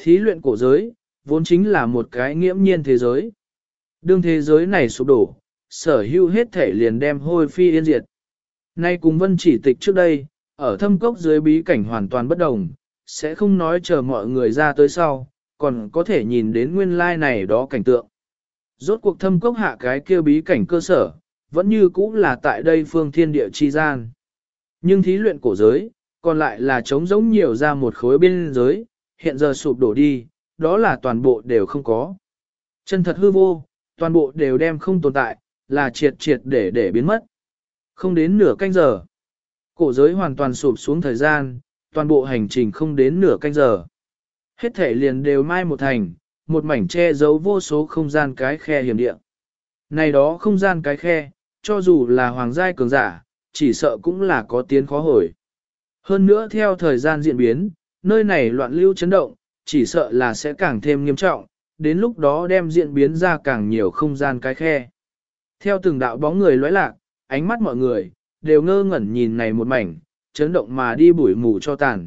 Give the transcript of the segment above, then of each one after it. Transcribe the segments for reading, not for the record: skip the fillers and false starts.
Thí luyện cổ giới, vốn chính là một cái nghiễm nhiên thế giới. Đương thế giới này sụp đổ, sở hữu hết thể liền đem hôi phi yên diệt. Nay cùng Vân Chỉ Tịch trước đây, ở thâm cốc dưới bí cảnh hoàn toàn bất đồng, sẽ không nói chờ mọi người ra tới sau, còn có thể nhìn đến nguyên lai này đó cảnh tượng. Rốt cuộc thâm cốc hạ cái kia bí cảnh cơ sở, vẫn như cũ là tại đây phương thiên địa chi gian. Nhưng thí luyện cổ giới, còn lại là trống giống nhiều ra một khối biên giới, hiện giờ sụp đổ đi, đó là toàn bộ đều không có. Chân thật hư vô, toàn bộ đều đem không tồn tại, là triệt triệt để biến mất. Không đến nửa canh giờ. Cổ giới hoàn toàn sụp xuống thời gian, toàn bộ hành trình không đến nửa canh giờ. Hết thể liền đều mai một thành, một mảnh che giấu vô số không gian cái khe hiểm địa. Này đó không gian cái khe, cho dù là hoàng giai cường giả, chỉ sợ cũng là có tiến khó hồi. Hơn nữa theo thời gian diễn biến, nơi này loạn lưu chấn động, chỉ sợ là sẽ càng thêm nghiêm trọng, đến lúc đó đem diễn biến ra càng nhiều không gian cái khe. Theo từng đạo bóng người lóe lạc, ánh mắt mọi người, đều ngơ ngẩn nhìn này một mảnh, chấn động mà đi bụi mù cho tàn.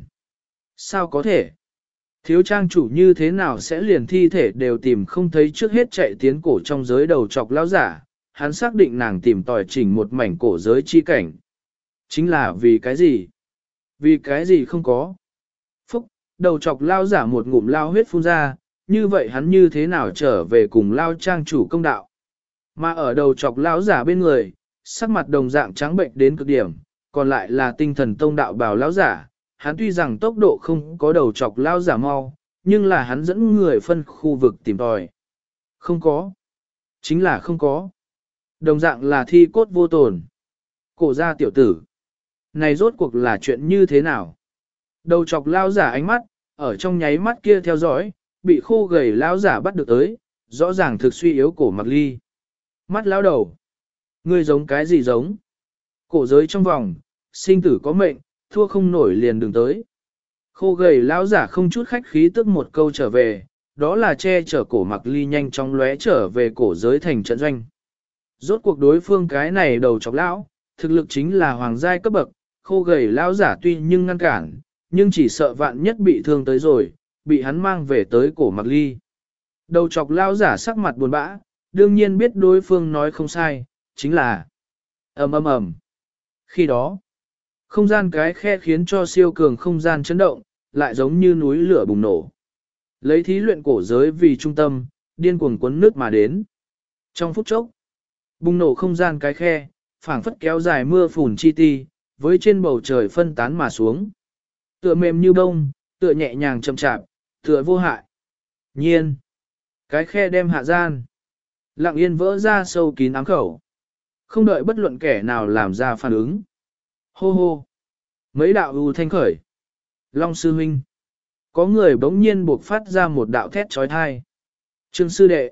Sao có thể? Thiếu trang chủ như thế nào sẽ liền thi thể đều tìm không thấy trước hết chạy tiến cổ trong giới đầu chọc lão giả, hắn xác định nàng tìm tòi chỉnh một mảnh cổ giới chi cảnh. Chính là vì cái gì? Vì cái gì không có? Phúc, đầu chọc lao giả một ngụm lao huyết phun ra, như vậy hắn như thế nào trở về cùng lao trang chủ công đạo? Mà ở đầu chọc lão giả bên người, sắc mặt đồng dạng trắng bệnh đến cực điểm, còn lại là tinh thần tông đạo bào lão giả, hắn tuy rằng tốc độ không có đầu chọc lão giả mau, nhưng là hắn dẫn người phân khu vực tìm tòi. Không có. Chính là không có. Đồng dạng là thi cốt vô tồn. Cổ gia tiểu tử. Này rốt cuộc là chuyện như thế nào? Đầu chọc lão giả ánh mắt, ở trong nháy mắt kia theo dõi, bị khô gầy lão giả bắt được tới, rõ ràng thực suy yếu cổ mặc ly. Mắt lão đầu. Ngươi giống cái gì giống? Cổ giới trong vòng, sinh tử có mệnh, thua không nổi liền đừng tới. Khô gầy lão giả không chút khách khí tức một câu trở về, đó là che chở cổ mặc ly nhanh chóng lóe trở về cổ giới thành trận doanh. Rốt cuộc đối phương cái này đầu chọc lão, thực lực chính là hoàng giai cấp bậc, khô gầy lão giả tuy nhưng ngăn cản, nhưng chỉ sợ vạn nhất bị thương tới rồi, bị hắn mang về tới cổ mặc ly. Đầu chọc lão giả sắc mặt buồn bã, đương nhiên biết đối phương nói không sai, chính là ầm ầm ầm. Khi đó, không gian cái khe khiến cho siêu cường không gian chấn động, lại giống như núi lửa bùng nổ. Lấy thí luyện cổ giới vì trung tâm, điên cuồng cuốn nước mà đến. Trong phút chốc, bùng nổ không gian cái khe, phảng phất kéo dài mưa phùn chi ti, với trên bầu trời phân tán mà xuống. Tựa mềm như bông, tựa nhẹ nhàng chậm chạp, tựa vô hại. Nhiên, cái khe đem hạ gian, lặng yên vỡ ra sâu kín ám khẩu. Không đợi bất luận kẻ nào làm ra phản ứng. Hô hô. Mấy đạo ưu thanh khởi. Long sư huynh. Có người bỗng nhiên buộc phát ra một đạo thét trói thai. Trương sư đệ.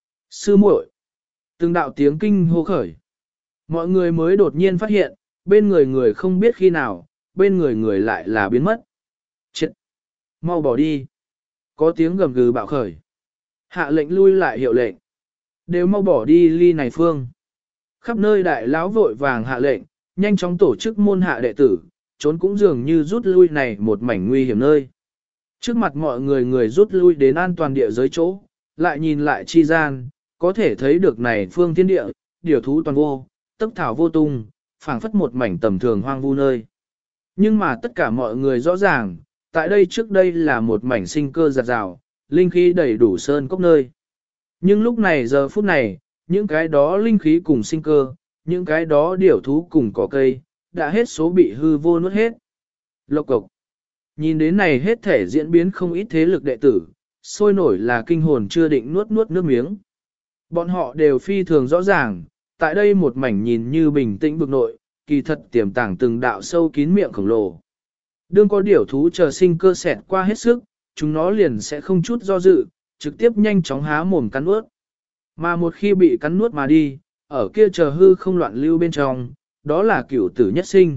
Sư muội. Từng đạo tiếng kinh hô khởi. Mọi người mới đột nhiên phát hiện, bên người người không biết khi nào, bên người người lại là biến mất. Chết. Mau bỏ đi. Có tiếng gầm gừ bạo khởi. Hạ lệnh lui lại hiệu lệnh. Đều mau bỏ đi ly này phương. Khắp nơi đại lão vội vàng hạ lệnh, nhanh chóng tổ chức môn hạ đệ tử, trốn cũng dường như rút lui này một mảnh nguy hiểm nơi. Trước mặt mọi người người rút lui đến an toàn địa giới chỗ, lại nhìn lại chi gian, có thể thấy được này phương thiên địa, điều thú toàn vô, tấc thảo vô tung, phảng phất một mảnh tầm thường hoang vu nơi. Nhưng mà tất cả mọi người rõ ràng, tại đây trước đây là một mảnh sinh cơ giạt rào, linh khí đầy đủ sơn cốc nơi. Nhưng lúc này giờ phút này, những cái đó linh khí cùng sinh cơ, những cái đó điểu thú cùng cỏ cây, đã hết số bị hư vô nuốt hết. Lộc cộc. Nhìn đến này hết thể diễn biến không ít thế lực đệ tử, sôi nổi là kinh hồn chưa định nuốt nước miếng. Bọn họ đều phi thường rõ ràng, tại đây một mảnh nhìn như bình tĩnh bực nội, kỳ thật tiềm tàng từng đạo sâu kín miệng khổng lồ. Đương có điểu thú chờ sinh cơ xẹt qua hết sức, chúng nó liền sẽ không chút do dự, trực tiếp nhanh chóng há mồm cắn nuốt. Mà một khi bị cắn nuốt mà đi, ở kia chờ hư không loạn lưu bên trong, đó là cửu tử nhất sinh.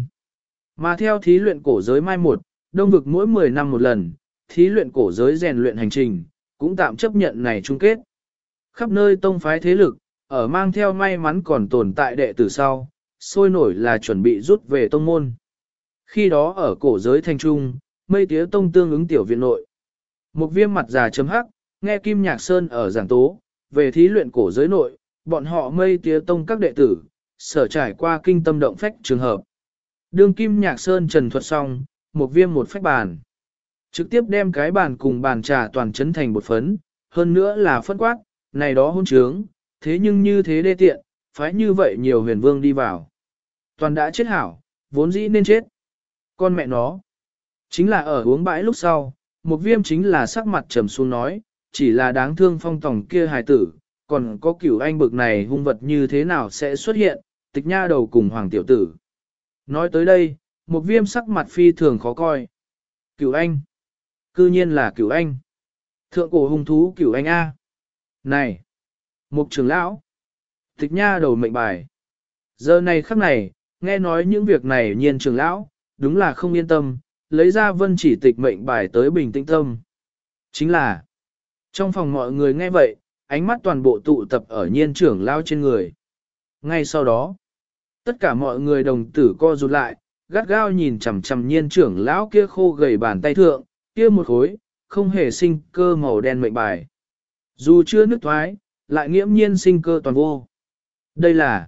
Mà theo thí luyện cổ giới mai một, đông vực mỗi 10 năm một lần, thí luyện cổ giới rèn luyện hành trình, cũng tạm chấp nhận này chung kết. Khắp nơi tông phái thế lực, ở mang theo may mắn còn tồn tại đệ tử sau, sôi nổi là chuẩn bị rút về tông môn. Khi đó ở cổ giới thanh trung, mây tía tông tương ứng tiểu viện nội. Một viêm mặt già chấm hắc, nghe Kim Nhạc Sơn ở giảng tố, về thí luyện cổ giới nội, bọn họ mây tía tông các đệ tử, sở trải qua kinh tâm động phách trường hợp. Đương Kim Nhạc Sơn trần thuật xong, một viêm một phách bàn. Trực tiếp đem cái bàn cùng bàn trà toàn chấn thành bột phấn, hơn nữa là phân quát, này đó hôn trướng, thế nhưng như thế đê tiện, phái như vậy nhiều huyền vương đi vào. Toàn đã chết hảo, vốn dĩ nên chết. Con mẹ nó, chính là ở uống bãi lúc sau, một viêm chính là sắc mặt trầm xuống nói, chỉ là đáng thương phong tòng kia hài tử, còn có cửu anh bực này hung vật như thế nào sẽ xuất hiện, tịch nha đầu cùng hoàng tiểu tử. Nói tới đây, một viêm sắc mặt phi thường khó coi. Cửu anh, cư nhiên là cửu anh. Thượng cổ hung thú cửu anh A. Này, mục trưởng lão, tịch nha đầu mệnh bài. Giờ này khắc này, nghe nói những việc này nhiên trưởng lão, đúng là không yên tâm, lấy ra vân chỉ tịch mệnh bài tới bình tĩnh tâm. Chính là, trong phòng mọi người nghe vậy, ánh mắt toàn bộ tụ tập ở nhiên trưởng lão trên người. Ngay sau đó, tất cả mọi người đồng tử co rụt lại, gắt gao nhìn chằm chằm nhiên trưởng lão kia khô gầy bàn tay thượng, kia một khối, không hề sinh cơ màu đen mệnh bài. Dù chưa nứt thoái, lại nghiễm nhiên sinh cơ toàn vô. Đây là,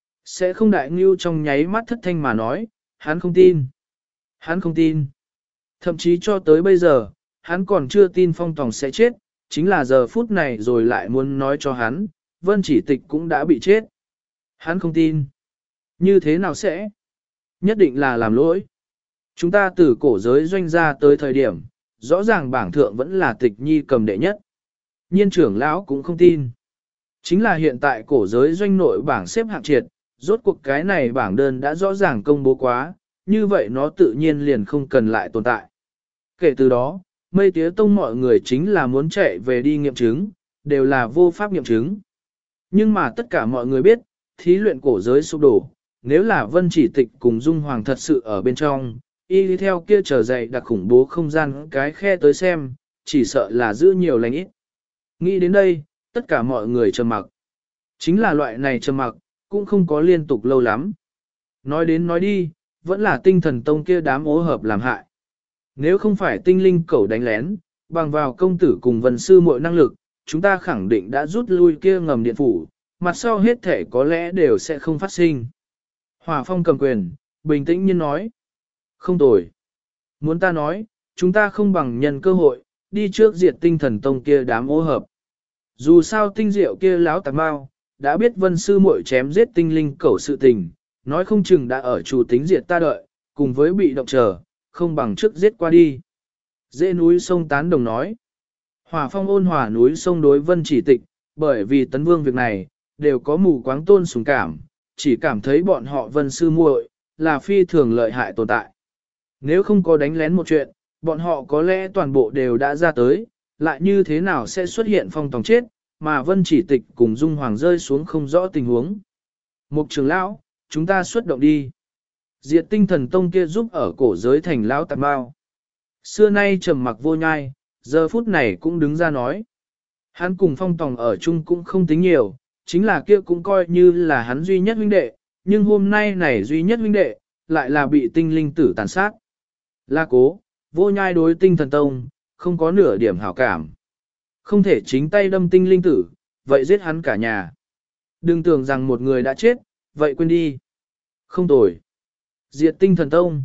sẽ không đại ngưu trong nháy mắt thất thanh mà nói, hắn không tin. Hắn không tin. Thậm chí cho tới bây giờ, hắn còn chưa tin phong tòng sẽ chết, chính là giờ phút này rồi lại muốn nói cho hắn, vân chỉ tịch cũng đã bị chết. Hắn không tin. Như thế nào sẽ? Nhất định là làm lỗi. Chúng ta từ cổ giới doanh ra tới thời điểm, rõ ràng bảng thượng vẫn là tịch nhi cầm đệ nhất. Nhiên trưởng lão cũng không tin. Chính là hiện tại cổ giới doanh nội bảng xếp hạng triệt, rốt cuộc cái này bảng đơn đã rõ ràng công bố quá, như vậy nó tự nhiên liền không cần lại tồn tại. Kể từ đó, mây tía tông mọi người chính là muốn chạy về đi nghiệm chứng, đều là vô pháp nghiệm chứng. Nhưng mà tất cả mọi người biết, thí luyện cổ giới sụp đổ, nếu là vân chỉ tịch cùng dung hoàng thật sự ở bên trong, y đi theo kia trở dậy đặc khủng bố không gian cái khe tới xem, chỉ sợ là giữ nhiều lành ít. Nghĩ đến đây, tất cả mọi người trầm mặc. Chính là loại này trầm mặc, cũng không có liên tục lâu lắm. Nói đến nói đi, vẫn là tinh thần tông kia đám ố hợp làm hại. Nếu không phải tinh linh cẩu đánh lén, bằng vào công tử cùng vân sư mọi năng lực, chúng ta khẳng định đã rút lui kia ngầm điện phủ, mặt sau hết thể có lẽ đều sẽ không phát sinh. Hỏa Phong cầm quyền, bình tĩnh nhiên nói. Không tồi. Muốn ta nói, chúng ta không bằng nhân cơ hội, đi trước diệt tinh thần tông kia đám ô hợp. Dù sao tinh diệu kia láo tạc bao, đã biết vân sư muội chém giết tinh linh cẩu sự tình, nói không chừng đã ở chủ tính diệt ta đợi, cùng với bị động chờ, không bằng trước giết qua đi. Dễ núi sông tán đồng nói. Hỏa Phong ôn hòa núi sông đối vân chỉ tịch, bởi vì tấn vương việc này, đều có mù quáng tôn sùng cảm, chỉ cảm thấy bọn họ vân sư muội là phi thường lợi hại tồn tại. Nếu không có đánh lén một chuyện, bọn họ có lẽ toàn bộ đều đã ra tới, lại như thế nào sẽ xuất hiện phong tòng chết, mà vân chỉ tịch cùng dung hoàng rơi xuống không rõ tình huống. Mục trưởng lão, chúng ta xuất động đi. Diệt tinh thần tông kia giúp ở cổ giới thành lão tạp bao. Xưa nay trầm mặc vô nhai, giờ phút này cũng đứng ra nói. Hắn cùng phong tòng ở chung cũng không tính nhiều, chính là kia cũng coi như là hắn duy nhất huynh đệ, nhưng hôm nay này duy nhất huynh đệ, lại là bị tinh linh tử tàn sát. La Cố, vô nhai đối tinh thần tông, không có nửa điểm hảo cảm. Không thể chính tay đâm tinh linh tử, vậy giết hắn cả nhà. Đừng tưởng rằng một người đã chết, vậy quên đi. Không tồi. Diệt tinh thần tông.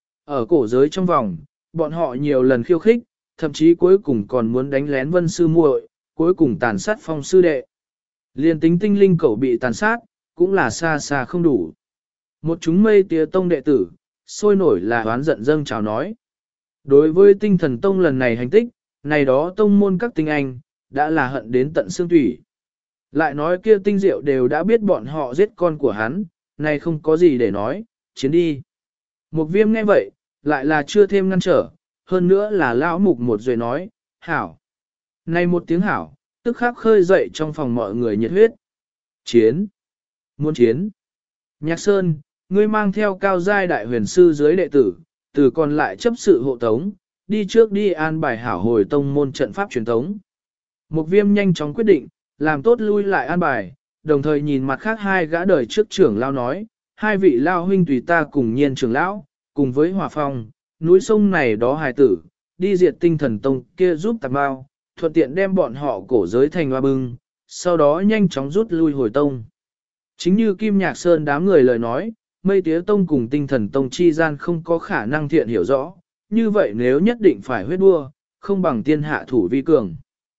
Ở cổ giới trong vòng, bọn họ nhiều lần khiêu khích, thậm chí cuối cùng còn muốn đánh lén vân sư muội, cuối cùng tàn sát phong sư đệ. Liên tính tinh linh cẩu bị tàn sát, cũng là xa xa không đủ. Một chúng mây tía tông đệ tử, sôi nổi là oán giận dâng chào nói. Đối với tinh thần tông lần này hành tích, này đó tông môn các tinh anh, đã là hận đến tận xương thủy. Lại nói kia tinh diệu đều đã biết bọn họ giết con của hắn, này không có gì để nói, chiến đi. Một viêm nghe vậy, lại là chưa thêm ngăn trở, hơn nữa là lão mục một rồi nói, hảo. Này một tiếng hảo, tức khắc khơi dậy trong phòng mọi người nhiệt huyết. Chiến. Muốn chiến. Nhạc Sơn, ngươi mang theo cao giai đại huyền sư dưới đệ tử, từ còn lại chấp sự hộ tống, đi trước đi an bài hảo hồi tông môn trận pháp truyền tống. Một viêm nhanh chóng quyết định, làm tốt lui lại an bài, đồng thời nhìn mặt khác hai gã đời trước trưởng lao nói, hai vị lao huynh tùy ta cùng nhiên trưởng lão, cùng với Hòa Phong, núi sông này đó hài tử, đi diệt tinh thần tông kia giúp tạp bao, thuận tiện đem bọn họ cổ giới thành hoa bưng, sau đó nhanh chóng rút lui hồi tông. Chính như Kim Nhạc Sơn đám người lời nói, Mây Tía Tông cùng tinh thần tông chi gian không có khả năng thiện hiểu rõ, như vậy nếu nhất định phải huyết đua, không bằng tiên hạ thủ vi cường.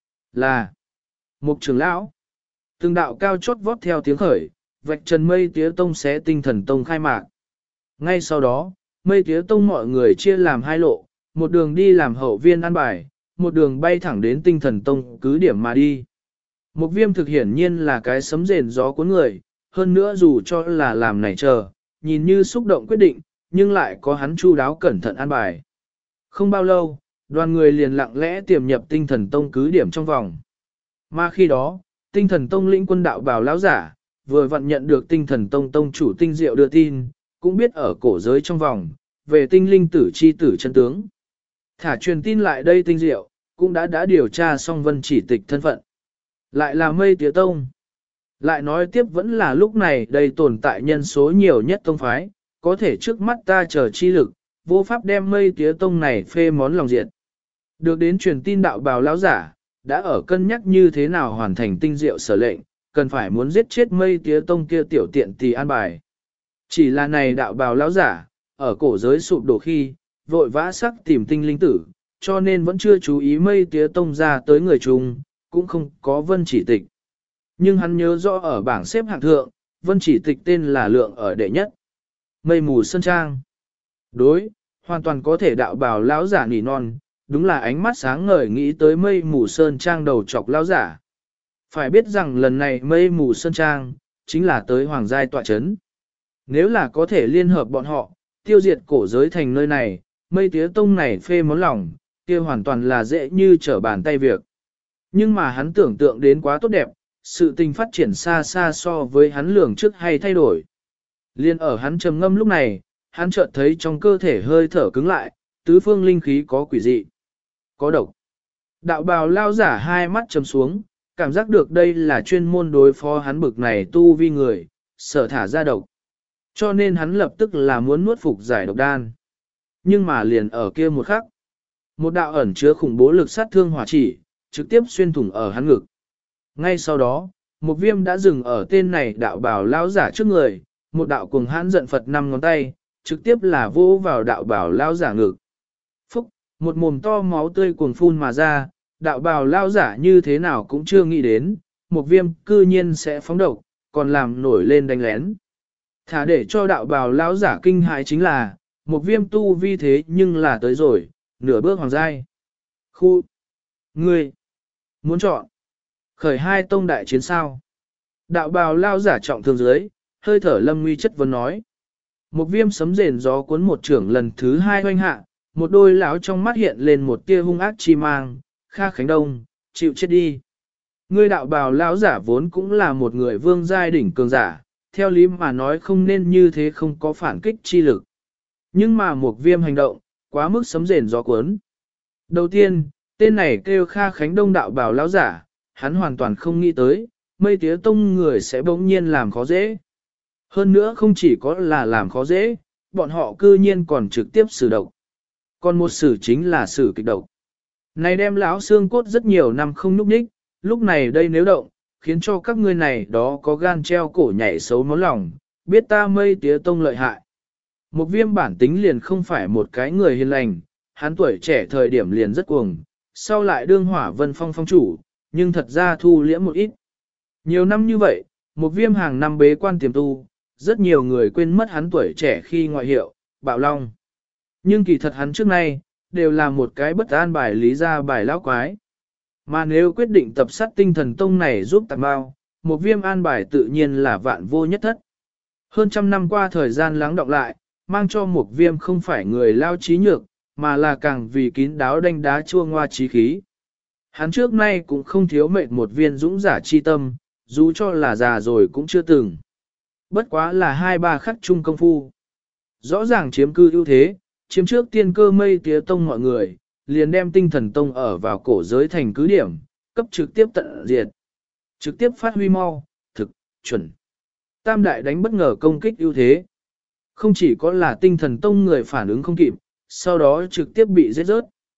Là Mục trưởng lão, từng đạo cao chót vót theo tiếng khởi, vạch trần Mây Tía Tông xé tinh thần tông khai mạc. Ngay sau đó, Mây Tía Tông mọi người chia làm hai lộ, một đường đi làm hậu viên an bài, một đường bay thẳng đến tinh thần tông cứ điểm mà đi. Một viêm thực hiển nhiên là cái sấm rền gió cuốn người, hơn nữa dù cho là làm này chờ, nhìn như xúc động quyết định, nhưng lại có hắn chu đáo cẩn thận an bài. Không bao lâu, đoàn người liền lặng lẽ tiềm nhập tinh thần tông cứ điểm trong vòng. Mà khi đó, tinh thần tông lĩnh quân đạo bào lão giả, vừa vặn nhận được tinh thần tông tông chủ tinh diệu đưa tin, cũng biết ở cổ giới trong vòng, về tinh linh tử chi tử chân tướng. Thả truyền tin lại đây tinh diệu, cũng đã điều tra xong Vân Chỉ Tịch thân phận. Lại là Mây Tía Tông. Lại nói tiếp vẫn là lúc này đây tồn tại nhân số nhiều nhất tông phái, có thể trước mắt ta chờ chi lực, vô pháp đem Mây Tía Tông này phê món lòng diện. Được đến truyền tin đạo bào lão giả, đã ở cân nhắc như thế nào hoàn thành tinh diệu sở lệnh, cần phải muốn giết chết Mây Tía Tông kia tiểu tiện tì an bài. Chỉ là này đạo bào lão giả, ở cổ giới sụp đổ khi, vội vã sắc tìm tinh linh tử, cho nên vẫn chưa chú ý Mây Tía Tông ra tới người chung, cũng không có Vân Chỉ Tịch. Nhưng hắn nhớ rõ ở bảng xếp hạng thượng, Vân Chỉ Tịch tên là lượng ở đệ nhất. Mây mù sơn trang. Đối, hoàn toàn có thể đạo bào lão giả nỉ non, đúng là ánh mắt sáng ngời nghĩ tới mây mù sơn trang đầu chọc lão giả. Phải biết rằng lần này mây mù sơn trang, chính là tới hoàng giai tọa chấn. Nếu là có thể liên hợp bọn họ, tiêu diệt cổ giới thành nơi này, Mây Tía Tông này phê món lòng, kia hoàn toàn là dễ như trở bàn tay việc. Nhưng mà hắn tưởng tượng đến quá tốt đẹp, sự tình phát triển xa xa so với hắn lường trước hay thay đổi. Liên ở hắn trầm ngâm lúc này, hắn chợt thấy trong cơ thể hơi thở cứng lại, tứ phương linh khí có quỷ dị, có độc. Đạo bào lao giả hai mắt trầm xuống, cảm giác được đây là chuyên môn đối phó hắn bực này tu vi người, sở thả ra độc. Cho nên hắn lập tức là muốn nuốt phục giải độc đan. Nhưng mà liền ở kia một khắc, một đạo ẩn chứa khủng bố lực sát thương hỏa chỉ, trực tiếp xuyên thủng ở hắn ngực. Ngay sau đó, một viêm đã dừng ở tên này đạo bào lao giả trước người, một đạo cuồng hãn giận Phật 5 ngón tay, trực tiếp là vô vào đạo bào lao giả ngực. Phúc, một mồm to máu tươi cuồng phun mà ra, đạo bào lao giả như thế nào cũng chưa nghĩ đến, một viêm cư nhiên sẽ phóng độc, còn làm nổi lên đánh lén. Thả để cho đạo bào lao giả kinh hãi chính là, một viêm tu vi thế nhưng là tới rồi, nửa bước hoàng giai. Khu, ngươi, muốn chọn, khởi hai tông đại chiến sao. Đạo bào lao giả trọng thương dưới, hơi thở lâm nguy chất vấn nói. Một viêm sấm rền gió cuốn một trưởng lần thứ hai hoanh hạ, một đôi lão trong mắt hiện lên một tia hung ác chi mang, Kha Khánh Đông, chịu chết đi. Ngươi đạo bào lão giả vốn cũng là một người vương giai đỉnh cường giả, theo lý mà nói không nên như thế không có phản kích chi lực. Nhưng mà một viêm hành động, quá mức sấm rền gió cuốn. Đầu tiên, tên này kêu Kha Khánh Đông đạo bào lão giả, hắn hoàn toàn không nghĩ tới, Mây Tía Tông người sẽ bỗng nhiên làm khó dễ. Hơn nữa không chỉ có là làm khó dễ, bọn họ cư nhiên còn trực tiếp xử độc. Còn một xử chính là xử kịch độc. Này đem lão xương cốt rất nhiều năm không núp ních, lúc này đây nếu động, khiến cho các ngươi này đó có gan treo cổ nhảy xấu máu lòng, biết ta Mây Tía Tông lợi hại. Một viêm bản tính liền không phải một cái người hiền lành, hắn tuổi trẻ thời điểm liền rất cuồng, sau lại đương hỏa vân phong phong chủ, nhưng thật ra thu liễm một ít. Nhiều năm như vậy, một viêm hàng năm bế quan tiềm tu, rất nhiều người quên mất hắn tuổi trẻ khi ngoại hiệu, Bạo Long. Nhưng kỳ thật hắn trước nay, đều là một cái bất an bài lý ra bài lão quái. Mà nếu quyết định tập sát tinh thần tông này giúp tạp bao, một viêm an bài tự nhiên là vạn vô nhất thất. Hơn trăm năm qua thời gian lắng đọng lại, mang cho một viêm không phải người lao trí nhược, mà là càng vì kín đáo đanh đá chua ngoa trí khí. Hắn trước nay cũng không thiếu mệnh một viên dũng giả chi tâm, dù cho là già rồi cũng chưa từng. Bất quá là hai ba khắc chung công phu. Rõ ràng chiếm cư ưu thế, chiếm trước tiên cơ Mây Tía Tông mọi người, liền đem tinh thần tông ở vào cổ giới thành cứ điểm, cấp trực tiếp tận diệt. Trực tiếp phát huy mau, thực, chuẩn. Tam đại đánh bất ngờ công kích ưu thế. Không chỉ có là tinh thần tông người phản ứng không kịp, sau đó trực tiếp bị giết rớt.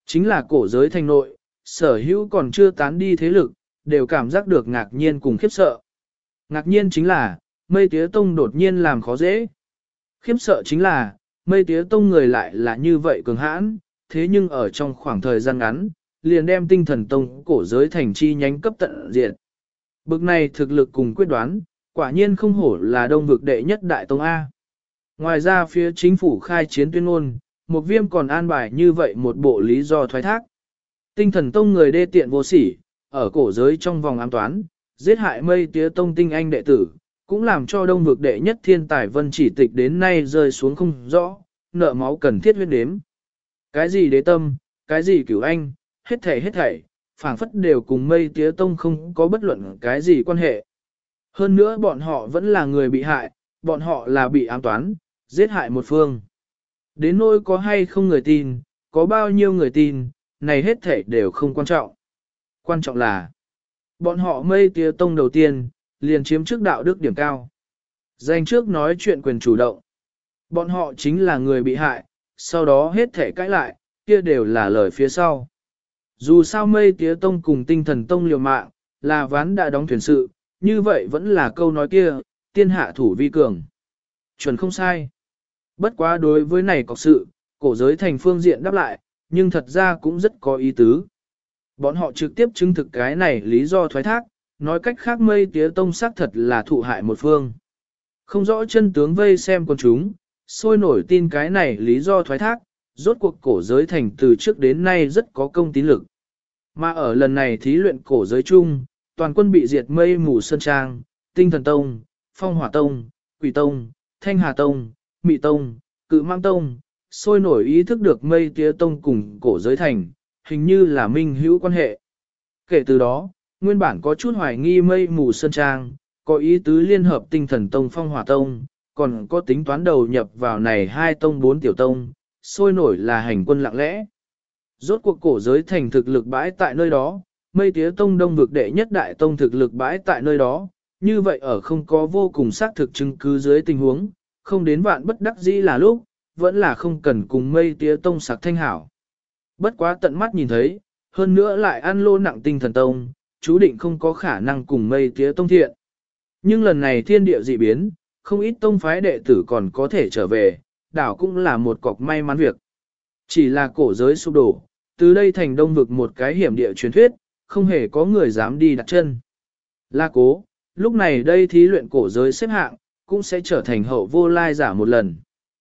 Chính là cổ giới thành nội, sở hữu còn chưa tán đi thế lực, đều cảm giác được ngạc nhiên cùng khiếp sợ. Ngạc nhiên chính là, Mây Tía Tông đột nhiên làm khó dễ. Khiếp sợ chính là, Mây Tía Tông người lại là như vậy cường hãn, thế nhưng ở trong khoảng thời gian ngắn, liền đem Tinh Thần Tông cổ giới thành chi nhánh cấp tận diệt. Bực này thực lực cùng quyết đoán, quả nhiên không hổ là đông vực đệ nhất đại tông A. Ngoài ra phía chính phủ khai chiến tuyên ngôn, một viêm còn an bài như vậy một bộ lý do thoái thác. Tinh Thần Tông người đê tiện vô sỉ, ở cổ giới trong vòng ám toán, giết hại Mây Tía Tông tinh anh đệ tử, cũng làm cho đông vực đệ nhất thiên tài Vân Chỉ Tịch đến nay rơi xuống không rõ, nợ máu cần thiết huyết đếm. Cái gì đế tâm, cái gì cửu anh, hết thảy, phảng phất đều cùng Mây Tía Tông không có bất luận cái gì quan hệ. Hơn nữa bọn họ vẫn là người bị hại, bọn họ là bị ám toán, giết hại một phương. Đến nỗi có hay không người tin, có bao nhiêu người tin, này hết thảy đều không quan trọng. Quan trọng là, bọn họ Mây Tía Tông đầu tiên, liền chiếm trước đạo đức điểm cao. Danh trước nói chuyện quyền chủ động. Bọn họ chính là người bị hại, sau đó hết thảy cãi lại, kia đều là lời phía sau. Dù sao Mây Tía Tông cùng Tinh Thần Tông liều mạng, là ván đã đóng thuyền sự, như vậy vẫn là câu nói kia, tiên hạ thủ vi cường. Chuẩn không sai. Bất quá đối với này có sự, cổ giới thành phương diện đáp lại, nhưng thật ra cũng rất có ý tứ. Bọn họ trực tiếp chứng thực cái này lý do thoái thác, nói cách khác Mây Tía Tông xác thật là thụ hại một phương. Không rõ chân tướng vây xem con chúng, sôi nổi tin cái này lý do thoái thác, rốt cuộc cổ giới thành từ trước đến nay rất có công tín lực. Mà ở lần này thí luyện cổ giới chung, toàn quân bị diệt Mây Mù Sơn Trang, Tinh Thần Tông, Phong Hỏa Tông, Quỷ Tông, Thanh Hà Tông, Mị Tông, Cự Mang Tông, sôi nổi ý thức được Mây Tía Tông cùng cổ giới thành, hình như là minh hữu quan hệ. Kể từ đó, nguyên bản có chút hoài nghi Mây Mù Sơn Trang, có ý tứ liên hợp Tinh Thần Tông Phong Hỏa Tông, còn có tính toán đầu nhập vào này hai tông bốn tiểu tông, sôi nổi là hành quân lặng lẽ. Rốt cuộc cổ giới thành thực lực bãi tại nơi đó, Mây Tía Tông đông vực đệ nhất đại tông thực lực bãi tại nơi đó, như vậy ở không có vô cùng xác thực chứng cứ dưới tình huống, không đến vạn bất đắc dĩ là lúc, vẫn là không cần cùng Mây Tía Tông sạc thanh hảo. Bất quá tận mắt nhìn thấy, hơn nữa lại ăn lô nặng Tinh Thần Tông, chú định không có khả năng cùng Mây Tía Tông thiện. Nhưng lần này thiên địa dị biến, không ít tông phái đệ tử còn có thể trở về, đảo cũng là một cọc may mắn việc. Chỉ là cổ giới sụp đổ, từ đây thành đông vực một cái hiểm địa truyền thuyết, không hề có người dám đi đặt chân. La Cố, lúc này đây thí luyện cổ giới xếp hạng, cũng sẽ trở thành hậu vô lai giả một lần.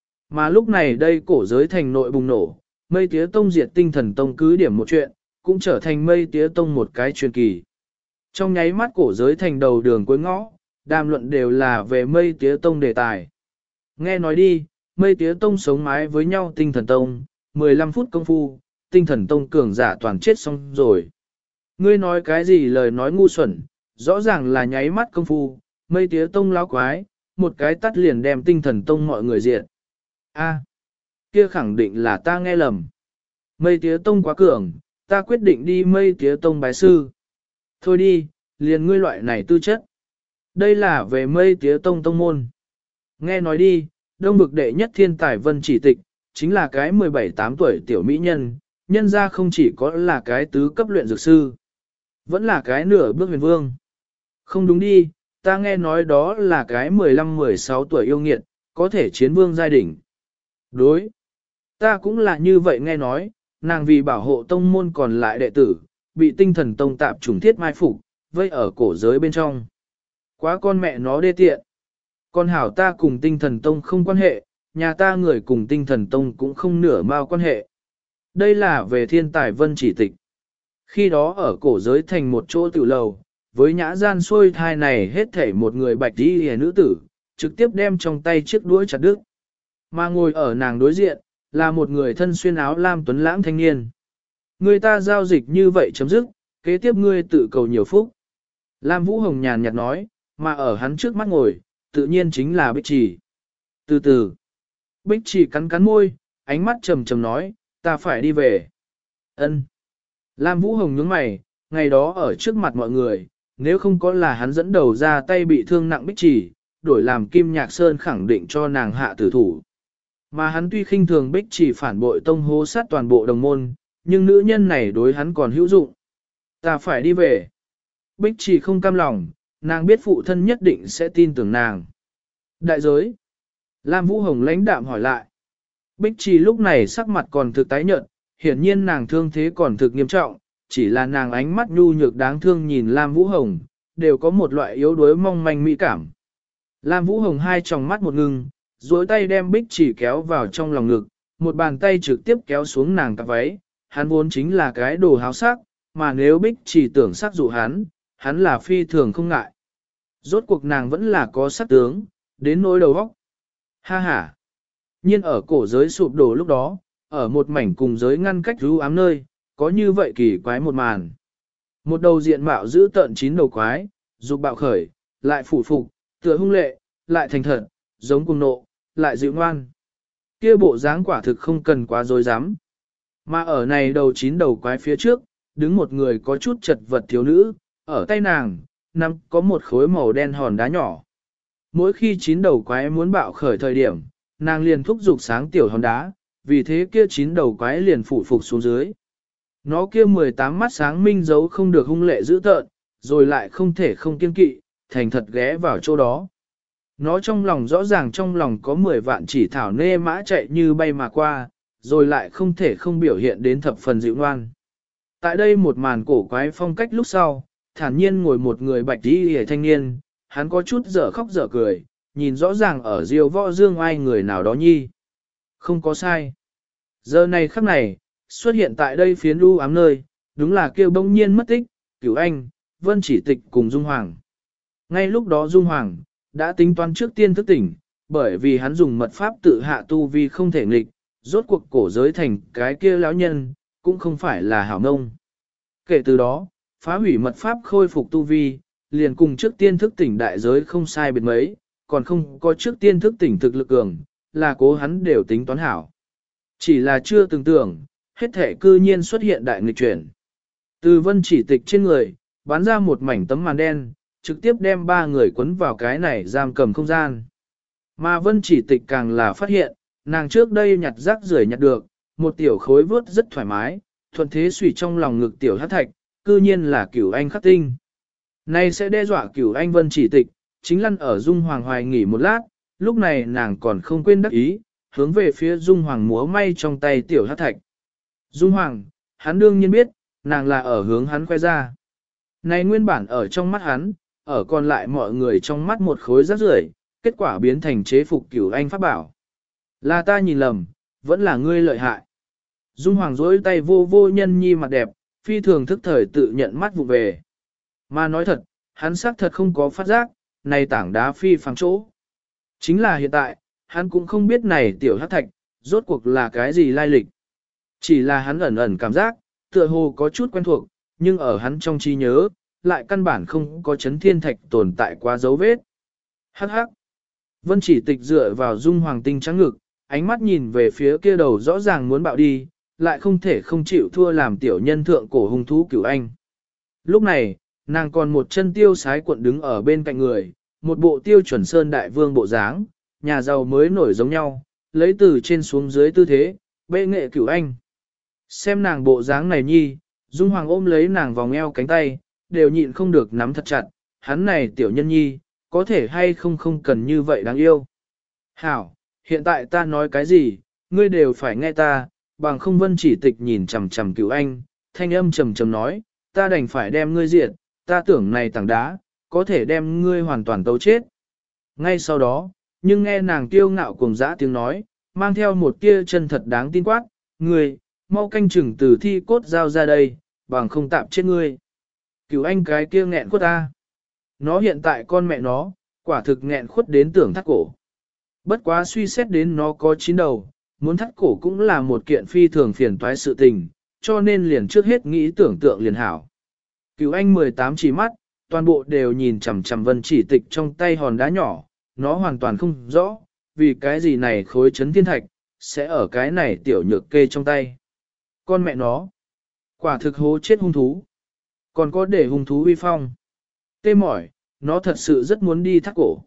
Mà lúc này đây cổ giới thành nội bùng nổ, Mây Tía Tông diệt Tinh Thần Tông cứ điểm một chuyện, cũng trở thành Mây Tía Tông một cái truyền kỳ. Trong nháy mắt cổ giới thành đầu đường cuối ngõ, đàm luận đều là về Mây Tía Tông đề tài. Nghe nói đi, Mây Tía Tông sống mái với nhau Tinh Thần Tông, 15 phút công phu, Tinh Thần Tông cường giả toàn chết xong rồi. Ngươi nói cái gì lời nói ngu xuẩn, rõ ràng là nháy mắt công phu, Mây Tía Tông láo quái, một cái tắt liền đem Tinh Thần Tông mọi người diệt. A, kia khẳng định là ta nghe lầm. Mây Tía Tông quá cường, ta quyết định đi Mây Tía Tông bái sư. Thôi đi, liền ngươi loại này tư chất. Đây là về Mây Tía Tông tông môn. Nghe nói đi, đông vực đệ nhất thiên tài Vân Chỉ Tịch, chính là cái 17-8 tuổi tiểu mỹ nhân, nhân ra không chỉ có là cái tứ cấp luyện dược sư, vẫn là cái nửa bước huyền vương. Không đúng đi, ta nghe nói đó là cái 15-16 tuổi yêu nghiệt, có thể chiến vương giai đỉnh. Đối, ta cũng là như vậy nghe nói, nàng vì bảo hộ tông môn còn lại đệ tử, bị Tinh Thần Tông tạp trùng thiết mai phục, vây ở cổ giới bên trong. Quá con mẹ nó đê tiện. Con hảo ta cùng Tinh Thần Tông không quan hệ, nhà ta người cùng Tinh Thần Tông cũng không nửa mao quan hệ. Đây là về thiên tài Vân Chỉ Tịch. Khi đó ở cổ giới thành một chỗ tiểu lầu, với nhã gian xuôi thai này hết thảy một người bạch đi hề nữ tử, trực tiếp đem trong tay chiếc đuôi chặt đứt. Mà ngồi ở nàng đối diện, là một người thân xuyên áo lam tuấn lãng thanh niên. Người ta giao dịch như vậy chấm dứt, kế tiếp ngươi tự cầu nhiều phúc. Lam Vũ Hồng nhàn nhạt nói, mà ở hắn trước mắt ngồi, tự nhiên chính là Bích Trì. Từ từ, Bích Trì cắn cắn môi, ánh mắt trầm trầm nói, ta phải đi về. Ân. Lam Vũ Hồng nhướng mày, ngày đó ở trước mặt mọi người, nếu không có là hắn dẫn đầu ra tay bị thương nặng Bích Trì, đổi làm Kim Nhạc Sơn khẳng định cho nàng hạ tử thủ. Mà hắn tuy khinh thường Bích Trì phản bội tông hố sát toàn bộ đồng môn, nhưng nữ nhân này đối hắn còn hữu dụng. Ta phải đi về. Bích Trì không cam lòng, nàng biết phụ thân nhất định sẽ tin tưởng nàng. Đại giới. Lam Vũ Hồng lãnh đạm hỏi lại. Bích Trì lúc này sắc mặt còn thực tái nhợt, hiển nhiên nàng thương thế còn thực nghiêm trọng, chỉ là nàng ánh mắt nhu nhược đáng thương nhìn Lam Vũ Hồng, đều có một loại yếu đuối mong manh mỹ cảm. Lam Vũ Hồng hai tròng mắt một ngưng, duỗi tay đem Bích Trì kéo vào trong lòng ngực, một bàn tay trực tiếp kéo xuống nàng cặp váy, hắn vốn chính là cái đồ háo sắc, mà nếu Bích Trì tưởng sắc dụ hắn là phi thường không ngại. Rốt cuộc nàng vẫn là có sắc tướng, đến nỗi đầu óc. Ha ha. Nhiên ở cổ giới sụp đổ lúc đó, ở một mảnh cùng giới ngăn cách ru ám nơi, có như vậy kỳ quái một màn. Một đầu diện mạo giữ tợn chín đầu quái, dục bạo khởi, lại phủ phục, tựa hung lệ, lại thành thật, giống cùng nộ, lại dịu ngoan. Kia bộ dáng quả thực không cần quá dối dám. Mà ở này đầu chín đầu quái phía trước, đứng một người có chút chật vật thiếu nữ, ở tay nàng, nằm có một khối màu đen hòn đá nhỏ. Mỗi khi chín đầu quái muốn bạo khởi thời điểm, nàng liền thúc giục sáng tiểu hòn đá, vì thế kia chín đầu quái liền phủ phục xuống dưới. Nó kia 18 mắt sáng minh giấu không được hung lệ dữ tợn, rồi lại không thể không kiên kỵ, thành thật ghé vào chỗ đó. Nó trong lòng rõ ràng trong lòng có 10 vạn chỉ thảo nê mã chạy như bay mà qua, rồi lại không thể không biểu hiện đến thập phần dịu ngoan. Tại đây một màn cổ quái phong cách lúc sau, thản nhiên ngồi một người bạch y hề thanh niên, hắn có chút dở khóc dở cười, nhìn rõ ràng ở diêu võ dương ai người nào đó nhi. Không có sai. Giờ này khắc này, xuất hiện tại đây phiến u ám nơi, đúng là kêu bỗng nhiên mất tích, Cửu Anh, Vân Chỉ Tịch cùng Dung Hoàng. Ngay lúc đó Dung Hoàng, đã tính toán trước tiên thức tỉnh, bởi vì hắn dùng mật pháp tự hạ tu vi không thể nghịch, rốt cuộc cổ giới thành cái kia lão nhân, cũng không phải là hảo nông. Kể từ đó, phá hủy mật pháp khôi phục tu vi, liền cùng trước tiên thức tỉnh đại giới không sai biệt mấy, còn không có trước tiên thức tỉnh thực lực cường, là cố hắn đều tính toán hảo. Chỉ là chưa từng tưởng, hết thể cư nhiên xuất hiện đại nghịch chuyển. Từ Vân Chỉ Tịch trên người, bán ra một mảnh tấm màn đen, trực tiếp đem ba người quấn vào cái này giam cầm không gian. Mà Vân Chỉ Tịch càng là phát hiện, nàng trước đây nhặt rác rưởi nhặt được, một tiểu khối vớt rất thoải mái, thuận thế xùy trong lòng ngực tiểu hát thạch, cư nhiên là Cửu Anh khắc tinh. Này sẽ đe dọa Cửu Anh Vân Chỉ Tịch, chính lăn ở Dung Hoàng hoài nghỉ một lát, lúc này nàng còn không quên đắc ý, hướng về phía Dung Hoàng múa may trong tay tiểu hát thạch. Dung Hoàng, hắn đương nhiên biết, nàng là ở hướng hắn khoe ra. Này nguyên bản ở trong mắt hắn, ở còn lại mọi người trong mắt một khối rác rưởi, kết quả biến thành chế phục Cửu Anh pháp bảo. Là ta nhìn lầm, vẫn là ngươi lợi hại. Dung Hoàng dối tay vô vô nhân nhi mặt đẹp, phi thường thức thời tự nhận mắt vụ về. Mà nói thật, hắn xác thật không có phát giác, này tảng đá phi phẳng chỗ. Chính là hiện tại, hắn cũng không biết này tiểu hắc thạch, rốt cuộc là cái gì lai lịch. Chỉ là hắn ẩn ẩn cảm giác, tựa hồ có chút quen thuộc, nhưng ở hắn trong trí nhớ, lại căn bản không có chấn thiên thạch tồn tại qua dấu vết. Hắc hắc. Vân Chỉ Tịch dựa vào Dung Hoàng tinh trắng ngực, ánh mắt nhìn về phía kia đầu rõ ràng muốn bạo đi, lại không thể không chịu thua làm tiểu nhân thượng cổ hung thú Cửu Anh. Lúc này, nàng còn một chân tiêu sái cuộn đứng ở bên cạnh người, một bộ tiêu chuẩn sơn đại vương bộ dáng, nhà giàu mới nổi giống nhau, lấy từ trên xuống dưới tư thế, bệ nghệ Cửu Anh. Xem nàng bộ dáng này nhi, Dung Hoàng ôm lấy nàng vòng eo cánh tay, đều nhịn không được nắm thật chặt, hắn này tiểu nhân nhi, có thể hay không không cần như vậy đáng yêu. Hảo, hiện tại ta nói cái gì, ngươi đều phải nghe ta, bằng không Vân Chỉ Tịch nhìn chằm chằm Cửu Anh, thanh âm trầm trầm nói, ta đành phải đem ngươi diệt, ta tưởng này tảng đá, có thể đem ngươi hoàn toàn tấu chết. Ngay sau đó, nhưng nghe nàng kiêu ngạo cuồng dã tiếng nói, mang theo một tia chân thật đáng tin quát, ngươi, mau canh chừng từ thi cốt giao ra đây, bằng không tạm chết ngươi. Cửu Anh cái kia nghẹn khuất ta. Nó hiện tại con mẹ nó, quả thực nghẹn khuất đến tưởng thắt cổ. Bất quá suy xét đến nó có 9 đầu, muốn thắt cổ cũng là một kiện phi thường phiền toái sự tình, cho nên liền trước hết nghĩ tưởng tượng liền hảo. Cửu Anh 18 chỉ mắt, toàn bộ đều nhìn chằm chằm Vân Chỉ Tịch trong tay hòn đá nhỏ, nó hoàn toàn không rõ, vì cái gì này khối chấn thiên thạch, sẽ ở cái này tiểu nhược kê trong tay. Con mẹ nó, quả thực hố chết hung thú, còn có để hung thú uy phong. Tê mỏi, nó thật sự rất muốn đi thắt cổ.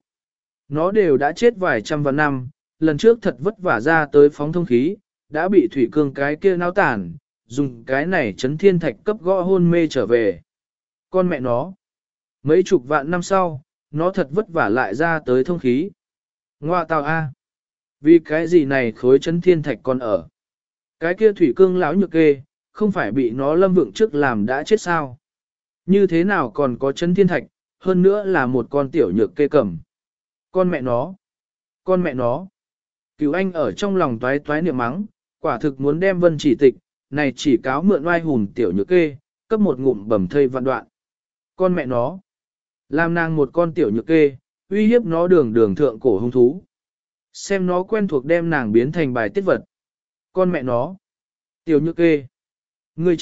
Nó đều đã chết vài trăm vạn năm, lần trước thật vất vả ra tới phóng thông khí, đã bị thủy cương cái kia náo tàn, dùng cái này chấn thiên thạch cấp gõ hôn mê trở về. Con mẹ nó, mấy chục vạn năm sau, nó thật vất vả lại ra tới thông khí. Ngoa tào a, vì cái gì này khối chấn thiên thạch còn ở. Cái kia thủy cương lão nhược kê, không phải bị nó lâm vượng trước làm đã chết sao. Như thế nào còn có chấn thiên thạch, hơn nữa là một con tiểu nhược kê cầm. Con mẹ nó, con mẹ nó. Cửu Anh ở trong lòng toái toái niệm mắng, quả thực muốn đem Vân Chỉ Tịch, này chỉ cáo mượn oai hùng tiểu nhược kê, cấp một ngụm bầm thây vạn đoạn. Con mẹ nó, làm nàng một con tiểu nhược kê, uy hiếp nó đường đường thượng cổ hung thú. Xem nó quen thuộc đem nàng biến thành bài tiết vật. Con mẹ nó, tiểu nhược kê, ngươi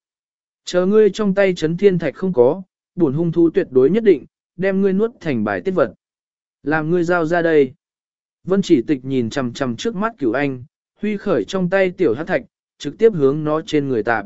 chờ ngươi trong tay chấn thiên thạch không có, bổn hung thú tuyệt đối nhất định, đem ngươi nuốt thành bài tiết vật. Làm ngươi giao ra đây. Vân Chỉ Tịch nhìn chằm chằm trước mắt Cửu Anh, huy khởi trong tay tiểu hắc thạch, trực tiếp hướng nó trên người tạp.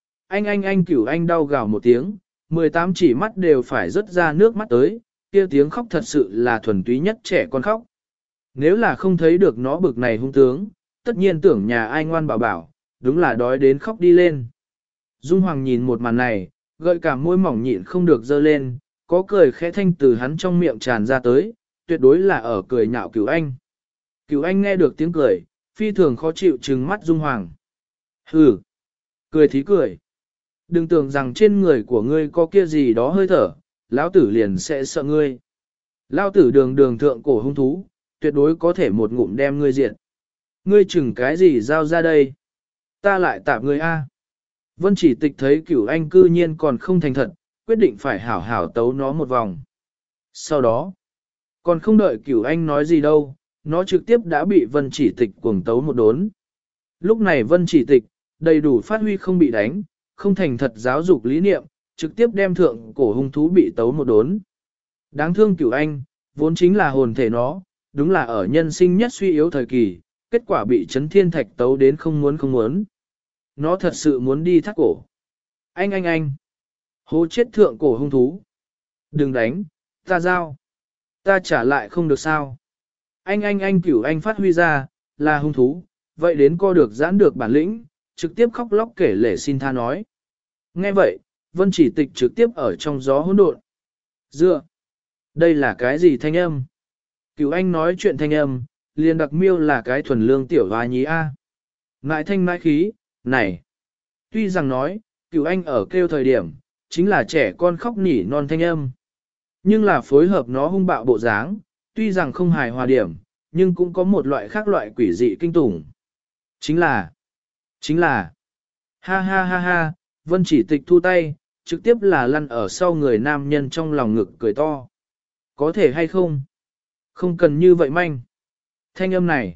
Anh Cửu Anh đau gào một tiếng, 18 chỉ mắt đều phải rớt ra nước mắt tới, kia tiếng khóc thật sự là thuần túy nhất trẻ con khóc. Nếu là không thấy được nó bực này hung tướng, tất nhiên tưởng nhà ai ngoan bảo bảo, đúng là đói đến khóc đi lên. Dung Hoàng nhìn một màn này, gợi cả môi mỏng nhịn không được dơ lên, có cười khẽ thanh từ hắn trong miệng tràn ra tới, tuyệt đối là ở cười nhạo Cửu Anh. Cửu Anh nghe được tiếng cười, phi thường khó chịu trừng mắt Dung Hoàng. Hừ, cười thí cười. Đừng tưởng rằng trên người của ngươi có kia gì đó hơi thở, lão tử liền sẽ sợ ngươi. Lão tử đường đường thượng cổ hung thú, tuyệt đối có thể một ngụm đem ngươi diệt. Ngươi chừng cái gì giao ra đây? Ta lại tạp ngươi a. Vân Chỉ Tịch thấy Cửu Anh cư nhiên còn không thành thật, quyết định phải hảo hảo tấu nó một vòng. Sau đó, còn không đợi Cửu Anh nói gì đâu, nó trực tiếp đã bị Vân Chỉ Tịch cuồng tấu một đốn. Lúc này Vân Chỉ Tịch, đầy đủ phát huy không bị đánh, không thành thật giáo dục lý niệm, trực tiếp đem thượng cổ hung thú bị tấu một đốn. Đáng thương Cửu Anh, vốn chính là hồn thể nó, đúng là ở nhân sinh nhất suy yếu thời kỳ, kết quả bị chấn thiên thạch tấu đến không muốn. Nó thật sự muốn đi thắt cổ. Anh. Hố chết thượng cổ hung thú. Đừng đánh, ta giao. Ta trả lại không được sao. Anh Cửu Anh phát huy ra, là hung thú, vậy đến co được giãn được bản lĩnh, trực tiếp khóc lóc kể lể xin tha nói. Nghe vậy, Vân Chỉ Tịch trực tiếp ở trong gió hỗn độn. Dựa, đây là cái gì thanh âm? Cửu Anh nói chuyện thanh âm, liền đặc miêu là cái thuần lương tiểu hoa nhí a. Ngại thanh mãi khí, này. Tuy rằng nói, Cửu Anh ở kêu thời điểm, chính là trẻ con khóc nỉ non thanh âm. Nhưng là phối hợp nó hung bạo bộ dáng, tuy rằng không hài hòa điểm, nhưng cũng có một loại khác loại quỷ dị kinh tủng. Chính là, ha, Vân Chỉ Tịch thu tay, trực tiếp là lăn ở sau người nam nhân trong lòng ngực cười to. Có thể hay không? Không cần như vậy manh. Thanh âm này,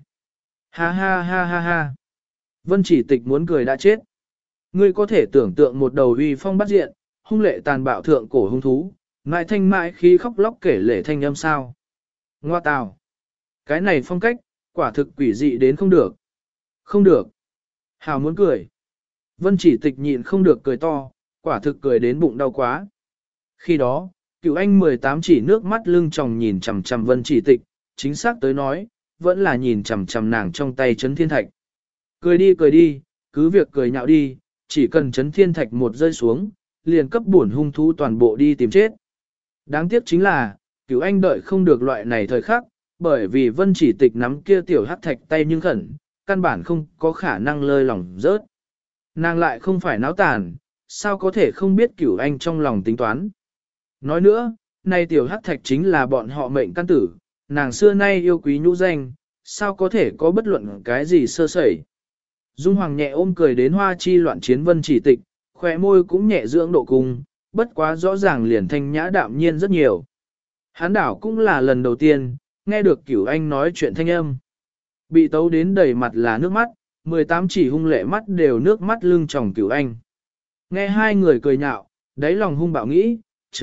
ha. Vân Chỉ Tịch muốn cười đã chết. Ngươi có thể tưởng tượng một đầu uy phong bắt diện, hung lệ tàn bạo thượng cổ hung thú, mãi thanh mãi khí khóc lóc kể lể thanh âm sao. Ngoa tào. Cái này phong cách, quả thực quỷ dị đến không được. Không được. Hào muốn cười. Vân Chỉ Tịch nhịn không được cười to, quả thực cười đến bụng đau quá. Khi đó, Cửu Anh 18 chỉ nước mắt lưng tròng nhìn chằm chằm Vân Chỉ Tịch, chính xác tới nói, vẫn là nhìn chằm chằm nàng trong tay chấn thiên thạch. Cười đi, cứ việc cười nhạo đi, chỉ cần chấn thiên thạch một rơi xuống, liền cấp bổn hung thú toàn bộ đi tìm chết. Đáng tiếc chính là, Cửu Anh đợi không được loại này thời khắc, bởi vì Vân Chỉ Tịch nắm kia tiểu hắc thạch tay nhưng khẩn, căn bản không có khả năng lơi lỏng rớt. Nàng lại không phải náo tàn, sao có thể không biết Cửu Anh trong lòng tính toán. Nói nữa, nay tiểu hắc thạch chính là bọn họ mệnh căn tử, nàng xưa nay yêu quý nhũ danh, sao có thể có bất luận cái gì sơ sẩy. Dung Hoàng nhẹ ôm cười đến hoa chi loạn chiến Vân Chỉ Tịch, khóe môi cũng nhẹ dưỡng độ cung, bất quá rõ ràng liền thanh nhã đạm nhiên rất nhiều. Hán đảo cũng là lần đầu tiên, nghe được Cửu Anh nói chuyện thanh âm. Bị tấu đến đầy mặt là nước mắt, 18 chỉ hung lệ mắt đều nước mắt lưng tròng Cửu Anh. Nghe hai người cười nhạo, đáy lòng hung bạo nghĩ,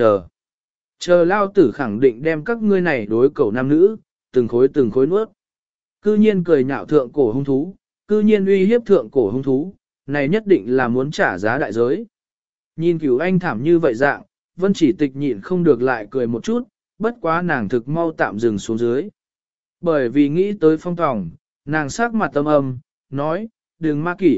chờ lao tử khẳng định đem các ngươi này đối cầu nam nữ, từng khối nuốt. Cư nhiên cười nhạo thượng cổ hung thú, cư nhiên uy hiếp thượng cổ hung thú, này nhất định là muốn trả giá đại giới. Nhìn Cửu Anh thảm như vậy dạng, Vân Chỉ Tịch nhịn không được lại cười một chút, bất quá nàng thực mau tạm dừng xuống dưới. Bởi vì nghĩ tới Phong Tòng, nàng sắc mặt tâm âm, nói, đừng ma kỷ,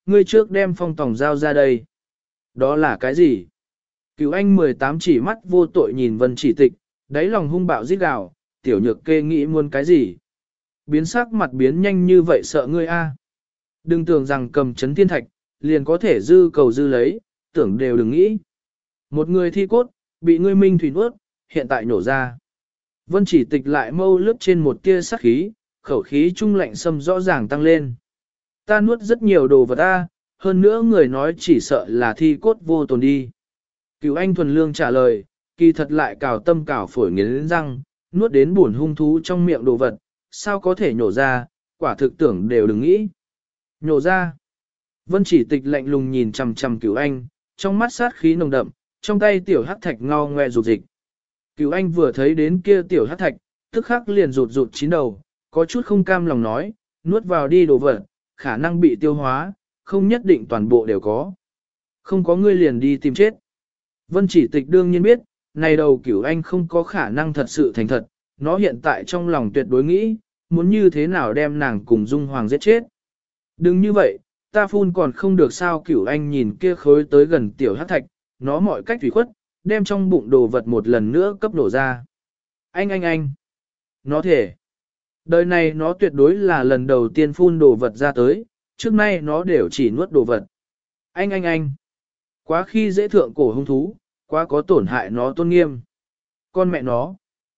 ngươi trước đem phong tòng giao ra đây. Đó là cái gì? Cửu Anh 18 chỉ mắt vô tội nhìn Vân Chỉ Tịch, đáy lòng hung bạo rít gào, tiểu nhược kê nghĩ muốn cái gì? Biến sắc mặt biến nhanh như vậy sợ ngươi a. Đừng tưởng rằng cầm chấn thiên thạch, liền có thể dư cầu dư lấy, tưởng đều đừng nghĩ. Một người thi cốt, bị ngươi minh thủy nuốt, hiện tại nổ ra. Vân Chỉ Tịch lại mâu lướt trên một tia sắc khí, khẩu khí trung lạnh sâm rõ ràng tăng lên. Ta nuốt rất nhiều đồ vật ta, hơn nữa người nói chỉ sợ là thi cốt vô tồn đi. Cửu Anh thuần lương trả lời, kỳ thật lại cào tâm cào phổi nghiến răng, nuốt đến buồn hung thú trong miệng đồ vật, sao có thể nhổ ra, quả thực tưởng đều đừng nghĩ. Nhổ ra. Vân Chỉ Tịch lạnh lùng nhìn chằm chằm Cửu Anh, trong mắt sát khí nồng đậm, trong tay tiểu hắc thạch ngao ngoe rụt dịch. Cửu Anh vừa thấy đến kia tiểu hắc thạch, tức khắc liền rụt rụt chín đầu, có chút không cam lòng nói, nuốt vào đi đồ vật, khả năng bị tiêu hóa, không nhất định toàn bộ đều có. Không có ngươi liền đi tìm chết. Vân Chỉ Tịch đương nhiên biết, này đầu Cửu Anh không có khả năng thật sự thành thật, nó hiện tại trong lòng tuyệt đối nghĩ, muốn như thế nào đem nàng cùng Dung Hoàng giết chết. Đừng như vậy, ta phun còn không được sao. Cửu Anh nhìn kia khối tới gần tiểu hắc thạch, nó mọi cách thủy khuất, đem trong bụng đồ vật một lần nữa cấp đổ ra. Anh. Nó thể. Đời này nó tuyệt đối là lần đầu tiên phun đồ vật ra tới, trước nay nó đều chỉ nuốt đồ vật. Anh. Quá khi dễ thượng cổ hung thú, quá có tổn hại nó tôn nghiêm. Con mẹ nó.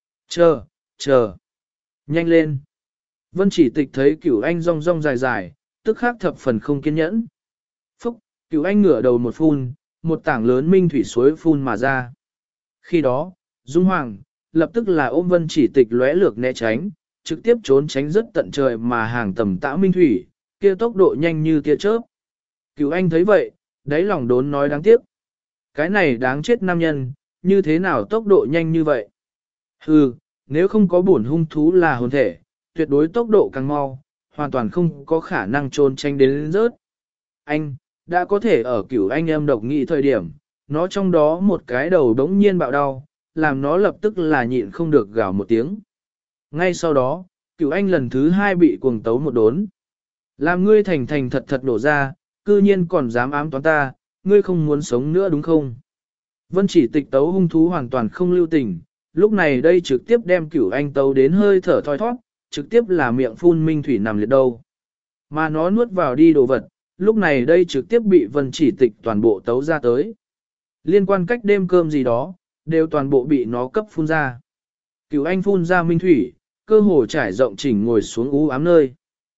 Chờ. Nhanh lên. Vân Chỉ Tịch thấy Cửu Anh rong rong dài dài, tức khắc thập phần không kiên nhẫn. Phúc, Cửu Anh ngửa đầu một phun, một tảng lớn minh thủy suối phun mà ra. Khi đó, Dung Hoàng, lập tức là ôm Vân Chỉ Tịch lóe lược né tránh, trực tiếp trốn tránh rất tận trời mà hàng tầm tã minh thủy, kia tốc độ nhanh như tia chớp. Cửu Anh thấy vậy, đáy lòng đốn nói đáng tiếc. Cái này đáng chết nam nhân, như thế nào tốc độ nhanh như vậy? Hừ, nếu không có bổn hung thú là hồn thể, tuyệt đối tốc độ càng mau, hoàn toàn không có khả năng trốn tránh đến rớt. Anh, đã có thể ở Cửu Anh em độc nghị thời điểm, nó trong đó một cái đầu đống nhiên bạo đau, làm nó lập tức là nhịn không được gào một tiếng. Ngay sau đó, Cửu Anh lần thứ hai bị cuồng tấu một đốn. Làm ngươi thành thật đổ ra, cư nhiên còn dám ám toán ta, ngươi không muốn sống nữa đúng không? Vân Chỉ Tịch tấu hung thú hoàn toàn không lưu tình, lúc này đây trực tiếp đem Cửu Anh tấu đến hơi thở thoi thoát, trực tiếp là miệng phun minh thủy nằm liệt đâu. Mà nó nuốt vào đi đồ vật, lúc này đây trực tiếp bị Vân Chỉ Tịch toàn bộ tấu ra tới. Liên quan cách đêm cơm gì đó, đều toàn bộ bị nó cấp phun ra. Cửu Anh phun ra minh thủy, cơ hồ trải rộng chỉnh ngồi xuống u ám nơi.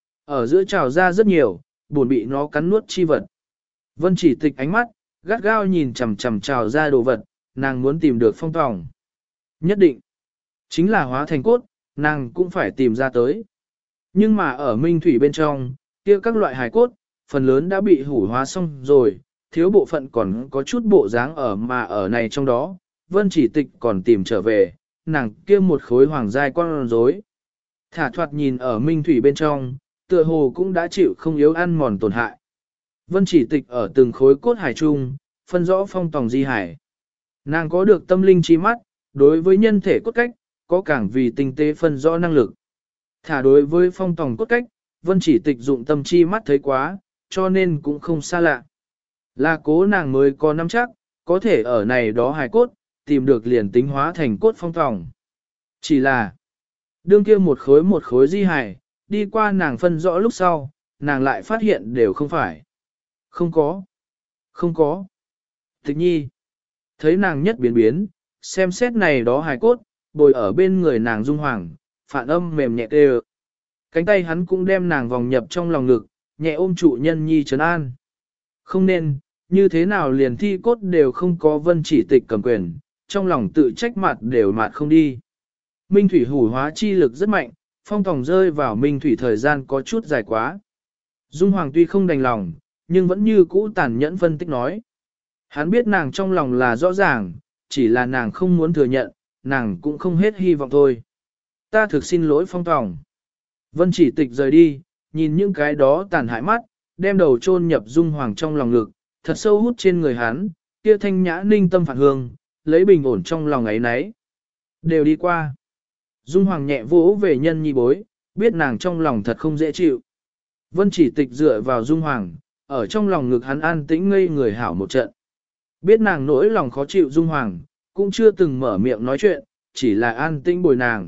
Ở giữa trào ra rất nhiều, buồn bị nó cắn nuốt chi vật. Vân Chỉ Tịch ánh mắt, gắt gao nhìn chằm chằm trào ra đồ vật, nàng muốn tìm được phong tòng. Nhất định, chính là hóa thành cốt, nàng cũng phải tìm ra tới. Nhưng mà ở minh thủy bên trong, kia các loại hài cốt, phần lớn đã bị hủ hóa xong rồi, thiếu bộ phận còn có chút bộ dáng ở mà ở này trong đó, Vân Chỉ Tịch còn tìm trở về, nàng kia một khối hoàng giai con rối. Thả thoạt nhìn ở minh thủy bên trong, tựa hồ cũng đã chịu không yếu ăn mòn tổn hại. Vân Chỉ Tịch ở từng khối cốt hải chung, phân rõ phong tòng di hải. Nàng có được tâm linh chi mắt, đối với nhân thể cốt cách, có càng vì tinh tế phân rõ năng lực. Thả đối với phong tòng cốt cách, Vân Chỉ Tịch dụng tâm chi mắt thấy quá, cho nên cũng không xa lạ. Là cố nàng mới có nắm chắc, có thể ở này đó hài cốt, tìm được liền tính hóa thành cốt phong tòng. Chỉ là, đương kia một khối di hài, đi qua nàng phân rõ lúc sau, nàng lại phát hiện đều không phải. Không có. Tịch nhi, thấy nàng nhất biến biến, xem xét này đó hài cốt, bồi ở bên người nàng Dung Hoàng, phản âm mềm nhẹ tê. Cánh tay hắn cũng đem nàng vòng nhập trong lòng ngực, nhẹ ôm trụ nhân nhi trấn an. Không nên, như thế nào liền thi cốt đều không có. Vân Chỉ Tịch cầm quyền, trong lòng tự trách mặt đều mạt không đi. Minh thủy hủ hóa chi lực rất mạnh, phong tòng rơi vào minh thủy thời gian có chút dài quá. Dung Hoàng tuy không đành lòng, nhưng vẫn như cũ tàn nhẫn phân tích nói. Hắn biết nàng trong lòng là rõ ràng, chỉ là nàng không muốn thừa nhận, nàng cũng không hết hy vọng thôi. Ta thực xin lỗi phong tòng. Vân Chỉ Tịch rời đi, nhìn những cái đó tàn hại mắt, đem đầu chôn nhập Dung Hoàng trong lòng ngực, thật sâu hút trên người hắn, kia thanh nhã ninh tâm phản hương, lấy bình ổn trong lòng ấy nấy. Đều đi qua. Dung Hoàng nhẹ vỗ về nhân nhi bối, biết nàng trong lòng thật không dễ chịu. Vân Chỉ Tịch dựa vào Dung Hoàng, ở trong lòng ngực hắn an tĩnh ngây người hảo một trận. Biết nàng nỗi lòng khó chịu Dung Hoàng, cũng chưa từng mở miệng nói chuyện, chỉ là an tĩnh bồi nàng.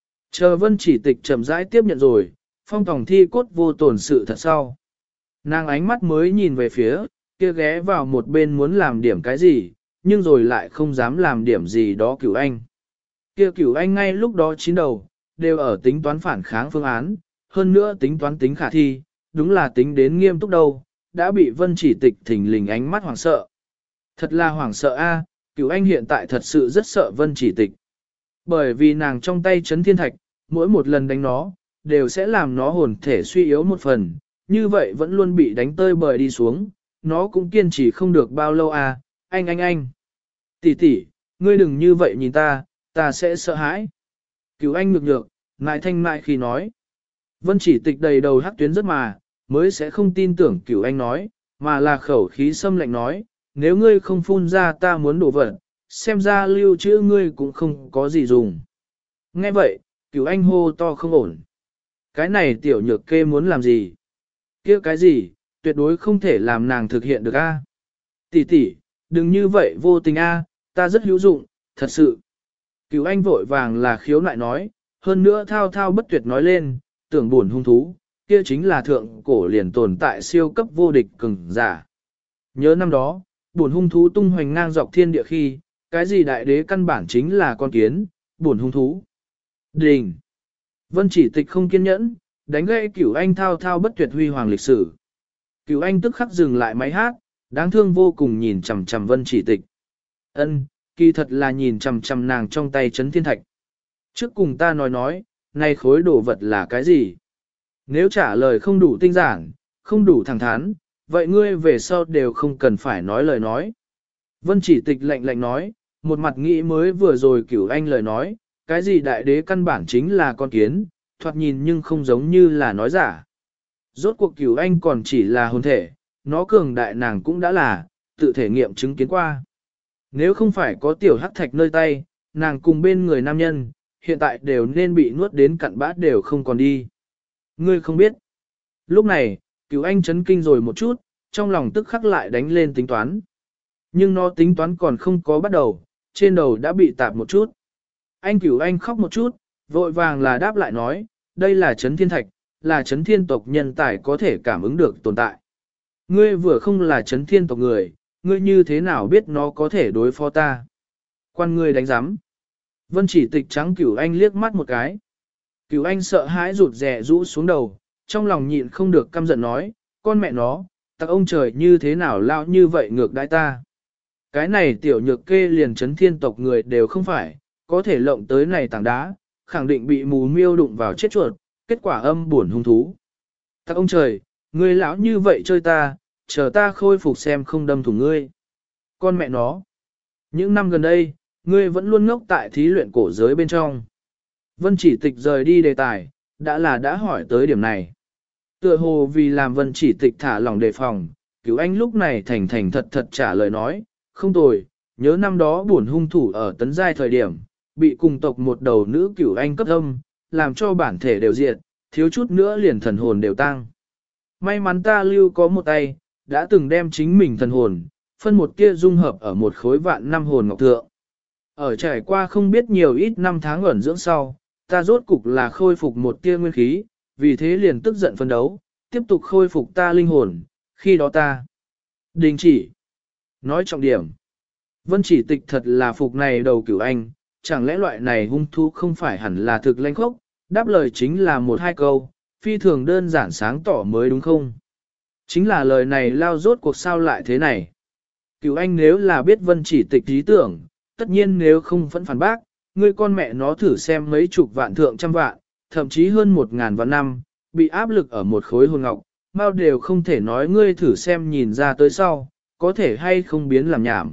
Chờ Vân Chỉ Tịch chậm rãi tiếp nhận rồi, Phong Tòng thi cốt vô tổn sự thật sau. Nàng ánh mắt mới nhìn về phía, kia ghé vào một bên muốn làm điểm cái gì, nhưng rồi lại không dám làm điểm gì đó Cửu Anh. Kia Cửu Anh ngay lúc đó chín đầu, đều ở tính toán phản kháng phương án, hơn nữa tính toán tính khả thi, đúng là tính đến nghiêm túc đâu, đã bị Vân Chỉ Tịch thình lình ánh mắt hoảng sợ. Thật là hoảng sợ a, Cửu Anh hiện tại thật sự rất sợ Vân Chỉ Tịch. Bởi vì nàng trong tay chấn thiên thạch, mỗi một lần đánh nó, đều sẽ làm nó hồn thể suy yếu một phần, như vậy vẫn luôn bị đánh tơi bời đi xuống, nó cũng kiên trì không được bao lâu à, anh. Tỷ tỷ, ngươi đừng như vậy nhìn ta sẽ sợ hãi. Cửu Anh nhược, ngại thanh mại khi nói. Vân Chỉ Tịch đầy đầu hắc tuyến rất mà, mới sẽ không tin tưởng Cửu Anh nói, mà là khẩu khí xâm lạnh nói, nếu ngươi không phun ra ta muốn đổ vật, xem ra lưu trữ ngươi cũng không có gì dùng. Nghe vậy, Cửu Anh hô to không ổn. Cái này tiểu nhược kê muốn làm gì? Kia cái gì, tuyệt đối không thể làm nàng thực hiện được a. Tỷ tỷ, đừng như vậy vô tình a, ta rất hữu dụng, thật sự. Cửu Anh vội vàng là khiếu nại nói, hơn nữa thao thao bất tuyệt nói lên, tưởng buồn hung thú, kia chính là thượng cổ liền tồn tại siêu cấp vô địch cường giả. Nhớ năm đó, buồn hung thú tung hoành ngang dọc thiên địa khi, cái gì đại đế căn bản chính là con kiến, buồn hung thú. Đình! Vân Chỉ Tịch không kiên nhẫn, đánh gãy Cửu Anh thao thao bất tuyệt huy hoàng lịch sử. Cửu Anh tức khắc dừng lại máy hát, đáng thương vô cùng nhìn chằm chằm Vân Chỉ Tịch. Ân, kỳ thật là nhìn chằm chằm nàng trong tay chấn thiên thạch. Trước cùng ta nói, này khối đồ vật là cái gì? Nếu trả lời không đủ tinh giản, không đủ thẳng thắn, vậy ngươi về sau đều không cần phải nói lời nói. Vân Chỉ Tịch lạnh nói, một mặt nghĩ mới vừa rồi Cửu Anh lời nói, cái gì đại đế căn bản chính là con kiến, thoạt nhìn nhưng không giống như là nói giả. Rốt cuộc Cửu Anh còn chỉ là hồn thể, nó cường đại nàng cũng đã là, tự thể nghiệm chứng kiến qua. Nếu không phải có tiểu hắc thạch nơi tay, nàng cùng bên người nam nhân, hiện tại đều nên bị nuốt đến cặn bã đều không còn đi. Ngươi không biết. Lúc này, Cửu Anh chấn kinh rồi một chút, trong lòng tức khắc lại đánh lên tính toán. Nhưng nó tính toán còn không có bắt đầu, trên đầu đã bị tạp một chút. Anh Cửu Anh khóc một chút, vội vàng là đáp lại nói, đây là chấn thiên thạch, là chấn thiên tộc nhân tài có thể cảm ứng được tồn tại. Ngươi vừa không là chấn thiên tộc người, ngươi như thế nào biết nó có thể đối phó ta? Quan ngươi đánh giám. Vân Chỉ Tịch trắng Cửu Anh liếc mắt một cái. Cửu Anh sợ hãi rụt rè rũ xuống đầu, trong lòng nhịn không được căm giận nói, con mẹ nó, tặc ông trời như thế nào lao như vậy ngược đãi ta. Cái này tiểu nhược kê liền chấn thiên tộc người đều không phải, có thể lộng tới này tảng đá, khẳng định bị mù miêu đụng vào chết chuột, kết quả âm buồn hung thú. Tặc ông trời, ngươi lão như vậy chơi ta, chờ ta khôi phục xem không đâm thủng ngươi. Con mẹ nó. Những năm gần đây, ngươi vẫn luôn ngốc tại thí luyện cổ giới bên trong. Vân Chỉ Tịch rời đi đề tài, đã hỏi tới điểm này. Tựa hồ vì làm Vân Chỉ Tịch thả lỏng đề phòng, Cửu Anh lúc này thành thật trả lời nói, không tồi, nhớ năm đó buồn hung thủ ở tấn giai thời điểm, bị cùng tộc một đầu nữ Cửu Anh cấp âm, làm cho bản thể đều diệt, thiếu chút nữa liền thần hồn đều tăng. May mắn ta lưu có một tay, đã từng đem chính mình thần hồn, phân một kia dung hợp ở một khối vạn năm hồn ngọc thượng. Ở trải qua không biết nhiều ít năm tháng ẩn dưỡng sau, ta rốt cục là khôi phục một tia nguyên khí, vì thế liền tức giận phân đấu, tiếp tục khôi phục ta linh hồn, khi đó ta đình chỉ. Nói trọng điểm, Vân Chỉ Tịch thật là phục này đầu Cửu Anh, chẳng lẽ loại này hung thú không phải hẳn là thực lãnh khốc, đáp lời chính là một hai câu, phi thường đơn giản sáng tỏ mới đúng không? Chính là lời này lao rốt cuộc sao lại thế này. Cửu Anh nếu là biết Vân Chỉ Tịch ý tưởng, tất nhiên nếu không vẫn phản bác, ngươi con mẹ nó thử xem mấy chục vạn thượng trăm vạn, thậm chí hơn 1000 vạn năm, bị áp lực ở một khối hồn ngọc, mau đều không thể nói ngươi thử xem nhìn ra tới sau, có thể hay không biến làm nhảm.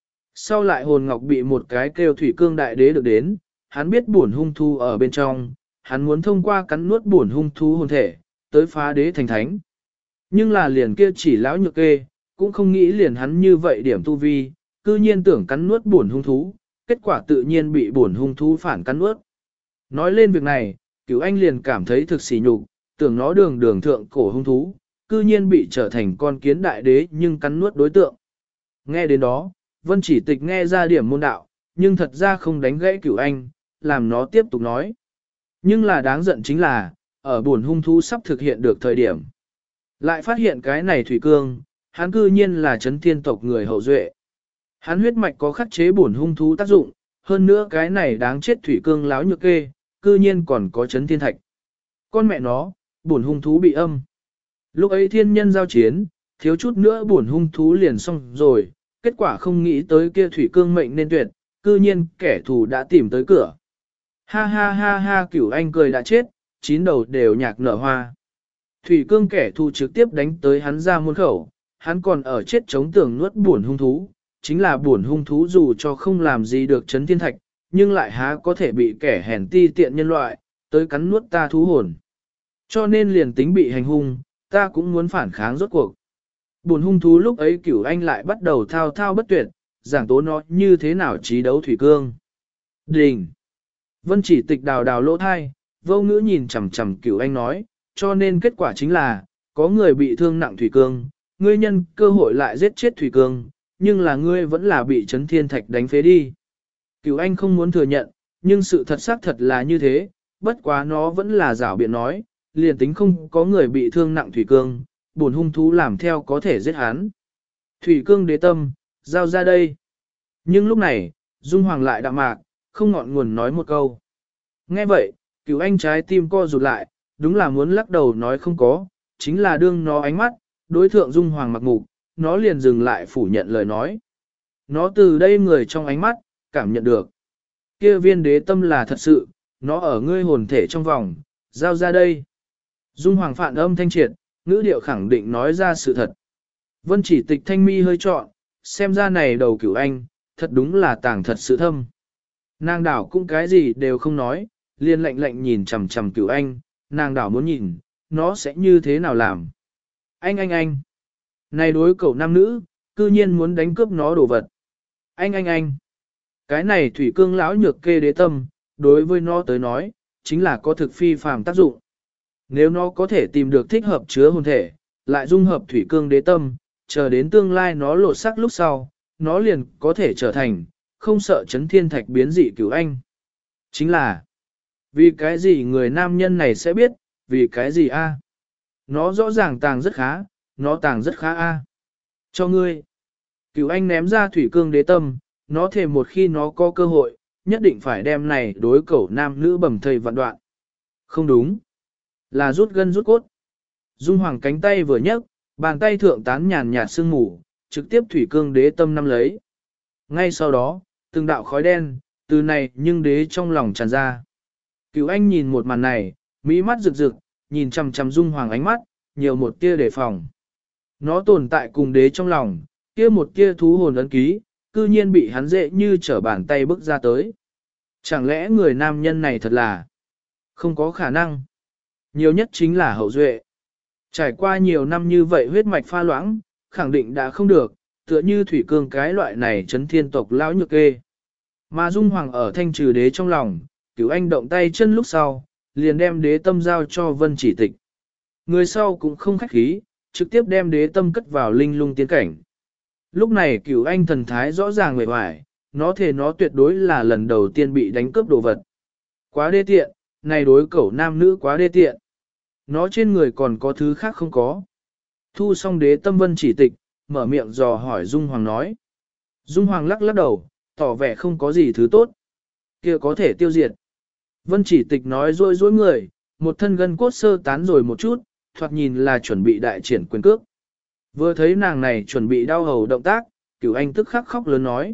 Sau lại hồn ngọc bị một cái kêu thủy cương đại đế được đến, hắn biết bổn hung thú ở bên trong, hắn muốn thông qua cắn nuốt bổn hung thú hồn thể, tới phá đế thành thánh. Nhưng là liền kia chỉ lão nhược kê, cũng không nghĩ liền hắn như vậy điểm tu vi, cư nhiên tưởng cắn nuốt bổn hung thú, kết quả tự nhiên bị bổn hung thú phản cắn nuốt. Nói lên việc này, Cửu Anh liền cảm thấy thực sỉ nhục, tưởng nó đường thượng cổ hung thú, cư nhiên bị trở thành con kiến đại đế nhưng cắn nuốt đối tượng. Nghe đến đó, Vân Chỉ Tịch nghe ra điểm môn đạo, nhưng thật ra không đánh gãy Cửu Anh, làm nó tiếp tục nói. Nhưng là đáng giận chính là, ở buồn hung thú sắp thực hiện được thời điểm. Lại phát hiện cái này thủy cương, hắn cư nhiên là chấn thiên tộc người hậu duệ. Hắn huyết mạch có khắc chế buồn hung thú tác dụng, hơn nữa cái này đáng chết thủy cương láo nhược kê, cư nhiên còn có chấn thiên thạch. Con mẹ nó, buồn hung thú bị âm. Lúc ấy thiên nhân giao chiến, thiếu chút nữa buồn hung thú liền xong rồi, kết quả không nghĩ tới kia thủy cương mệnh nên tuyệt, cư nhiên kẻ thù đã tìm tới cửa. Ha ha ha ha, Cửu Anh cười đã chết, chín đầu đều nhạc nở hoa. Thủy cương kẻ thù trực tiếp đánh tới hắn ra môn khẩu, hắn còn ở chết chống tường nuốt buồn hung thú, chính là buồn hung thú dù cho không làm gì được chấn thiên thạch, nhưng lại há có thể bị kẻ hèn ti tiện nhân loại, tới cắn nuốt ta thú hồn. Cho nên liền tính bị hành hung, ta cũng muốn phản kháng rốt cuộc. Buồn hung thú lúc ấy Cửu Anh lại bắt đầu thao thao bất tuyệt, giảng tố nó như thế nào trí đấu thủy cương. Đình! Vân Chỉ Tịch đào đào lỗ thai, vô ngữ nhìn chằm chằm Cửu Anh nói, cho nên kết quả chính là, có người bị thương nặng thủy cương, ngươi nhân cơ hội lại giết chết thủy cương, nhưng là ngươi vẫn là bị chấn thiên thạch đánh phế đi. Cửu Anh không muốn thừa nhận, nhưng sự thật xác thật là như thế, bất quá nó vẫn là giảo biện nói, liền tính không có người bị thương nặng thủy cương, buồn hung thú làm theo có thể giết hắn. Thủy cương đế tâm, giao ra đây. Nhưng lúc này, Dung Hoàng lại đạm mạc, không ngọn nguồn nói một câu. Nghe vậy, Cửu Anh trái tim co rụt lại, đúng là muốn lắc đầu nói không có, chính là đương nó ánh mắt, đối thượng Dung Hoàng mặc mục, nó liền dừng lại phủ nhận lời nói. Nó từ đây người trong ánh mắt, cảm nhận được. Kia viên đế tâm là thật sự, nó ở ngươi hồn thể trong vòng, giao ra đây. Dung Hoàng phản âm thanh triệt, ngữ điệu khẳng định nói ra sự thật. Vân Chỉ Tịch thanh mi hơi trọn, xem ra này đầu Cửu Anh, thật đúng là tàng thật sự thâm. Nàng đảo cũng cái gì đều không nói, liền lạnh lạnh nhìn chằm chằm Cửu Anh, nàng đảo muốn nhìn, nó sẽ như thế nào làm. Anh. Này đối cậu nam nữ, cư nhiên muốn đánh cướp nó đồ vật. Anh. Cái này thủy cương lão nhược kê đế tâm, đối với nó tới nói, chính là có thực phi phàm tác dụng. Nếu nó có thể tìm được thích hợp chứa hồn thể, lại dung hợp thủy cương đế tâm, chờ đến tương lai nó lột sắc lúc sau, nó liền có thể trở thành, không sợ chấn thiên thạch biến dị Cửu Anh. Chính là, vì cái gì người nam nhân này sẽ biết, vì cái gì a? Nó rõ ràng tàng rất khá, nó tàng rất khá a. Cho ngươi. Cửu Anh ném ra thủy cương đế tâm, nó thề một khi nó có cơ hội, nhất định phải đem này đối cẩu nam nữ bầm thây vạn đoạn. Không đúng. Là rút gân rút cốt. Dung Hoàng cánh tay vừa nhấc, bàn tay thượng tán nhàn nhạt sương mù, trực tiếp thủy cương đế tâm nắm lấy. Ngay sau đó, từng đạo khói đen, từ này nhưng đế trong lòng tràn ra. Cửu Anh nhìn một màn này, mỹ mắt rực rực, nhìn chằm chằm Dung Hoàng ánh mắt, nhiều một tia đề phòng. Nó tồn tại cùng đế trong lòng, kia một tia thú hồn ấn ký, cư nhiên bị hắn dễ như trở bàn tay bước ra tới. Chẳng lẽ người nam nhân này thật là không có khả năng. Nhiều nhất chính là hậu duệ. Trải qua nhiều năm như vậy huyết mạch pha loãng, khẳng định đã không được, tựa như thủy cương cái loại này chấn thiên tộc lão nhược kê. Mà Dung Hoàng ở thanh trừ đế trong lòng, Cửu Anh động tay chân lúc sau, liền đem đế tâm giao cho Vân Chỉ Tịch. Người sau cũng không khách khí, trực tiếp đem đế tâm cất vào linh lung tiến cảnh. Lúc này Cửu Anh thần thái rõ ràng vẻ vải, nó thề nó tuyệt đối là lần đầu tiên bị đánh cướp đồ vật. Quá đê tiện, này đối cẩu nam nữ quá đê tiện. Nó trên người còn có thứ khác không có. Thu xong đế tâm Vân Chỉ Tịch, mở miệng dò hỏi Dung Hoàng nói. Dung Hoàng lắc lắc đầu, tỏ vẻ không có gì thứ tốt. Kia có thể tiêu diệt. Vân Chỉ Tịch nói rối rối người, một thân gân cốt sơ tán rồi một chút, thoạt nhìn là chuẩn bị đại triển quyền cước. Vừa thấy nàng này chuẩn bị đau hầu động tác, Cửu Anh tức khắc khóc lớn nói,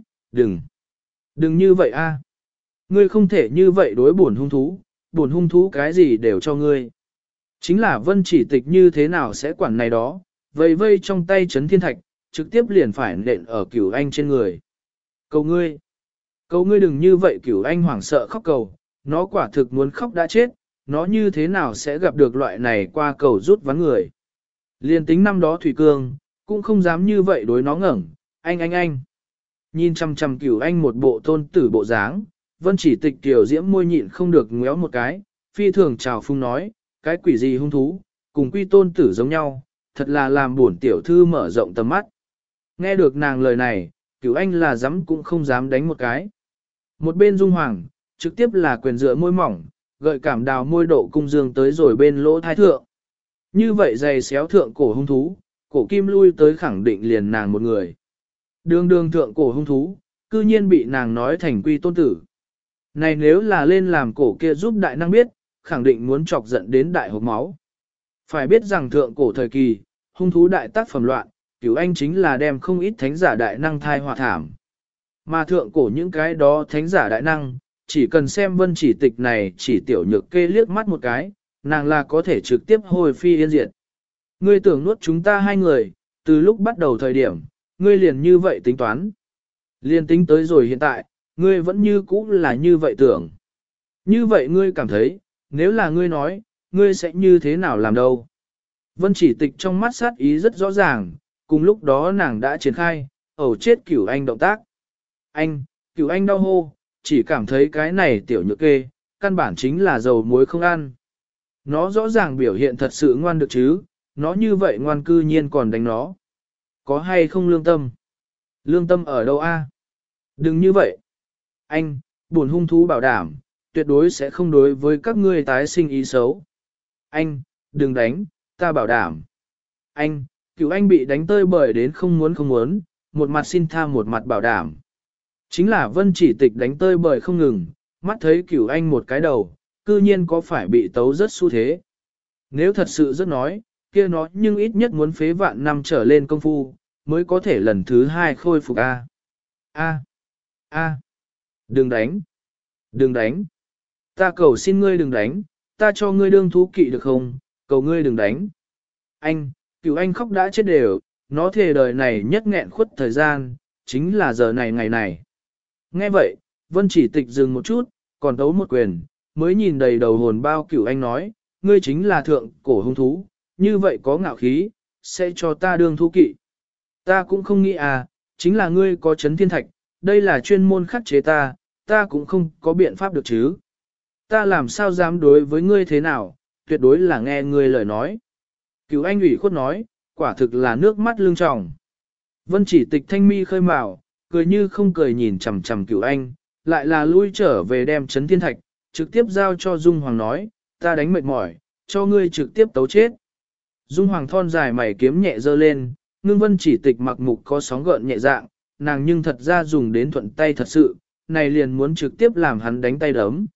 đừng như vậy a, ngươi không thể như vậy đối bổn hung thú cái gì đều cho ngươi. Chính là Vân Chỉ Tịch như thế nào sẽ quản này đó, vây vây trong tay chấn thiên thạch, trực tiếp liền phải nện ở Cửu Anh trên người. Cầu ngươi đừng như vậy. Cửu Anh hoảng sợ khóc cầu, nó quả thực muốn khóc đã chết, nó như thế nào sẽ gặp được loại này qua cầu rút ván người. Liên tính năm đó Thủy Cương, cũng không dám như vậy đối nó ngẩng, anh. Nhìn chăm chăm Cửu Anh một bộ tôn tử bộ dáng, Vân Chỉ Tịch tiểu diễm môi nhịn không được ngéo một cái, phi thường chào phung nói, cái quỷ gì hung thú, cùng quy tôn tử giống nhau, thật là làm buồn tiểu thư mở rộng tầm mắt. Nghe được nàng lời này, Cửu Anh là dám cũng không dám đánh một cái. Một bên Dung Hoàng, trực tiếp là quyền dựa môi mỏng, gợi cảm đào môi độ cung dương tới rồi bên lỗ thái thượng. Như vậy giày xéo thượng cổ hung thú, cổ kim lui tới khẳng định liền nàng một người. Đường đường thượng cổ hung thú, cư nhiên bị nàng nói thành quy tôn tử. Này nếu là lên làm cổ kia giúp đại năng biết, khẳng định muốn chọc giận đến đại hộp máu. Phải biết rằng thượng cổ thời kỳ, hung thú đại tác phẩm loạn, Cửu Anh chính là đem không ít thánh giả đại năng thai họa thảm. Mà thượng cổ những cái đó thánh giả đại năng, chỉ cần xem vân chỉ tịch này chỉ tiểu nhược kê liếc mắt một cái, nàng là có thể trực tiếp hồi phi yên diệt. Ngươi tưởng nuốt chúng ta hai người, từ lúc bắt đầu thời điểm, ngươi liền như vậy tính toán. Liền tính tới rồi hiện tại, ngươi vẫn như cũ là như vậy tưởng. Như vậy ngươi cảm thấy, nếu là ngươi nói, ngươi sẽ như thế nào làm đâu. Vân chỉ tịch trong mắt sát ý rất rõ ràng, cùng lúc đó nàng đã triển khai, ẩu chết Cửu Anh động tác. Cửu Anh đau hô, chỉ cảm thấy cái này tiểu nhược kê, căn bản chính là dầu muối không ăn. Nó rõ ràng biểu hiện thật sự ngoan được chứ, nó như vậy ngoan cư nhiên còn đánh nó. Có hay không lương tâm? Lương tâm ở đâu a? Đừng như vậy. Buồn hung thú bảo đảm, tuyệt đối sẽ không đối với các ngươi tái sinh ý xấu. Đừng đánh, ta bảo đảm. Cửu Anh bị đánh tơi bời đến không muốn, một mặt xin tha một mặt bảo đảm. Chính là Vân chỉ tịch đánh tơi bời không ngừng, mắt thấy Cửu Anh một cái đầu, cư nhiên có phải bị tấu rất xu thế. Nếu thật sự rất nói, kia nó nhưng ít nhất muốn phế vạn năm trở lên công phu, mới có thể lần thứ hai khôi phục A. Đừng đánh. Đừng đánh. Ta cầu xin ngươi đừng đánh, ta cho ngươi đương thú kỵ được không, cầu ngươi đừng đánh. Cửu Anh khóc đã chết đều, nó thề đời này nhất nghẹn khuất thời gian, chính là giờ này ngày này. Nghe vậy, Vân chỉ tịch dừng một chút, còn tấu một quyền, mới nhìn đầy đầu hồn bao Cửu Anh nói, ngươi chính là thượng cổ hung thú, như vậy có ngạo khí, sẽ cho ta đương thú kỵ. Ta cũng không nghĩ chính là ngươi có chấn thiên thạch, đây là chuyên môn khắc chế ta cũng không có biện pháp được chứ. Ta làm sao dám đối với ngươi thế nào, tuyệt đối là nghe ngươi lời nói. Cửu Anh ủy khuất nói, quả thực là nước mắt lưng tròng. Vân chỉ tịch thanh mi khơi mào, cười như không cười nhìn chằm chằm Cửu Anh, lại là lui trở về đem chấn thiên thạch, trực tiếp giao cho Dung Hoàng nói, ta đánh mệt mỏi, cho ngươi trực tiếp tấu chết. Dung Hoàng thon dài mày kiếm nhẹ dơ lên, ngưng Vân chỉ tịch mặc mục có sóng gợn nhẹ dạng, nàng nhưng thật ra dùng đến thuận tay thật sự, này liền muốn trực tiếp làm hắn đánh tay đấm.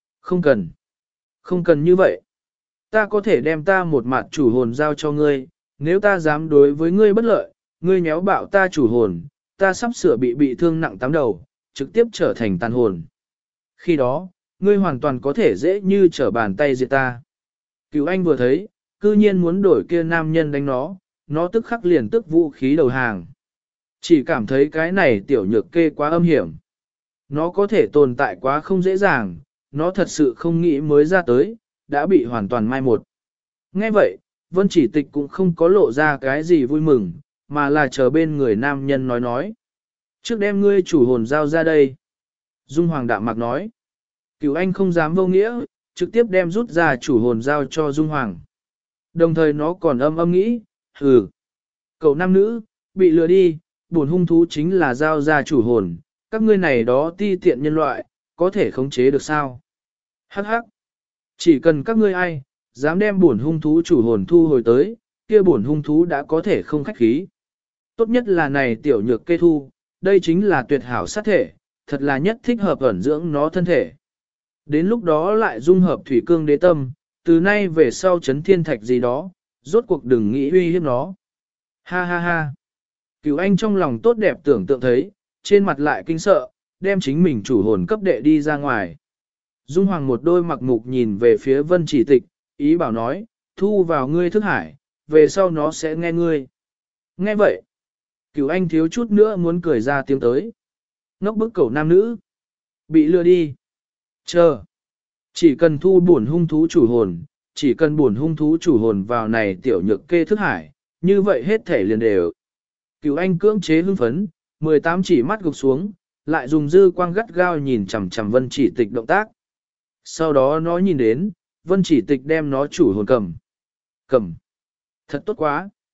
Không cần như vậy. Ta có thể đem ta một mặt chủ hồn giao cho ngươi, nếu ta dám đối với ngươi bất lợi, ngươi nhéo bạo ta chủ hồn, ta sắp sửa bị thương nặng tám đầu, trực tiếp trở thành tàn hồn. Khi đó, ngươi hoàn toàn có thể dễ như trở bàn tay diệt ta. Cửu Anh vừa thấy, cư nhiên muốn đổi kia nam nhân đánh nó tức khắc liền tức vũ khí đầu hàng. Chỉ cảm thấy cái này tiểu nhược kê quá âm hiểm. Nó có thể tồn tại quá không dễ dàng, nó thật sự không nghĩ mới ra tới, đã bị hoàn toàn mai một. Nghe vậy, Vân chỉ tịch cũng không có lộ ra cái gì vui mừng, mà là chờ bên người nam nhân nói. Trước đem ngươi chủ hồn giao ra đây. Dung Hoàng đạm mạc nói. Cửu Anh không dám vô nghĩa, trực tiếp đem rút ra chủ hồn giao cho Dung Hoàng. Đồng thời nó còn âm nghĩ, cậu nam nữ, bị lừa đi, bổn hung thú chính là giao ra chủ hồn, các ngươi này đó ti tiện nhân loại, có thể khống chế được sao? Hắc hắc. Chỉ cần các ngươi ai, dám đem bổn hung thú chủ hồn thu hồi tới, kia bổn hung thú đã có thể không khách khí. Tốt nhất là này tiểu nhược kê thu, đây chính là tuyệt hảo sát thể, thật là nhất thích hợp ẩn dưỡng nó thân thể. Đến lúc đó lại dung hợp thủy cương đế tâm, từ nay về sau chấn thiên thạch gì đó, rốt cuộc đừng nghĩ uy hiếp nó. Ha ha ha. Cửu Anh trong lòng tốt đẹp tưởng tượng thấy, trên mặt lại kinh sợ, đem chính mình chủ hồn cấp đệ đi ra ngoài. Dung Hoàng một đôi mặc mục nhìn về phía Vân chỉ tịch, ý bảo nói, thu vào ngươi thức hải, về sau nó sẽ nghe ngươi. Nghe vậy, Cửu Anh thiếu chút nữa muốn cười ra tiếng tới. Ngốc bức cẩu nam nữ. Bị lừa đi. Chờ. Chỉ cần thu bổn hung thú chủ hồn, chỉ cần bổn hung thú chủ hồn vào này tiểu nhược kê thức hải, như vậy hết thể liền đều. Cửu Anh cưỡng chế hưng phấn, 18 chỉ mắt gục xuống, lại dùng dư quang gắt gao nhìn chằm chằm Vân chỉ tịch động tác. Sau đó nó nhìn đến, Vân chỉ tịch đem nó chủ hồn cầm. Thật tốt quá.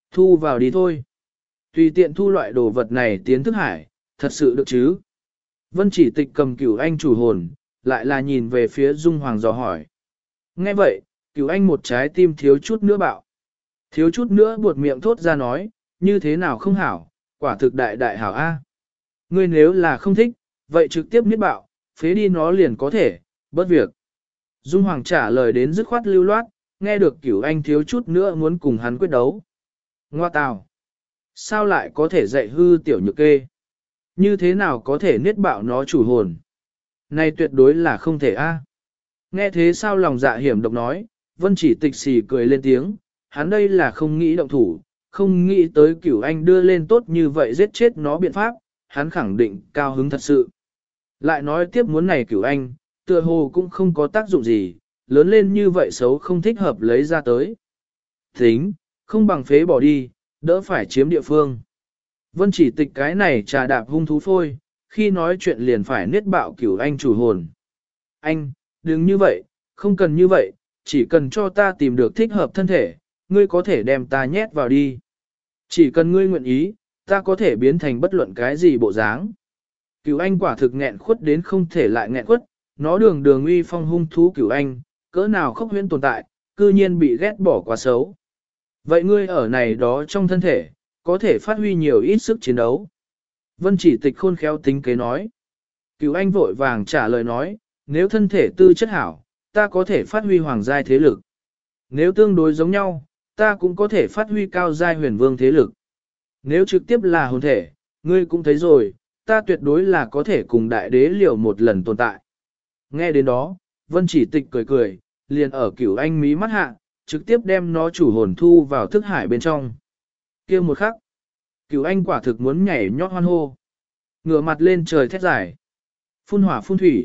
Thu vào đi thôi. Tùy tiện thu loại đồ vật này tiến thức hải, thật sự được chứ? Vân chỉ tịch cầm Cửu Anh chủ hồn, lại là nhìn về phía Dung Hoàng dò hỏi. Nghe vậy, Cửu Anh một trái tim thiếu chút nữa bạo. Thiếu chút nữa buột miệng thốt ra nói, như thế nào không hảo, quả thực đại đại hảo A. Ngươi nếu là không thích, vậy trực tiếp miết bạo, phế đi nó liền có thể, bớt việc. Dung Hoàng trả lời đến dứt khoát lưu loát, nghe được Cửu Anh thiếu chút nữa muốn cùng hắn quyết đấu. Ngoa tào! Sao lại có thể dạy hư tiểu nhược kê? Như thế nào có thể niết bạo nó chủ hồn? Này tuyệt đối là không thể a. Nghe thế sao lòng dạ hiểm độc nói, Vân chỉ tịch xì cười lên tiếng, hắn đây là không nghĩ động thủ, không nghĩ tới Cửu Anh đưa lên tốt như vậy giết chết nó biện pháp, hắn khẳng định cao hứng thật sự. Lại nói tiếp muốn này Cửu Anh, tựa hồ cũng không có tác dụng gì, lớn lên như vậy xấu không thích hợp lấy ra tới. Tính, không bằng phế bỏ đi, đỡ phải chiếm địa phương. Vân chỉ tịch cái này trà đạp hung thú phôi, khi nói chuyện liền phải niết bạo Cửu Anh chủ hồn. Anh, đừng như vậy, không cần như vậy, chỉ cần cho ta tìm được thích hợp thân thể, ngươi có thể đem ta nhét vào đi. Chỉ cần ngươi nguyện ý, ta có thể biến thành bất luận cái gì bộ dáng. Cửu Anh quả thực nghẹn khuất đến không thể lại nghẹn khuất, nó đường đường uy phong hung thú Cửu Anh, cỡ nào khốc huyễn tồn tại, cư nhiên bị ghét bỏ quá xấu. Vậy ngươi ở này đó trong thân thể, có thể phát huy nhiều ít sức chiến đấu. Vân chỉ tịch khôn khéo tính kế nói. Cửu Anh vội vàng trả lời nói, nếu thân thể tư chất hảo, ta có thể phát huy hoàng giai thế lực. Nếu tương đối giống nhau, ta cũng có thể phát huy cao giai huyền vương thế lực. Nếu trực tiếp là hồn thể, ngươi cũng thấy rồi, ta tuyệt đối là có thể cùng đại đế liều một lần tồn tại. Nghe đến đó, Vân chỉ tịch cười cười, liền ở Cửu Anh mí mắt hạ, trực tiếp đem nó chủ hồn thu vào thức hải bên trong. Kia một khắc, Cửu Anh quả thực muốn nhảy nhót hoan hô. Ngửa mặt lên trời thét giải. Phun hỏa phun thủy.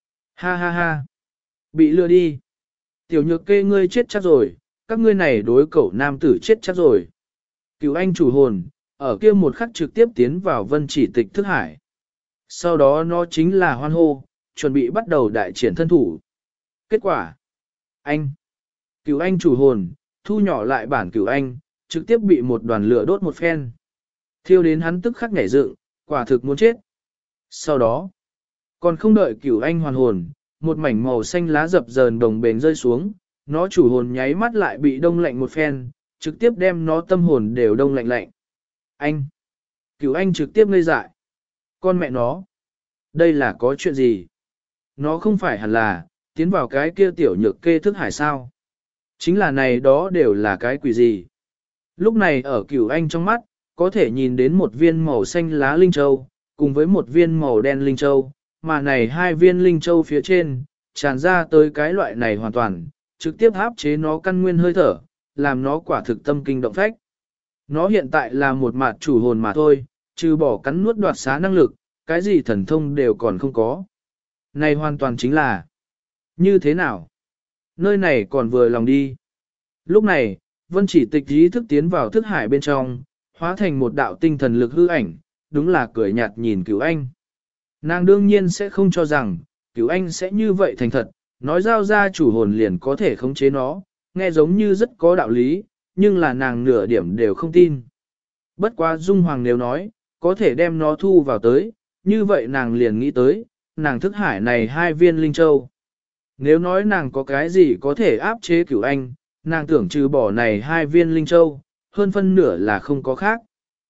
Ha ha ha. Bị lừa đi. Tiểu nhược kê ngươi chết chắc rồi, các ngươi này đối cẩu nam tử chết chắc rồi. Cửu Anh chủ hồn, ở kia một khắc trực tiếp tiến vào Vân chỉ tịch thức hải. Sau đó nó chính là hoan hô, chuẩn bị bắt đầu đại triển thân thủ. Kết quả. Anh. Cửu Anh chủ hồn, thu nhỏ lại bản Cửu Anh, trực tiếp bị một đoàn lửa đốt một phen. Thiêu đến hắn tức khắc nhảy dựng, quả thực muốn chết. Sau đó, còn không đợi Cửu Anh hoàn hồn, một mảnh màu xanh lá dập dờn đồng bền rơi xuống, nó chủ hồn nháy mắt lại bị đông lạnh một phen, trực tiếp đem nó tâm hồn đều đông lạnh lạnh. Anh! Cửu Anh trực tiếp ngây dại. Con mẹ nó! Đây là có chuyện gì? Nó không phải hẳn là, tiến vào cái kia tiểu nhược kê thức hải sao? Chính là này đó đều là cái quỷ gì? Lúc này ở Cửu Anh trong mắt, có thể nhìn đến một viên màu xanh lá linh châu, cùng với một viên màu đen linh châu, mà này hai viên linh châu phía trên, tràn ra tới cái loại này hoàn toàn, trực tiếp áp chế nó căn nguyên hơi thở, làm nó quả thực tâm kinh động phách. Nó hiện tại là một mạt chủ hồn mà thôi, trừ bỏ cắn nuốt đoạt xá năng lực, cái gì thần thông đều còn không có. Này hoàn toàn chính là như thế nào? Nơi này còn vừa lòng đi. Lúc này, Vân chỉ tịch ý thức tiến vào thức hải bên trong, hóa thành một đạo tinh thần lực hư ảnh, đúng là cười nhạt nhìn Cửu Anh. Nàng đương nhiên sẽ không cho rằng, Cửu Anh sẽ như vậy thành thật, nói giao ra chủ hồn liền có thể khống chế nó, nghe giống như rất có đạo lý, nhưng là nàng nửa điểm đều không tin. Bất quá Dung Hoàng nếu nói, có thể đem nó thu vào tới, như vậy nàng liền nghĩ tới, nàng thức hải này hai viên linh châu. Nếu nói nàng có cái gì có thể áp chế Cửu Anh, nàng tưởng trừ bỏ này hai viên linh châu, hơn phân nửa là không có khác.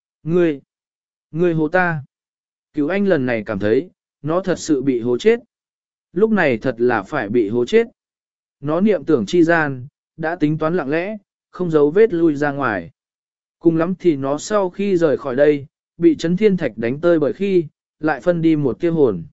Ngươi hố ta. Cửu Anh lần này cảm thấy, nó thật sự bị hố chết. Lúc này thật là phải bị hố chết. Nó niệm tưởng chi gian, đã tính toán lặng lẽ, không giấu vết lui ra ngoài. Cùng lắm thì nó sau khi rời khỏi đây, bị chấn thiên thạch đánh tơi bởi khi, lại phân đi một kia hồn.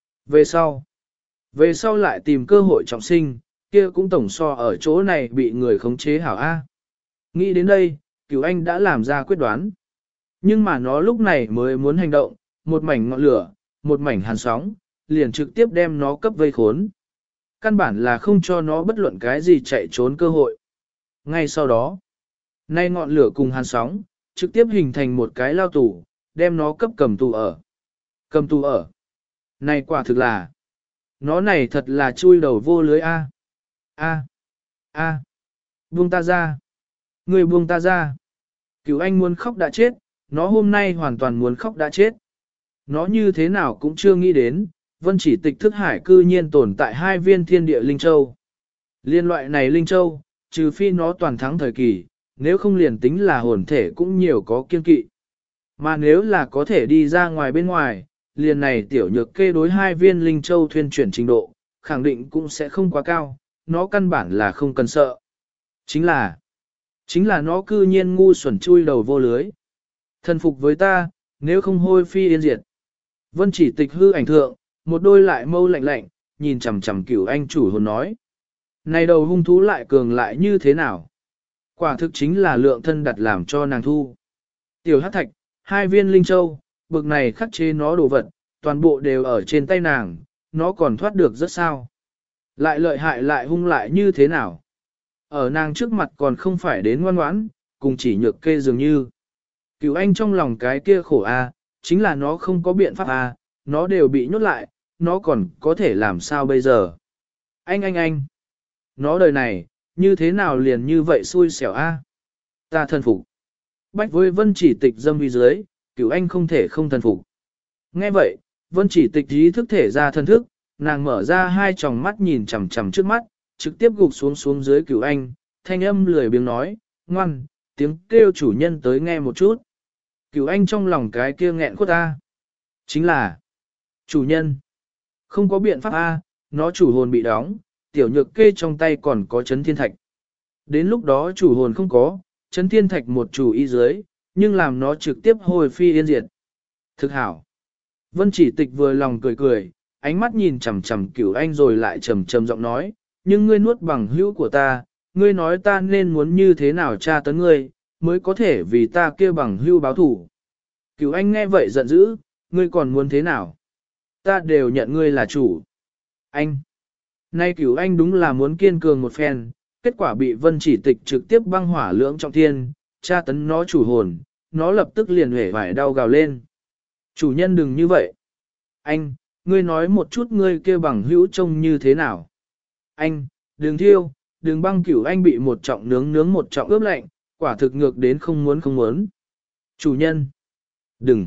Về sau lại tìm cơ hội trọng sinh, kia cũng tổng so ở chỗ này bị người khống chế hảo A. Nghĩ đến đây, Cửu Anh đã làm ra quyết đoán. Nhưng mà nó lúc này mới muốn hành động, một mảnh ngọn lửa, một mảnh hàn sóng, liền trực tiếp đem nó cấp vây khốn. Căn bản là không cho nó bất luận cái gì chạy trốn cơ hội. Ngay sau đó, nay ngọn lửa cùng hàn sóng, trực tiếp hình thành một cái lao tù, đem nó cấp cầm tù ở. Cầm tù ở. Này quả thực là, nó này thật là chui đầu vô lưới A. A. A. Buông ta ra. Người buông ta ra. Cửu Anh muốn khóc đã chết, nó hôm nay hoàn toàn muốn khóc đã chết. Nó như thế nào cũng chưa nghĩ đến, Vân Chỉ Tịch thức hải cư nhiên tồn tại 2 viên thiên địa linh châu. Liên loại này linh châu, trừ phi nó toàn thắng thời kỳ, nếu không liền tính là hồn thể cũng nhiều có kiên kỵ. Mà nếu là có thể đi ra ngoài bên ngoài, liền này tiểu nhược kê đối 2 viên linh châu thuyên chuyển trình độ, khẳng định cũng sẽ không quá cao, nó căn bản là không cần sợ. Chính là nó cư nhiên ngu xuẩn chui đầu vô lưới. Thần phục với ta, nếu không hôi phi yên diệt. Vân Chỉ Tịch hư ảnh thượng, một đôi lại mâu lạnh lạnh, nhìn chằm chằm Cửu Anh chủ hồn nói. Này đầu hung thú lại cường lại như thế nào? Quả thực chính là lượng thân đặt làm cho nàng thu. Tiểu Hắc Thạch, 2 viên linh châu, bực này khắc chế nó đồ vật, toàn bộ đều ở trên tay nàng, nó còn thoát được rất sao. Lại lợi hại lại hung lại như thế nào? Ở nàng trước mặt còn không phải đến ngoan ngoãn, cùng chỉ nhược kê dường như. Cửu Anh trong lòng cái kia khổ a, chính là nó không có biện pháp a, nó đều bị nhốt lại, nó còn có thể làm sao bây giờ? Anh. Nó đời này, như thế nào liền như vậy xui xẻo a? Ta thần phục. Bách với Vân Chỉ Tịch dâm vi dưới, Cửu Anh không thể không thần phục. Nghe vậy, Vân Chỉ Tịch ý thức thể ra thân thức, nàng mở ra 2 tròng mắt nhìn chằm chằm trước mắt, trực tiếp gục xuống dưới Cửu Anh, thanh âm lười biếng nói, ngoan, tiếng kêu chủ nhân tới nghe một chút. Cửu Anh trong lòng cái kia nghẹn khuất ta. Chính là chủ nhân. Không có biện pháp a, nó chủ hồn bị đóng, tiểu nhược kê trong tay còn có chấn thiên thạch. Đến lúc đó chủ hồn không có, chấn thiên thạch một chủ ý dưới, nhưng làm nó trực tiếp hồi phi yên diệt. Thực hảo. Vân Chỉ Tịch vừa lòng cười, ánh mắt nhìn chằm chằm Cửu Anh rồi lại trầm giọng nói, nhưng ngươi nuốt bằng hữu của ta, ngươi nói ta nên muốn như thế nào tra tấn ngươi, mới có thể vì ta kia bằng hữu báo thủ. Cửu Anh nghe vậy giận dữ, ngươi còn muốn thế nào? Ta đều nhận ngươi là chủ. Anh. Nay Cửu Anh đúng là muốn kiên cường một phen, kết quả bị Vân Chỉ Tịch trực tiếp băng hỏa lưỡng trọng thiên, tra tấn nó chủ hồn, nó lập tức liền hể vải đau gào lên. Chủ nhân đừng như vậy. Anh, ngươi nói một chút ngươi kia bằng hữu trông như thế nào? Anh, đừng thiêu, đừng băng. Cửu Anh bị một trọng nướng một trọng ướp lạnh, quả thực ngược đến không muốn. Chủ nhân. Đừng.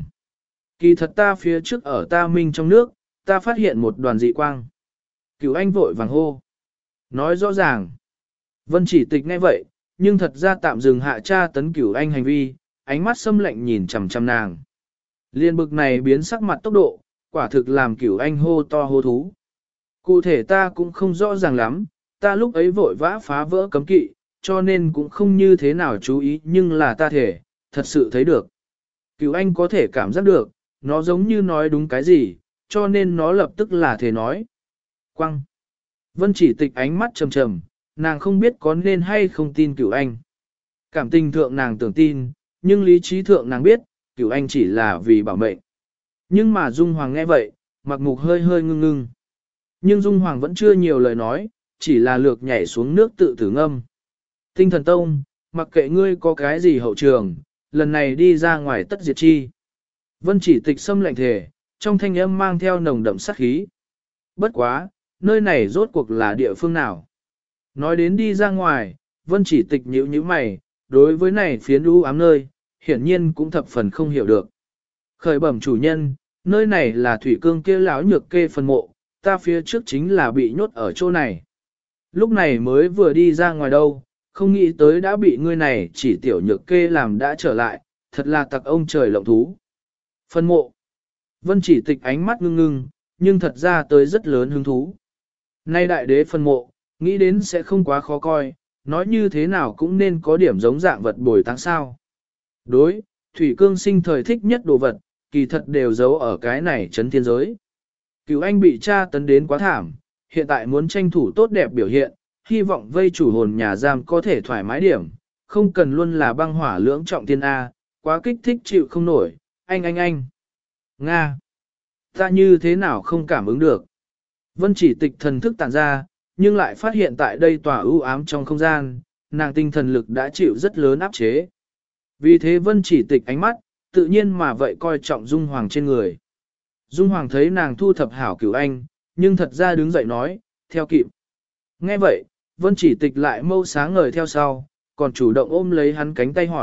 Kỳ thật ta phía trước ở ta minh trong nước, ta phát hiện một đoàn dị quang. Cửu Anh vội vàng hô. Nói rõ ràng. Vân Chỉ Tịch nghe vậy, nhưng thật ra tạm dừng hạ tra tấn Cửu Anh hành vi, ánh mắt xâm lạnh nhìn chằm chằm nàng. Liên bực này biến sắc mặt tốc độ, quả thực làm Cửu Anh hô to hô thú. Cụ thể ta cũng không rõ ràng lắm, ta lúc ấy vội vã phá vỡ cấm kỵ, cho nên cũng không như thế nào chú ý, nhưng là ta thể, thật sự thấy được. Cửu Anh có thể cảm giác được, nó giống như nói đúng cái gì, cho nên nó lập tức là thể nói. Quăng. Vân Chỉ Tịch ánh mắt trầm, nàng không biết có nên hay không tin Cửu Anh. Cảm tình thượng nàng tưởng tin, nhưng lý trí thượng nàng biết, Cửu Anh chỉ là vì bảo mệnh. Nhưng mà Dung Hoàng nghe vậy, mặc mục hơi ngưng. Nhưng Dung Hoàng vẫn chưa nhiều lời nói, chỉ là lược nhảy xuống nước tự tử ngâm. Tinh Thần Tông, mặc kệ ngươi có cái gì hậu trường, lần này đi ra ngoài tất diệt chi. Vân Chỉ Tịch xâm lạnh thể, trong thanh âm mang theo nồng đậm sát khí. Bất quá, nơi này rốt cuộc là địa phương nào? Nói đến đi ra ngoài, Vân Chỉ Tịch nhíu mày, đối với này phiến u ám nơi, hiển nhiên cũng thập phần không hiểu được. Khởi bẩm chủ nhân, nơi này là thủy cương kia lão nhược kê phần mộ, ta phía trước chính là bị nhốt ở chỗ này. Lúc này mới vừa đi ra ngoài đâu, không nghĩ tới đã bị ngươi này chỉ tiểu nhược kê làm đã trở lại, thật là tặc ông trời lộng thú. Phần mộ. Vân Chỉ Tịch ánh mắt ngưng, nhưng thật ra tới rất lớn hứng thú. Nay đại đế phần mộ, nghĩ đến sẽ không quá khó coi, nói như thế nào cũng nên có điểm giống dạng vật bồi táng sao. Đối, Thủy Cương Sinh thời thích nhất đồ vật, kỳ thật đều giấu ở cái này chấn thiên giới. Cửu Anh bị tra tấn đến quá thảm, hiện tại muốn tranh thủ tốt đẹp biểu hiện, hy vọng vây chủ hồn nhà giam có thể thoải mái điểm, không cần luôn là băng hỏa lưỡng trọng thiên A, quá kích thích chịu không nổi, anh. Nga! Ta như thế nào không cảm ứng được? Vân Chỉ Tịch thần thức tản ra, nhưng lại phát hiện tại đây tòa ưu ám trong không gian, nàng tinh thần lực đã chịu rất lớn áp chế. Vì thế Vân Chỉ Tịch ánh mắt, tự nhiên mà vậy coi trọng Dung Hoàng trên người. Dung Hoàng thấy nàng thu thập hảo Cửu Anh, nhưng thật ra đứng dậy nói, theo kịp. Nghe vậy, Vân Chỉ Tịch lại mâu sáng ngời theo sau, còn chủ động ôm lấy hắn cánh tay hỏi,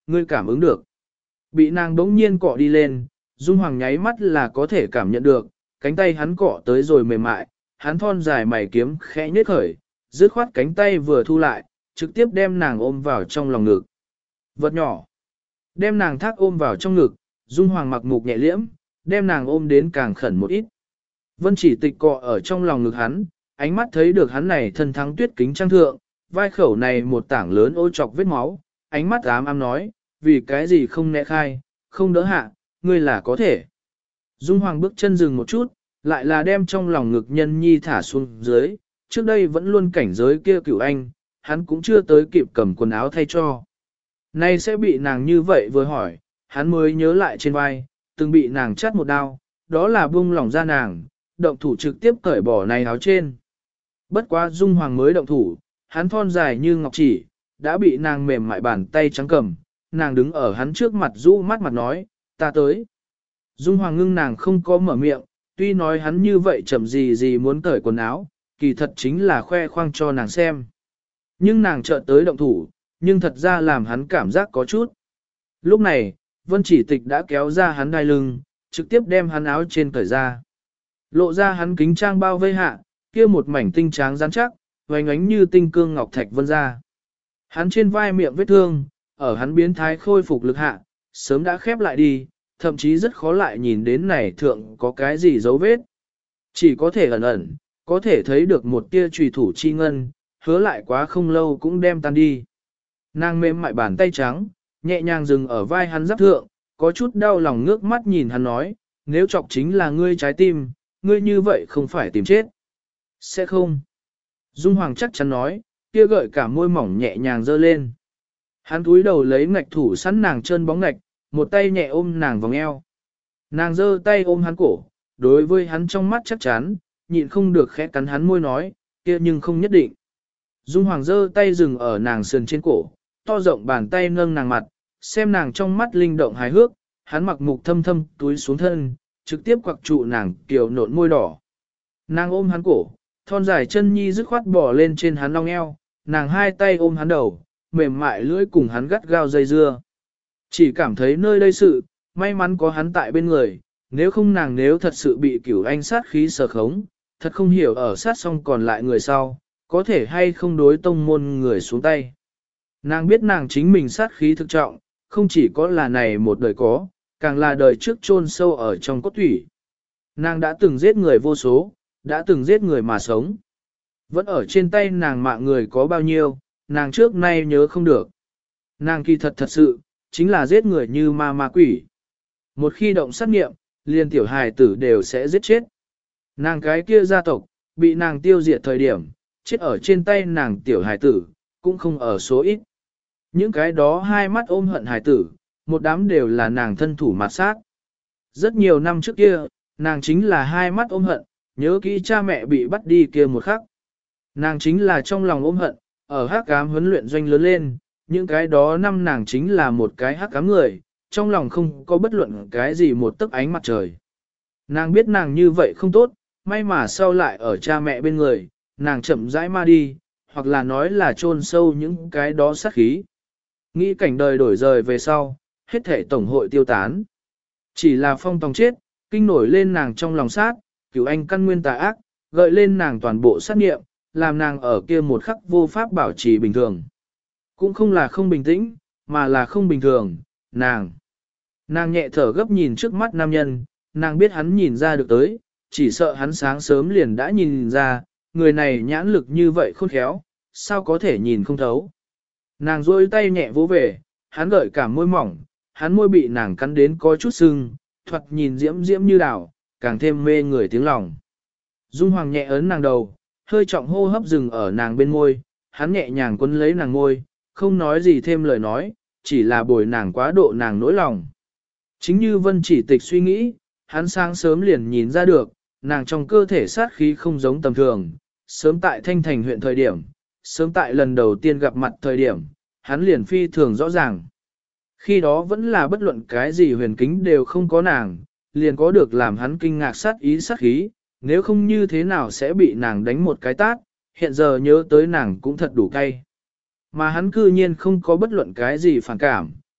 ngươi cảm ứng được. Bị nàng đống nhiên cọ đi lên, Dung Hoàng nháy mắt là có thể cảm nhận được, cánh tay hắn cọ tới rồi mềm mại, hắn thon dài mày kiếm khẽ nhếch khởi, dứt khoát cánh tay vừa thu lại, trực tiếp đem nàng ôm vào trong lòng ngực. Vật nhỏ, đem nàng thác ôm vào trong ngực, Dung Hoàng mặc mục nhẹ liễm, đem nàng ôm đến càng khẩn một ít. Vân Chỉ Tịch cọ ở trong lòng ngực hắn, ánh mắt thấy được hắn này thân thắng tuyết kính trang thượng, vai khẩu này một tảng lớn ô trọc vết máu, ánh mắt ám ám nói, vì cái gì không nẽ khai, không đỡ hạ, ngươi là có thể. Dung Hoàng bước chân dừng một chút, lại là đem trong lòng ngực nhân nhi thả xuống dưới, trước đây vẫn luôn cảnh giới kia cửu anh, hắn cũng chưa tới kịp cầm quần áo thay cho. Nay sẽ bị nàng như vậy vừa hỏi, hắn mới nhớ lại trên vai, từng bị nàng chắt một đao, đó là buông lỏng ra nàng, động thủ trực tiếp cởi bỏ này áo trên. Bất quá Dung Hoàng mới động thủ, hắn thon dài như ngọc chỉ, đã bị nàng mềm mại bàn tay trắng cầm, nàng đứng ở hắn trước mặt rũ mắt mặt nói, ta tới. Dung Hoàng ngưng nàng không có mở miệng, tuy nói hắn như vậy chậm gì muốn cởi quần áo, kỳ thật chính là khoe khoang cho nàng xem. Nhưng nàng chợt tới động thủ, nhưng thật ra làm hắn cảm giác có chút. Lúc này, Vân Chỉ Tịch đã kéo ra hắn đai lưng, trực tiếp đem hắn áo trên cởi ra. Lộ ra hắn kính trang bao vây hạ, kia một mảnh tinh tráng rắn chắc, vành ánh như tinh cương ngọc thạch vân ra. Hắn trên vai miệng vết thương, ở hắn biến thái khôi phục lực hạ, sớm đã khép lại đi, thậm chí rất khó lại nhìn đến này thượng có cái gì dấu vết. Chỉ có thể ẩn ẩn, có thể thấy được một tia trùy thủ chi ngân, hứa lại quá không lâu cũng đem tan đi. Nàng mềm mại bàn tay trắng, nhẹ nhàng dừng ở vai hắn giáp thượng, có chút đau lòng ngước mắt nhìn hắn nói, nếu chọc chính là ngươi trái tim, ngươi như vậy không phải tìm chết. Sẽ không. Dung Hoàng chắc chắn nói, kia gợi cả môi mỏng nhẹ nhàng dơ lên. Hắn cúi đầu lấy ngạch thủ sẵn nàng chân bóng ngạch, một tay nhẹ ôm nàng vòng eo. Nàng giơ tay ôm hắn cổ, đối với hắn trong mắt chắc chắn, nhịn không được khẽ cắn hắn môi nói, kia nhưng không nhất định. Dung Hoàng giơ tay dừng ở nàng sườn trên cổ, to rộng bàn tay nâng nàng mặt, xem nàng trong mắt linh động hài hước, hắn mặc mục thâm thâm túi xuống thân, trực tiếp quặc trụ nàng kiều nộn môi đỏ. Nàng ôm hắn cổ, thon dài chân nhi dứt khoát bỏ lên trên hắn long eo, nàng hai tay ôm hắn đầu, mềm mại lưỡi cùng hắn gắt gao dây dưa. Chỉ cảm thấy nơi đây sự, may mắn có hắn tại bên người, nếu không nàng nếu thật sự bị cửu anh sát khí sở khống, thật không hiểu ở sát xong còn lại người sau, có thể hay không đối tông môn người xuống tay. Nàng biết nàng chính mình sát khí thực trọng, không chỉ có là này một đời có, càng là đời trước chôn sâu ở trong cốt thủy. Nàng đã từng giết người vô số, đã từng giết người mà sống. Vẫn ở trên tay nàng mạng người có bao nhiêu, nàng trước nay nhớ không được. Nàng kỳ thật thật sự, chính là giết người như ma quỷ. Một khi động sát nghiệm, liền tiểu hài tử đều sẽ giết chết. Nàng cái kia gia tộc, bị nàng tiêu diệt thời điểm, chết ở trên tay nàng tiểu hài tử, cũng không ở số ít. Những cái đó hai mắt ôm hận hài tử, một đám đều là nàng thân thủ mạt sát. Rất nhiều năm trước kia, nàng chính là hai mắt ôm hận, nhớ kỹ cha mẹ bị bắt đi kia một khắc. Nàng chính là trong lòng ôm hận, ở hắc ám huấn luyện doanh lớn lên, những cái đó năm nàng chính là một cái hắc ám người, trong lòng không có bất luận cái gì một tấc ánh mặt trời. Nàng biết nàng như vậy không tốt, may mà sau lại ở cha mẹ bên người, nàng chậm rãi ma đi, hoặc là nói là chôn sâu những cái đó sát khí. Nghĩ cảnh đời đổi rời về sau, hết thể tổng hội tiêu tán. Chỉ là Phong Tòng chết, kinh nổi lên nàng trong lòng sát, cửu anh căn nguyên tà ác, gợi lên nàng toàn bộ sát nghiệm, làm nàng ở kia một khắc vô pháp bảo trì bình thường. Cũng không là không bình tĩnh, mà là không bình thường, nàng. Nàng nhẹ thở gấp nhìn trước mắt nam nhân, nàng biết hắn nhìn ra được tới, chỉ sợ hắn sáng sớm liền đã nhìn ra, người này nhãn lực như vậy khôn khéo, sao có thể nhìn không thấu. Nàng rôi tay nhẹ vỗ về, hắn gợi cả môi mỏng, hắn môi bị nàng cắn đến có chút sưng, thoạt nhìn diễm diễm như đào, càng thêm mê người tiếng lòng. Dung Hoàng nhẹ ấn nàng đầu, hơi trọng hô hấp dừng ở nàng bên môi, hắn nhẹ nhàng quấn lấy nàng môi, không nói gì thêm lời nói, chỉ là bồi nàng quá độ nàng nỗi lòng. Chính như Vân Chỉ Tịch suy nghĩ, hắn sáng sớm liền nhìn ra được, nàng trong cơ thể sát khí không giống tầm thường, sớm tại Thanh Thành huyện thời điểm, sớm tại lần đầu tiên gặp mặt thời điểm, hắn liền phi thường rõ ràng. Khi đó vẫn là bất luận cái gì huyền kính đều không có nàng, liền có được làm hắn kinh ngạc sát ý sát khí, nếu không như thế nào sẽ bị nàng đánh một cái tát, hiện giờ nhớ tới nàng cũng thật đủ cay. Mà hắn cư nhiên không có bất luận cái gì phản cảm,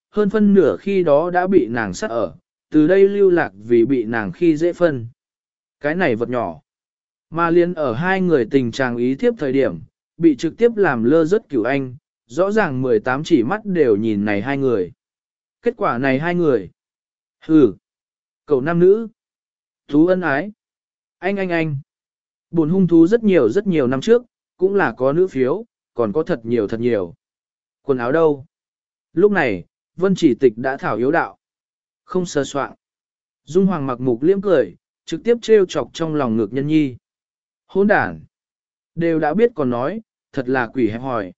hơn phân nửa khi đó đã bị nàng sát ở, từ đây lưu lạc vì bị nàng khi dễ phân. Cái này vật nhỏ. Mà liên ở hai người tình trạng ý thiếp thời điểm, bị trực tiếp làm lơ rất Cửu Anh, rõ ràng 18 chỉ mắt đều nhìn này hai người. Kết quả này hai người. Hừ. Cậu nam nữ. Thú ân ái. Anh. Buồn hung thú rất nhiều năm trước, cũng là có nữ phiếu, còn có thật nhiều. Quần áo đâu? Lúc này, Vân Chỉ Tịch đã thảo yếu đạo. Không sơ soạn. Dung Hoàng mặc mục liễm cười, trực tiếp trêu chọc trong lòng ngực nhân nhi. Hỗn đản. Đều đã biết còn nói, thật là quỷ hẹp hỏi.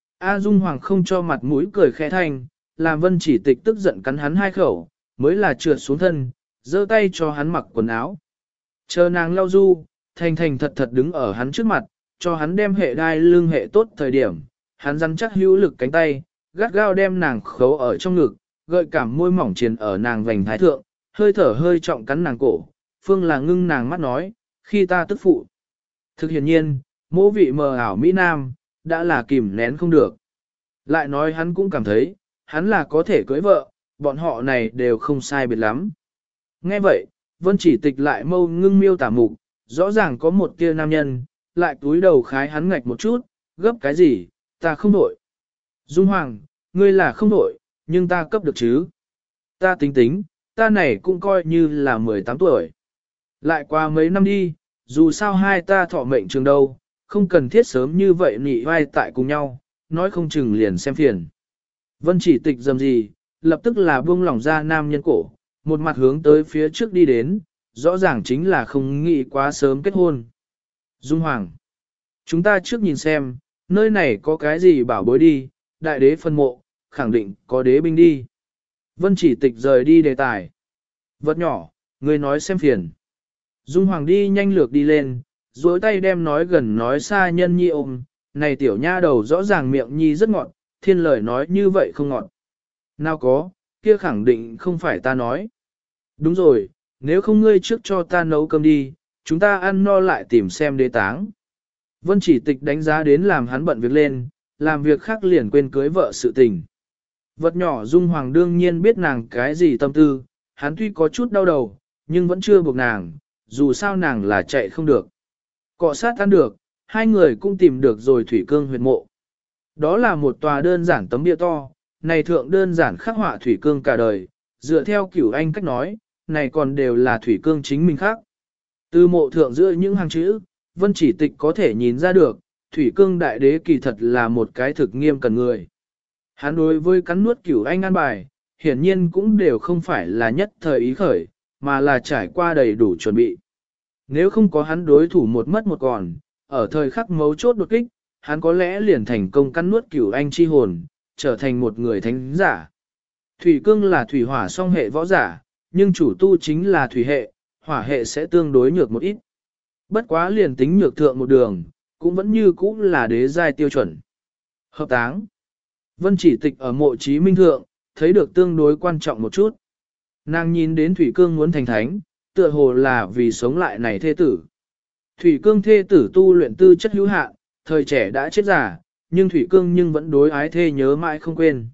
A Dung Hoàng không cho mặt mũi cười khẽ thanh, làm Vân Chỉ Tịch tức giận cắn hắn hai khẩu, mới là trượt xuống thân, giơ tay cho hắn mặc quần áo. Chờ nàng lau du, thành thật đứng ở hắn trước mặt, cho hắn đem hệ đai lưng hệ tốt thời điểm, hắn rắn chắc hữu lực cánh tay, gắt gao đem nàng khấu ở trong ngực, gợi cảm môi mỏng triền ở nàng vành thái thượng, hơi thở hơi trọng cắn nàng cổ, phương là ngưng nàng mắt nói, khi ta tức phụ. Thực hiện nhiên, mỗ vị mờ ảo Mỹ Nam, đã là kìm nén không được. Lại nói hắn cũng cảm thấy, hắn là có thể cưới vợ, bọn họ này đều không sai biệt lắm. Nghe vậy, Vân Chỉ Tịch lại mâu ngưng miêu tả mục, rõ ràng có một kia nam nhân, lại túi đầu khái hắn ngạch một chút, gấp cái gì, ta không đổi. Dung Hoàng, ngươi là không đổi, nhưng ta cấp được chứ. Ta tính, ta này cũng coi như là 18 tuổi. Lại qua mấy năm đi, dù sao hai ta thọ mệnh trường đâu, không cần thiết sớm như vậy nị vai tại cùng nhau, nói không chừng liền xem phiền. Vân Chỉ Tịch dầm gì, lập tức là buông lỏng ra nam nhân cổ, một mặt hướng tới phía trước đi đến, rõ ràng chính là không nghĩ quá sớm kết hôn. Dung Hoàng, chúng ta trước nhìn xem, nơi này có cái gì bảo bối đi, đại đế phân mộ, khẳng định có đế binh đi. Vân Chỉ Tịch rời đi đề tài. Vật nhỏ, người nói xem phiền. Dung Hoàng đi nhanh lược đi lên, duỗi tay đem nói gần nói xa nhân nhi ôm, này tiểu nha đầu rõ ràng miệng nhi rất ngọt, thiên lời nói như vậy không ngọt. Nào có, kia khẳng định không phải ta nói. Đúng rồi, nếu không ngươi trước cho ta nấu cơm đi, chúng ta ăn no lại tìm xem đế táng. Vân Chỉ Tịch đánh giá đến làm hắn bận việc lên, làm việc khác liền quên cưới vợ sự tình. Vật nhỏ Dung Hoàng đương nhiên biết nàng cái gì tâm tư, hắn tuy có chút đau đầu, nhưng vẫn chưa buộc nàng, dù sao nàng là chạy không được. Cọ sát ăn được, hai người cũng tìm được rồi thủy cương huyệt mộ. Đó là một tòa đơn giản tấm bia to, này thượng đơn giản khắc họa thủy cương cả đời, dựa theo Cửu Anh cách nói, này còn đều là thủy cương chính mình khác. Từ mộ thượng giữa những hàng chữ, Vân Chỉ Tịch có thể nhìn ra được, thủy cương đại đế kỳ thật là một cái thực nghiêm cần người. Hắn đối với cắn nuốt Cửu Anh an bài, hiển nhiên cũng đều không phải là nhất thời ý khởi, mà là trải qua đầy đủ chuẩn bị. Nếu không có hắn đối thủ một mất một còn, ở thời khắc mấu chốt đột kích, hắn có lẽ liền thành công cắn nuốt Cửu Anh chi hồn, trở thành một người thánh giả. Thủy cương là thủy hỏa song hệ võ giả, nhưng chủ tu chính là thủy hệ, hỏa hệ sẽ tương đối nhược một ít. Bất quá liền tính nhược thượng một đường, cũng vẫn như cũ là đế giai tiêu chuẩn. Hợp táng. Vân Chỉ Tịch ở mộ Chí Minh thượng, thấy được tương đối quan trọng một chút. Nàng nhìn đến Thủy Cương muốn thành thánh, tựa hồ là vì sống lại này thê tử. Thủy Cương thê tử tu luyện tư chất hữu hạn, thời trẻ đã chết già, nhưng Thủy Cương nhưng vẫn đối ái thê nhớ mãi không quên.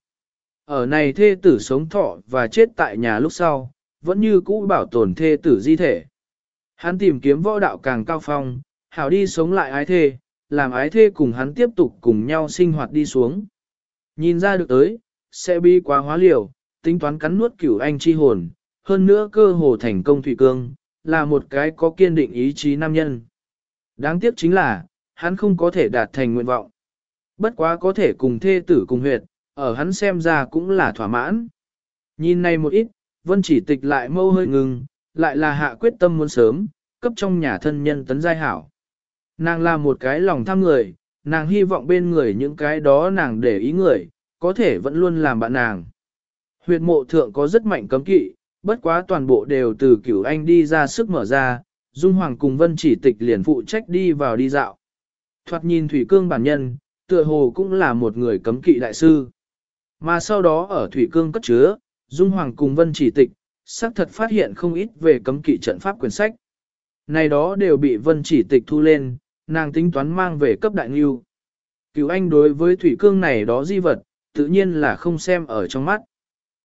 Ở này thê tử sống thọ và chết tại nhà lúc sau, vẫn như cũ bảo tồn thê tử di thể. Hắn tìm kiếm võ đạo càng cao phong, hảo đi sống lại ái thê, làm ái thê cùng hắn tiếp tục cùng nhau sinh hoạt đi xuống. Nhìn ra được tới, sẽ bi quá hóa liều, tính toán cắn nuốt Cửu Anh chi hồn, hơn nữa cơ hồ thành công Thủy Cương, là một cái có kiên định ý chí nam nhân. Đáng tiếc chính là, hắn không có thể đạt thành nguyện vọng. Bất quá có thể cùng thê tử cùng huyệt, ở hắn xem ra cũng là thỏa mãn. Nhìn này một ít, Vân Chỉ Tịch lại mâu hơi ngừng, lại là hạ quyết tâm muốn sớm, cấp trong nhà thân nhân tấn giai hảo. Nàng là một cái lòng tham người, nàng hy vọng bên người những cái đó nàng để ý người, có thể vẫn luôn làm bạn nàng. Huyệt mộ thượng có rất mạnh cấm kỵ, bất quá toàn bộ đều từ Cửu Anh đi ra sức mở ra, Dung Hoàng cùng Vân Chỉ Tịch liền phụ trách đi vào đi dạo. Thoạt nhìn Thủy Cương bản nhân, tựa hồ cũng là một người cấm kỵ đại sư. Mà sau đó ở Thủy Cương cất chứa, Dung Hoàng cùng Vân Chỉ Tịch, xác thật phát hiện không ít về cấm kỵ trận pháp quyển sách. Này đó đều bị Vân Chỉ Tịch thu lên, nàng tính toán mang về cấp đại ngưu. Cửu Anh đối với Thủy Cương này đó di vật, tự nhiên là không xem ở trong mắt.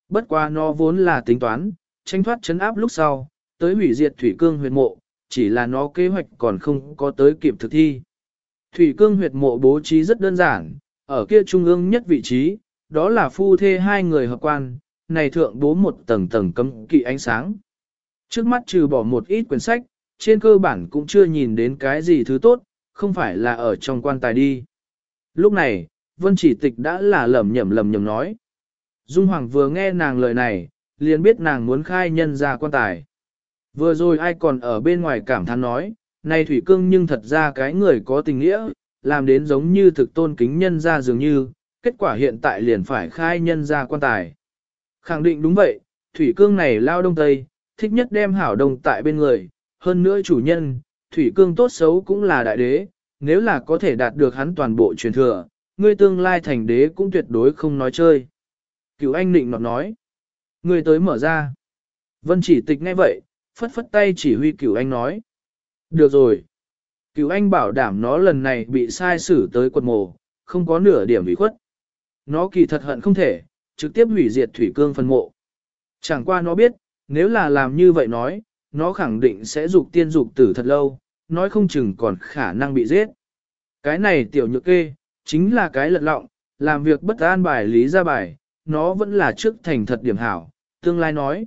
Bất quá nó vốn là tính toán, tranh thoát chấn áp lúc sau, tới hủy diệt thủy cương huyệt mộ, chỉ là nó kế hoạch còn không có tới kịp thực thi. Thủy cương huyệt mộ bố trí rất đơn giản, ở kia trung ương nhất vị trí, đó là phu thê hai người hợp quan, này thượng bố một tầng tầng cấm kỵ ánh sáng. Trước mắt trừ bỏ một ít quyển sách, trên cơ bản cũng chưa nhìn đến cái gì thứ tốt, không phải là ở trong quan tài đi. Lúc này, Vân Chỉ Tịch đã là lẩm nhẩm nói. Dung Hoàng vừa nghe nàng lời này, liền biết nàng muốn khai nhân ra quan tài. Vừa rồi ai còn ở bên ngoài cảm thán nói, này Thủy Cương nhưng thật ra cái người có tình nghĩa, làm đến giống như thực tôn kính nhân ra dường như, kết quả hiện tại liền phải khai nhân ra quan tài. Khẳng định đúng vậy, Thủy Cương này lao đông tây, thích nhất đem hảo đồng tại bên người, hơn nữa chủ nhân, Thủy Cương tốt xấu cũng là đại đế, nếu là có thể đạt được hắn toàn bộ truyền thừa, ngươi tương lai thành đế cũng tuyệt đối không nói chơi. Cửu Anh định nọt nói, ngươi tới mở ra. Vân Chỉ Tịch nghe vậy, phất phất tay chỉ huy Cửu Anh nói. Được rồi. Cửu Anh bảo đảm nó lần này bị sai xử tới quật mộ, không có nửa điểm bị khuất. Nó kỳ thật hận không thể, trực tiếp hủy diệt Thủy Cương phân mộ. Chẳng qua nó biết, nếu là làm như vậy nói, nó khẳng định sẽ dục tiên dục tử thật lâu, nói không chừng còn khả năng bị giết. Cái này tiểu nhược kê, chính là cái lật lọng, làm việc bất an bài lý ra bài, nó vẫn là trước thành thật điểm hảo, tương lai nói.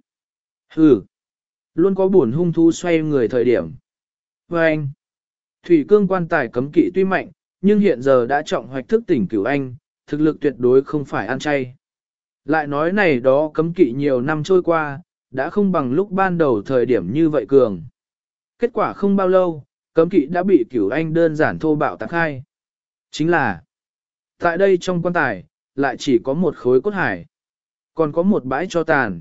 Hừ, luôn có buồn hung thú xoay người thời điểm. Và anh, Thủy Cương quan tài cấm kỵ tuy mạnh, nhưng hiện giờ đã trọng hoạch thức tỉnh Cửu Anh, thực lực tuyệt đối không phải ăn chay. Lại nói này đó cấm kỵ nhiều năm trôi qua, đã không bằng lúc ban đầu thời điểm như vậy cường. Kết quả không bao lâu, cấm kỵ đã bị Cửu Anh đơn giản thô bạo tạc khai. Chính là, tại đây trong quan tài, lại chỉ có một khối cốt hải, còn có một bãi cho tàn.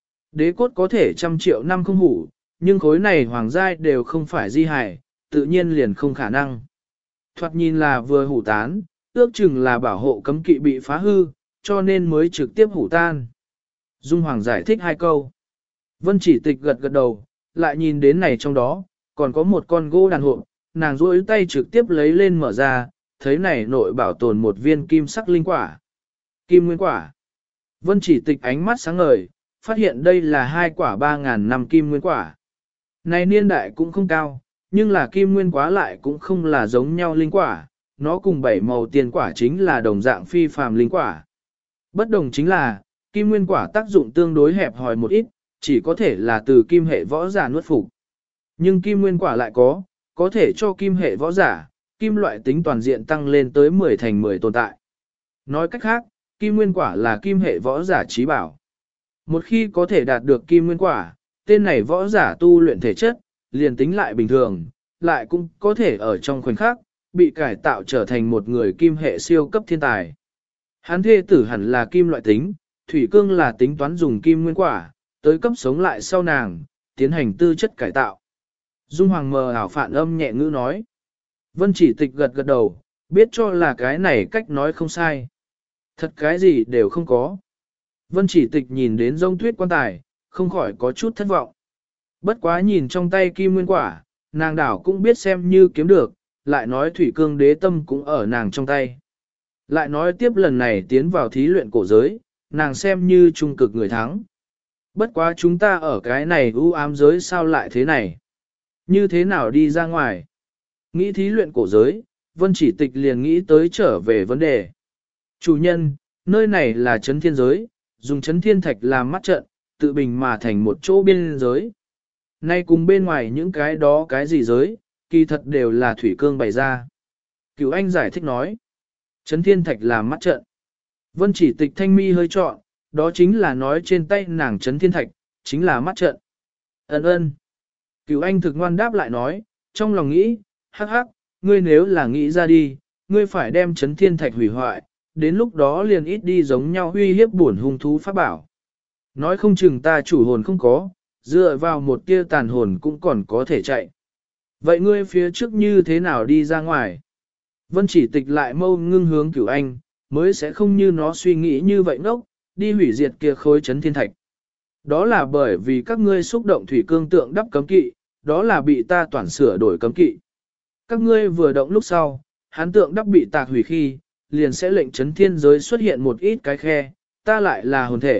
Đế cốt có thể 100 triệu năm không hủ, nhưng khối này hoàng giai đều không phải di hải, tự nhiên liền không khả năng. Thoạt nhìn là vừa hủ tán, ước chừng là bảo hộ cấm kỵ bị phá hư, cho nên mới trực tiếp hủ tan. Dung Hoàng giải thích hai câu. Vân Chỉ Tịch gật gật đầu, lại nhìn đến này trong đó, còn có một con gỗ đàn hộp, nàng duỗi tay trực tiếp lấy lên mở ra, thấy này nội bảo tồn một viên kim sắc linh quả. Kim nguyên quả. Vân Chỉ Tịch ánh mắt sáng ngời, phát hiện đây là hai quả 3.000 năm kim nguyên quả. Này niên đại cũng không cao, nhưng là kim nguyên quả lại cũng không là giống nhau linh quả, nó cùng bảy màu tiền quả chính là đồng dạng phi phàm linh quả. Bất đồng chính là, kim nguyên quả tác dụng tương đối hẹp hòi một ít, chỉ có thể là từ kim hệ võ giả nuốt phục. Nhưng kim nguyên quả lại có thể cho kim hệ võ giả, kim loại tính toàn diện tăng lên tới 10 thành 10 tồn tại. Nói cách khác, kim nguyên quả là kim hệ võ giả trí bảo. Một khi có thể đạt được kim nguyên quả, tên này võ giả tu luyện thể chất, liền tính lại bình thường, lại cũng có thể ở trong khoảnh khắc, bị cải tạo trở thành một người kim hệ siêu cấp thiên tài. Hắn thê tử hẳn là kim loại tính, Thủy Cương là tính toán dùng kim nguyên quả, tới cấp sống lại sau nàng, tiến hành tư chất cải tạo. Dung Hoàng mờ ảo phản âm nhẹ ngữ nói. Vân Chỉ Tịch gật gật đầu, biết cho là cái này cách nói không sai. Thật cái gì đều không có. Vân Chỉ Tịch nhìn đến rông tuyết quan tài, không khỏi có chút thất vọng. Bất quá nhìn trong tay kim nguyên quả, nàng đảo cũng biết xem như kiếm được, lại nói Thủy Cương đế tâm cũng ở nàng trong tay. Lại nói tiếp lần này tiến vào thí luyện cổ giới, nàng xem như trung cực người thắng. Bất quá chúng ta ở cái này u ám giới sao lại thế này? Như thế nào đi ra ngoài? Nghĩ thí luyện cổ giới, Vân Chỉ Tịch liền nghĩ tới trở về vấn đề. Chủ nhân, nơi này là Chấn Thiên Giới, dùng Chấn Thiên Thạch làm mắt trận, tự bình mà thành một chỗ biên giới. Nay cùng bên ngoài những cái đó cái gì giới, kỳ thật đều là Thủy Cương bày ra. Cửu Anh giải thích nói, Chấn Thiên Thạch làm mắt trận. Vân Chỉ Tịch thanh mi hơi trọn, đó chính là nói trên tay nàng Chấn Thiên Thạch, chính là mắt trận. Ấn ơn. Cửu Anh thực ngoan đáp lại nói, trong lòng nghĩ, hắc hắc, ngươi nếu là nghĩ ra đi, ngươi phải đem Chấn Thiên Thạch hủy hoại, đến lúc đó liền ít đi giống nhau uy hiếp bổn hung thú pháp bảo. Nói không chừng ta chủ hồn không có, dựa vào một tia tàn hồn cũng còn có thể chạy. Vậy ngươi phía trước như thế nào đi ra ngoài? Vân Chỉ Tịch lại mâu ngưng hướng Cửu Anh, mới sẽ không như nó suy nghĩ như vậy ngốc, đi hủy diệt kia khối Chấn Thiên Thạch. Đó là bởi vì các ngươi xúc động Thủy Cương tượng đắp cấm kỵ, đó là bị ta toàn sửa đổi cấm kỵ. Các ngươi vừa động lúc sau, hắn tượng đắp bị tạc hủy khi, liền sẽ lệnh Chấn Thiên Giới xuất hiện một ít cái khe, ta lại là hồn thể,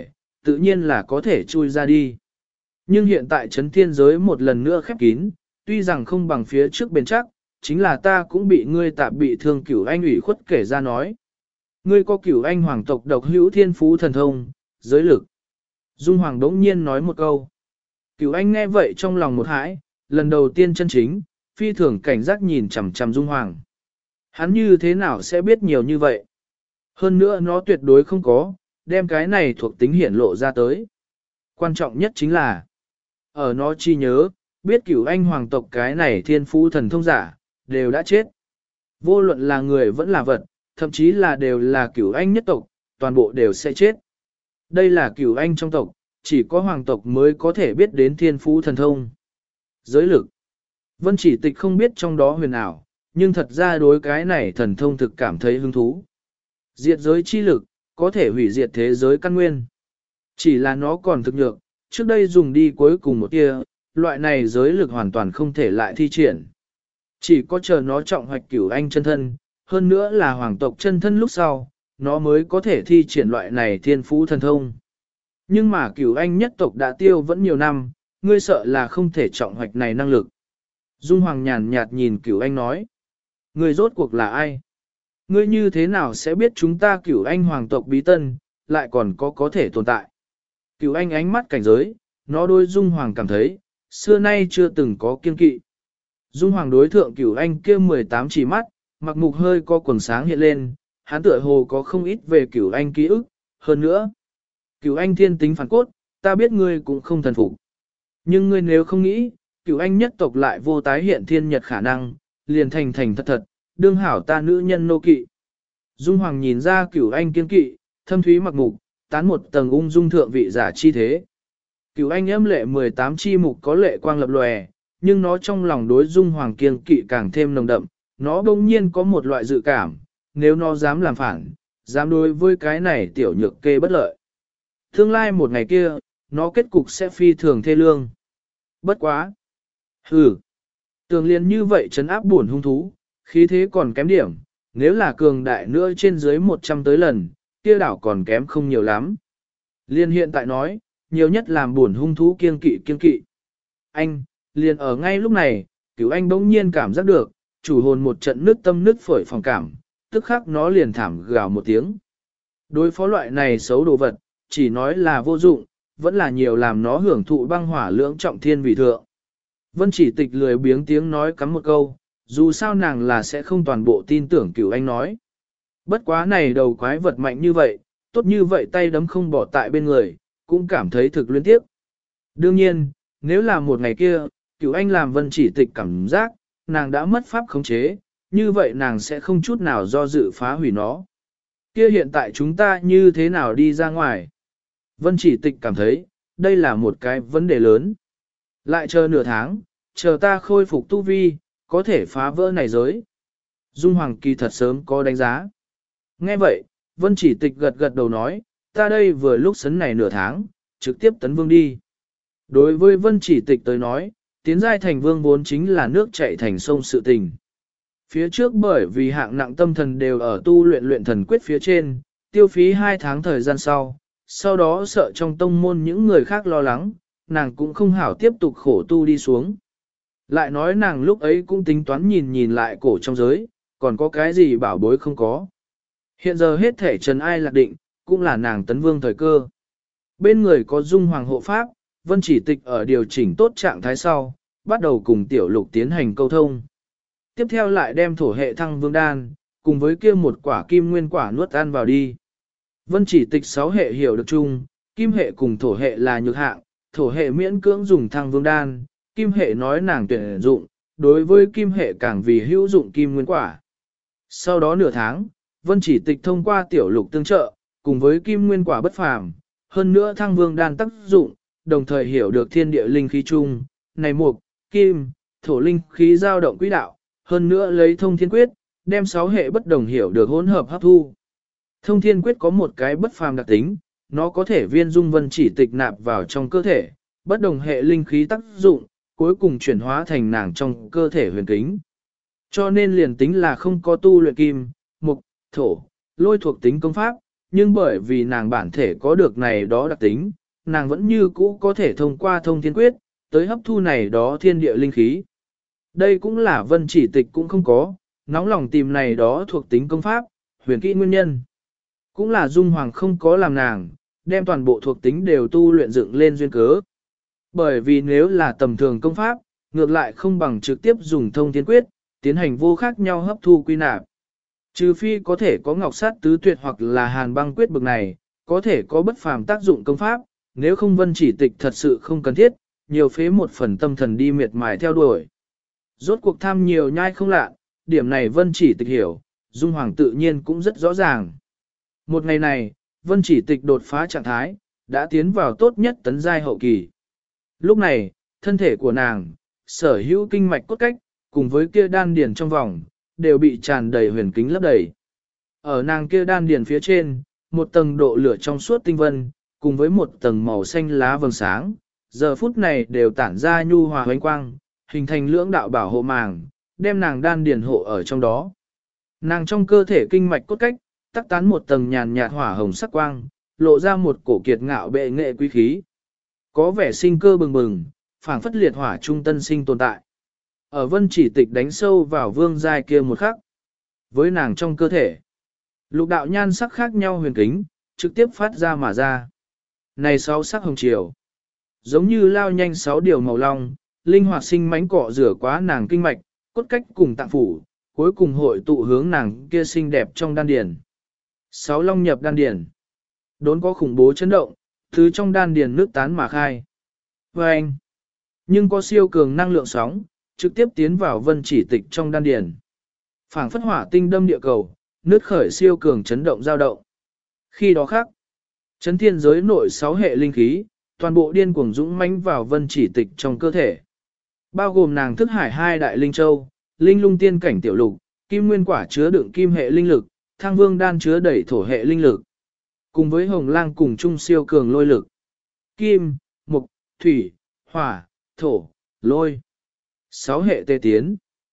tự nhiên là có thể chui ra đi. Nhưng hiện tại chấn thiên giới một lần nữa khép kín, tuy rằng không bằng phía trước bền chắc, chính là ta cũng bị ngươi tạp bị thương Cửu Anh ủy khuất kể ra nói. Ngươi có Cửu Anh hoàng tộc độc hữu thiên phú thần thông, giới lực. Dung Hoàng đống nhiên nói một câu. Cửu Anh nghe vậy trong lòng một hãi, lần đầu tiên chân chính, phi thường cảnh giác nhìn chằm chằm Dung Hoàng. Hắn như thế nào sẽ biết nhiều như vậy? Hơn nữa nó tuyệt đối không có, đem cái này thuộc tính hiển lộ ra tới. Quan trọng nhất chính là, ở nó chi nhớ, biết Cửu Anh hoàng tộc cái này thiên phú thần thông giả, đều đã chết. Vô luận là người vẫn là vật, thậm chí là đều là Cửu Anh nhất tộc, toàn bộ đều sẽ chết. Đây là Cửu Anh trong tộc, chỉ có hoàng tộc mới có thể biết đến thiên phú thần thông. Giới lực. Vân Chỉ Tịch không biết trong đó huyền ảo, nhưng thật ra đối cái này thần thông thực cảm thấy hứng thú. Diệt giới chi lực, có thể hủy diệt thế giới căn nguyên. Chỉ là nó còn thực nhược, trước đây dùng đi cuối cùng một tia, loại này giới lực hoàn toàn không thể lại thi triển. Chỉ có chờ nó trọng hoạch Cửu Anh chân thân, hơn nữa là hoàng tộc chân thân lúc sau, nó mới có thể thi triển loại này thiên phú thần thông. Nhưng mà Cửu Anh nhất tộc đã tiêu vẫn nhiều năm, ngươi sợ là không thể trọng hoạch này năng lực. Dung Hoàng nhàn nhạt nhìn Cửu Anh nói. Ngươi rốt cuộc là ai? Ngươi như thế nào sẽ biết chúng ta Cửu Anh hoàng tộc bí tân, lại còn có thể tồn tại? Cửu Anh ánh mắt cảnh giới, nó đối Dung Hoàng cảm thấy, xưa nay chưa từng có kiên kỵ. Dung Hoàng đối thượng Cửu Anh kia 18 chỉ mắt, mặc mục hơi có quần sáng hiện lên, hắn tựa hồ có không ít về Cửu Anh ký ức, hơn nữa. Cửu Anh thiên tính phản cốt, ta biết ngươi cũng không thần phục. Nhưng ngươi nếu không nghĩ, Cửu Anh nhất tộc lại vô tái hiện thiên nhật khả năng, liền thành thành thật thật, đương hảo ta nữ nhân nô kỵ. Dung Hoàng nhìn ra Cửu Anh kiên kỵ, thâm thúy mặc mục, tán một tầng ung dung thượng vị giả chi thế. Cửu Anh âm lệ 18 chi mục có lệ quang lập lòe, nhưng nó trong lòng đối Dung Hoàng kiên kỵ càng thêm nồng đậm, nó đông nhiên có một loại dự cảm, nếu nó dám làm phản, dám đối với cái này tiểu nhược kê bất lợi. Tương lai một ngày kia, nó kết cục sẽ phi thường thê lương. Bất quá. Tường liền như vậy trấn áp buồn hung thú, khí thế còn kém điểm, nếu là cường đại nữa trên dưới 100 tới lần, kia đảo còn kém không nhiều lắm. Liên hiện tại nói, nhiều nhất làm buồn hung thú kiên kỵ. Anh, liền ở ngay lúc này, Cửu Anh bỗng nhiên cảm giác được, chủ hồn một trận nứt tâm nứt phổi phòng cảm, tức khắc nó liền thảm gào một tiếng. Đối phó loại này xấu đồ vật, chỉ nói là vô dụng, vẫn là nhiều làm nó hưởng thụ băng hỏa lưỡng trọng thiên vì thượng. Vân Chỉ Tịch lười biếng tiếng nói cắm một câu, dù sao nàng là sẽ không toàn bộ tin tưởng Cửu Anh nói. Bất quá này đầu quái vật mạnh như vậy, tốt như vậy tay đấm không bỏ tại bên người, cũng cảm thấy thực luyến tiếc. Đương nhiên, nếu là một ngày kia, Cửu Anh làm Vân Chỉ Tịch cảm giác, nàng đã mất pháp khống chế, như vậy nàng sẽ không chút nào do dự phá hủy nó. Kia hiện tại chúng ta như thế nào đi ra ngoài? Vân Chỉ Tịch cảm thấy, đây là một cái vấn đề lớn. Lại chờ nửa tháng, chờ ta khôi phục tu vi, có thể phá vỡ này giới. Dung Hoàng kỳ thật sớm có đánh giá. Nghe vậy, Vân Chỉ Tịch gật gật đầu nói, ta đây vừa lúc sấn này nửa tháng, trực tiếp tấn vương đi. Đối với Vân Chỉ Tịch tới nói, tiến giai thành vương vốn chính là nước chảy thành sông sự tình. Phía trước bởi vì hạng nặng tâm thần đều ở tu luyện thần quyết phía trên, tiêu phí 2 tháng thời gian sau đó sợ trong tông môn những người khác lo lắng, nàng cũng không hảo tiếp tục khổ tu đi xuống. Lại nói nàng lúc ấy cũng tính toán nhìn lại cổ trong giới, còn có cái gì bảo bối không có. Hiện giờ hết thể trần ai lạc định, cũng là nàng tấn vương thời cơ. Bên người có Dung Hoàng hộ pháp, Vân Chỉ Tịch ở điều chỉnh tốt trạng thái sau, bắt đầu cùng Tiểu Lục tiến hành câu thông. Tiếp theo lại đem thổ hệ thăng vương đan, cùng với kia một quả kim nguyên quả nuốt ăn vào đi. Vân Chỉ Tịch 6 hệ hiểu được chung, kim hệ cùng thổ hệ là nhược hạng, thổ hệ miễn cưỡng dùng thăng vương đan, kim hệ nói nàng tuyển dụng, đối với kim hệ càng vì hữu dụng kim nguyên quả. Sau đó nửa tháng, Vân Chỉ Tịch thông qua Tiểu Lục tương trợ, cùng với kim nguyên quả bất phàm, hơn nữa thăng vương đan tác dụng, đồng thời hiểu được thiên địa linh khí chung, này mục, kim, thổ linh khí dao động quỹ đạo, hơn nữa lấy thông thiên quyết, đem 6 hệ bất đồng hiểu được hỗn hợp hấp thu. Thông thiên quyết có một cái bất phàm đặc tính, nó có thể viên dung Vân Chỉ Tịch nạp vào trong cơ thể, bất đồng hệ linh khí tác dụng, cuối cùng chuyển hóa thành nàng trong cơ thể huyền kính. Cho nên liền tính là không có tu luyện kim, mục, thổ, lôi thuộc tính công pháp, nhưng bởi vì nàng bản thể có được này đó đặc tính, nàng vẫn như cũ có thể thông qua thông thiên quyết, tới hấp thu này đó thiên địa linh khí. Đây cũng là Vân Chỉ Tịch cũng không có, nóng lòng tìm này đó thuộc tính công pháp, huyền kỹ nguyên nhân. Cũng là Dung Hoàng không có làm nàng, đem toàn bộ thuộc tính đều tu luyện dựng lên duyên cớ. Bởi vì nếu là tầm thường công pháp, ngược lại không bằng trực tiếp dùng thông thiên quyết, tiến hành vô khác nhau hấp thu quy nạp. Trừ phi có thể có ngọc sát tứ tuyệt hoặc là hàn băng quyết bực này, có thể có bất phàm tác dụng công pháp, nếu không Vân Chỉ Tịch thật sự không cần thiết, nhiều phế một phần tâm thần đi miệt mài theo đuổi. Rốt cuộc tham nhiều nhai không lạ, điểm này Vân Chỉ Tịch hiểu, Dung Hoàng tự nhiên cũng rất rõ ràng. Một ngày này, Vân Chỉ Tịch đột phá trạng thái, đã tiến vào tốt nhất tấn giai hậu kỳ. Lúc này, thân thể của nàng, sở hữu kinh mạch cốt cách, cùng với kia đan điền trong vòng, đều bị tràn đầy huyền kính lấp đầy. Ở nàng kia đan điền phía trên, một tầng độ lửa trong suốt tinh vân, cùng với một tầng màu xanh lá vầng sáng, giờ phút này đều tản ra nhu hòa hoánh quang, hình thành lưỡng đạo bảo hộ màng, đem nàng đan điền hộ ở trong đó. Nàng trong cơ thể kinh mạch cốt cách, tắc tán một tầng nhàn nhạt hỏa hồng sắc quang, lộ ra một cổ kiệt ngạo bệ nghệ quý khí. Có vẻ sinh cơ bừng bừng, phảng phất liệt hỏa trung tân sinh tồn tại. Ở Vân Chỉ Tịch đánh sâu vào vương giai kia một khắc. Với nàng trong cơ thể, lục đạo nhan sắc khác nhau huyền kính, trực tiếp phát ra mà ra. Này sáu sắc hồng chiều, giống như lao nhanh sáu điều màu long, linh hoạt sinh mánh cọ rửa quá nàng kinh mạch, cốt cách cùng tạng phủ, cuối cùng hội tụ hướng nàng kia xinh đẹp trong đan điền. Sáu long nhập đan điền, đốn có khủng bố chấn động, thứ trong đan điền nước tán mà khai. Và anh, nhưng có siêu cường năng lượng sóng, trực tiếp tiến vào Vân Chỉ Tịch trong đan điền. Phảng phất hỏa tinh đâm địa cầu, nước khởi siêu cường chấn động dao động. Khi đó khác, chấn thiên giới nội sáu hệ linh khí, toàn bộ điên cuồng dũng mãnh vào Vân Chỉ Tịch trong cơ thể. Bao gồm nàng thức hải hai đại linh châu, linh lung tiên cảnh tiểu lục, kim nguyên quả chứa đựng kim hệ linh lực, thang vương đan chứa đẩy thổ hệ linh lực. Cùng với hồng lang cùng chung siêu cường lôi lực. Kim, mục, thủy, hỏa, thổ, lôi. Sáu hệ tê tiến.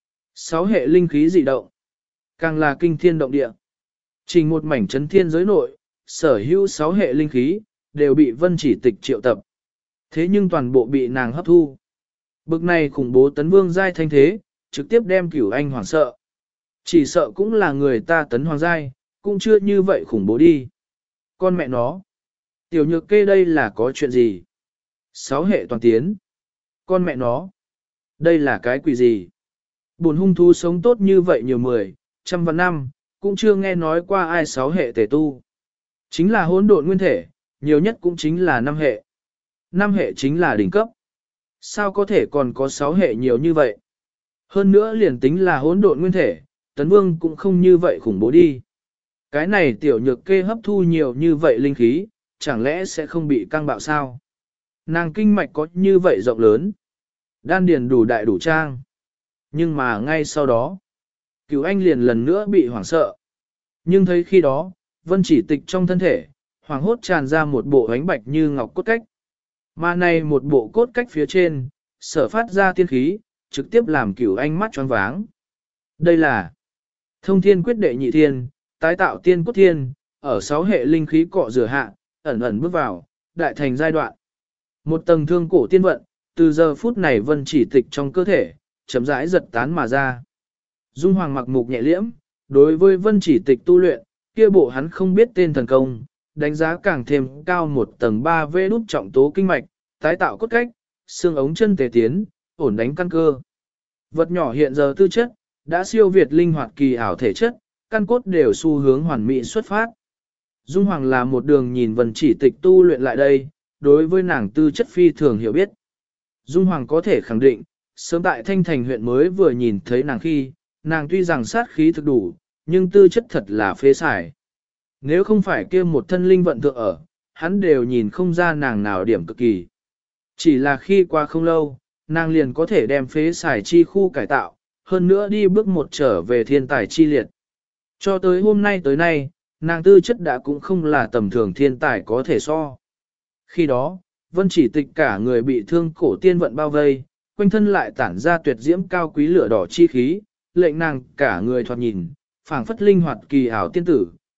Sáu hệ linh khí dị động. Càng là kinh thiên động địa. Trình một mảnh chấn thiên giới nội, sở hữu sáu hệ linh khí, đều bị Vân Chỉ Tịch triệu tập. Thế nhưng toàn bộ bị nàng hấp thu. Bực này khủng bố tấn vương giai thanh thế, trực tiếp đem Cửu Anh hoảng sợ. Chỉ sợ cũng là người ta tấn hoàng giai, cũng chưa như vậy khủng bố đi. Con mẹ nó. Tiểu Nhược Kê đây là có chuyện gì? Sáu hệ toàn tiến. Con mẹ nó. Đây là cái quỷ gì? Bổn hung thú sống tốt như vậy nhiều trăm vạn năm, cũng chưa nghe nói qua ai sáu hệ tề tu. Chính là hỗn độn nguyên thể, nhiều nhất cũng chính là năm hệ. Năm hệ chính là đỉnh cấp. Sao có thể còn có sáu hệ nhiều như vậy? Hơn nữa liền tính là hỗn độn nguyên thể, Tấn Vương cũng không như vậy khủng bố đi. Cái này Tiểu Nhược Kê hấp thu nhiều như vậy linh khí, chẳng lẽ sẽ không bị căng bạo sao? Nàng kinh mạch có như vậy rộng lớn. Đan điền đủ đại đủ trang. Nhưng mà ngay sau đó, Cửu Anh liền lần nữa bị hoảng sợ. Nhưng thấy khi đó, Vân Chỉ Tịch trong thân thể, hoàng hốt tràn ra một bộ ánh bạch như ngọc cốt cách. Mà này một bộ cốt cách phía trên, sở phát ra tiên khí, trực tiếp làm Cửu Anh mắt choáng váng. Đây là Thông Thiên Quyết đệ nhị thiên, tái tạo tiên cốt thiên, ở sáu hệ linh khí cọ rửa hạ, ẩn ẩn bước vào, đại thành giai đoạn. Một tầng thương cổ tiên vận, từ giờ phút này Vân Chỉ Tịch trong cơ thể, chậm rãi giật tán mà ra. Dung Hoàng mặc mục nhẹ liễm, đối với Vân Chỉ Tịch tu luyện, kia bộ hắn không biết tên thần công, đánh giá càng thêm cao một tầng 3V đút trọng tố kinh mạch, tái tạo cốt cách, xương ống chân tề tiến, ổn đánh căn cơ. Vật nhỏ hiện giờ tư chất, đã siêu việt linh hoạt kỳ ảo thể chất, căn cốt đều xu hướng hoàn mỹ xuất phát. Dung Hoàng là một đường nhìn Vân Chỉ Tịch tu luyện lại đây, đối với nàng tư chất phi thường hiểu biết. Dung Hoàng có thể khẳng định, sớm tại Thanh Thành huyện mới vừa nhìn thấy nàng khi, nàng tuy rằng sát khí thực đủ, nhưng tư chất thật là phế xài. Nếu không phải kia một thân linh vận thượng ở, hắn đều nhìn không ra nàng nào điểm cực kỳ. Chỉ là khi qua không lâu, nàng liền có thể đem phế xài chi khu cải tạo, hơn nữa đi bước một trở về thiên tài chi liệt. Cho tới hôm nay tới nay, nàng tư chất đã cũng không là tầm thường thiên tài có thể so. Khi đó, Vân Chỉ Tịch cả người bị thương cổ tiên vận bao vây, quanh thân lại tản ra tuyệt diễm cao quý lửa đỏ chi khí, lệnh nàng cả người thoạt nhìn, phảng phất linh hoạt kỳ ảo tiên tử,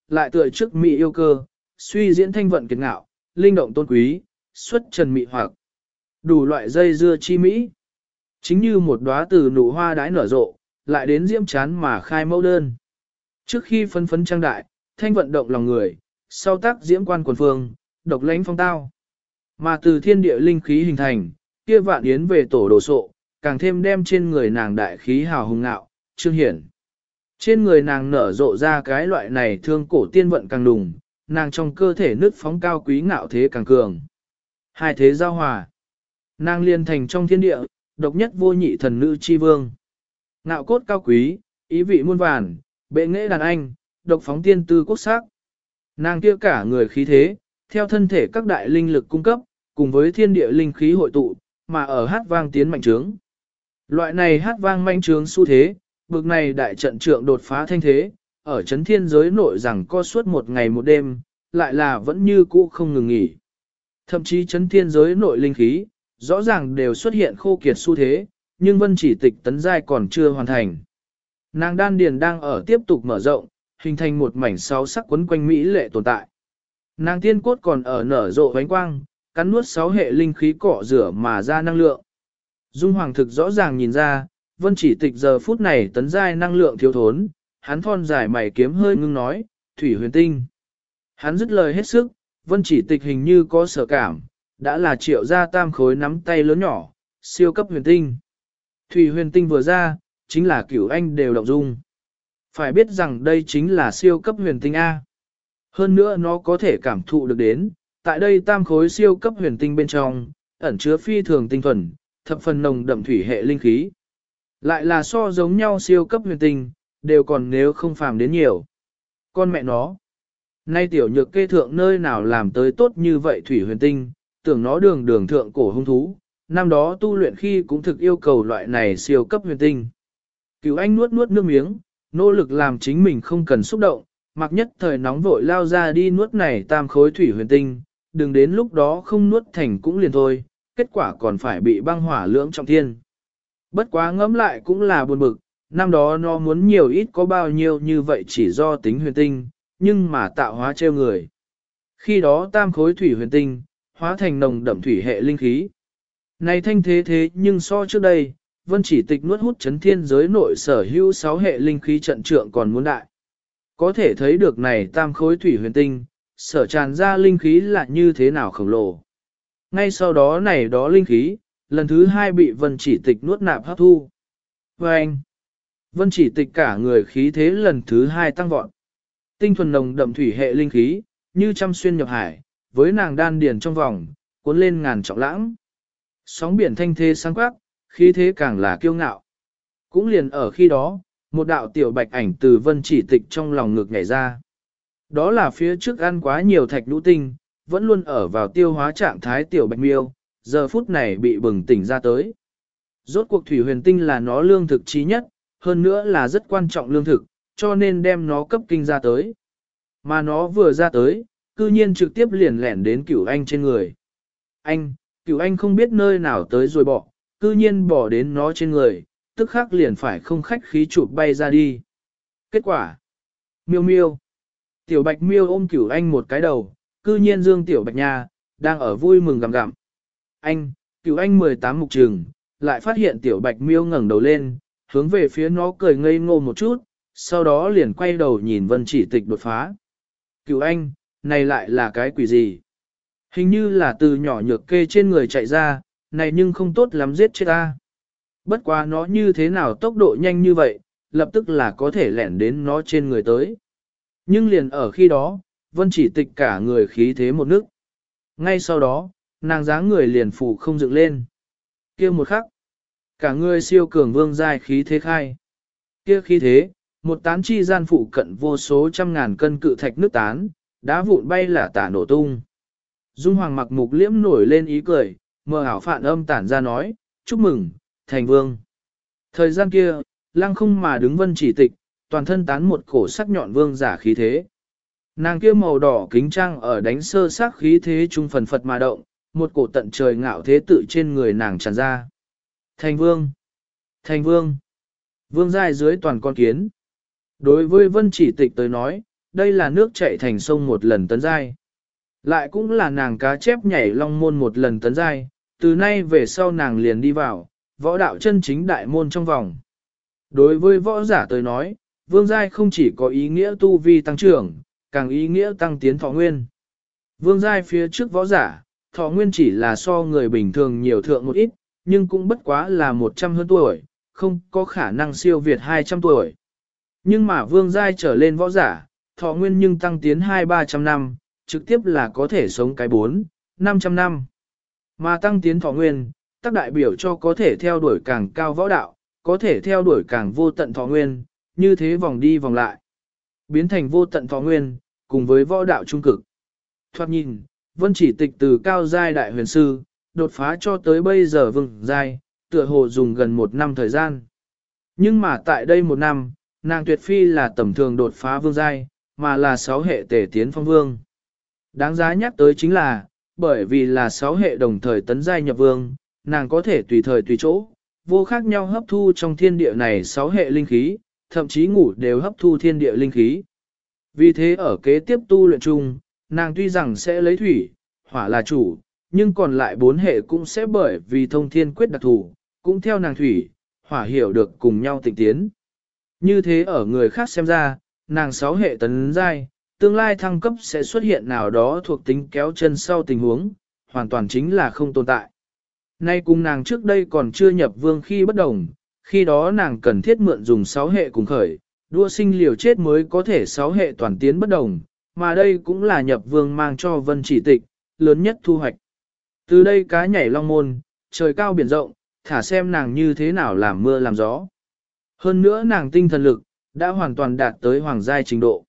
lại tựa trước mỹ yêu cơ, suy diễn thanh vận kiệt ngạo, linh động tôn quý, xuất trần mị hoặc. Đủ loại dây dưa chi mỹ. Chính như một đóa từ nụ hoa đãi nở rộ, lại đến diễm chán mà khai mẫu đơn. Trước khi phấn phấn trang đại, thanh vận động lòng người, sau tác diễm quan quần phương, độc lãnh phong tao. Mà từ thiên địa linh khí hình thành, kia vạn yến về tổ đồ sộ, càng thêm đem trên người nàng đại khí hào hùng ngạo, trương hiển. Trên người nàng nở rộ ra cái loại này thương cổ tiên vận càng đùng, nàng trong cơ thể nứt phóng cao quý ngạo thế càng cường. Hai thế giao hòa. Nàng liên thành trong thiên địa, độc nhất vô nhị thần nữ chi vương. Ngạo cốt cao quý, ý vị muôn vàn, bệ nghệ đàn anh, độc phóng tiên tư quốc sắc. Nàng kia cả người khí thế, theo thân thể các đại linh lực cung cấp, cùng với thiên địa linh khí hội tụ, mà ở hát vang tiến mạnh trướng. Loại này hát vang mạnh trướng xu thế, bực này đại trận trượng đột phá thanh thế, ở chấn thiên giới nội rằng co suốt một ngày một đêm, lại là vẫn như cũ không ngừng nghỉ. Thậm chí chấn thiên giới nội linh khí, rõ ràng đều xuất hiện khô kiệt xu thế, nhưng vân chỉ tịch tấn giai còn chưa hoàn thành. Nàng đan điền đang ở tiếp tục mở rộng, hình thành một mảnh sáu sắc quấn quanh mỹ lệ tồn tại. Nàng tiên cốt còn ở nở rộ ánh quang, cắn nuốt sáu hệ linh khí cọ rửa mà ra năng lượng. Dung Hoàng thực rõ ràng nhìn ra, vân chỉ tịch giờ phút này tấn giai năng lượng thiếu thốn, hắn thon dài mày kiếm hơi ngưng nói, thủy huyền tinh. Hắn dứt lời hết sức, vân chỉ tịch hình như có sở cảm, đã là triệu ra tam khối nắm tay lớn nhỏ, siêu cấp huyền tinh. Thủy huyền tinh vừa ra, chính là cửu anh đều động dung. Phải biết rằng đây chính là siêu cấp huyền tinh A. Hơn nữa nó có thể cảm thụ được đến, tại đây tam khối siêu cấp huyền tinh bên trong, ẩn chứa phi thường tinh thuần, thập phần nồng đậm thủy hệ linh khí. Lại là so giống nhau siêu cấp huyền tinh, đều còn nếu không phàm đến nhiều. Con mẹ nó, nay tiểu nhược kê thượng nơi nào làm tới tốt như vậy thủy huyền tinh, tưởng nó đường đường thượng cổ hung thú, năm đó tu luyện khi cũng thực yêu cầu loại này siêu cấp huyền tinh. Cửu anh nuốt nuốt nước miếng, nỗ lực làm chính mình không cần xúc động, mặc nhất thời nóng vội lao ra đi nuốt này tam khối thủy huyền tinh, đừng đến lúc đó không nuốt thành cũng liền thôi, kết quả còn phải bị băng hỏa lưỡng trọng thiên. Bất quá ngẫm lại cũng là buồn bực, năm đó nó muốn nhiều ít có bao nhiêu như vậy chỉ do tính huyền tinh, nhưng mà tạo hóa trêu người. Khi đó tam khối thủy huyền tinh, hóa thành nồng đậm thủy hệ linh khí. Này thanh thế nhưng so trước đây, vân chỉ tịch nuốt hút chấn thiên giới nội sở hữu 6 hệ linh khí trận trượng còn muốn đại. Có thể thấy được này tam khối thủy huyền tinh, sở tràn ra linh khí là như thế nào khổng lồ. Ngay sau đó này đó linh khí, lần thứ 2 bị vân chỉ tịch nuốt nạp hấp thu. Và anh, vân chỉ tịch cả người khí thế lần thứ 2 tăng vọt. Tinh thuần nồng đậm thủy hệ linh khí, như trăm xuyên nhập hải, với nàng đan điền trong vòng, cuốn lên ngàn trọng lãng. Sóng biển thanh thế sáng quắc, khí thế càng là kiêu ngạo. Cũng liền ở khi đó, một đạo tiểu bạch ảnh từ vân chỉ tịch trong lòng ngực nhảy ra. Đó là phía trước ăn quá nhiều thạch nhũ tinh, vẫn luôn ở vào tiêu hóa trạng thái tiểu bạch miêu, giờ phút này bị bừng tỉnh ra tới. Rốt cuộc thủy huyền tinh là nó lương thực chí nhất, hơn nữa là rất quan trọng lương thực, cho nên đem nó cấp kinh ra tới. Mà nó vừa ra tới, cư nhiên trực tiếp liền lẻn đến cửu anh trên người. Cửu anh không biết nơi nào tới rồi bỏ, cư nhiên bỏ đến nó trên người, tức khắc liền phải không khách khí chụp bay ra đi. Kết quả, miêu miêu. Tiểu bạch miêu ôm cửu anh một cái đầu, cư nhiên dương tiểu bạch nha, đang ở vui mừng gặm gặm. Cửu anh 18 mục trường, lại phát hiện tiểu bạch miêu ngẩng đầu lên, hướng về phía nó cười ngây ngô một chút, sau đó liền quay đầu nhìn vân chỉ tịch đột phá. Cửu anh, này lại là cái quỷ gì? Hình như là từ nhỏ nhược kê trên người chạy ra, này nhưng không tốt lắm giết chết ta. Bất quá nó như thế nào tốc độ nhanh như vậy, lập tức là có thể lẻn đến nó trên người tới. Nhưng liền ở khi đó, vân chỉ tịch cả người khí thế một nước. Ngay sau đó, nàng dáng người liền phủ không dựng lên. Kia một khắc, cả người siêu cường vương giai khí thế khai. Kia khí thế, một tán chi gian phụ cận vô số trăm ngàn cân cự thạch nước tán, đá vụn bay là tả nổ tung. Dung Hoàng mặc mục liễm nổi lên ý cười, mờ ảo phản âm tản ra nói, chúc mừng, thành vương. Thời gian kia, lăng không mà đứng vân chỉ tịch, toàn thân tán một cổ sắc nhọn vương giả khí thế. Nàng kia màu đỏ kính trang ở đánh sơ sắc khí thế trung phần phật mà động, một cổ tận trời ngạo thế tự trên người nàng tràn ra. Thành vương! Thành vương! Vương giai dưới toàn con kiến. Đối với vân chỉ tịch tới nói, đây là nước chảy thành sông một lần tấn giai. Lại cũng là nàng cá chép nhảy long môn một lần tấn giai, từ nay về sau nàng liền đi vào, võ đạo chân chính đại môn trong vòng. Đối với võ giả tới nói, vương giai không chỉ có ý nghĩa tu vi tăng trưởng, càng ý nghĩa tăng tiến thọ nguyên. Vương giai phía trước võ giả, thọ nguyên chỉ là so người bình thường nhiều thượng một ít, nhưng cũng bất quá là 100 hơn tuổi, không có khả năng siêu việt 200 tuổi. Nhưng mà vương giai trở lên võ giả, thọ nguyên nhưng tăng tiến 200-300 năm, trực tiếp là có thể sống cái 400-500 năm. Mà tăng tiến thọ nguyên, tác đại biểu cho có thể theo đuổi càng cao võ đạo, có thể theo đuổi càng vô tận thọ nguyên, như thế vòng đi vòng lại. Biến thành vô tận thọ nguyên, cùng với võ đạo trung cực. Thoát nhìn, Vân Chỉ Tịch từ cao giai đại huyền sư, đột phá cho tới bây giờ vương giai, tựa hồ dùng gần 1 năm thời gian. Nhưng mà tại đây 1 năm, nàng tuyệt phi là tầm thường đột phá vương giai, mà là 6 hệ tể tiến phong vương. Đáng giá nhắc tới chính là, bởi vì là 6 hệ đồng thời tấn giai nhập vương, nàng có thể tùy thời tùy chỗ, vô khác nhau hấp thu trong thiên địa này 6 hệ linh khí, thậm chí ngủ đều hấp thu thiên địa linh khí. Vì thế ở kế tiếp tu luyện chung, nàng tuy rằng sẽ lấy thủy, hỏa là chủ, nhưng còn lại 4 hệ cũng sẽ bởi vì thông thiên quyết đặc thù, cũng theo nàng thủy, hỏa hiểu được cùng nhau tịnh tiến. Như thế ở người khác xem ra, nàng 6 hệ tấn giai, tương lai thăng cấp sẽ xuất hiện nào đó thuộc tính kéo chân sau tình huống, hoàn toàn chính là không tồn tại. Nay cùng nàng trước đây còn chưa nhập vương khi bất đồng, khi đó nàng cần thiết mượn dùng 6 hệ cùng khởi, đua sinh liều chết mới có thể 6 hệ toàn tiến bất đồng, mà đây cũng là nhập vương mang cho Vân Chỉ Tịch, lớn nhất thu hoạch. Từ đây cá nhảy long môn, trời cao biển rộng, thả xem nàng như thế nào làm mưa làm gió. Hơn nữa nàng tinh thần lực, đã hoàn toàn đạt tới hoàng giai trình độ.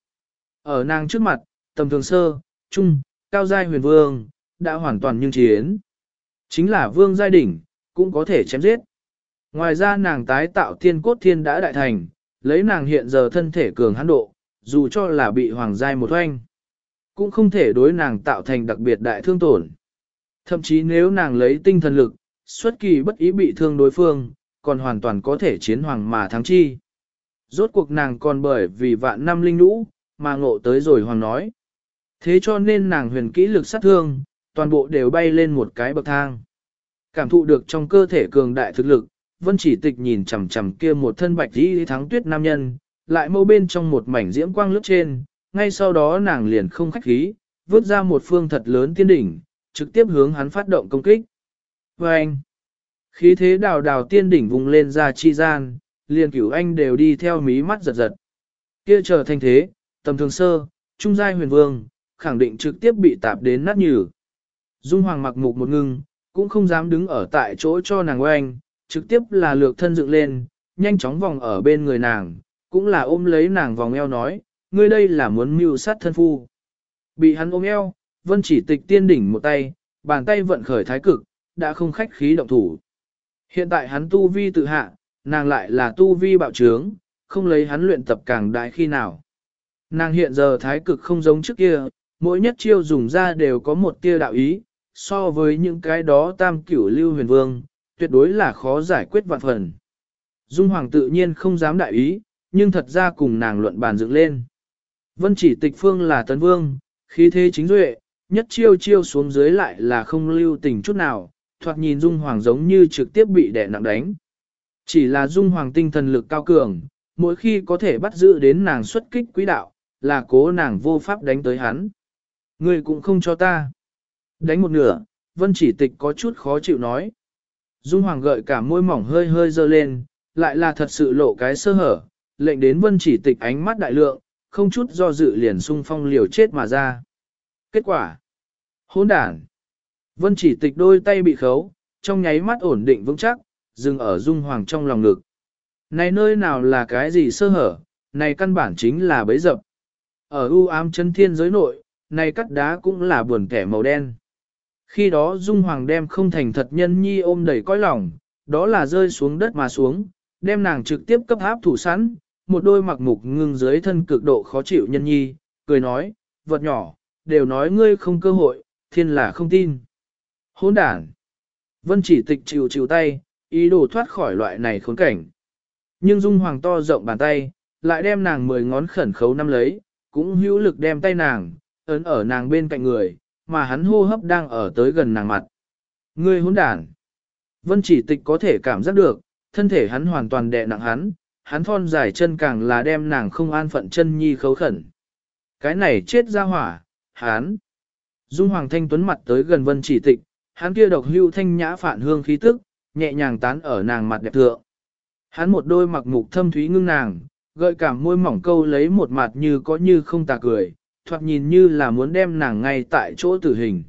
Ở nàng trước mặt, tầm thường sơ, trung, cao giai huyền vương, đã hoàn toàn nhưng chiến. Chính là vương giai đỉnh, cũng có thể chém giết. Ngoài ra nàng tái tạo thiên cốt thiên đã đại thành, lấy nàng hiện giờ thân thể cường hãn độ, dù cho là bị hoàng giai một oanh, cũng không thể đối nàng tạo thành đặc biệt đại thương tổn. Thậm chí nếu nàng lấy tinh thần lực, xuất kỳ bất ý bị thương đối phương, còn hoàn toàn có thể chiến hoàng mà thắng chi. Rốt cuộc nàng còn bởi vì vạn năm linh lũ, mà ngộ tới rồi hoàng nói. Thế cho nên nàng huyền kỹ lực sát thương, toàn bộ đều bay lên một cái bậc thang. Cảm thụ được trong cơ thể cường đại thực lực, Vân Chỉ Tịch nhìn chằm chằm kia một thân bạch y thắng tuyết nam nhân, lại mâu bên trong một mảnh diễm quang lướt trên, ngay sau đó nàng liền không khách khí, vứt ra một phương thật lớn tiên đỉnh, trực tiếp hướng hắn phát động công kích. Và anh, khí thế đào đào tiên đỉnh vùng lên ra chi gian, liền cửu anh đều đi theo mí mắt giật giật. Kia trở thành thế, tầm thường sơ, trung giai huyền vương, khẳng định trực tiếp bị tạp đến nát nhừ. Dung Hoàng mặc mục một ngưng, cũng không dám đứng ở tại chỗ cho nàng oanh, trực tiếp là lược thân dựng lên, nhanh chóng vòng ở bên người nàng, cũng là ôm lấy nàng vòng eo nói, ngươi đây là muốn mưu sát thân phu. Bị hắn ôm eo, Vân Chỉ Tịch tiên đỉnh một tay, bàn tay vận khởi thái cực, đã không khách khí động thủ. Hiện tại hắn tu vi tự hạ, nàng lại là tu vi bạo trướng, không lấy hắn luyện tập càng đại khi nào. Nàng hiện giờ thái cực không giống trước kia, mỗi nhất chiêu dùng ra đều có một tia đạo ý, so với những cái đó tam cửu lưu huyền vương, tuyệt đối là khó giải quyết vạn phần. Dung Hoàng tự nhiên không dám đại ý, nhưng thật ra cùng nàng luận bàn dựng lên. Vân Chỉ Tịch phương là tấn vương, khí thế chính duệ, nhất chiêu chiêu xuống dưới lại là không lưu tình chút nào, thoạt nhìn Dung Hoàng giống như trực tiếp bị đè nặng đánh. Chỉ là Dung Hoàng tinh thần lực cao cường, mỗi khi có thể bắt giữ đến nàng xuất kích quỹ đạo, là cố nàng vô pháp đánh tới hắn. Ngươi cũng không cho ta. Đánh một nửa, Vân Chỉ Tịch có chút khó chịu nói. Dung Hoàng gợi cả môi mỏng hơi hơi dơ lên, lại là thật sự lộ cái sơ hở, lệnh đến Vân Chỉ Tịch ánh mắt đại lượng, không chút do dự liền xung phong liều chết mà ra. Kết quả, hỗn đản. Vân Chỉ Tịch đôi tay bị khấu, trong nháy mắt ổn định vững chắc, dừng ở Dung Hoàng trong lòng ngực. Này nơi nào là cái gì sơ hở, này căn bản chính là bẫy dập. Ở u ám chân thiên giới nội, này cắt đá cũng là buồn kẻ màu đen. Khi đó Dung Hoàng đem không thành thật nhân nhi ôm đầy cõi lòng, đó là rơi xuống đất mà xuống, đem nàng trực tiếp cấp áp thủ sẵn, một đôi mặc mục ngưng dưới thân cực độ khó chịu nhân nhi, cười nói, vật nhỏ, đều nói ngươi không cơ hội, thiên là không tin. Hỗn đản. Vân Chỉ Tịch chịu tay, ý đồ thoát khỏi loại này khốn cảnh. Nhưng Dung Hoàng to rộng bàn tay, lại đem nàng 10 ngón khẩn khấu nắm lấy, cũng hữu lực đem tay nàng, ấn ở nàng bên cạnh người, mà hắn hô hấp đang ở tới gần nàng mặt. Ngươi hỗn đản. Vân Chỉ Tịch có thể cảm giác được, thân thể hắn hoàn toàn đè nặng hắn thon dài chân càng là đem nàng không an phận chân nhi khấu khẩn. Cái này chết ra hỏa, hắn. Dung Hoàng Thanh Tuấn mặt tới gần Vân Chỉ Tịch, hắn kia độc hưu thanh nhã phản hương khí tức, nhẹ nhàng tán ở nàng mặt đẹp thượng. Hắn một đôi mặc mục thâm thúy ngưng nàng, gợi cảm môi mỏng câu lấy một mặt như có như không tà cười, thoạt nhìn như là muốn đem nàng ngay tại chỗ tử hình.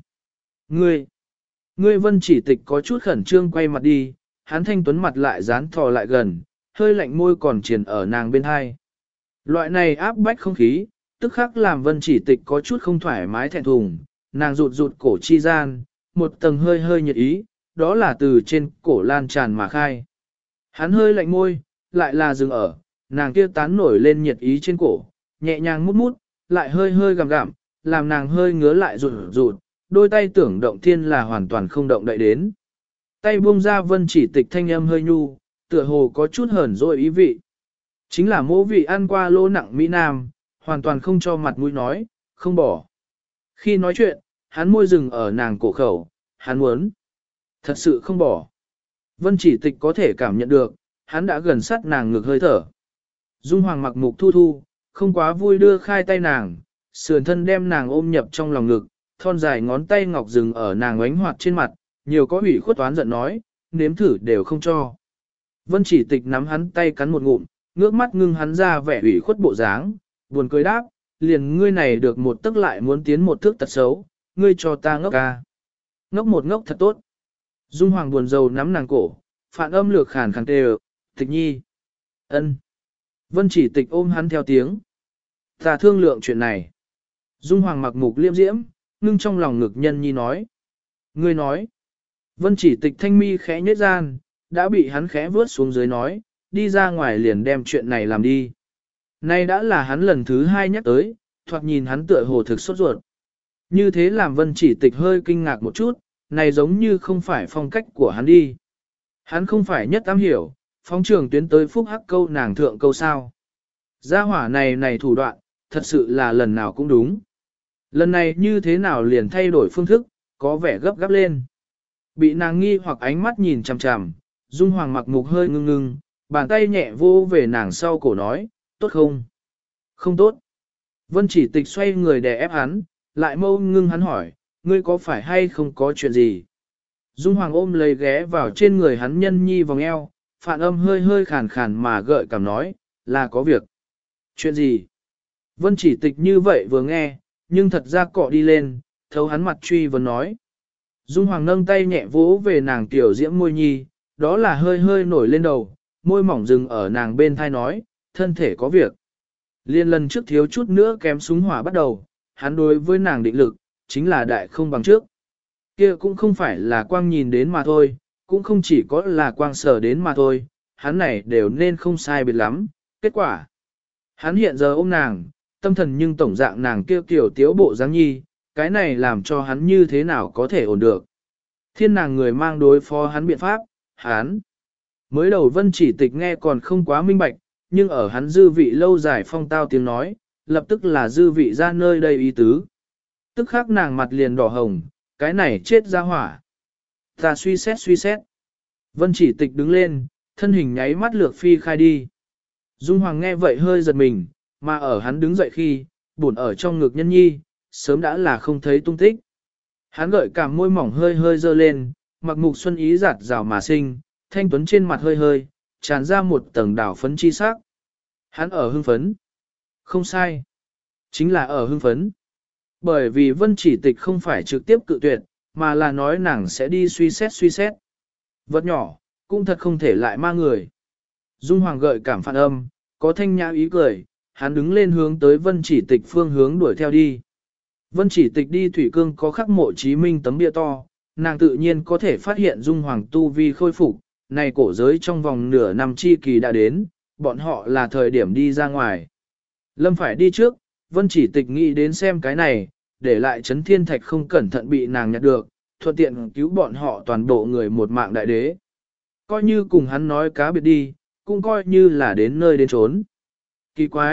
Ngươi Vân Chỉ Tịch có chút khẩn trương quay mặt đi, hắn Thanh Tuấn mặt lại dán thò lại gần, hơi lạnh môi còn triền ở nàng bên hai. Loại này áp bách không khí, tức khắc làm Vân Chỉ Tịch có chút không thoải mái thẹn thùng, nàng rụt rụt cổ chi gian, một tầng hơi hơi nhiệt ý, đó là từ trên cổ lan tràn mà khai. Hắn hơi lạnh môi, lại là dừng ở, nàng kia tán nổi lên nhiệt ý trên cổ, nhẹ nhàng mút mút, lại hơi hơi gặm gặm, làm nàng hơi ngứa lại rụt rụt, đôi tay tưởng động thiên là hoàn toàn không động đậy đến. Tay buông ra Vân Chỉ Tịch thanh âm hơi nhu, tựa hồ có chút hờn dỗi ý vị. Chính là mỗ vị ăn qua lô nặng Mỹ Nam, hoàn toàn không cho mặt mũi nói, không bỏ. Khi nói chuyện, hắn môi dừng ở nàng cổ khẩu, hắn muốn. Thật sự không bỏ. Vân Chỉ Tịch có thể cảm nhận được, hắn đã gần sát nàng ngực hơi thở. Dung Hoàng mặc mục thu thu, không quá vui đưa khai tay nàng, sườn thân đem nàng ôm nhập trong lòng ngực, thon dài ngón tay ngọc dừng ở nàng ánh hoạt trên mặt, nhiều có ủy khuất toán giận nói, nếm thử đều không cho. Vân Chỉ Tịch nắm hắn tay cắn một ngụm, ngước mắt ngưng hắn ra vẻ ủy khuất bộ dáng, buồn cười đáp, liền ngươi này được một tức lại muốn tiến một thước tật xấu, ngươi cho ta ngốc ca. Ngốc một ngốc thật tốt. Dung Hoàng buồn rầu nắm nàng cổ, phản âm lược khàn khàn tê Tịch nhi. Ân. Vân Chỉ Tịch ôm hắn theo tiếng. Ta thương lượng chuyện này. Dung Hoàng mặc mục liêm diễm, ngưng trong lòng ngực nhân nhi nói. Ngươi nói. Vân Chỉ Tịch thanh mi khẽ nhếch gian, đã bị hắn khẽ vướt xuống dưới nói, đi ra ngoài liền đem chuyện này làm đi. Nay đã là hắn lần thứ hai nhắc tới, thoạt nhìn hắn tựa hồ thực sốt ruột. Như thế làm Vân Chỉ Tịch hơi kinh ngạc một chút, này giống như không phải phong cách của hắn đi. Hắn không phải nhất am hiểu, phóng trường tuyến tới phúc hắc câu nàng thượng câu sao. Gia hỏa này thủ đoạn, thật sự là lần nào cũng đúng. Lần này như thế nào liền thay đổi phương thức, có vẻ gấp gáp lên. Bị nàng nghi hoặc ánh mắt nhìn chằm chằm, Dung Hoàng mặc mục hơi ngưng ngưng, bàn tay nhẹ vô về nàng sau cổ nói, tốt không? Không tốt. Vân Chỉ Tịch xoay người đè ép hắn, lại mâu ngưng hắn hỏi, ngươi có phải hay không có chuyện gì? Dung Hoàng ôm lấy ghé vào trên người hắn nhân nhi vòng eo, phản âm hơi hơi khàn khàn mà gợi cảm nói, là có việc. Chuyện gì? Vân Chỉ Tịch như vậy vừa nghe, nhưng thật ra cọ đi lên, thấu hắn mặt truy vấn nói. Dung Hoàng nâng tay nhẹ vỗ về nàng tiểu diễm môi nhi, đó là hơi hơi nổi lên đầu, môi mỏng dừng ở nàng bên thai nói, thân thể có việc. Liên lần trước thiếu chút nữa kém súng hỏa bắt đầu, hắn đối với nàng định lực, chính là đại không bằng trước. Kia cũng không phải là quang nhìn đến mà thôi, cũng không chỉ có là quang sở đến mà thôi, hắn này đều nên không sai biệt lắm. Kết quả, hắn hiện giờ ôm nàng, tâm thần nhưng tổng dạng nàng kia kiểu tiếu bộ dáng nhi, cái này làm cho hắn như thế nào có thể ổn được. Thiên nàng người mang đối phó hắn biện pháp, hắn. Mới đầu Vân Chỉ Tịch nghe còn không quá minh bạch, nhưng ở hắn dư vị lâu dài phong tao tiếng nói, lập tức là dư vị ra nơi đây ý tứ. Tức khắc nàng mặt liền đỏ hồng, cái này chết ra hỏa. Ta suy xét. Vân Chỉ Tịch đứng lên, thân hình nháy mắt lược phi khai đi. Dung Hoàng nghe vậy hơi giật mình, mà ở hắn đứng dậy khi, buồn ở trong ngực nhân nhi, sớm đã là không thấy tung tích. Hắn gợi cảm môi mỏng hơi hơi dơ lên, mặc mục xuân ý giạt rào mà sinh, thanh tuấn trên mặt hơi hơi, tràn ra một tầng đảo phấn chi sắc. Hắn ở hưng phấn. Không sai. Chính là ở hưng phấn. Bởi vì Vân Chỉ Tịch không phải trực tiếp cự tuyệt, mà là nói nàng sẽ đi suy xét. Vật nhỏ, cũng thật không thể lại ma người. Dung Hoàng gợi cảm phản âm, có thanh nhã ý cười, hắn đứng lên hướng tới Vân Chỉ Tịch phương hướng đuổi theo đi. Vân Chỉ Tịch đi thủy cương có khắc mộ Chí Minh tấm bia to, nàng tự nhiên có thể phát hiện Dung Hoàng tu vi khôi phục, này cổ giới trong vòng nửa năm chi kỳ đã đến, bọn họ là thời điểm đi ra ngoài. Lâm phải đi trước, Vân Chỉ Tịch nghĩ đến xem cái này, để lại Chấn Thiên Thạch không cẩn thận bị nàng nhặt được, thuận tiện cứu bọn họ toàn bộ người một mạng đại đế. Coi như cùng hắn nói cá biệt đi, cũng coi như là đến nơi đến trốn. Kỳ quái,